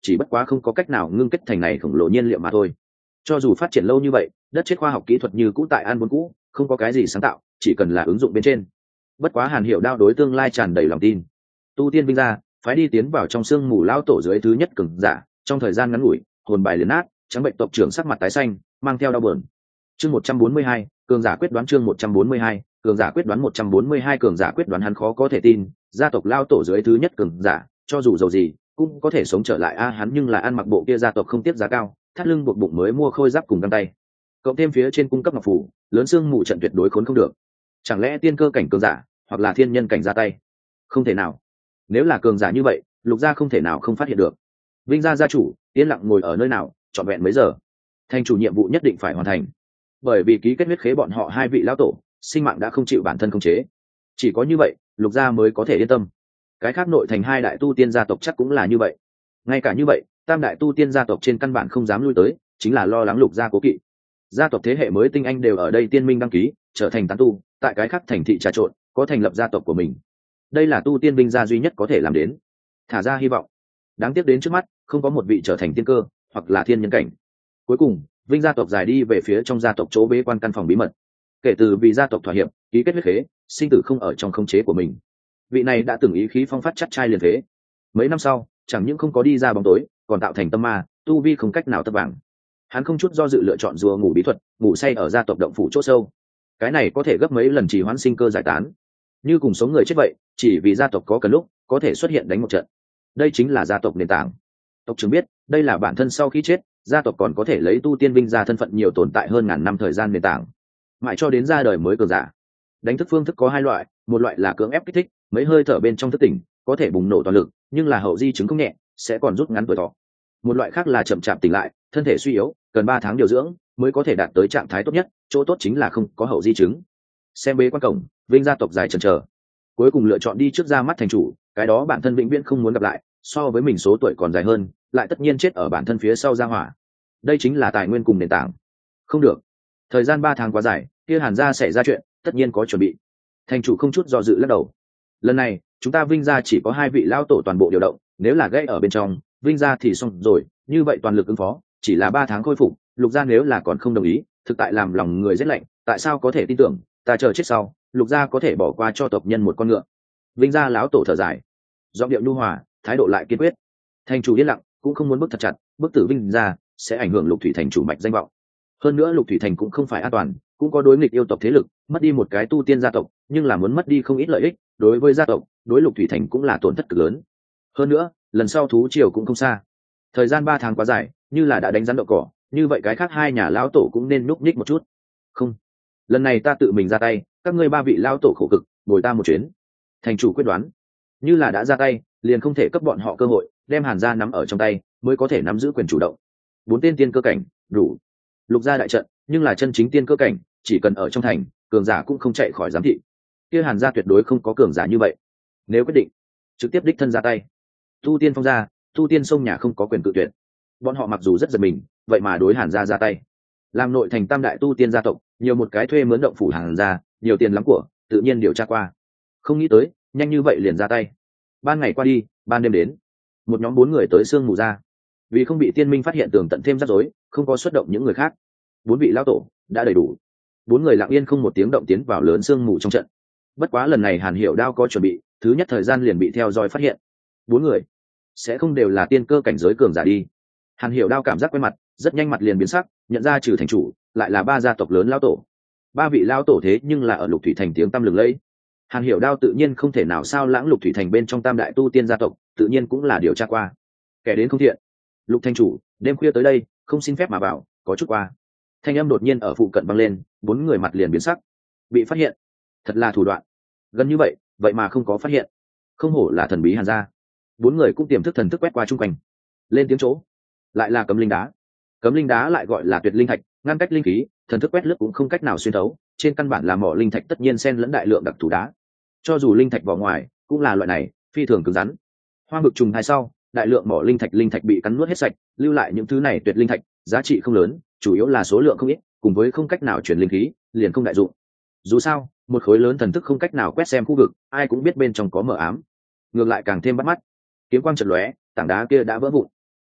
chỉ bất quá không có cách nào ngưng kết thành này khổng lồ nhiên liệu mà thôi. Cho dù phát triển lâu như vậy, đất chết khoa học kỹ thuật như cũ tại an vốn cũ, không có cái gì sáng tạo, chỉ cần là ứng dụng bên trên. Bất quá Hàn Hiểu Đao đối tương lai tràn đầy lòng tin. Tu tiên vinh gia phái đi tiến vào trong xương mù lao tổ dưới thứ nhất cường giả, trong thời gian ngắn ngủi, hồn bài liền nát, trắng bệnh tộc trưởng sắc mặt tái xanh, mang theo đau buồn. Chương một trăm bốn mươi hai, cường giả quyết đoán chương một trăm bốn mươi hai, cường giả quyết đoán một trăm bốn mươi hai cường giả quyết đoán hắn khó có thể tin, gia tộc lao tổ dưới thứ nhất cường giả, cho dù giàu gì, cũng có thể sống trở lại a hắn nhưng là ăn mặc bộ kia gia tộc không tiếp giá cao, thắt lưng buộc bụng mới mua khôi giáp cùng găng tay. Cộng thêm phía trên cung cấp ngọc phủ, lớn xương mù trận tuyệt đối khốn không được. Chẳng lẽ tiên cơ cảnh cường giả, hoặc là thiên nhân cảnh ra tay? Không thể nào. Nếu là cường giả như vậy, Lục gia không thể nào không phát hiện được. Vinh gia gia chủ, yên lặng ngồi ở nơi nào, trọn vẹn mấy giờ. Thành chủ nhiệm vụ nhất định phải hoàn thành. Bởi vì ký kết huyết khế bọn họ hai vị lão tổ, sinh mạng đã không chịu bản thân khống chế. Chỉ có như vậy, Lục gia mới có thể yên tâm. Cái khác nội thành hai đại tu tiên gia tộc chắc cũng là như vậy. Ngay cả như vậy, tam đại tu tiên gia tộc trên căn bản không dám lui tới, chính là lo lắng Lục gia cố kỵ. Gia tộc thế hệ mới tinh anh đều ở đây tiên minh đăng ký, trở thành tán tu, tại cái khác thành thị trà trộn, có thành lập gia tộc của mình. Đây là tu tiên binh gia duy nhất có thể làm đến. Thả ra hy vọng. Đáng tiếc đến trước mắt, không có một vị trở thành tiên cơ, hoặc là thiên nhân cảnh. Cuối cùng, Vinh gia tộc dài đi về phía trong gia tộc chỗ bế quan căn phòng bí mật. Kể từ vì gia tộc thỏa hiệp, ký kết huyết khế, sinh tử không ở trong khống chế của mình. Vị này đã từng ý khí phong phát chắc trai liền thế. Mấy năm sau, chẳng những không có đi ra bóng tối, còn tạo thành tâm ma, tu vi không cách nào thấp vàng. Hắn không chút do dự lựa chọn rùa ngủ bí thuật, ngủ say ở gia tộc động phủ chỗ sâu. Cái này có thể gấp mấy lần trì hoãn sinh cơ giải tán. Như cùng sống người chết vậy, chỉ vì gia tộc có cần lúc có thể xuất hiện đánh một trận. Đây chính là gia tộc nền tảng. Tộc trưởng biết, đây là bản thân sau khi chết, gia tộc còn có thể lấy tu tiên vinh gia thân phận nhiều tồn tại hơn ngàn năm thời gian nền tảng, mãi cho đến ra đời mới cường giả. Đánh thức phương thức có hai loại, một loại là cưỡng ép kích thích, mấy hơi thở bên trong thức tỉnh, có thể bùng nổ toàn lực, nhưng là hậu di chứng không nhẹ, sẽ còn rút ngắn tuổi thọ. Một loại khác là chậm chạp tỉnh lại, thân thể suy yếu, cần ba tháng điều dưỡng mới có thể đạt tới trạng thái tốt nhất, chỗ tốt chính là không có hậu di chứng. Xem bế quan cổng, Vinh gia tộc dài chần chờ, cuối cùng lựa chọn đi trước ra mắt thành chủ, cái đó bản thân vĩnh viễn không muốn gặp lại, so với mình số tuổi còn dài hơn, lại tất nhiên chết ở bản thân phía sau gia hỏa. Đây chính là tài nguyên cùng nền tảng. Không được, thời gian ba tháng quá dài, kia Hàn gia xảy ra chuyện, tất nhiên có chuẩn bị. Thành chủ không chút do dự lắc đầu. Lần này, chúng ta Vinh gia chỉ có hai vị lão tổ toàn bộ điều động, nếu là gãy ở bên trong, Vinh gia thì xong rồi, như vậy toàn lực ứng phó, chỉ là ba tháng khôi phục, Lục gia nếu là còn không đồng ý, thực tại làm lòng người rét lạnh, tại sao có thể tin tưởng, ta chờ chết sau, Lục gia có thể bỏ qua cho tộc nhân một con ngựa. Vinh gia lão tổ thở dài, giọng điệu nhu hòa, thái độ lại kiên quyết. Thành chủ yên lặng, cũng không muốn bức thật chặt, bức tử Vinh gia sẽ ảnh hưởng Lục Thủy Thành chủ mạch danh vọng. Hơn nữa Lục Thủy Thành cũng không phải an toàn, cũng có đối nghịch yêu tộc thế lực, mất đi một cái tu tiên gia tộc, nhưng là muốn mất đi không ít lợi ích, đối với gia tộc, đối Lục Thủy Thành cũng là tổn thất cực lớn. Hơn nữa, lần sau thú triều cũng không xa. Thời gian ba tháng quá dài, như là đã đánh rắn đậu cỏ, như vậy cái khác hai nhà lão tổ cũng nên núp nhích một chút. Không, lần này ta tự mình ra tay, các ngươi ba vị lão tổ khổ cực, bồi ta một chuyến. Thành chủ quyết đoán, như là đã ra tay, liền không thể cấp bọn họ cơ hội, đem Hàn gia nắm ở trong tay, mới có thể nắm giữ quyền chủ động. Bốn tên tiên cơ cảnh, đủ. Lục gia đại trận, nhưng là chân chính tiên cơ cảnh, chỉ cần ở trong thành, cường giả cũng không chạy khỏi giám thị. Kia Hàn gia tuyệt đối không có cường giả như vậy. Nếu quyết định, trực tiếp đích thân ra tay. Tu tiên phong gia, tu tiên sông nhà không có quyền cự tuyệt. Bọn họ mặc dù rất giật mình, vậy mà đối Hàn gia ra tay. Làm nội thành tam đại tu tiên gia tộc, nhiều một cái thuê mướn động phủ Hàn gia, nhiều tiền lắm của, tự nhiên điều tra qua. Không nghĩ tới, nhanh như vậy liền ra tay. Ban ngày qua đi, ban đêm đến, một nhóm bốn người tới sương mù ra. Vì không bị tiên minh phát hiện tường tận thêm rắc rối, không có xuất động những người khác. Bốn vị lão tổ đã đầy đủ. Bốn người lặng yên không một tiếng động tiến vào lớn sương mù trong trận. Bất quá lần này Hàn Hiểu Đao có chuẩn bị, thứ nhất thời gian liền bị theo dõi phát hiện. Bốn người sẽ không đều là tiên cơ cảnh giới cường giả đi. Hàn Hiểu Đao cảm giác quen mặt, rất nhanh mặt liền biến sắc, nhận ra trừ thành chủ, lại là ba gia tộc lớn lão tổ. Ba vị lão tổ thế nhưng là ở Lục Thủy Thành tiếng tăm lừng lẫy. Hàn Hiểu Đao tự nhiên không thể nào sao lãng Lục Thủy Thành bên trong tam đại tu tiên gia tộc, tự nhiên cũng là điều tra qua. Kẻ đến không thiện. Lục thành chủ, đêm khuya tới đây, không xin phép mà vào, có chút qua. Thanh âm đột nhiên ở phụ cận vang lên, bốn người mặt liền biến sắc. Bị phát hiện, thật là thủ đoạn. Gần như vậy, vậy mà không có phát hiện. Không hổ là thần bí Hàn gia. Bốn người cũng tiềm thức thần thức quét qua chung quanh. Lên tiếng chỗ, lại là cấm linh đá. Cấm linh đá lại gọi là tuyệt linh thạch, ngăn cách linh khí, thần thức quét lướt cũng không cách nào xuyên thấu, trên căn bản là mỏ linh thạch tất nhiên xen lẫn đại lượng đặc thù đá. Cho dù linh thạch vỏ ngoài, cũng là loại này, phi thường cứng rắn. Hoang vực trùng hai sau, đại lượng mỏ linh thạch linh thạch bị cắn nuốt hết sạch, lưu lại những thứ này tuyệt linh thạch, giá trị không lớn, chủ yếu là số lượng không ít, cùng với không cách nào chuyển linh khí, liền không đại dụng. Dù sao, một khối lớn thần thức không cách nào quét xem khu vực, ai cũng biết bên trong có mờ ám. Ngược lại càng thêm bắt mắt. Kiếm quang chợt lóe, tảng đá kia đã vỡ vụn.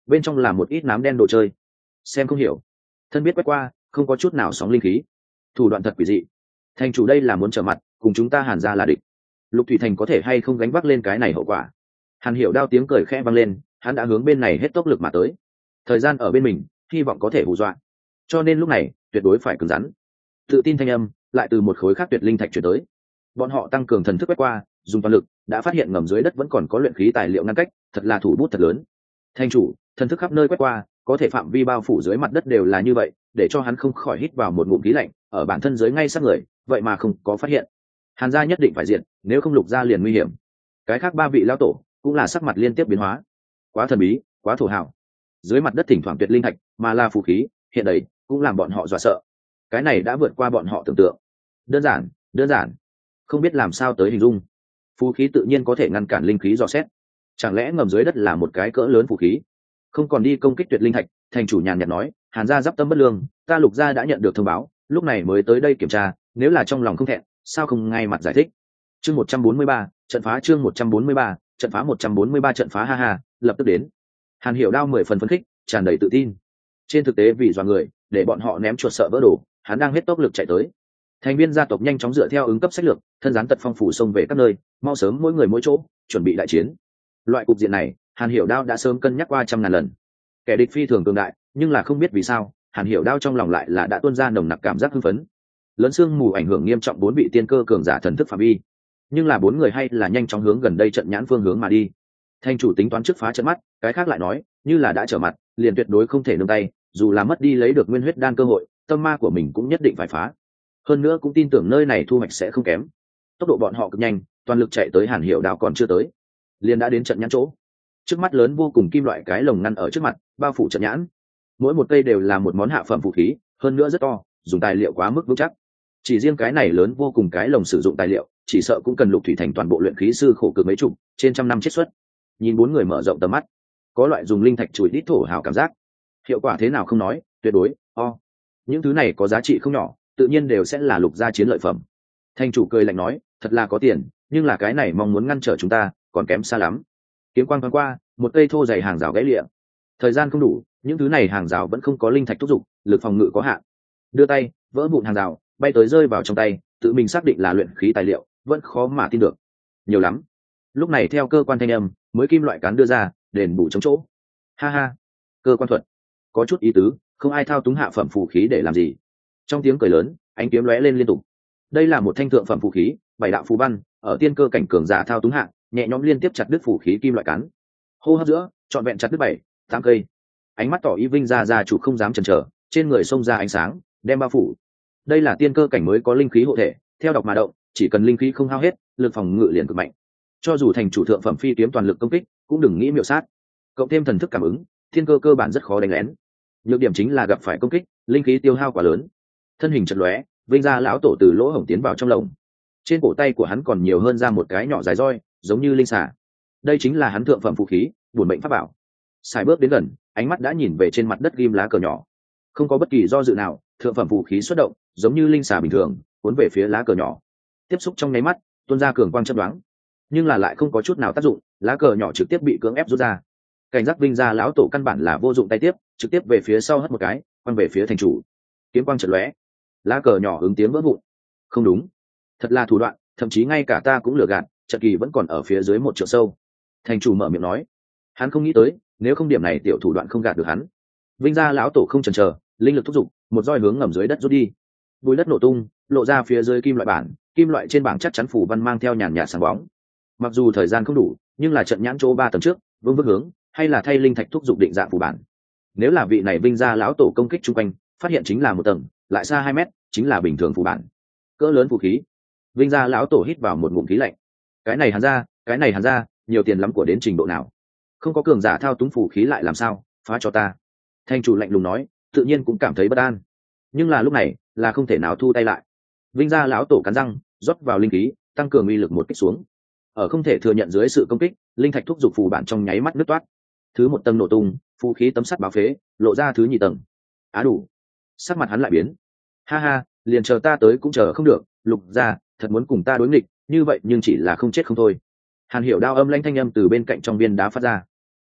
bên trong là một ít nám đen đồ chơi, xem không hiểu, thân biết quét qua không có chút nào sóng linh khí, thủ đoạn thật quỷ dị. Thành chủ đây là muốn trở mặt cùng chúng ta Hàn gia là địch, Lục Thủy Thành có thể hay không gánh vác lên cái này hậu quả? Hàn Hiểu Đao tiếng cười khẽ vang lên, hắn đã hướng bên này hết tốc lực mà tới, thời gian ở bên mình, hy vọng có thể hù dọa, cho nên lúc này tuyệt đối phải cứng rắn. Tự tin thanh âm lại từ một khối khác tuyệt linh thạch chuyển tới. Bọn họ tăng cường thần thức quét qua, dùng toàn lực, đã phát hiện ngầm dưới đất vẫn còn có luyện khí tài liệu ngăn cách, thật là thủ bút thật lớn. Thành chủ, thần thức khắp nơi quét qua, có thể phạm vi bao phủ dưới mặt đất đều là như vậy, để cho hắn không khỏi hít vào một ngụm khí lạnh, ở bản thân dưới ngay sát người, vậy mà không có phát hiện. Hàn gia nhất định phải diện, nếu không Lục gia liền nguy hiểm. Cái khác ba vị lão tổ cũng là sắc mặt liên tiếp biến hóa. Quá thần bí, quá thổ hào. Dưới mặt đất thỉnh thoảng tuyệt linh thạch, mà là phù khí, hiện đấy cũng làm bọn họ dọa sợ. Cái này đã vượt qua bọn họ tưởng tượng. Đơn giản, đơn giản, không biết làm sao tới hình dung. Phù khí tự nhiên có thể ngăn cản linh khí dò xét. Chẳng lẽ ngầm dưới đất là một cái cỡ lớn phù khí? Không còn đi công kích tuyệt linh thạch, thành chủ nhàn nhạt nói, Hàn gia giáp tâm bất lương, ta Lục gia đã nhận được thông báo, lúc này mới tới đây kiểm tra, nếu là trong lòng không thẹn, sao không ngay mặt giải thích. Chương một trăm bốn mươi ba, trận phá chương một trăm bốn mươi ba, trận phá một trăm bốn mươi ba trận phá ha ha, lập tức đến. Hàn Hiểu Đao mười phần phấn khích, tràn đầy tự tin. Trên thực tế vì dọa người, để bọn họ ném chuột sợ vỡ đồ, hắn đang hết tốc lực chạy tới. Thành viên gia tộc nhanh chóng dựa theo ứng cấp sách lược, thân gián tật phong phủ xông về các nơi, mau sớm mỗi người mỗi chỗ, chuẩn bị đại chiến. Loại cục diện này, Hàn Hiểu Đao đã sớm cân nhắc qua trăm ngàn lần. Kẻ địch phi thường cường đại, nhưng là không biết vì sao, Hàn Hiểu Đao trong lòng lại là đã tuôn ra nồng nặc cảm giác hưng phấn. Lớn xương mù ảnh hưởng nghiêm trọng bốn vị tiên cơ cường giả thần thức phạm vi, nhưng là bốn người hay là nhanh chóng hướng gần đây trận nhãn phương hướng mà đi. Thành chủ tính toán trước phá trận mắt, cái khác lại nói, như là đã trở mặt, liền tuyệt đối không thể nương tay, dù là mất đi lấy được nguyên huyết đan cơ hội, tâm ma của mình cũng nhất định phải phá. Hơn nữa cũng tin tưởng nơi này thu hoạch sẽ không kém. Tốc độ bọn họ cực nhanh, toàn lực chạy tới Hàn Hiểu Đao còn chưa tới, liền đã đến trận nhãn chỗ. Trước mắt lớn vô cùng kim loại cái lồng ngăn ở trước mặt, bao phủ trận nhãn. Mỗi một cây đều là một món hạ phẩm vũ khí, hơn nữa rất to, dùng tài liệu quá mức vững chắc. Chỉ riêng cái này lớn vô cùng cái lồng sử dụng tài liệu, chỉ sợ cũng cần Lục Thủy Thành toàn bộ luyện khí sư khổ cực mấy chục, trên trăm năm chiết xuất. Nhìn bốn người mở rộng tầm mắt, có loại dùng linh thạch chùi đít thổ hào cảm giác. Hiệu quả thế nào không nói, tuyệt đối, o. Những thứ này có giá trị không nhỏ, tự nhiên đều sẽ là Lục gia chiến lợi phẩm. Thành chủ cười lạnh nói, thật là có tiền, nhưng là cái này mong muốn ngăn trở chúng ta, còn kém xa lắm. Kiếm quang thoáng qua, một cây thô dày hàng rào gãy lịa. Thời gian không đủ, những thứ này hàng rào vẫn không có linh thạch thúc giục, lực phòng ngự có hạn. Đưa tay, vỡ vụn hàng rào, bay tới rơi vào trong tay, tự mình xác định là luyện khí tài liệu, vẫn khó mà tin được. Nhiều lắm. Lúc này theo cơ quan thanh âm, mới kim loại cán đưa ra, đền bù chống chỗ. Ha ha, cơ quan thuật, có chút ý tứ, không ai thao túng hạ phẩm phù khí để làm gì. Trong tiếng cười lớn, ánh kiếm lóe lên liên tục. Đây là một thanh thượng phẩm phù khí, bảy đạo phù văn, ở tiên cơ cảnh cường giả thao túng hạ, nhẹ nhõm liên tiếp chặt đứt phù khí kim loại cán. Hô hấp giữa, trọn vẹn chặt đứt bảy, tám cây. Ánh mắt tỏ ý vinh ra ra chủ không dám chần chờ, trên người xông ra ánh sáng, đem bao phủ. Đây là tiên cơ cảnh mới có linh khí hộ thể, theo đọc mà động, chỉ cần linh khí không hao hết, lực phòng ngự liền cực mạnh. Cho dù thành chủ thượng phẩm phi kiếm toàn lực công kích, cũng đừng nghĩ miểu sát. Cộng thêm thần thức cảm ứng, thiên cơ cơ bản rất khó đánh lén. Nhược điểm chính là gặp phải công kích, linh khí tiêu hao quá lớn. Thân hình chật lóe, vinh ra lão tổ từ lỗ hổng tiến vào trong lồng. Trên cổ tay của hắn còn nhiều hơn ra một cái nhỏ dài roi, giống như linh xà. Đây chính là hắn thượng phẩm phù khí, buồn mệnh pháp bảo. Xài bước đến gần, ánh mắt đã nhìn về trên mặt đất ghim lá cờ nhỏ. Không có bất kỳ do dự nào, thượng phẩm phù khí xuất động, giống như linh xà bình thường, cuốn về phía lá cờ nhỏ. Tiếp xúc trong nháy mắt, tuôn ra cường quang chớp nhoáng, nhưng là lại không có chút nào tác dụng, lá cờ nhỏ trực tiếp bị cưỡng ép rút ra. Cảnh giác vinh ra lão tổ căn bản là vô dụng tay tiếp, trực tiếp về phía sau hất một cái, quăng về phía thành chủ. Kiếm quang chợt lóe, lá cờ nhỏ ứng tiếng vỡ vụn. Không đúng, thật là thủ đoạn, thậm chí ngay cả ta cũng lừa gạt, trận kỳ vẫn còn ở phía dưới một trượng sâu. Thành chủ mở miệng nói, hắn không nghĩ tới, nếu không điểm này tiểu thủ đoạn không gạt được hắn. Vinh gia lão tổ không chần chờ, linh lực thúc giục, một roi hướng ngầm dưới đất rút đi. Bùi đất nổ tung, lộ ra phía dưới kim loại bản, kim loại trên bảng chắc chắn phủ văn mang theo nhàn nhạt sáng bóng. Mặc dù thời gian không đủ, nhưng là trận nhãn chỗ ba tầng trước, vương vững hướng, hay là thay linh thạch thúc giục định dạng phủ bản. Nếu là vị này Vinh gia lão tổ công kích chung quanh, phát hiện chính là một tầng, lại xa hai mét, chính là bình thường phủ bản. Cỡ lớn vũ khí. Vinh gia lão tổ hít vào một ngụm khí lạnh. Cái này Hàn gia, cái này Hàn gia, nhiều tiền lắm của đến trình độ nào? Không có cường giả thao túng phủ khí lại làm sao, phá cho ta. Thành chủ lạnh lùng nói, tự nhiên cũng cảm thấy bất an. Nhưng là lúc này, là không thể nào thu tay lại. Vinh gia lão tổ cắn răng, rót vào linh khí, tăng cường uy lực một kích xuống. Ở không thể thừa nhận dưới sự công kích, linh thạch thúc giục phù bản trong nháy mắt nứt toát. Thứ một tầng nổ tung, phù khí tấm sắt báo phế, lộ ra thứ nhị tầng. Á đủ. Sắc mặt hắn lại biến. Ha ha, liền chờ ta tới cũng chờ không được, Lục gia, thật muốn cùng ta đối nghịch, như vậy nhưng chỉ là không chết không thôi. Hàn Hiểu đao âm lãnh thanh âm từ bên cạnh trong viên đá phát ra.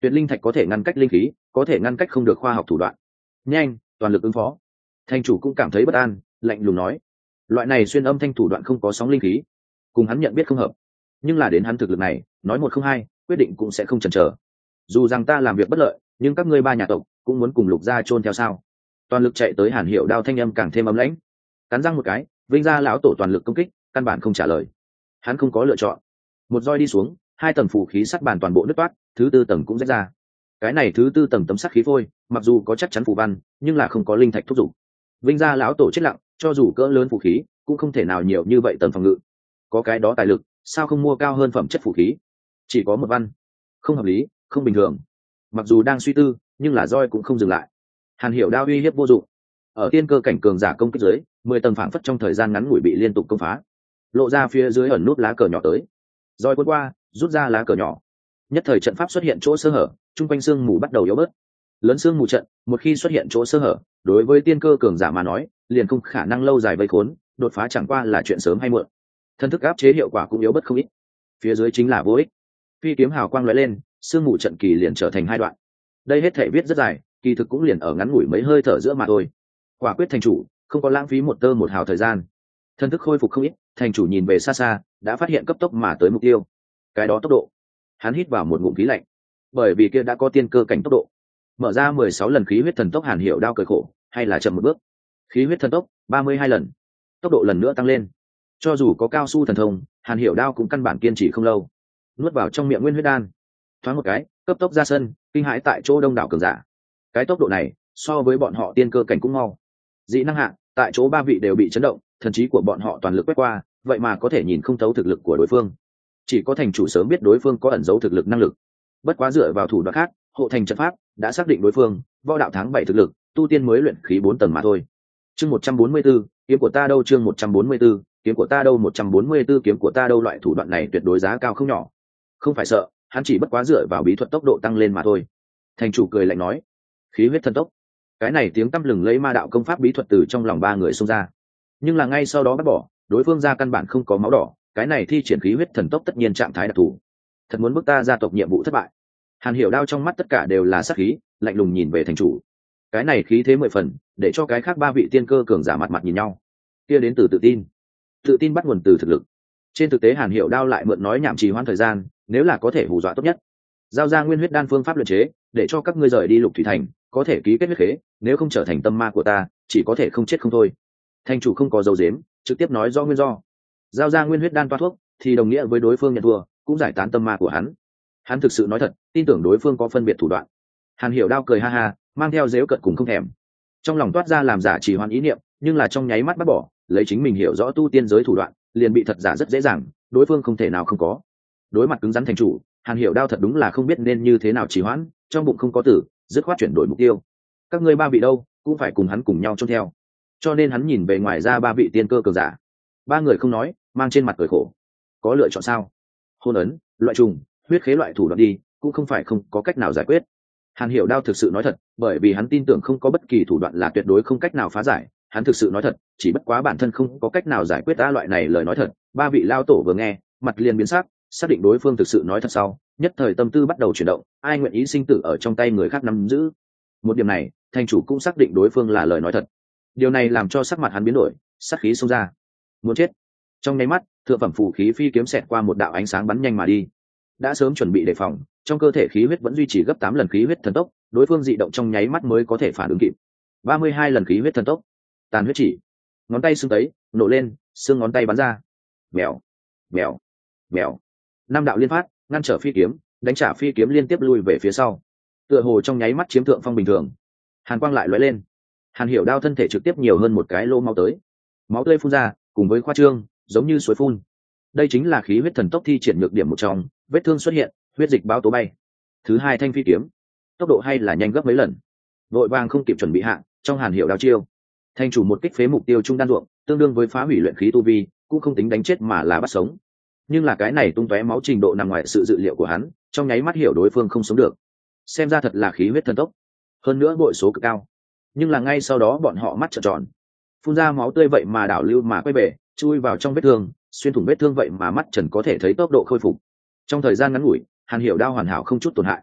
Tuyệt linh thạch có thể ngăn cách linh khí, có thể ngăn cách không được khoa học thủ đoạn. Nhanh, toàn lực ứng phó. Thành chủ cũng cảm thấy bất an, lạnh lùng nói, loại này xuyên âm thanh thủ đoạn không có sóng linh khí, cùng hắn nhận biết không hợp. Nhưng là đến hắn thực lực này, nói một không hai, quyết định cũng sẽ không chần chờ. Dù rằng ta làm việc bất lợi, nhưng các ngươi ba nhà tộc cũng muốn cùng Lục gia chôn theo sao? Toàn lực chạy tới Hàn Hiểu Đao thanh âm càng thêm ấm lãnh. Cắn răng một cái, Vinh gia lão tổ toàn lực công kích, căn bản không trả lời. Hắn không có lựa chọn. Một roi đi xuống, hai tầng phù khí sắt bàn toàn bộ nứt toát, thứ tư tầng cũng rách ra. Cái này thứ tư tầng tấm sắt khí phôi, mặc dù có chắc chắn phù văn, nhưng là không có linh thạch thúc giục. Vinh gia lão tổ chết lặng, cho dù cỡ lớn phù khí, cũng không thể nào nhiều như vậy tầng phòng ngự. Có cái đó tài lực, sao không mua cao hơn phẩm chất phù khí? Chỉ có một văn, không hợp lý, không bình thường. Mặc dù đang suy tư, nhưng là roi cũng không dừng lại. Hàn Hiểu Đao uy hiếp vô dụng. Ở tiên cơ cảnh cường giả công kích dưới, mười tầng phảng phất trong thời gian ngắn ngủi bị liên tục công phá. Lộ ra phía dưới ẩn nút lá cờ nhỏ tới. Roi cuốn qua, rút ra lá cờ nhỏ. Nhất thời trận pháp xuất hiện chỗ sơ hở, trung quanh xương mù bắt đầu yếu bớt. Lớn xương mù trận, một khi xuất hiện chỗ sơ hở, đối với tiên cơ cường giả mà nói, liền không khả năng lâu dài vây khốn, đột phá chẳng qua là chuyện sớm hay muộn. Thân thức áp chế hiệu quả cũng yếu bớt không ít. Phía dưới chính là vô ích. Phi kiếm hào quang lóe lên, xương mù trận kỳ liền trở thành hai đoạn. Đây hết thể viết rất dài, kỳ thực cũng liền ở ngắn ngủi mấy hơi thở giữa mà thôi. Quả quyết thành chủ, không có lãng phí một tơ một hào thời gian. Thân thức khôi phục không ít, thành chủ nhìn về xa xa, đã phát hiện cấp tốc mà tới mục tiêu. Cái đó tốc độ. Hắn hít vào một ngụm khí lạnh, bởi vì kia đã có tiên cơ cảnh tốc độ. Mở ra mười sáu lần khí huyết thần tốc, Hàn Hiểu Đao cười khổ, hay là chậm một bước. Khí huyết thần tốc, ba mươi hai lần. Tốc độ lần nữa tăng lên. Cho dù có cao su thần thông, Hàn Hiểu Đao cũng căn bản kiên trì không lâu. Nuốt vào trong miệng nguyên huyết đan, thoáng một cái, cấp tốc ra sân, kinh hãi tại chỗ đông đảo cường giả. Cái tốc độ này, so với bọn họ tiên cơ cảnh cũng mau. Dị năng hạ, tại chỗ ba vị đều bị chấn động, thần trí của bọn họ toàn lực quét qua, vậy mà có thể nhìn không thấu thực lực của đối phương. Chỉ có thành chủ sớm biết đối phương có ẩn giấu thực lực năng lực. Bất quá dựa vào thủ đoạn khác, hộ thành trận pháp đã xác định đối phương võ đạo tháng bảy thực lực, tu tiên mới luyện khí bốn tầng mà thôi. Chương một trăm bốn mươi 144, kiếm của ta đâu? Chương một trăm bốn mươi 144, kiếm của ta đâu? một trăm bốn mươi 144, kiếm của ta đâu? Loại thủ đoạn này tuyệt đối giá cao không nhỏ. Không phải sợ, hắn chỉ bất quá dựa vào bí thuật tốc độ tăng lên mà thôi. Thành chủ cười lạnh nói, khí huyết thần tốc. Cái này tiếng tăm lừng lấy ma đạo công pháp bí thuật từ trong lòng ba người xông ra. Nhưng là ngay sau đó bắt bỏ, đối phương ra căn bản không có máu đỏ, cái này thi triển khí huyết thần tốc tất nhiên trạng thái đặc thù. Thật muốn bức ta gia tộc nhiệm vụ thất bại. Hàn Hiểu Đao trong mắt tất cả đều là sát khí, lạnh lùng nhìn về thành chủ. Cái này khí thế mười phần, để cho cái khác ba vị tiên cơ cường giả mặt mặt nhìn nhau. Kia đến từ tự tin. Tự tin bắt nguồn từ thực lực. Trên thực tế Hàn Hiểu Đao lại mượn nói nhảm trì hoãn thời gian, nếu là có thể hù dọa tốt nhất. Giao ra nguyên huyết đan phương pháp luyện chế, để cho các ngươi rời đi Lục Thủy Thành, có thể ký kết huyết khế, nếu không trở thành tâm ma của ta, chỉ có thể không chết không thôi. Thành chủ không có dấu dếm, trực tiếp nói do nguyên do. Giao ra nguyên huyết đan toa thuốc, thì đồng nghĩa với đối phương nhận thua, cũng giải tán tâm ma của hắn. Hắn thực sự nói thật, tin tưởng đối phương có phân biệt thủ đoạn. Hàn Hiểu Đao cười ha ha, mang theo dếu cợt cùng không thèm. Trong lòng toát ra làm giả chỉ hoan ý niệm, nhưng là trong nháy mắt bắt bỏ, lấy chính mình hiểu rõ tu tiên giới thủ đoạn, liền bị thật giả rất dễ dàng, đối phương không thể nào không có. Đối mặt cứng rắn thành chủ, Hàn Hiểu Đao thật đúng là không biết nên như thế nào trì hoãn, trong bụng không có tử, dứt khoát chuyển đổi mục tiêu. Các ngươi ba vị đâu, cũng phải cùng hắn cùng nhau trông theo. Cho nên hắn nhìn về ngoài ra ba vị tiên cơ cường giả. Ba người không nói, mang trên mặt cười khổ. Có lựa chọn sao? Hôn ấn, loại trùng, huyết khế loại thủ đoạn đi, cũng không phải không có cách nào giải quyết. Hàn Hiểu Đao thực sự nói thật, bởi vì hắn tin tưởng không có bất kỳ thủ đoạn là tuyệt đối không cách nào phá giải. Hắn thực sự nói thật, chỉ bất quá bản thân không có cách nào giải quyết ta loại này lời nói thật. Ba vị lao tổ vừa nghe, mặt liền biến sắc, xác định đối phương thực sự nói thật sau, nhất thời tâm tư bắt đầu chuyển động, ai nguyện ý sinh tử ở trong tay người khác nắm giữ. Một điểm này, thành chủ cũng xác định đối phương là lời nói thật. Điều này làm cho sắc mặt hắn biến đổi, sát khí xông ra. Muốn chết. Trong nháy mắt, thượng phẩm phù khí phi kiếm xẹt qua một đạo ánh sáng bắn nhanh mà đi. Đã sớm chuẩn bị đề phòng, trong cơ thể khí huyết vẫn duy trì gấp tám lần khí huyết thần tốc, đối phương dị động trong nháy mắt mới có thể phản ứng kịp. ba mươi hai lần khí huyết thần tốc. Tàn huyết chỉ. Ngón tay xương tấy, nổ lên, xương ngón tay bắn ra. Mèo, mèo, mèo. Năm đạo liên phát, ngăn trở phi kiếm, đánh trả phi kiếm liên tiếp lui về phía sau. Tựa hồ trong nháy mắt chiếm thượng phong bình thường. Hàn quang lại lóe lên. Hàn Hiểu Đao thân thể trực tiếp nhiều hơn một cái lô máu tới. Máu tươi phun ra, cùng với khoa trương, giống như suối phun. Đây chính là khí huyết thần tốc thi triển nhược điểm một trong, vết thương xuất hiện, huyết dịch báo tố bay. Thứ hai thanh phi kiếm, tốc độ hay là nhanh gấp mấy lần. Vội vàng không kịp chuẩn bị hạ, trong Hàn Hiểu Đao chiêu. Thanh chủ một kích phế mục tiêu trung đan ruộng, tương đương với phá hủy luyện khí tu vi, cũng không tính đánh chết mà là bắt sống. Nhưng là cái này tung tóe máu trình độ nằm ngoài sự dự liệu của hắn, trong nháy mắt hiểu đối phương không sống được. Xem ra thật là khí huyết thần tốc, hơn nữa bội số cực cao. Nhưng là ngay sau đó bọn họ mắt trợn tròn, phun ra máu tươi vậy mà đảo lưu mà quay về, chui vào trong vết thương, xuyên thủng vết thương vậy mà mắt trần có thể thấy tốc độ khôi phục. Trong thời gian ngắn ngủi, Hàn Hiểu Đao hoàn hảo không chút tổn hại.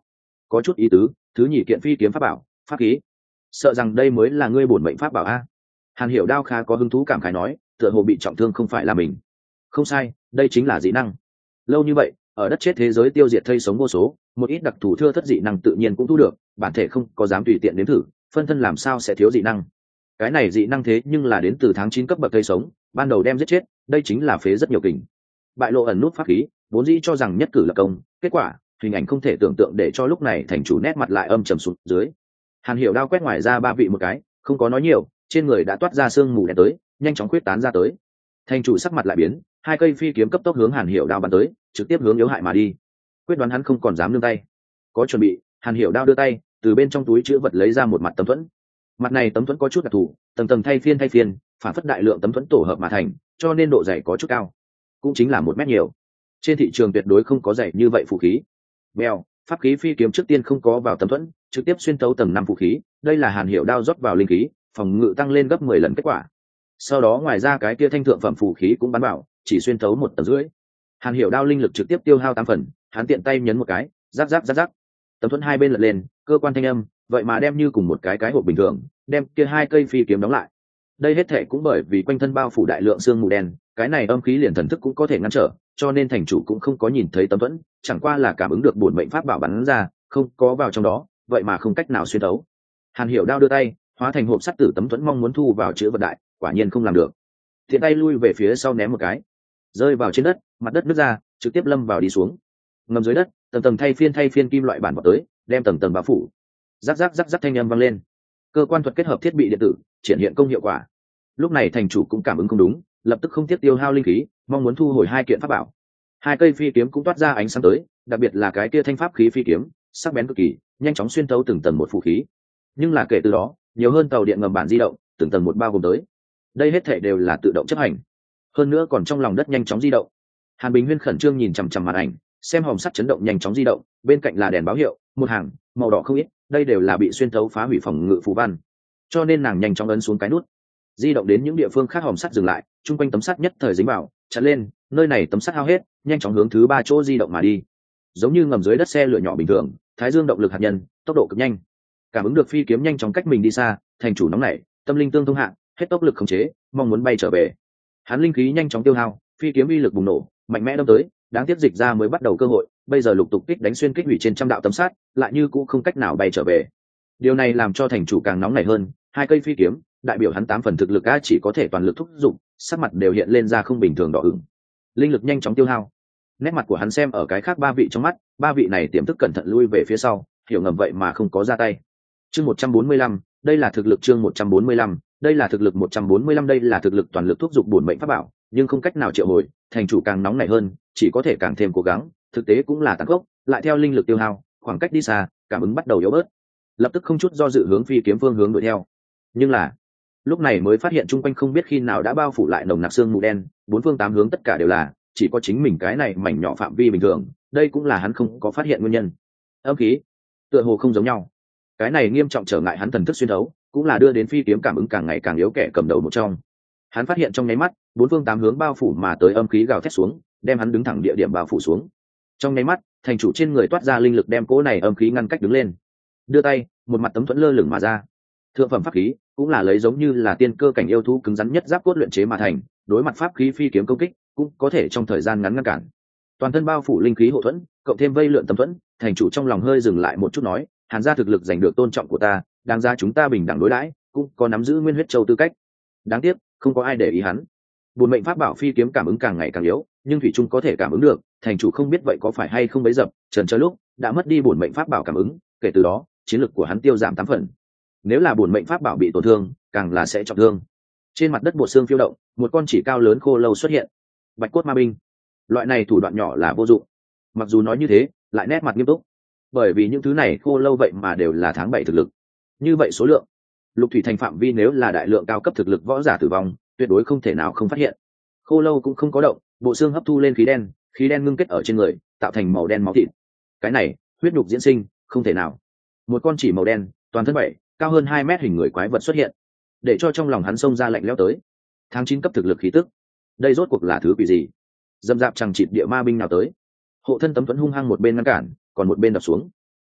có chút ý tứ. Thứ nhì kiện phi kiếm pháp bảo, pháp khí, sợ rằng đây mới là ngươi bổn mệnh pháp bảo a. Hàn Hiểu Đao khá có hứng thú cảm khái nói, tựa hồ bị trọng thương không phải là mình. Không sai, đây chính là dị năng. Lâu như vậy, ở đất chết thế giới tiêu diệt thây sống vô số, một ít đặc thù thưa thất dị năng tự nhiên cũng thu được, bản thể không có dám tùy tiện nếm thử, phân thân làm sao sẽ thiếu dị năng. Cái này dị năng thế nhưng là đến từ tháng chín cấp bậc thây sống, ban đầu đem giết chết, đây chính là phế rất nhiều kình. Bại lộ ẩn nút pháp khí, vốn dĩ cho rằng nhất cử lập công, kết quả, hình ảnh không thể tưởng tượng để cho lúc này thành chủ nét mặt lại âm trầm xuống dưới. Hàn Hiểu Đao quét ngoài ra ba vị một cái, không có nói nhiều, trên người đã toát ra sương mù đen tới, nhanh chóng khuyết tán ra tới. Thành chủ sắc mặt lại biến, hai cây phi kiếm cấp tốc hướng Hàn Hiểu Đao bắn tới, trực tiếp hướng yếu hại mà đi. Quyết đoán hắn không còn dám nương tay. Có chuẩn bị, Hàn Hiểu Đao đưa tay, từ bên trong túi chữ vật lấy ra một mặt tấm thuẫn. Mặt này tấm thuẫn có chút đặc thù, tầng tầng thay phiên thay phiên, phản phất đại lượng tấm thuẫn tổ hợp mà thành, cho nên độ dày có chút cao, cũng chính là một mét nhiều. Trên thị trường tuyệt đối không có dày như vậy vũ khí. Bèo, pháp khí phi kiếm trước tiên không có vào tấm thuẫn, trực tiếp xuyên tấu tầng năm vũ khí, đây là Hàn Hiểu Đao rót vào linh khí, phòng ngự tăng lên gấp mười lần kết quả. Sau đó ngoài ra cái kia thanh thượng phẩm phù khí cũng bắn vào, chỉ xuyên tấu một tầng rưỡi. Hàn Hiểu Đao linh lực trực tiếp tiêu hao tám phần, hắn tiện tay nhấn một cái, rắc rắc rắc rắc. Tấm thuẫn hai bên lật lên, cơ quan thanh âm, vậy mà đem như cùng một cái cái hộp bình thường, đem kia hai cây phi kiếm đóng lại. Đây hết thể cũng bởi vì quanh thân bao phủ đại lượng xương mù đen, cái này âm khí liền thần thức cũng có thể ngăn trở, cho nên thành chủ cũng không có nhìn thấy tấm thuẫn, chẳng qua là cảm ứng được bổn mệnh pháp bảo bắn ra, không có vào trong đó, vậy mà không cách nào xuyên thấu. Hàn Hiểu Đao đưa tay, hóa thành hộp sắt tử tấm thuẫn mong muốn thu vào chữ vật đại, quả nhiên không làm được. Thiện tay lui về phía sau ném một cái, rơi vào trên đất, mặt đất nứt ra, trực tiếp lâm vào đi xuống. Ngầm dưới đất, tầng tầng thay phiên thay phiên kim loại bản vào tới, đem tầng tầng bao phủ. Rắc rắc rắc rắc thanh âm vang lên. Cơ quan thuật kết hợp thiết bị điện tử, triển hiện công hiệu quả. Lúc này thành chủ cũng cảm ứng không đúng, lập tức không tiếc tiêu hao linh khí, mong muốn thu hồi hai kiện pháp bảo. Hai cây phi kiếm cũng toát ra ánh sáng tới, đặc biệt là cái kia thanh pháp khí phi kiếm, sắc bén cực kỳ, nhanh chóng xuyên thấu từng tầng một phù khí. Nhưng là kể từ đó, nhiều hơn tàu điện ngầm bản di động, từng tầng một bao gồm tới. Đây hết thể đều là tự động chấp hành, hơn nữa còn trong lòng đất nhanh chóng di động. Hàn Bình Huyên khẩn trương nhìn chằm chằm màn ảnh, xem hòm sắt chấn động nhanh chóng di động, bên cạnh là đèn báo hiệu, một hàng màu đỏ không ít, đây đều là bị xuyên thấu phá hủy phòng ngự phù văn, cho nên nàng nhanh chóng ấn xuống cái nút, di động đến những địa phương khác hòm sắt dừng lại, chung quanh tấm sắt nhất thời dính vào, chặn lên, nơi này tấm sắt hao hết, nhanh chóng hướng thứ ba chỗ di động mà đi, giống như ngầm dưới đất xe lửa nhỏ bình thường, thái dương động lực hạt nhân, tốc độ cực nhanh. Cảm ứng được phi kiếm nhanh chóng cách mình đi xa, thành chủ nóng nảy, tâm linh tương thông hạ, hết tốc lực khống chế, mong muốn bay trở về. Hắn linh khí nhanh chóng tiêu hao, phi kiếm uy lực bùng nổ, mạnh mẽ đâm tới, đáng tiếc dịch ra mới bắt đầu cơ hội, bây giờ lục tục kích đánh xuyên kích hủy trên trăm đạo tấm sắt, lại như cũng không cách nào bay trở về. Điều này làm cho thành chủ càng nóng nảy hơn, hai cây phi kiếm, đại biểu hắn tám phần thực lực a chỉ có thể toàn lực thúc dụng, sắc mặt đều hiện lên ra không bình thường đỏ ửng. Linh lực nhanh chóng tiêu hao. Nét mặt của hắn xem ở cái khác ba vị trong mắt, ba vị này tiềm thức cẩn thận lui về phía sau, hiểu ngầm vậy mà không có ra tay. Chương một trăm bốn mươi lăm, đây là thực lực chương một trăm bốn mươi lăm, đây là thực lực một trăm bốn mươi lăm đây là thực lực toàn lực thúc giục bổn mệnh pháp bảo, nhưng không cách nào triệu hồi, thành chủ càng nóng nảy hơn, chỉ có thể càng thêm cố gắng, thực tế cũng là tàn khốc, lại theo linh lực tiêu hao, khoảng cách đi xa, cảm ứng bắt đầu yếu bớt. Lập tức không chút do dự hướng phi kiếm phương hướng đuổi theo. Nhưng là, lúc này mới phát hiện chung quanh không biết khi nào đã bao phủ lại nồng nặc sương mù đen, bốn phương tám hướng tất cả đều là, chỉ có chính mình cái này mảnh nhỏ phạm vi bình thường, đây cũng là hắn không có phát hiện nguyên nhân. Âm khí, tựa hồ không giống nhau. Cái này nghiêm trọng trở ngại hắn thần thức xuyên thấu, cũng là đưa đến phi kiếm cảm ứng càng ngày càng yếu kẻ cầm đầu một trong. Hắn phát hiện trong nháy mắt, bốn phương tám hướng bao phủ mà tới âm khí gào thét xuống, đem hắn đứng thẳng địa điểm bao phủ xuống. Trong nháy mắt, thành chủ trên người toát ra linh lực đem cỗ này âm khí ngăn cách đứng lên. Đưa tay, một mặt tấm thuẫn lơ lửng mà ra. Thượng phẩm pháp khí, cũng là lấy giống như là tiên cơ cảnh yêu thú cứng rắn nhất giáp cốt luyện chế mà thành, đối mặt pháp khí phi kiếm công kích, cũng có thể trong thời gian ngắn ngăn cản. Toàn thân bao phủ linh khí hộ thuẫn, cộng thêm vây lượn tấm thuẫn, thành chủ trong lòng hơi dừng lại một chút nói, Hàn gia thực lực giành được tôn trọng của ta, đáng ra chúng ta bình đẳng đối đãi, cũng có nắm giữ nguyên huyết châu tư cách. Đáng tiếc, không có ai để ý hắn. Buồn mệnh pháp bảo phi kiếm cảm ứng càng ngày càng yếu, nhưng thủy trung có thể cảm ứng được, thành chủ không biết vậy có phải hay không bấy dập, chần chờ lúc đã mất đi buồn mệnh pháp bảo cảm ứng, kể từ đó, chiến lực của hắn tiêu giảm tám phần. Nếu là buồn mệnh pháp bảo bị tổn thương, càng là sẽ trọng thương. Trên mặt đất bộ xương phiêu động, một con chỉ cao lớn khô lâu xuất hiện. Bạch cốt ma binh. Loại này thủ đoạn nhỏ là vô dụng. Mặc dù nói như thế, lại nét mặt nghiêm túc. Bởi vì những thứ này khô lâu vậy mà đều là tháng bảy thực lực. Như vậy số lượng, Lục Thủy Thành phạm vi nếu là đại lượng cao cấp thực lực võ giả tử vong, tuyệt đối không thể nào không phát hiện. Khô lâu cũng không có động, bộ xương hấp thu lên khí đen, khí đen ngưng kết ở trên người, tạo thành màu đen máu thịt. Cái này, huyết nhục diễn sinh, không thể nào. Một con chỉ màu đen, toàn thân bảy, cao hơn hai mét hình người quái vật xuất hiện, để cho trong lòng hắn xông ra lạnh lẽo tới. Tháng chín cấp thực lực khí tức, đây rốt cuộc là thứ quỷ gì? Dâm dạp chẳng chịt địa ma binh nào tới? Hộ thân tấm thuẫn hung hăng một bên ngăn cản, còn một bên đập xuống.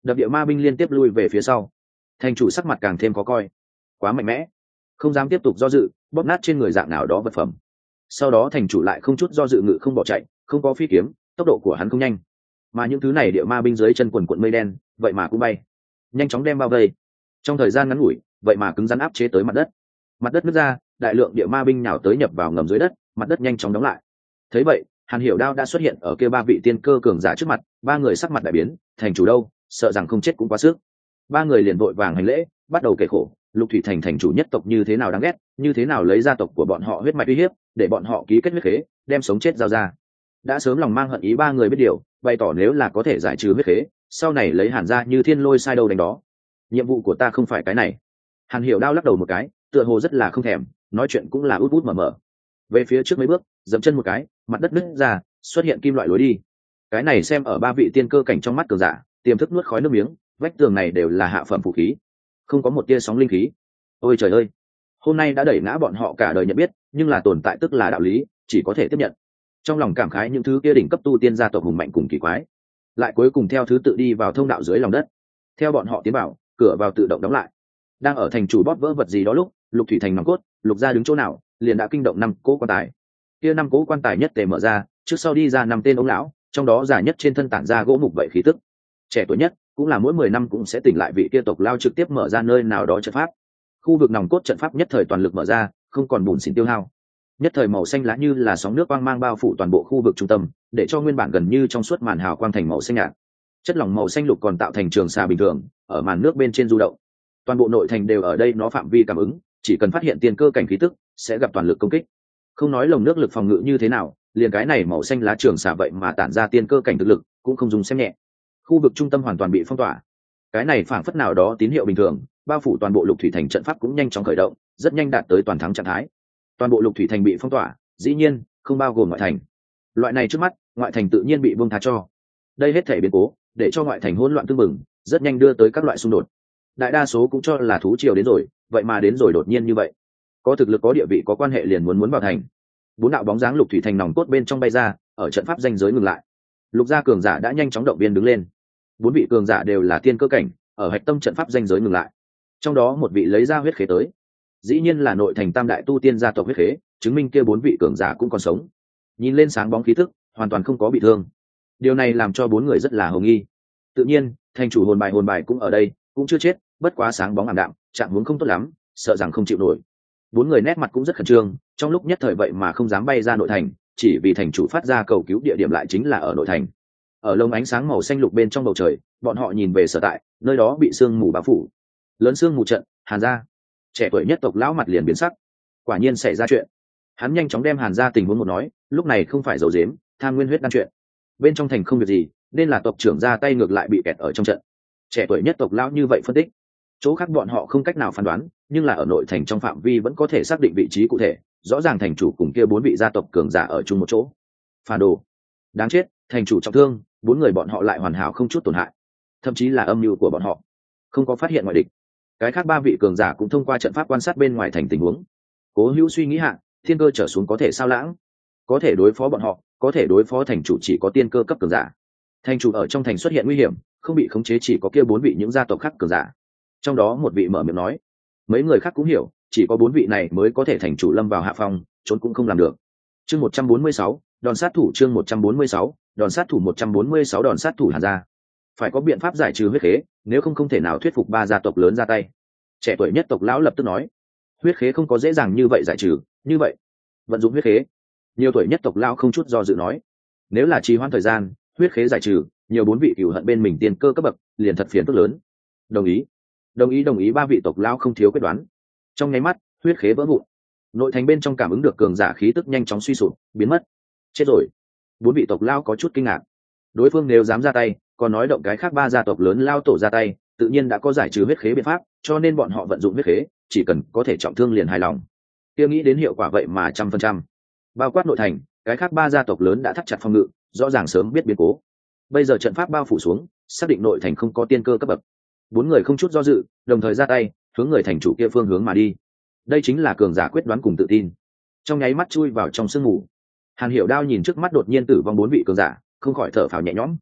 đập địa ma binh liên tiếp lui về phía sau. Thành chủ sắc mặt càng thêm khó coi, quá mạnh mẽ, không dám tiếp tục do dự, bóp nát trên người dạng nào đó vật phẩm. Sau đó thành chủ lại không chút do dự ngự không bỏ chạy, không có phi kiếm, tốc độ của hắn không nhanh, mà những thứ này địa ma binh dưới chân quần quận mây đen vậy mà cũng bay, nhanh chóng đem bao vây. Trong thời gian ngắn ngủi vậy mà cứng rắn áp chế tới mặt đất. Mặt đất nứt ra, đại lượng địa ma binh nhào tới nhập vào ngầm dưới đất, mặt đất nhanh chóng đóng lại. Thấy vậy, Hàn Hiểu Đao đã xuất hiện ở kia ba vị tiên cơ cường giả trước mặt, ba người sắc mặt đại biến, thành chủ đâu, sợ rằng không chết cũng quá sức. Ba người liền vội vàng hành lễ, bắt đầu kể khổ, Lục Thủy Thành thành chủ nhất tộc như thế nào đáng ghét, như thế nào lấy gia tộc của bọn họ huyết mạch uy hiếp, để bọn họ ký kết huyết khế, đem sống chết giao ra. Đã sớm lòng mang hận ý ba người biết điều, bày tỏ nếu là có thể giải trừ huyết khế, sau này lấy Hàn gia như thiên lôi sai đâu đánh đó. Nhiệm vụ của ta không phải cái này. Hàn Hiểu Đao lắc đầu một cái, tựa hồ rất là không thèm, nói chuyện cũng là út út mở mở. Về phía trước mấy bước, dậm chân một cái, mặt đất nứt ra, xuất hiện kim loại lối đi. Cái này xem ở ba vị tiên cơ cảnh trong mắt cường giả, tiềm thức nuốt khói nước miếng, vách tường này đều là hạ phẩm vũ khí, không có một tia sóng linh khí. Ôi trời ơi, hôm nay đã đẩy ngã bọn họ cả đời nhận biết, nhưng là tồn tại tức là đạo lý, chỉ có thể tiếp nhận. Trong lòng cảm khái những thứ kia đỉnh cấp tu tiên gia tộc hùng mạnh cùng kỳ quái, lại cuối cùng theo thứ tự đi vào thông đạo dưới lòng đất. Theo bọn họ tiến vào, cửa vào tự động đóng lại. Đang ở thành chủ bóp vỡ vật gì đó lúc, Lục Thủy Thành nòng cốt, Lục gia đứng chỗ nào, liền đã kinh động năm cỗ quan tài. Kia năm cỗ quan tài nhất tề mở ra, trước sau đi ra năm tên ông lão, trong đó già nhất trên thân tản ra gỗ mục vậy khí tức. Trẻ tuổi nhất, cũng là mỗi mười năm cũng sẽ tỉnh lại vị kia tộc lao trực tiếp mở ra nơi nào đó trận pháp. Khu vực nòng cốt trận pháp nhất thời toàn lực mở ra, không còn bùn xỉn tiêu hao. Nhất thời màu xanh lá như là sóng nước quang mang bao phủ toàn bộ khu vực trung tâm, để cho nguyên bản gần như trong suốt màn hào quang thành màu xanh nhạt. Chất lỏng màu xanh lục còn tạo thành trường xà bình thường, ở màn nước bên trên du động. Toàn bộ nội thành đều ở đây nó phạm vi cảm ứng, chỉ cần phát hiện tiên cơ cảnh khí tức, sẽ gặp toàn lực công kích. Không nói lồng nước lực phòng ngự như thế nào, liền cái này màu xanh lá trường xà vậy mà tản ra tiên cơ cảnh thực lực, cũng không dùng xem nhẹ. Khu vực trung tâm hoàn toàn bị phong tỏa. Cái này phảng phất nào đó tín hiệu bình thường, bao phủ toàn bộ Lục Thủy Thành trận pháp cũng nhanh chóng khởi động, rất nhanh đạt tới toàn thắng trạng thái. Toàn bộ Lục Thủy Thành bị phong tỏa, dĩ nhiên không bao gồm ngoại thành. Loại này trước mắt, ngoại thành tự nhiên bị buông tha cho. Đây hết thể biến cố, để cho ngoại thành hỗn loạn tương mừng, rất nhanh đưa tới các loại xung đột. Đại đa số cũng cho là thú triều đến rồi, vậy mà đến rồi đột nhiên như vậy. Có thực lực có địa vị có quan hệ liền muốn muốn vào thành. Bốn đạo bóng dáng Lục Thủy Thành nòng cốt bên trong bay ra, ở trận pháp ranh giới ngừng lại. Lục gia cường giả đã nhanh chóng động viên đứng lên. Bốn vị cường giả đều là tiên cơ cảnh, ở hạch tâm trận pháp ranh giới ngừng lại. Trong đó một vị lấy ra huyết khế tới, dĩ nhiên là nội thành tam đại tu tiên gia tộc huyết khế, chứng minh kia bốn vị cường giả cũng còn sống. Nhìn lên sáng bóng khí thức, hoàn toàn không có bị thương. Điều này làm cho bốn người rất là hồ nghi. Tự nhiên, thành chủ hồn bài hồn bài cũng ở đây, cũng chưa chết, bất quá sáng bóng ảm đạm, trạng huống không tốt lắm, sợ rằng không chịu nổi. Bốn người nét mặt cũng rất khẩn trương, trong lúc nhất thời vậy mà không dám bay ra nội thành, chỉ vì thành chủ phát ra cầu cứu địa điểm lại chính là ở nội thành. Ở lồng ánh sáng màu xanh lục bên trong bầu trời, bọn họ nhìn về sở tại, nơi đó bị sương mù bao phủ. Lớn sương mù trận, Hàn gia. Trẻ tuổi nhất tộc lão mặt liền biến sắc. Quả nhiên xảy ra chuyện. Hắn nhanh chóng đem Hàn gia tình huống một nói, lúc này không phải giấu giếm, tham nguyên huyết đan chuyện. Bên trong thành không việc gì, nên là tộc trưởng ra tay ngược lại bị kẹt ở trong trận. Trẻ tuổi nhất tộc lão như vậy phân tích. Chỗ khác bọn họ không cách nào phán đoán, nhưng là ở nội thành trong phạm vi vẫn có thể xác định vị trí cụ thể, rõ ràng thành chủ cùng kia bốn vị gia tộc cường giả ở chung một chỗ. Phản đồ, đáng chết, thành chủ trọng thương, bốn người bọn họ lại hoàn hảo không chút tổn hại, thậm chí là âm mưu của bọn họ, không có phát hiện ngoại địch. Cái khác ba vị cường giả cũng thông qua trận pháp quan sát bên ngoài thành tình huống. Cố Hữu suy nghĩ hạ, thiên cơ trở xuống có thể sao lãng, có thể đối phó bọn họ, có thể đối phó thành chủ chỉ có tiên cơ cấp cường giả. Thành chủ ở trong thành xuất hiện nguy hiểm, không bị khống chế chỉ có kia bốn vị những gia tộc khác cường giả. Trong đó một vị mở miệng nói, mấy người khác cũng hiểu, chỉ có bốn vị này mới có thể thành chủ lâm vào hạ phong, trốn cũng không làm được. Chương một trăm bốn mươi sáu, đòn sát thủ chương một trăm bốn mươi sáu, đòn sát thủ một trăm bốn mươi sáu đòn sát thủ Hàn gia. Phải có biện pháp giải trừ huyết khế, nếu không không thể nào thuyết phục ba gia tộc lớn ra tay. Trẻ tuổi nhất tộc lão lập tức nói, huyết khế không có dễ dàng như vậy giải trừ, như vậy vận dụng huyết khế. Nhiều tuổi nhất tộc lão không chút do dự nói, nếu là trì hoãn thời gian, huyết khế giải trừ, nhiều bốn vị cửu hận bên mình tiên cơ cấp bậc, liền thật phiền phức lớn. Đồng ý, đồng ý đồng ý ba vị tộc lão không thiếu quyết đoán. Trong nháy mắt, huyết khế vỡ vụn. Nội thành bên trong cảm ứng được cường giả khí tức nhanh chóng suy sụp, biến mất. Chết rồi. Bốn vị tộc lão có chút kinh ngạc. Đối phương nếu dám ra tay, còn nói động cái khác ba gia tộc lớn lao tổ ra tay, tự nhiên đã có giải trừ huyết khế biện pháp, cho nên bọn họ vận dụng huyết khế, chỉ cần có thể trọng thương liền hài lòng. Kia nghĩ đến hiệu quả vậy mà trăm phần trăm. Bao quát nội thành, cái khác ba gia tộc lớn đã thắt chặt phòng ngự, rõ ràng sớm biết biến cố. Bây giờ trận pháp bao phủ xuống, xác định nội thành không có tiên cơ cấp bậc. Bốn người không chút do dự, đồng thời ra tay, hướng người thành chủ kia phương hướng mà đi. Đây chính là cường giả quyết đoán cùng tự tin. Trong nháy mắt chui vào trong sương mù. Hàn Hiểu Đao nhìn trước mắt đột nhiên tử vong bốn vị cường giả, không khỏi thở phào nhẹ nhõm.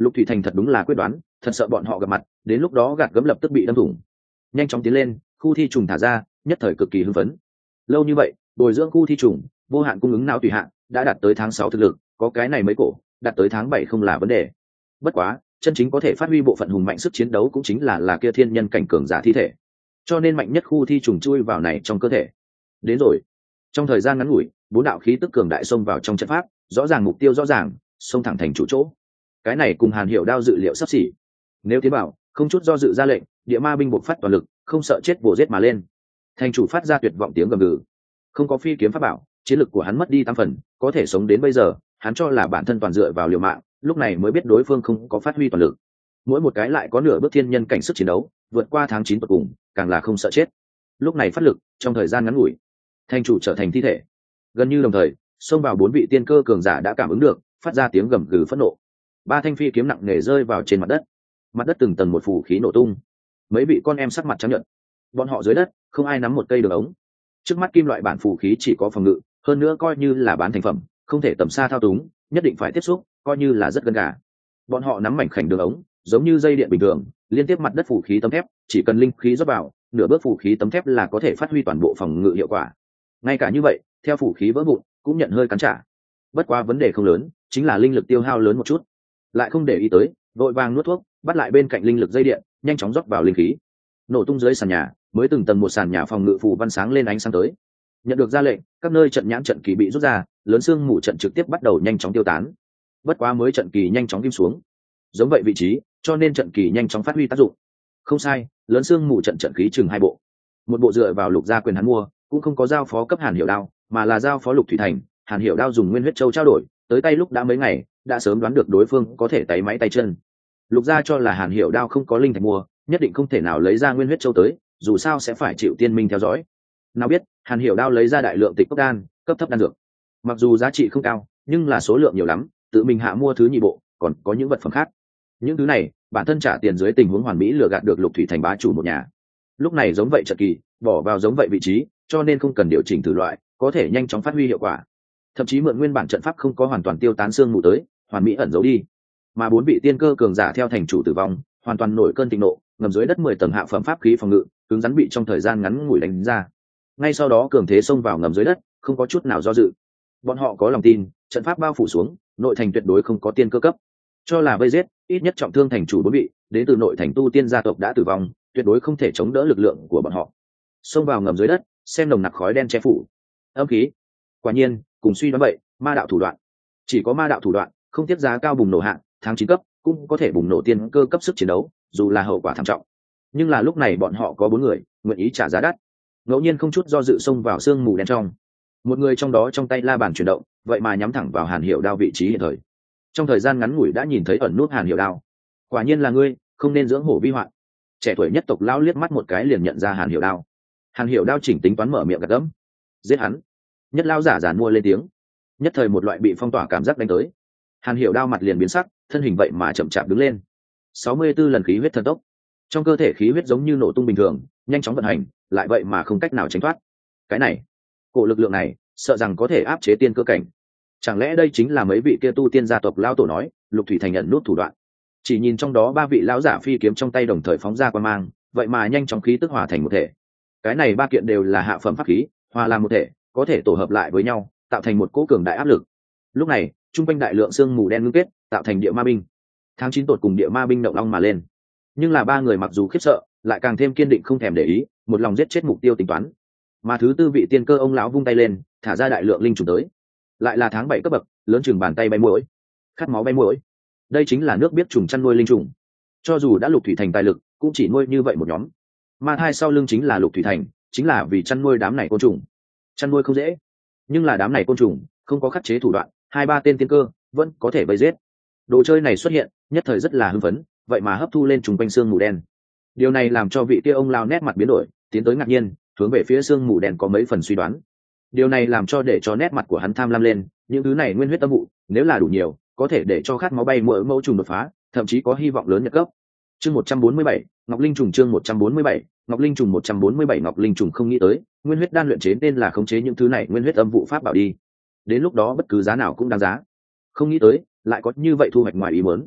Lục Thủy Thành thật đúng là quyết đoán, thật sợ bọn họ gặp mặt, đến lúc đó gạt gấm lập tức bị đâm thủng. Nhanh chóng tiến lên, khu thi trùng thả ra, nhất thời cực kỳ hưng phấn. Lâu như vậy, bồi dưỡng khu thi trùng, vô hạn cung ứng não tùy hạn, đã đạt tới tháng sáu thực lực, có cái này mấy cổ, đạt tới tháng bảy không là vấn đề. Bất quá, chân chính có thể phát huy bộ phận hùng mạnh sức chiến đấu cũng chính là là kia thiên nhân cảnh cường giả thi thể. Cho nên mạnh nhất khu thi trùng chui vào này trong cơ thể. Đến rồi. Trong thời gian ngắn ngủi, bốn đạo khí tức cường đại xông vào trong trận pháp, rõ ràng mục tiêu rõ ràng, xông thẳng thành chủ chỗ. Cái này cùng Hàn Hiểu Đao dự liệu sắp xỉ. Nếu tiến bảo, không chút do dự ra lệnh, địa ma binh buộc phát toàn lực, không sợ chết vồ giết mà lên. Thành chủ phát ra tuyệt vọng tiếng gầm gừ. Không có phi kiếm pháp bảo, chiến lực của hắn mất đi tám phần, có thể sống đến bây giờ, hắn cho là bản thân toàn dựa vào liều mạng, lúc này mới biết đối phương không có phát huy toàn lực. Mỗi một cái lại có nửa bước thiên nhân cảnh sức chiến đấu, vượt qua tháng chín tột cùng, càng là không sợ chết. Lúc này phát lực, trong thời gian ngắn ngủi, thành chủ trở thành thi thể. Gần như đồng thời, xông vào bốn vị tiên cơ cường giả đã cảm ứng được, phát ra tiếng gầm gừ phẫn nộ. Ba thanh phi kiếm nặng nề rơi vào trên mặt đất, mặt đất từng tầng một phủ khí nổ tung. Mấy vị con em sắc mặt trắng nhợt, bọn họ dưới đất không ai nắm một cây đường ống. Trước mắt kim loại bản phù khí chỉ có phòng ngự, hơn nữa coi như là bán thành phẩm, không thể tầm xa thao túng, nhất định phải tiếp xúc, coi như là rất gần gà. Bọn họ nắm mảnh khảnh đường ống, giống như dây điện bình thường, liên tiếp mặt đất phù khí tấm thép, chỉ cần linh khí rót vào, nửa bước phù khí tấm thép là có thể phát huy toàn bộ phòng ngự hiệu quả. Ngay cả như vậy, theo phù khí vỡ vụn, cũng nhận hơi cắn trả. Bất quá vấn đề không lớn, chính là linh lực tiêu hao lớn một chút. Lại không để ý tới, vội vàng nuốt thuốc, bắt lại bên cạnh linh lực dây điện, nhanh chóng rót vào linh khí. Nổ tung dưới sàn nhà, mới từng tầng một sàn nhà phòng ngự phù văn sáng lên ánh sáng tới. Nhận được ra lệnh, các nơi trận nhãn trận kỳ bị rút ra, lớn xương mù trận trực tiếp bắt đầu nhanh chóng tiêu tán. Bất quá mới trận kỳ nhanh chóng kim xuống, giống vậy vị trí, cho nên trận kỳ nhanh chóng phát huy tác dụng. Không sai, lớn xương mù trận trận khí chừng hai bộ. Một bộ dựa vào Lục gia quyền hắn mua, cũng không có giao phó cấp Hàn Hiểu Đao, mà là giao phó Lục Thủy Thành. Hàn Hiểu Đao dùng Nguyên Huyết Châu trao đổi, tới tay lúc đã mấy ngày, đã sớm đoán được đối phương có thể tay máy tay chân. Lục gia cho là Hàn Hiểu Đao không có linh thạch mua, nhất định không thể nào lấy ra Nguyên Huyết Châu tới, dù sao sẽ phải chịu tiên minh theo dõi. Nào biết, Hàn Hiểu Đao lấy ra đại lượng tịch cốc đan, cấp thấp đan dược. Mặc dù giá trị không cao, nhưng là số lượng nhiều lắm, tự mình hạ mua thứ nhị bộ, còn có những vật phẩm khác. Những thứ này, bản thân trả tiền dưới tình huống hoàn mỹ lừa gạt được Lục Thủy Thành bá chủ một nhà. Lúc này giống vậy trận kỳ, bỏ vào giống vậy vị trí, cho nên không cần điều chỉnh thử loại, có thể nhanh chóng phát huy hiệu quả. Thậm chí mượn nguyên bản trận pháp không có hoàn toàn tiêu tán xương mù tới, hoàn mỹ ẩn giấu đi. Mà bốn vị tiên cơ cường giả theo thành chủ tử vong, hoàn toàn nổi cơn thịnh nộ, ngầm dưới đất mười tầng hạ phẩm pháp khí phòng ngự, cứng rắn bị trong thời gian ngắn ngủi đánh ra. Ngay sau đó cường thế xông vào ngầm dưới đất, không có chút nào do dự. Bọn họ có lòng tin, trận pháp bao phủ xuống, nội thành tuyệt đối không có tiên cơ cấp. Cho là vây giết, ít nhất trọng thương thành chủ bốn vị, đến từ nội thành tu tiên gia tộc đã tử vong, tuyệt đối không thể chống đỡ lực lượng của bọn họ. Xông vào ngầm dưới đất, xem nồng nặc khói đen che phủ. Âm khí. Quả nhiên, cùng suy đoán vậy, ma đạo thủ đoạn. Chỉ có ma đạo thủ đoạn, không tiếp giá cao bùng nổ hạng, tháng chín cấp, cũng có thể bùng nổ tiên cơ cấp sức chiến đấu, dù là hậu quả thảm trọng. Nhưng là lúc này bọn họ có bốn người, nguyện ý trả giá đắt. Ngẫu nhiên không chút do dự xông vào sương mù đen trong. Một người trong đó trong tay la bàn chuyển động, vậy mà nhắm thẳng vào Hàn Hiểu Đao vị trí hiện thời. Trong thời gian ngắn ngủi đã nhìn thấy ẩn nút Hàn Hiểu Đao. Quả nhiên là ngươi, không nên dưỡng hổ vi hoạn. Trẻ tuổi nhất tộc lão liếc mắt một cái liền nhận ra Hàn Hiểu Đao. Hàn Hiểu Đao chỉnh tính toán mở miệng gật gẫm. Giết hắn. Nhất lão giả giàn mua lên tiếng. Nhất thời một loại bị phong tỏa cảm giác đánh tới. Hàn Hiểu Đao mặt liền biến sắc, thân hình vậy mà chậm chạp đứng lên. sáu mươi tư lần khí huyết thần tốc. Trong cơ thể khí huyết giống như nổ tung bình thường, nhanh chóng vận hành, lại vậy mà không cách nào tránh thoát. Cái này, cổ lực lượng này, sợ rằng có thể áp chế tiên cơ cảnh. Chẳng lẽ đây chính là mấy vị kia tu tiên gia tộc lao tổ nói, Lục Thủy Thành nhận nút thủ đoạn. Chỉ nhìn trong đó ba vị lão giả phi kiếm trong tay đồng thời phóng ra quang mang, vậy mà nhanh chóng khí tức hòa thành một thể. Cái này ba kiện đều là hạ phẩm pháp khí, hòa làm một thể, có thể tổ hợp lại với nhau, tạo thành một cỗ cường đại áp lực. Lúc này, trung quanh đại lượng sương mù đen ngưng kết, tạo thành địa ma binh. Tháng chín tột cùng địa ma binh động long mà lên. Nhưng là ba người mặc dù khiếp sợ, lại càng thêm kiên định không thèm để ý, một lòng giết chết mục tiêu tính toán. Mà thứ tư vị tiên cơ ông lão vung tay lên, thả ra đại lượng linh trùng tới. Lại là tháng bảy cấp bậc, lớn chừng bàn tay bay muỗi, khát máu bay muỗi. Đây chính là nước biết trùng chăn nuôi linh trùng. Cho dù đã Lục Thủy Thành tài lực, cũng chỉ nuôi như vậy một nhóm. Ma thai sau lưng chính là Lục Thủy Thành, chính là vì chăn nuôi đám này côn trùng. Chăn nuôi không dễ, nhưng là đám này côn trùng không có khắc chế thủ đoạn, hai ba tên tiên cơ vẫn có thể vây giết. Đồ chơi này xuất hiện, nhất thời rất là hưng phấn, vậy mà hấp thu lên trùng quanh xương mù đen. Điều này làm cho vị kia ông lao nét mặt biến đổi, tiến tới ngạc nhiên, hướng về phía xương mù đen có mấy phần suy đoán. Điều này làm cho để cho nét mặt của hắn tham lam lên, những thứ này nguyên huyết âm vụ, nếu là đủ nhiều, có thể để cho khát máu bay mỗi mẫu trùng đột phá, thậm chí có hy vọng lớn nhật cấp. Chương một trăm bốn mươi bảy, Ngọc Linh trùng chương một trăm bốn mươi bảy, Ngọc Linh trùng một trăm bốn mươi bảy Ngọc Linh trùng không nghĩ tới, nguyên huyết đan luyện chế nên là khống chế những thứ này nguyên huyết âm vụ pháp bảo đi. Đến lúc đó bất cứ giá nào cũng đáng giá. Không nghĩ tới, lại có như vậy thu hoạch ngoài ý muốn.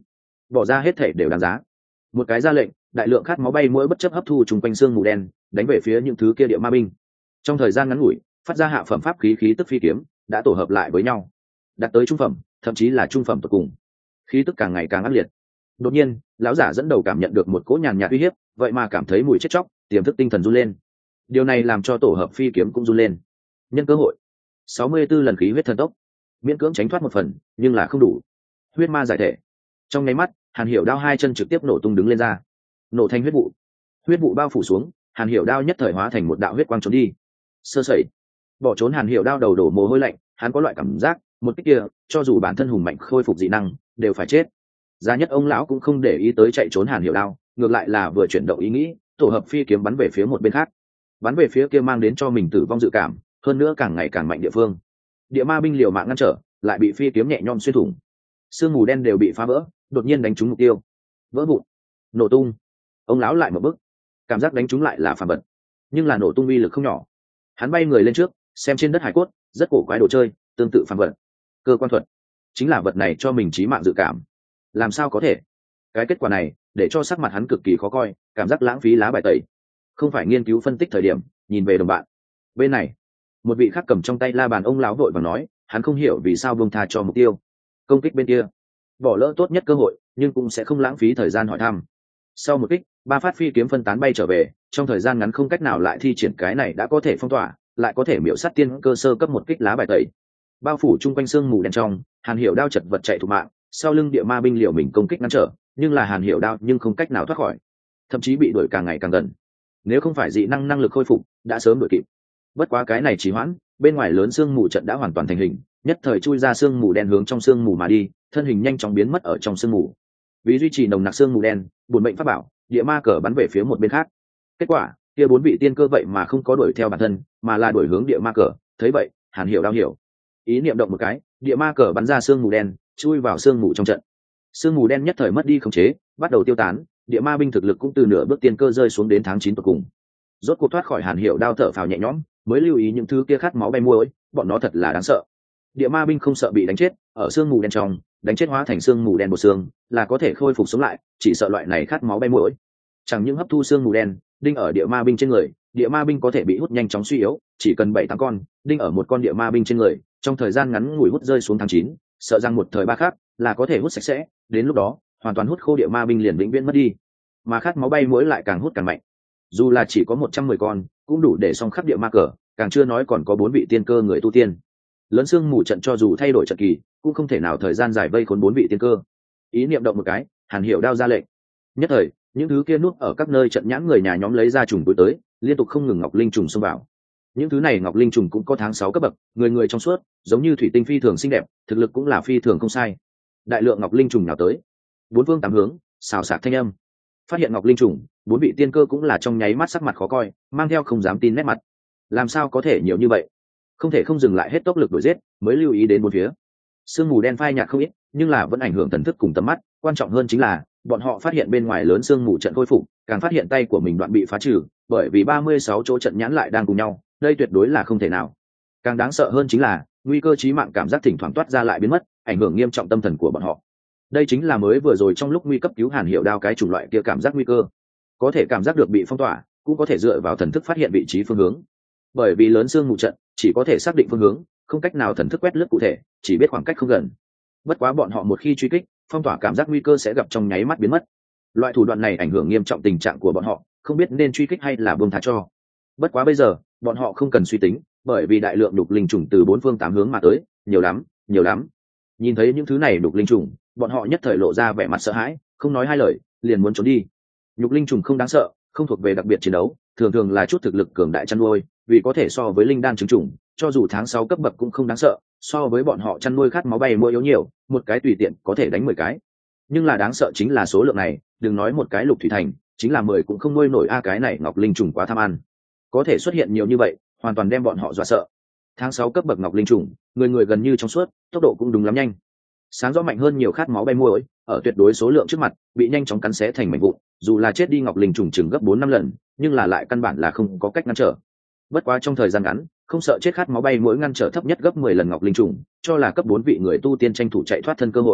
bỏ ra hết thể đều đáng giá. Một cái ra lệnh, đại lượng khát máu bay mũi bất chấp hấp thu chung quanh xương mù đen, đánh về phía những thứ kia địa ma binh. Trong thời gian ngắn ngủi, phát ra hạ phẩm pháp khí khí tức phi kiếm đã tổ hợp lại với nhau, đạt tới trung phẩm, thậm chí là trung phẩm tột cùng. Khí tức càng ngày càng ác liệt. Đột nhiên, lão giả dẫn đầu cảm nhận được một cỗ nhàn nhạt uy hiếp, vậy mà cảm thấy mùi chết chóc, tiềm thức tinh thần run lên. Điều này làm cho tổ hợp phi kiếm cũng run lên. Nhân cơ hội, sáu mươi 64 lần khí huyết thần tốc, miễn cưỡng tránh thoát một phần, nhưng là không đủ. Huyết ma giải thể. Trong nháy mắt, Hàn Hiểu đao hai chân trực tiếp nổ tung đứng lên ra, nổ thành huyết vụ. Huyết vụ bao phủ xuống, Hàn Hiểu đao nhất thời hóa thành một đạo huyết quang trốn đi. Sơ sẩy, bỏ trốn Hàn Hiểu đao đầu đổ mồ hôi lạnh, hắn có loại cảm giác, một cái kia, cho dù bản thân hùng mạnh khôi phục dị năng, đều phải chết. Giá nhất ông lão cũng không để ý tới chạy trốn Hàn Hiểu đao, ngược lại là vừa chuyển động ý nghĩ, tổ hợp phi kiếm bắn về phía một bên khác, bắn về phía kia mang đến cho mình tử vong dự cảm, hơn nữa càng ngày càng mạnh địa phương. Địa ma binh liều mạng ngăn trở, lại bị phi kiếm nhẹ nhõm xuyên thủng. Sương mù đen đều bị phá vỡ, đột nhiên đánh trúng mục tiêu, vỡ vụn, nổ tung. Ông lão lại một bước, cảm giác đánh trúng lại là phản bật, nhưng là nổ tung uy lực không nhỏ. Hắn bay người lên trước, xem trên đất hải cốt, rất cổ quái đồ chơi, tương tự phản vật. Cơ quan thuật, chính là vật này cho mình chí mạng dự cảm. Làm sao có thể? Cái kết quả này để cho sắc mặt hắn cực kỳ khó coi, cảm giác lãng phí lá bài tẩy. Không phải nghiên cứu phân tích thời điểm, nhìn về đồng bạn. Bên này, một vị khác cầm trong tay la bàn, ông lão vội vàng nói, hắn không hiểu vì sao buông tha cho mục tiêu. Công kích bên kia, bỏ lỡ tốt nhất cơ hội, nhưng cũng sẽ không lãng phí thời gian hỏi thăm. Sau một kích, ba phát phi kiếm phân tán bay trở về, trong thời gian ngắn không cách nào lại thi triển cái này đã có thể phong tỏa, lại có thể miểu sát tiên cơ sơ cấp một kích lá bài tẩy. Bao phủ chung quanh xương mù đen trong, Hàn Hiểu đao chật vật chạy thục mạng, sau lưng địa ma binh liều mình công kích ngăn trở, nhưng là Hàn Hiểu đao nhưng không cách nào thoát khỏi, thậm chí bị đuổi càng ngày càng gần. Nếu không phải dị năng năng lực khôi phục, đã sớm đuổi kịp. Bất quá cái này trì hoãn, bên ngoài lớn xương mù trận đã hoàn toàn thành hình, nhất thời chui ra xương mù đen hướng trong xương mù mà đi, thân hình nhanh chóng biến mất ở trong xương mù. Vì duy trì nồng nặc xương mù đen, buồn mệnh pháp bảo, địa ma cờ bắn về phía một bên khác. Kết quả, kia bốn vị tiên cơ vậy mà không có đuổi theo bản thân, mà là đuổi hướng địa ma cờ. Thấy vậy, Hàn Hiểu đao hiểu, ý niệm động một cái, địa ma cờ bắn ra xương mù đen, chui vào xương mù trong trận. Xương mù đen nhất thời mất đi khống chế, bắt đầu tiêu tán, địa ma binh thực lực cũng từ nửa bước tiên cơ rơi xuống đến tháng chín tột cùng. Rốt cuộc thoát khỏi Hàn Hiểu đao, thở phào nhẹ nhõm, mới lưu ý những thứ kia khát máu bay muối, bọn nó thật là đáng sợ. Địa ma binh không sợ bị đánh chết, ở xương mù đen trong, đánh chết hóa thành xương mù đen bộ xương, là có thể khôi phục sống lại, chỉ sợ loại này khát máu bay muối. Chẳng những hấp thu xương mù đen, đinh ở địa ma binh trên người, địa ma binh có thể bị hút nhanh chóng suy yếu, chỉ cần bảy tám con, đinh ở một con địa ma binh trên người, trong thời gian ngắn ngủi hút rơi xuống tháng chín, sợ rằng một thời ba khác là có thể hút sạch sẽ, đến lúc đó, hoàn toàn hút khô địa ma binh liền vĩnh viễn mất đi. Mà khát máu bay muối lại càng hút càng mạnh. Dù là chỉ có một trăm mười con, cũng đủ để song khắp địa ma cờ, càng chưa nói còn có bốn vị tiên cơ người tu tiên. Lớn xương mù trận cho dù thay đổi trận kỳ, cũng không thể nào thời gian dài vây khốn bốn vị tiên cơ. Ý niệm động một cái, Hàn Hiểu đao ra lệnh. Nhất thời, những thứ kia núp ở các nơi trận nhãn người nhà nhóm lấy ra trùng túi tới, liên tục không ngừng ngọc linh trùng xông vào. Những thứ này ngọc linh trùng cũng có tháng sáu cấp bậc, người người trong suốt, giống như thủy tinh phi thường xinh đẹp, thực lực cũng là phi thường không sai. Đại lượng ngọc linh trùng nào tới, bốn phương tám hướng, xào xạc thanh âm. Phát hiện ngọc linh trùng, bốn vị tiên cơ cũng là trong nháy mắt sắc mặt khó coi, mang theo không dám tin nét mặt. Làm sao có thể nhiều như vậy? Không thể không dừng lại hết tốc lực đuổi giết, mới lưu ý đến bốn phía. Sương mù đen phai nhạt không ít, nhưng là vẫn ảnh hưởng thần thức cùng tầm mắt. Quan trọng hơn chính là bọn họ phát hiện bên ngoài lớn sương mù trận khôi phục, càng phát hiện tay của mình đoạn bị phá trừ, bởi vì ba mươi sáu chỗ trận nhãn lại đang cùng nhau, đây tuyệt đối là không thể nào. Càng đáng sợ hơn chính là nguy cơ chí mạng cảm giác thỉnh thoảng toát ra lại biến mất, ảnh hưởng nghiêm trọng tâm thần của bọn họ. Đây chính là mới vừa rồi trong lúc nguy cấp cứu Hàn Hiểu đao cái chủng loại kia cảm giác nguy cơ, có thể cảm giác được bị phong tỏa, cũng có thể dựa vào thần thức phát hiện vị trí phương hướng. Bởi vì lớn sương mù trận chỉ có thể xác định phương hướng, không cách nào thần thức quét lướt cụ thể, chỉ biết khoảng cách không gần. Bất quá bọn họ một khi truy kích, phong tỏa cảm giác nguy cơ sẽ gặp trong nháy mắt biến mất. Loại thủ đoạn này ảnh hưởng nghiêm trọng tình trạng của bọn họ, không biết nên truy kích hay là buông tha cho. Bất quá bây giờ, bọn họ không cần suy tính, bởi vì đại lượng đục linh trùng từ bốn phương tám hướng mà tới, nhiều lắm, nhiều lắm. Nhìn thấy những thứ này đục linh trùng, bọn họ nhất thời lộ ra vẻ mặt sợ hãi, không nói hai lời, liền muốn trốn đi. Nhục linh trùng không đáng sợ, không thuộc về đặc biệt chiến đấu, thường thường là chút thực lực cường đại chăn nuôi, vì có thể so với linh đan trứng trùng, cho dù tháng sáu cấp bậc cũng không đáng sợ, so với bọn họ chăn nuôi khát máu bay mua yếu nhiều, một cái tùy tiện có thể đánh mười cái. Nhưng là đáng sợ chính là số lượng này, đừng nói một cái lục thủy thành, chính là mười cũng không nuôi nổi a cái này ngọc linh trùng quá tham ăn. Có thể xuất hiện nhiều như vậy, hoàn toàn đem bọn họ dọa sợ. Tháng sáu cấp bậc ngọc linh trùng, người người gần như trong suốt, tốc độ cũng đúng lắm nhanh. Sáng rõ mạnh hơn nhiều khát máu bay mua ấy, ở tuyệt đối số lượng trước mặt, bị nhanh chóng cắn xé thành mảnh vụn, dù là chết đi ngọc linh trùng chừng gấp bốn năm lần, nhưng là lại căn bản là không có cách ngăn trở. Bất quá trong thời gian ngắn, không sợ chết khát máu bay mỗi ngăn trở thấp nhất gấp mười lần ngọc linh trùng, cho là cấp bốn vị người tu tiên tranh thủ chạy thoát thân cơ hội.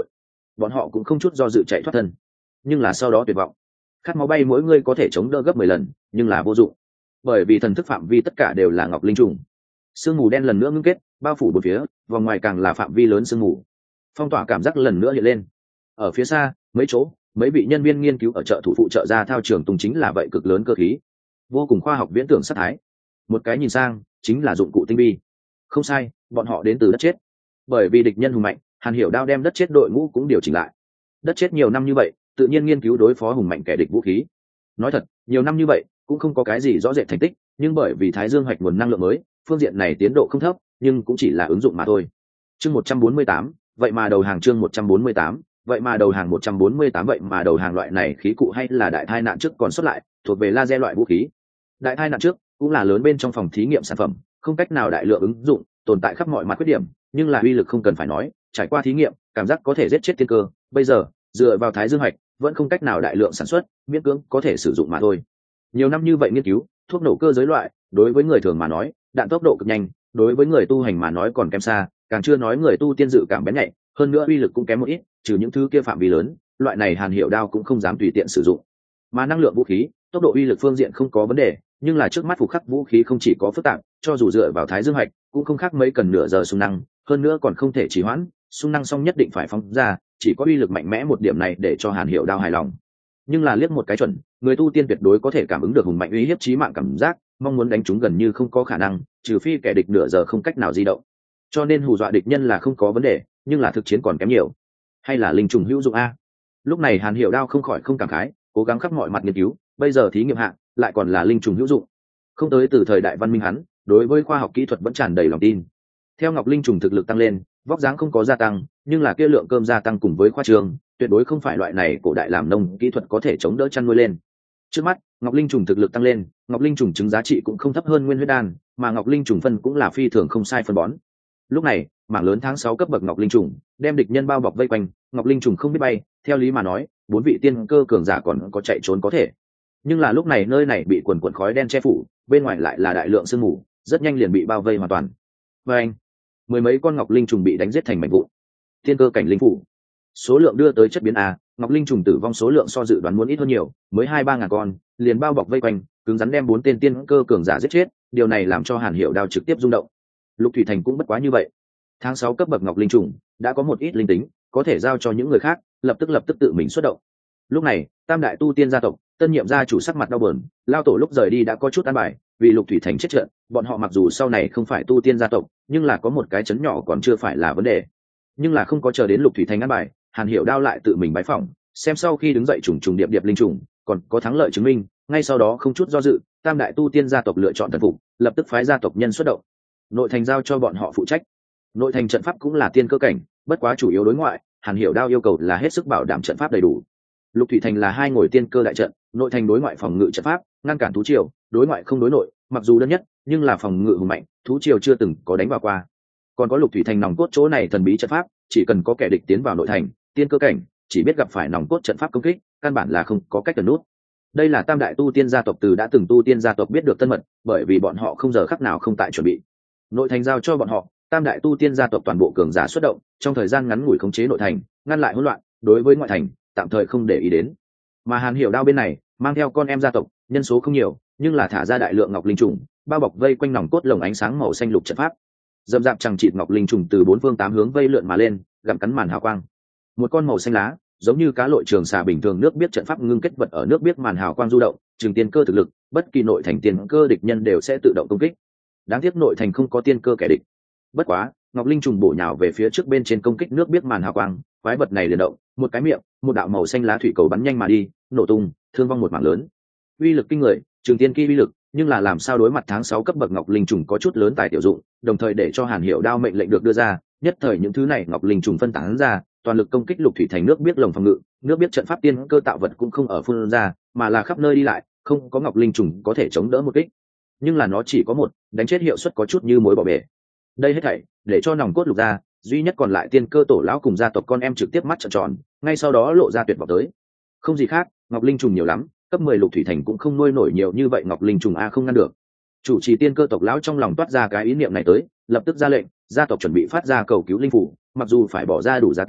bọn họ cũng không chút do dự chạy thoát thân, nhưng là sau đó tuyệt vọng. Khát máu bay mỗi người có thể chống đỡ gấp mười lần nhưng là vô dụng, bởi vì thần thức phạm vi tất cả đều là ngọc linh trùng. Sương mù đen lần nữa ngưng kết bao phủ bốn phía, vòng ngoài càng là phạm vi lớn sương mù. Phong tỏa cảm giác lần nữa hiện lên. Ở phía xa mấy chỗ, mấy vị nhân viên nghiên cứu ở chợ thủ phụ trợ ra thao trường tung chính là vậy cực lớn cơ khí, vô cùng khoa học viễn tưởng sát thái. Một cái nhìn sang chính là dụng cụ tinh vi. Không sai, bọn họ đến từ đất chết. Bởi vì địch nhân hùng mạnh, Hàn Hiểu Đao đem đất chết đội ngũ cũng điều chỉnh lại. Đất chết nhiều năm như vậy, tự nhiên nghiên cứu đối phó hùng mạnh kẻ địch vũ khí. Nói thật, nhiều năm như vậy cũng không có cái gì rõ rệt thành tích, nhưng bởi vì Thái Dương hoạch nguồn năng lượng mới, phương diện này tiến độ không thấp, nhưng cũng chỉ là ứng dụng mà thôi. Chương một trăm bốn mươi tám, vậy mà đầu hàng chương một trăm bốn mươi tám, vậy mà đầu hàng một trăm bốn mươi tám vậy mà đầu hàng loại này khí cụ hay là đại tai nạn trước còn xuất lại, thuộc về laser loại vũ khí. Đại tai nạn trước cũng là lớn bên trong phòng thí nghiệm sản phẩm, không cách nào đại lượng ứng dụng, tồn tại khắp mọi mặt khuyết điểm, nhưng là uy lực không cần phải nói, trải qua thí nghiệm, cảm giác có thể giết chết tiên cơ, bây giờ, dựa vào Thái Dương hoạch, vẫn không cách nào đại lượng sản xuất, miễn cưỡng có thể sử dụng mà thôi. Nhiều năm như vậy nghiên cứu, thuốc nổ cơ giới loại, đối với người thường mà nói, đạn tốc độ cực nhanh, đối với người tu hành mà nói còn kém xa, càng chưa nói người tu tiên dự cảm bén nhạy, hơn nữa uy lực cũng kém một ít, trừ những thứ kia phạm vi lớn, loại này Hàn Hiểu Đao cũng không dám tùy tiện sử dụng. Mà năng lượng vũ khí, tốc độ uy lực phương diện không có vấn đề, nhưng là trước mắt phục khắc vũ khí không chỉ có phức tạp, cho dù dựa vào Thái Dương hoạch, cũng không khác mấy cần nửa giờ xung năng, hơn nữa còn không thể trì hoãn, xung năng xong nhất định phải phóng ra, chỉ có uy lực mạnh mẽ một điểm này để cho Hàn Hiểu Đao hài lòng. Nhưng là liếc một cái chuẩn, người tu tiên tuyệt đối có thể cảm ứng được hùng mạnh uy hiếp chí mạng cảm giác, mong muốn đánh chúng gần như không có khả năng, trừ phi kẻ địch nửa giờ không cách nào di động. Cho nên hù dọa địch nhân là không có vấn đề, nhưng là thực chiến còn kém nhiều. Hay là linh trùng hữu dụng a? Lúc này Hàn Hiểu Đao không khỏi không cảm khái, cố gắng khắp mọi mặt nghiên cứu, bây giờ thí nghiệm hạng lại còn là linh trùng hữu dụng. Không tới từ thời đại văn minh hắn, đối với khoa học kỹ thuật vẫn tràn đầy lòng tin. Theo ngọc linh trùng thực lực tăng lên, vóc dáng không có gia tăng, nhưng là kia lượng cơm gia tăng cùng với khoa trương, tuyệt đối không phải loại này cổ đại làm nông kỹ thuật có thể chống đỡ chăn nuôi lên. Trước mắt, ngọc linh trùng thực lực tăng lên, ngọc linh trùng trứng giá trị cũng không thấp hơn nguyên huyết đan, mà ngọc linh trùng phân cũng là phi thường không sai phân bón. Lúc này, mảng lớn tháng sáu cấp bậc ngọc linh trùng, đem địch nhân bao bọc vây quanh, ngọc linh trùng không biết bay, theo lý mà nói, bốn vị tiên cơ cường giả còn có chạy trốn có thể. Nhưng là lúc này nơi này bị quần quần khói đen che phủ, bên ngoài lại là đại lượng sương mù, rất nhanh liền bị bao vây hoàn toàn. Và anh, mười mấy con ngọc linh trùng bị đánh giết thành mảnh vụn. Tiên cơ cảnh linh phủ, số lượng đưa tới chất biến a, ngọc linh trùng tử vong số lượng so dự đoán muốn ít hơn nhiều, mới hai ba ngàn con, liền bao bọc vây quanh, cứng rắn đem bốn tên tiên cơ cường giả giết chết, điều này làm cho Hàn Hiểu Đao trực tiếp rung động. Lục Thủy Thành cũng bất quá như vậy. Tháng sáu cấp bậc ngọc linh trùng đã có một ít linh tính, có thể giao cho những người khác, lập tức lập tức tự mình xuất động. Lúc này, tam đại tu tiên gia tộc, tân nhiệm gia chủ sắc mặt đau bờn, lao tổ lúc rời đi đã có chút an bài, vì Lục Thủy Thành chết trận, bọn họ mặc dù sau này không phải tu tiên gia tộc, nhưng là có một cái chấn nhỏ còn chưa phải là vấn đề. Nhưng là không có chờ đến Lục Thủy Thành an bài, Hàn Hiểu Đao lại tự mình bái phỏng, xem sau khi đứng dậy trùng trùng điệp điệp linh trùng, còn có thắng lợi chứng minh, ngay sau đó không chút do dự, tam đại tu tiên gia tộc lựa chọn thần phục, lập tức phái gia tộc nhân xuất động. Nội thành giao cho bọn họ phụ trách. Nội thành trận pháp cũng là tiên cơ cảnh, bất quá chủ yếu đối ngoại, Hàn Hiểu Đao yêu cầu là hết sức bảo đảm trận pháp đầy đủ. Lục Thủy Thành là hai ngồi tiên cơ đại trận, nội thành đối ngoại phòng ngự trận pháp, ngăn cản thú triều, đối ngoại không đối nội, mặc dù đơn nhất, nhưng là phòng ngự hùng mạnh, thú triều chưa từng có đánh vào qua. Còn có Lục Thủy Thành nòng cốt chỗ này thần bí trận pháp, chỉ cần có kẻ địch tiến vào nội thành, tiên cơ cảnh, chỉ biết gặp phải nòng cốt trận pháp công kích, căn bản là không có cách cần nút. Đây là tam đại tu tiên gia tộc từ đã từng tu tiên gia tộc biết được tân mật, bởi vì bọn họ không giờ khắc nào không tại chuẩn bị. Nội thành giao cho bọn họ, tam đại tu tiên gia tộc toàn bộ cường giả xuất động, trong thời gian ngắn ngủi khống chế nội thành, ngăn lại hỗn loạn, đối với ngoại thành, tạm thời không để ý đến. Mà Hàn Hiểu Đao bên này, mang theo con em gia tộc, nhân số không nhiều, nhưng là thả ra đại lượng ngọc linh trùng, bao bọc vây quanh nòng cốt lồng ánh sáng màu xanh lục trận pháp. Dầm dạp chẳng chịt ngọc linh trùng từ bốn phương tám hướng vây lượn mà lên, gặm cắn màn hào quang. Một con màu xanh lá, giống như cá lội trường xà bình thường nước biết trận pháp ngưng kết vật ở nước biết màn hào quang du động, trường tiên cơ thực lực, bất kỳ nội thành tiên cơ địch nhân đều sẽ tự động công kích. Đáng tiếc nội thành không có tiên cơ kẻ địch. Bất quá, ngọc linh trùng bổ nhào về phía trước bên trên công kích nước biết màn hào quang, quái vật này liền động, một cái miệng, một đạo màu xanh lá thủy cầu bắn nhanh mà đi, nổ tung, thương vong một mảng lớn. Uy lực kinh người, trường tiên kỳ uy lực, nhưng là làm sao đối mặt tháng sáu cấp bậc ngọc linh trùng có chút lớn tài tiểu dụng, đồng thời để cho Hàn Hiểu Đao mệnh lệnh được đưa ra, nhất thời những thứ này ngọc linh trùng phân tán ra, toàn lực công kích Lục Thủy Thành nước biết lồng phòng ngự, nước biết trận pháp tiên cơ tạo vật cũng không ở phun ra, mà là khắp nơi đi lại, không có ngọc linh trùng có thể chống đỡ một kích. Nhưng là nó chỉ có một, đánh chết hiệu suất có chút như mối bỏ bể. Đây hết thảy để cho nòng cốt Lục ra, duy nhất còn lại tiên cơ tổ lão cùng gia tộc con em trực tiếp mắt trợn tròn, ngay sau đó lộ ra tuyệt vọng tới. Không gì khác, ngọc linh trùng nhiều lắm, cấp mười Lục Thủy Thành cũng không nuôi nổi nhiều như vậy ngọc linh trùng a không ngăn được. Chủ trì tiên cơ tộc lão trong lòng toát ra cái ý niệm này tới, lập tức ra lệnh, gia tộc chuẩn bị phát ra cầu cứu linh phủ, mặc dù phải bỏ ra đủ giá cao,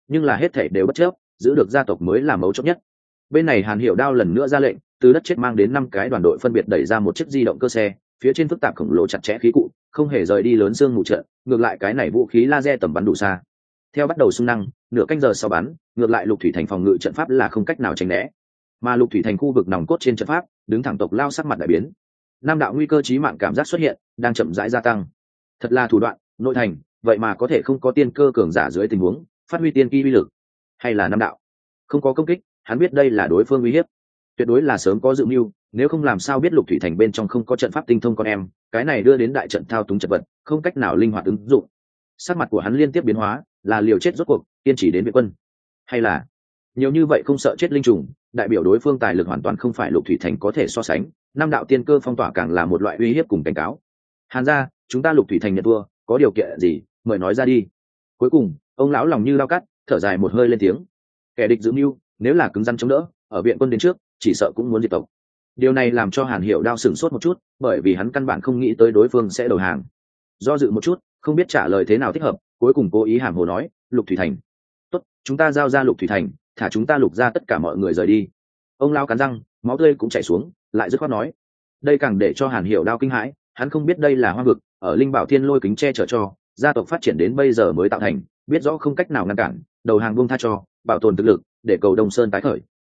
nhưng là hết thể đều bất chấp, giữ được gia tộc mới là mấu chốt nhất. Bên này Hàn Hiểu Đao lần nữa ra lệnh, từ đất chết mang đến năm cái đoàn đội phân biệt đẩy ra một chiếc di động cơ xe, phía trên phức tạp khổng lồ chặt chẽ khí cụ, không hề rời đi lớn xương mù trận, ngược lại cái này vũ khí laser tầm bắn đủ xa. Theo bắt đầu xung năng, nửa canh giờ sau bắn, ngược lại Lục Thủy Thành phòng ngự trận pháp là không cách nào tránh né. Mà Lục Thủy Thành khu vực nòng cốt trên trận pháp, đứng thẳng tộc lao sắc mặt đại biến. Nam đạo nguy cơ chí mạng cảm giác xuất hiện, đang chậm rãi gia tăng. Thật là thủ đoạn, nội thành, vậy mà có thể không có tiên cơ cường giả dưới tình huống, phát huy tiên ki uy lực. Hay là Nam đạo? Không có công kích, hắn biết đây là đối phương uy hiếp. Tuyệt đối là sớm có dự mưu, nếu không làm sao biết Lục Thủy Thành bên trong không có trận pháp tinh thông con em, cái này đưa đến đại trận thao túng chật vật, không cách nào linh hoạt ứng dụng. Sắc mặt của hắn liên tiếp biến hóa, là liều chết rốt cuộc, kiên trì đến viện quân. Hay là nhiều như vậy không sợ chết linh trùng, đại biểu đối phương tài lực hoàn toàn không phải Lục Thủy Thành có thể so sánh, năm đạo tiên cơ phong tỏa càng là một loại uy hiếp cùng cảnh cáo. Hàn gia, chúng ta Lục Thủy Thành nhận thua, có điều kiện gì, mời nói ra đi. Cuối cùng, ông lão lòng như lao cắt, thở dài một hơi lên tiếng. Kẻ địch giữ mưu, nếu là cứng rắn chống đỡ, ở viện quân đến trước, chỉ sợ cũng muốn diệt tộc. Điều này làm cho Hàn Hiểu Đao sửng sốt một chút, bởi vì hắn căn bản không nghĩ tới đối phương sẽ đầu hàng. Do dự một chút, không biết trả lời thế nào thích hợp, cuối cùng cố ý hàm hồ nói, Lục Thủy Thành. Tốt, chúng ta giao ra Lục Thủy Thành, thả chúng ta Lục ra tất cả mọi người rời đi. Ông lao cắn răng, máu tươi cũng chảy xuống, lại dứt khoát nói. Đây càng để cho Hàn Hiểu Đao kinh hãi, hắn không biết đây là hoang vực, ở Linh Bảo Thiên lôi kính che chở cho, gia tộc phát triển đến bây giờ mới tạo thành, biết rõ không cách nào ngăn cản, đầu hàng buông tha cho, bảo tồn thực lực, để cầu Đông Sơn tái khởi.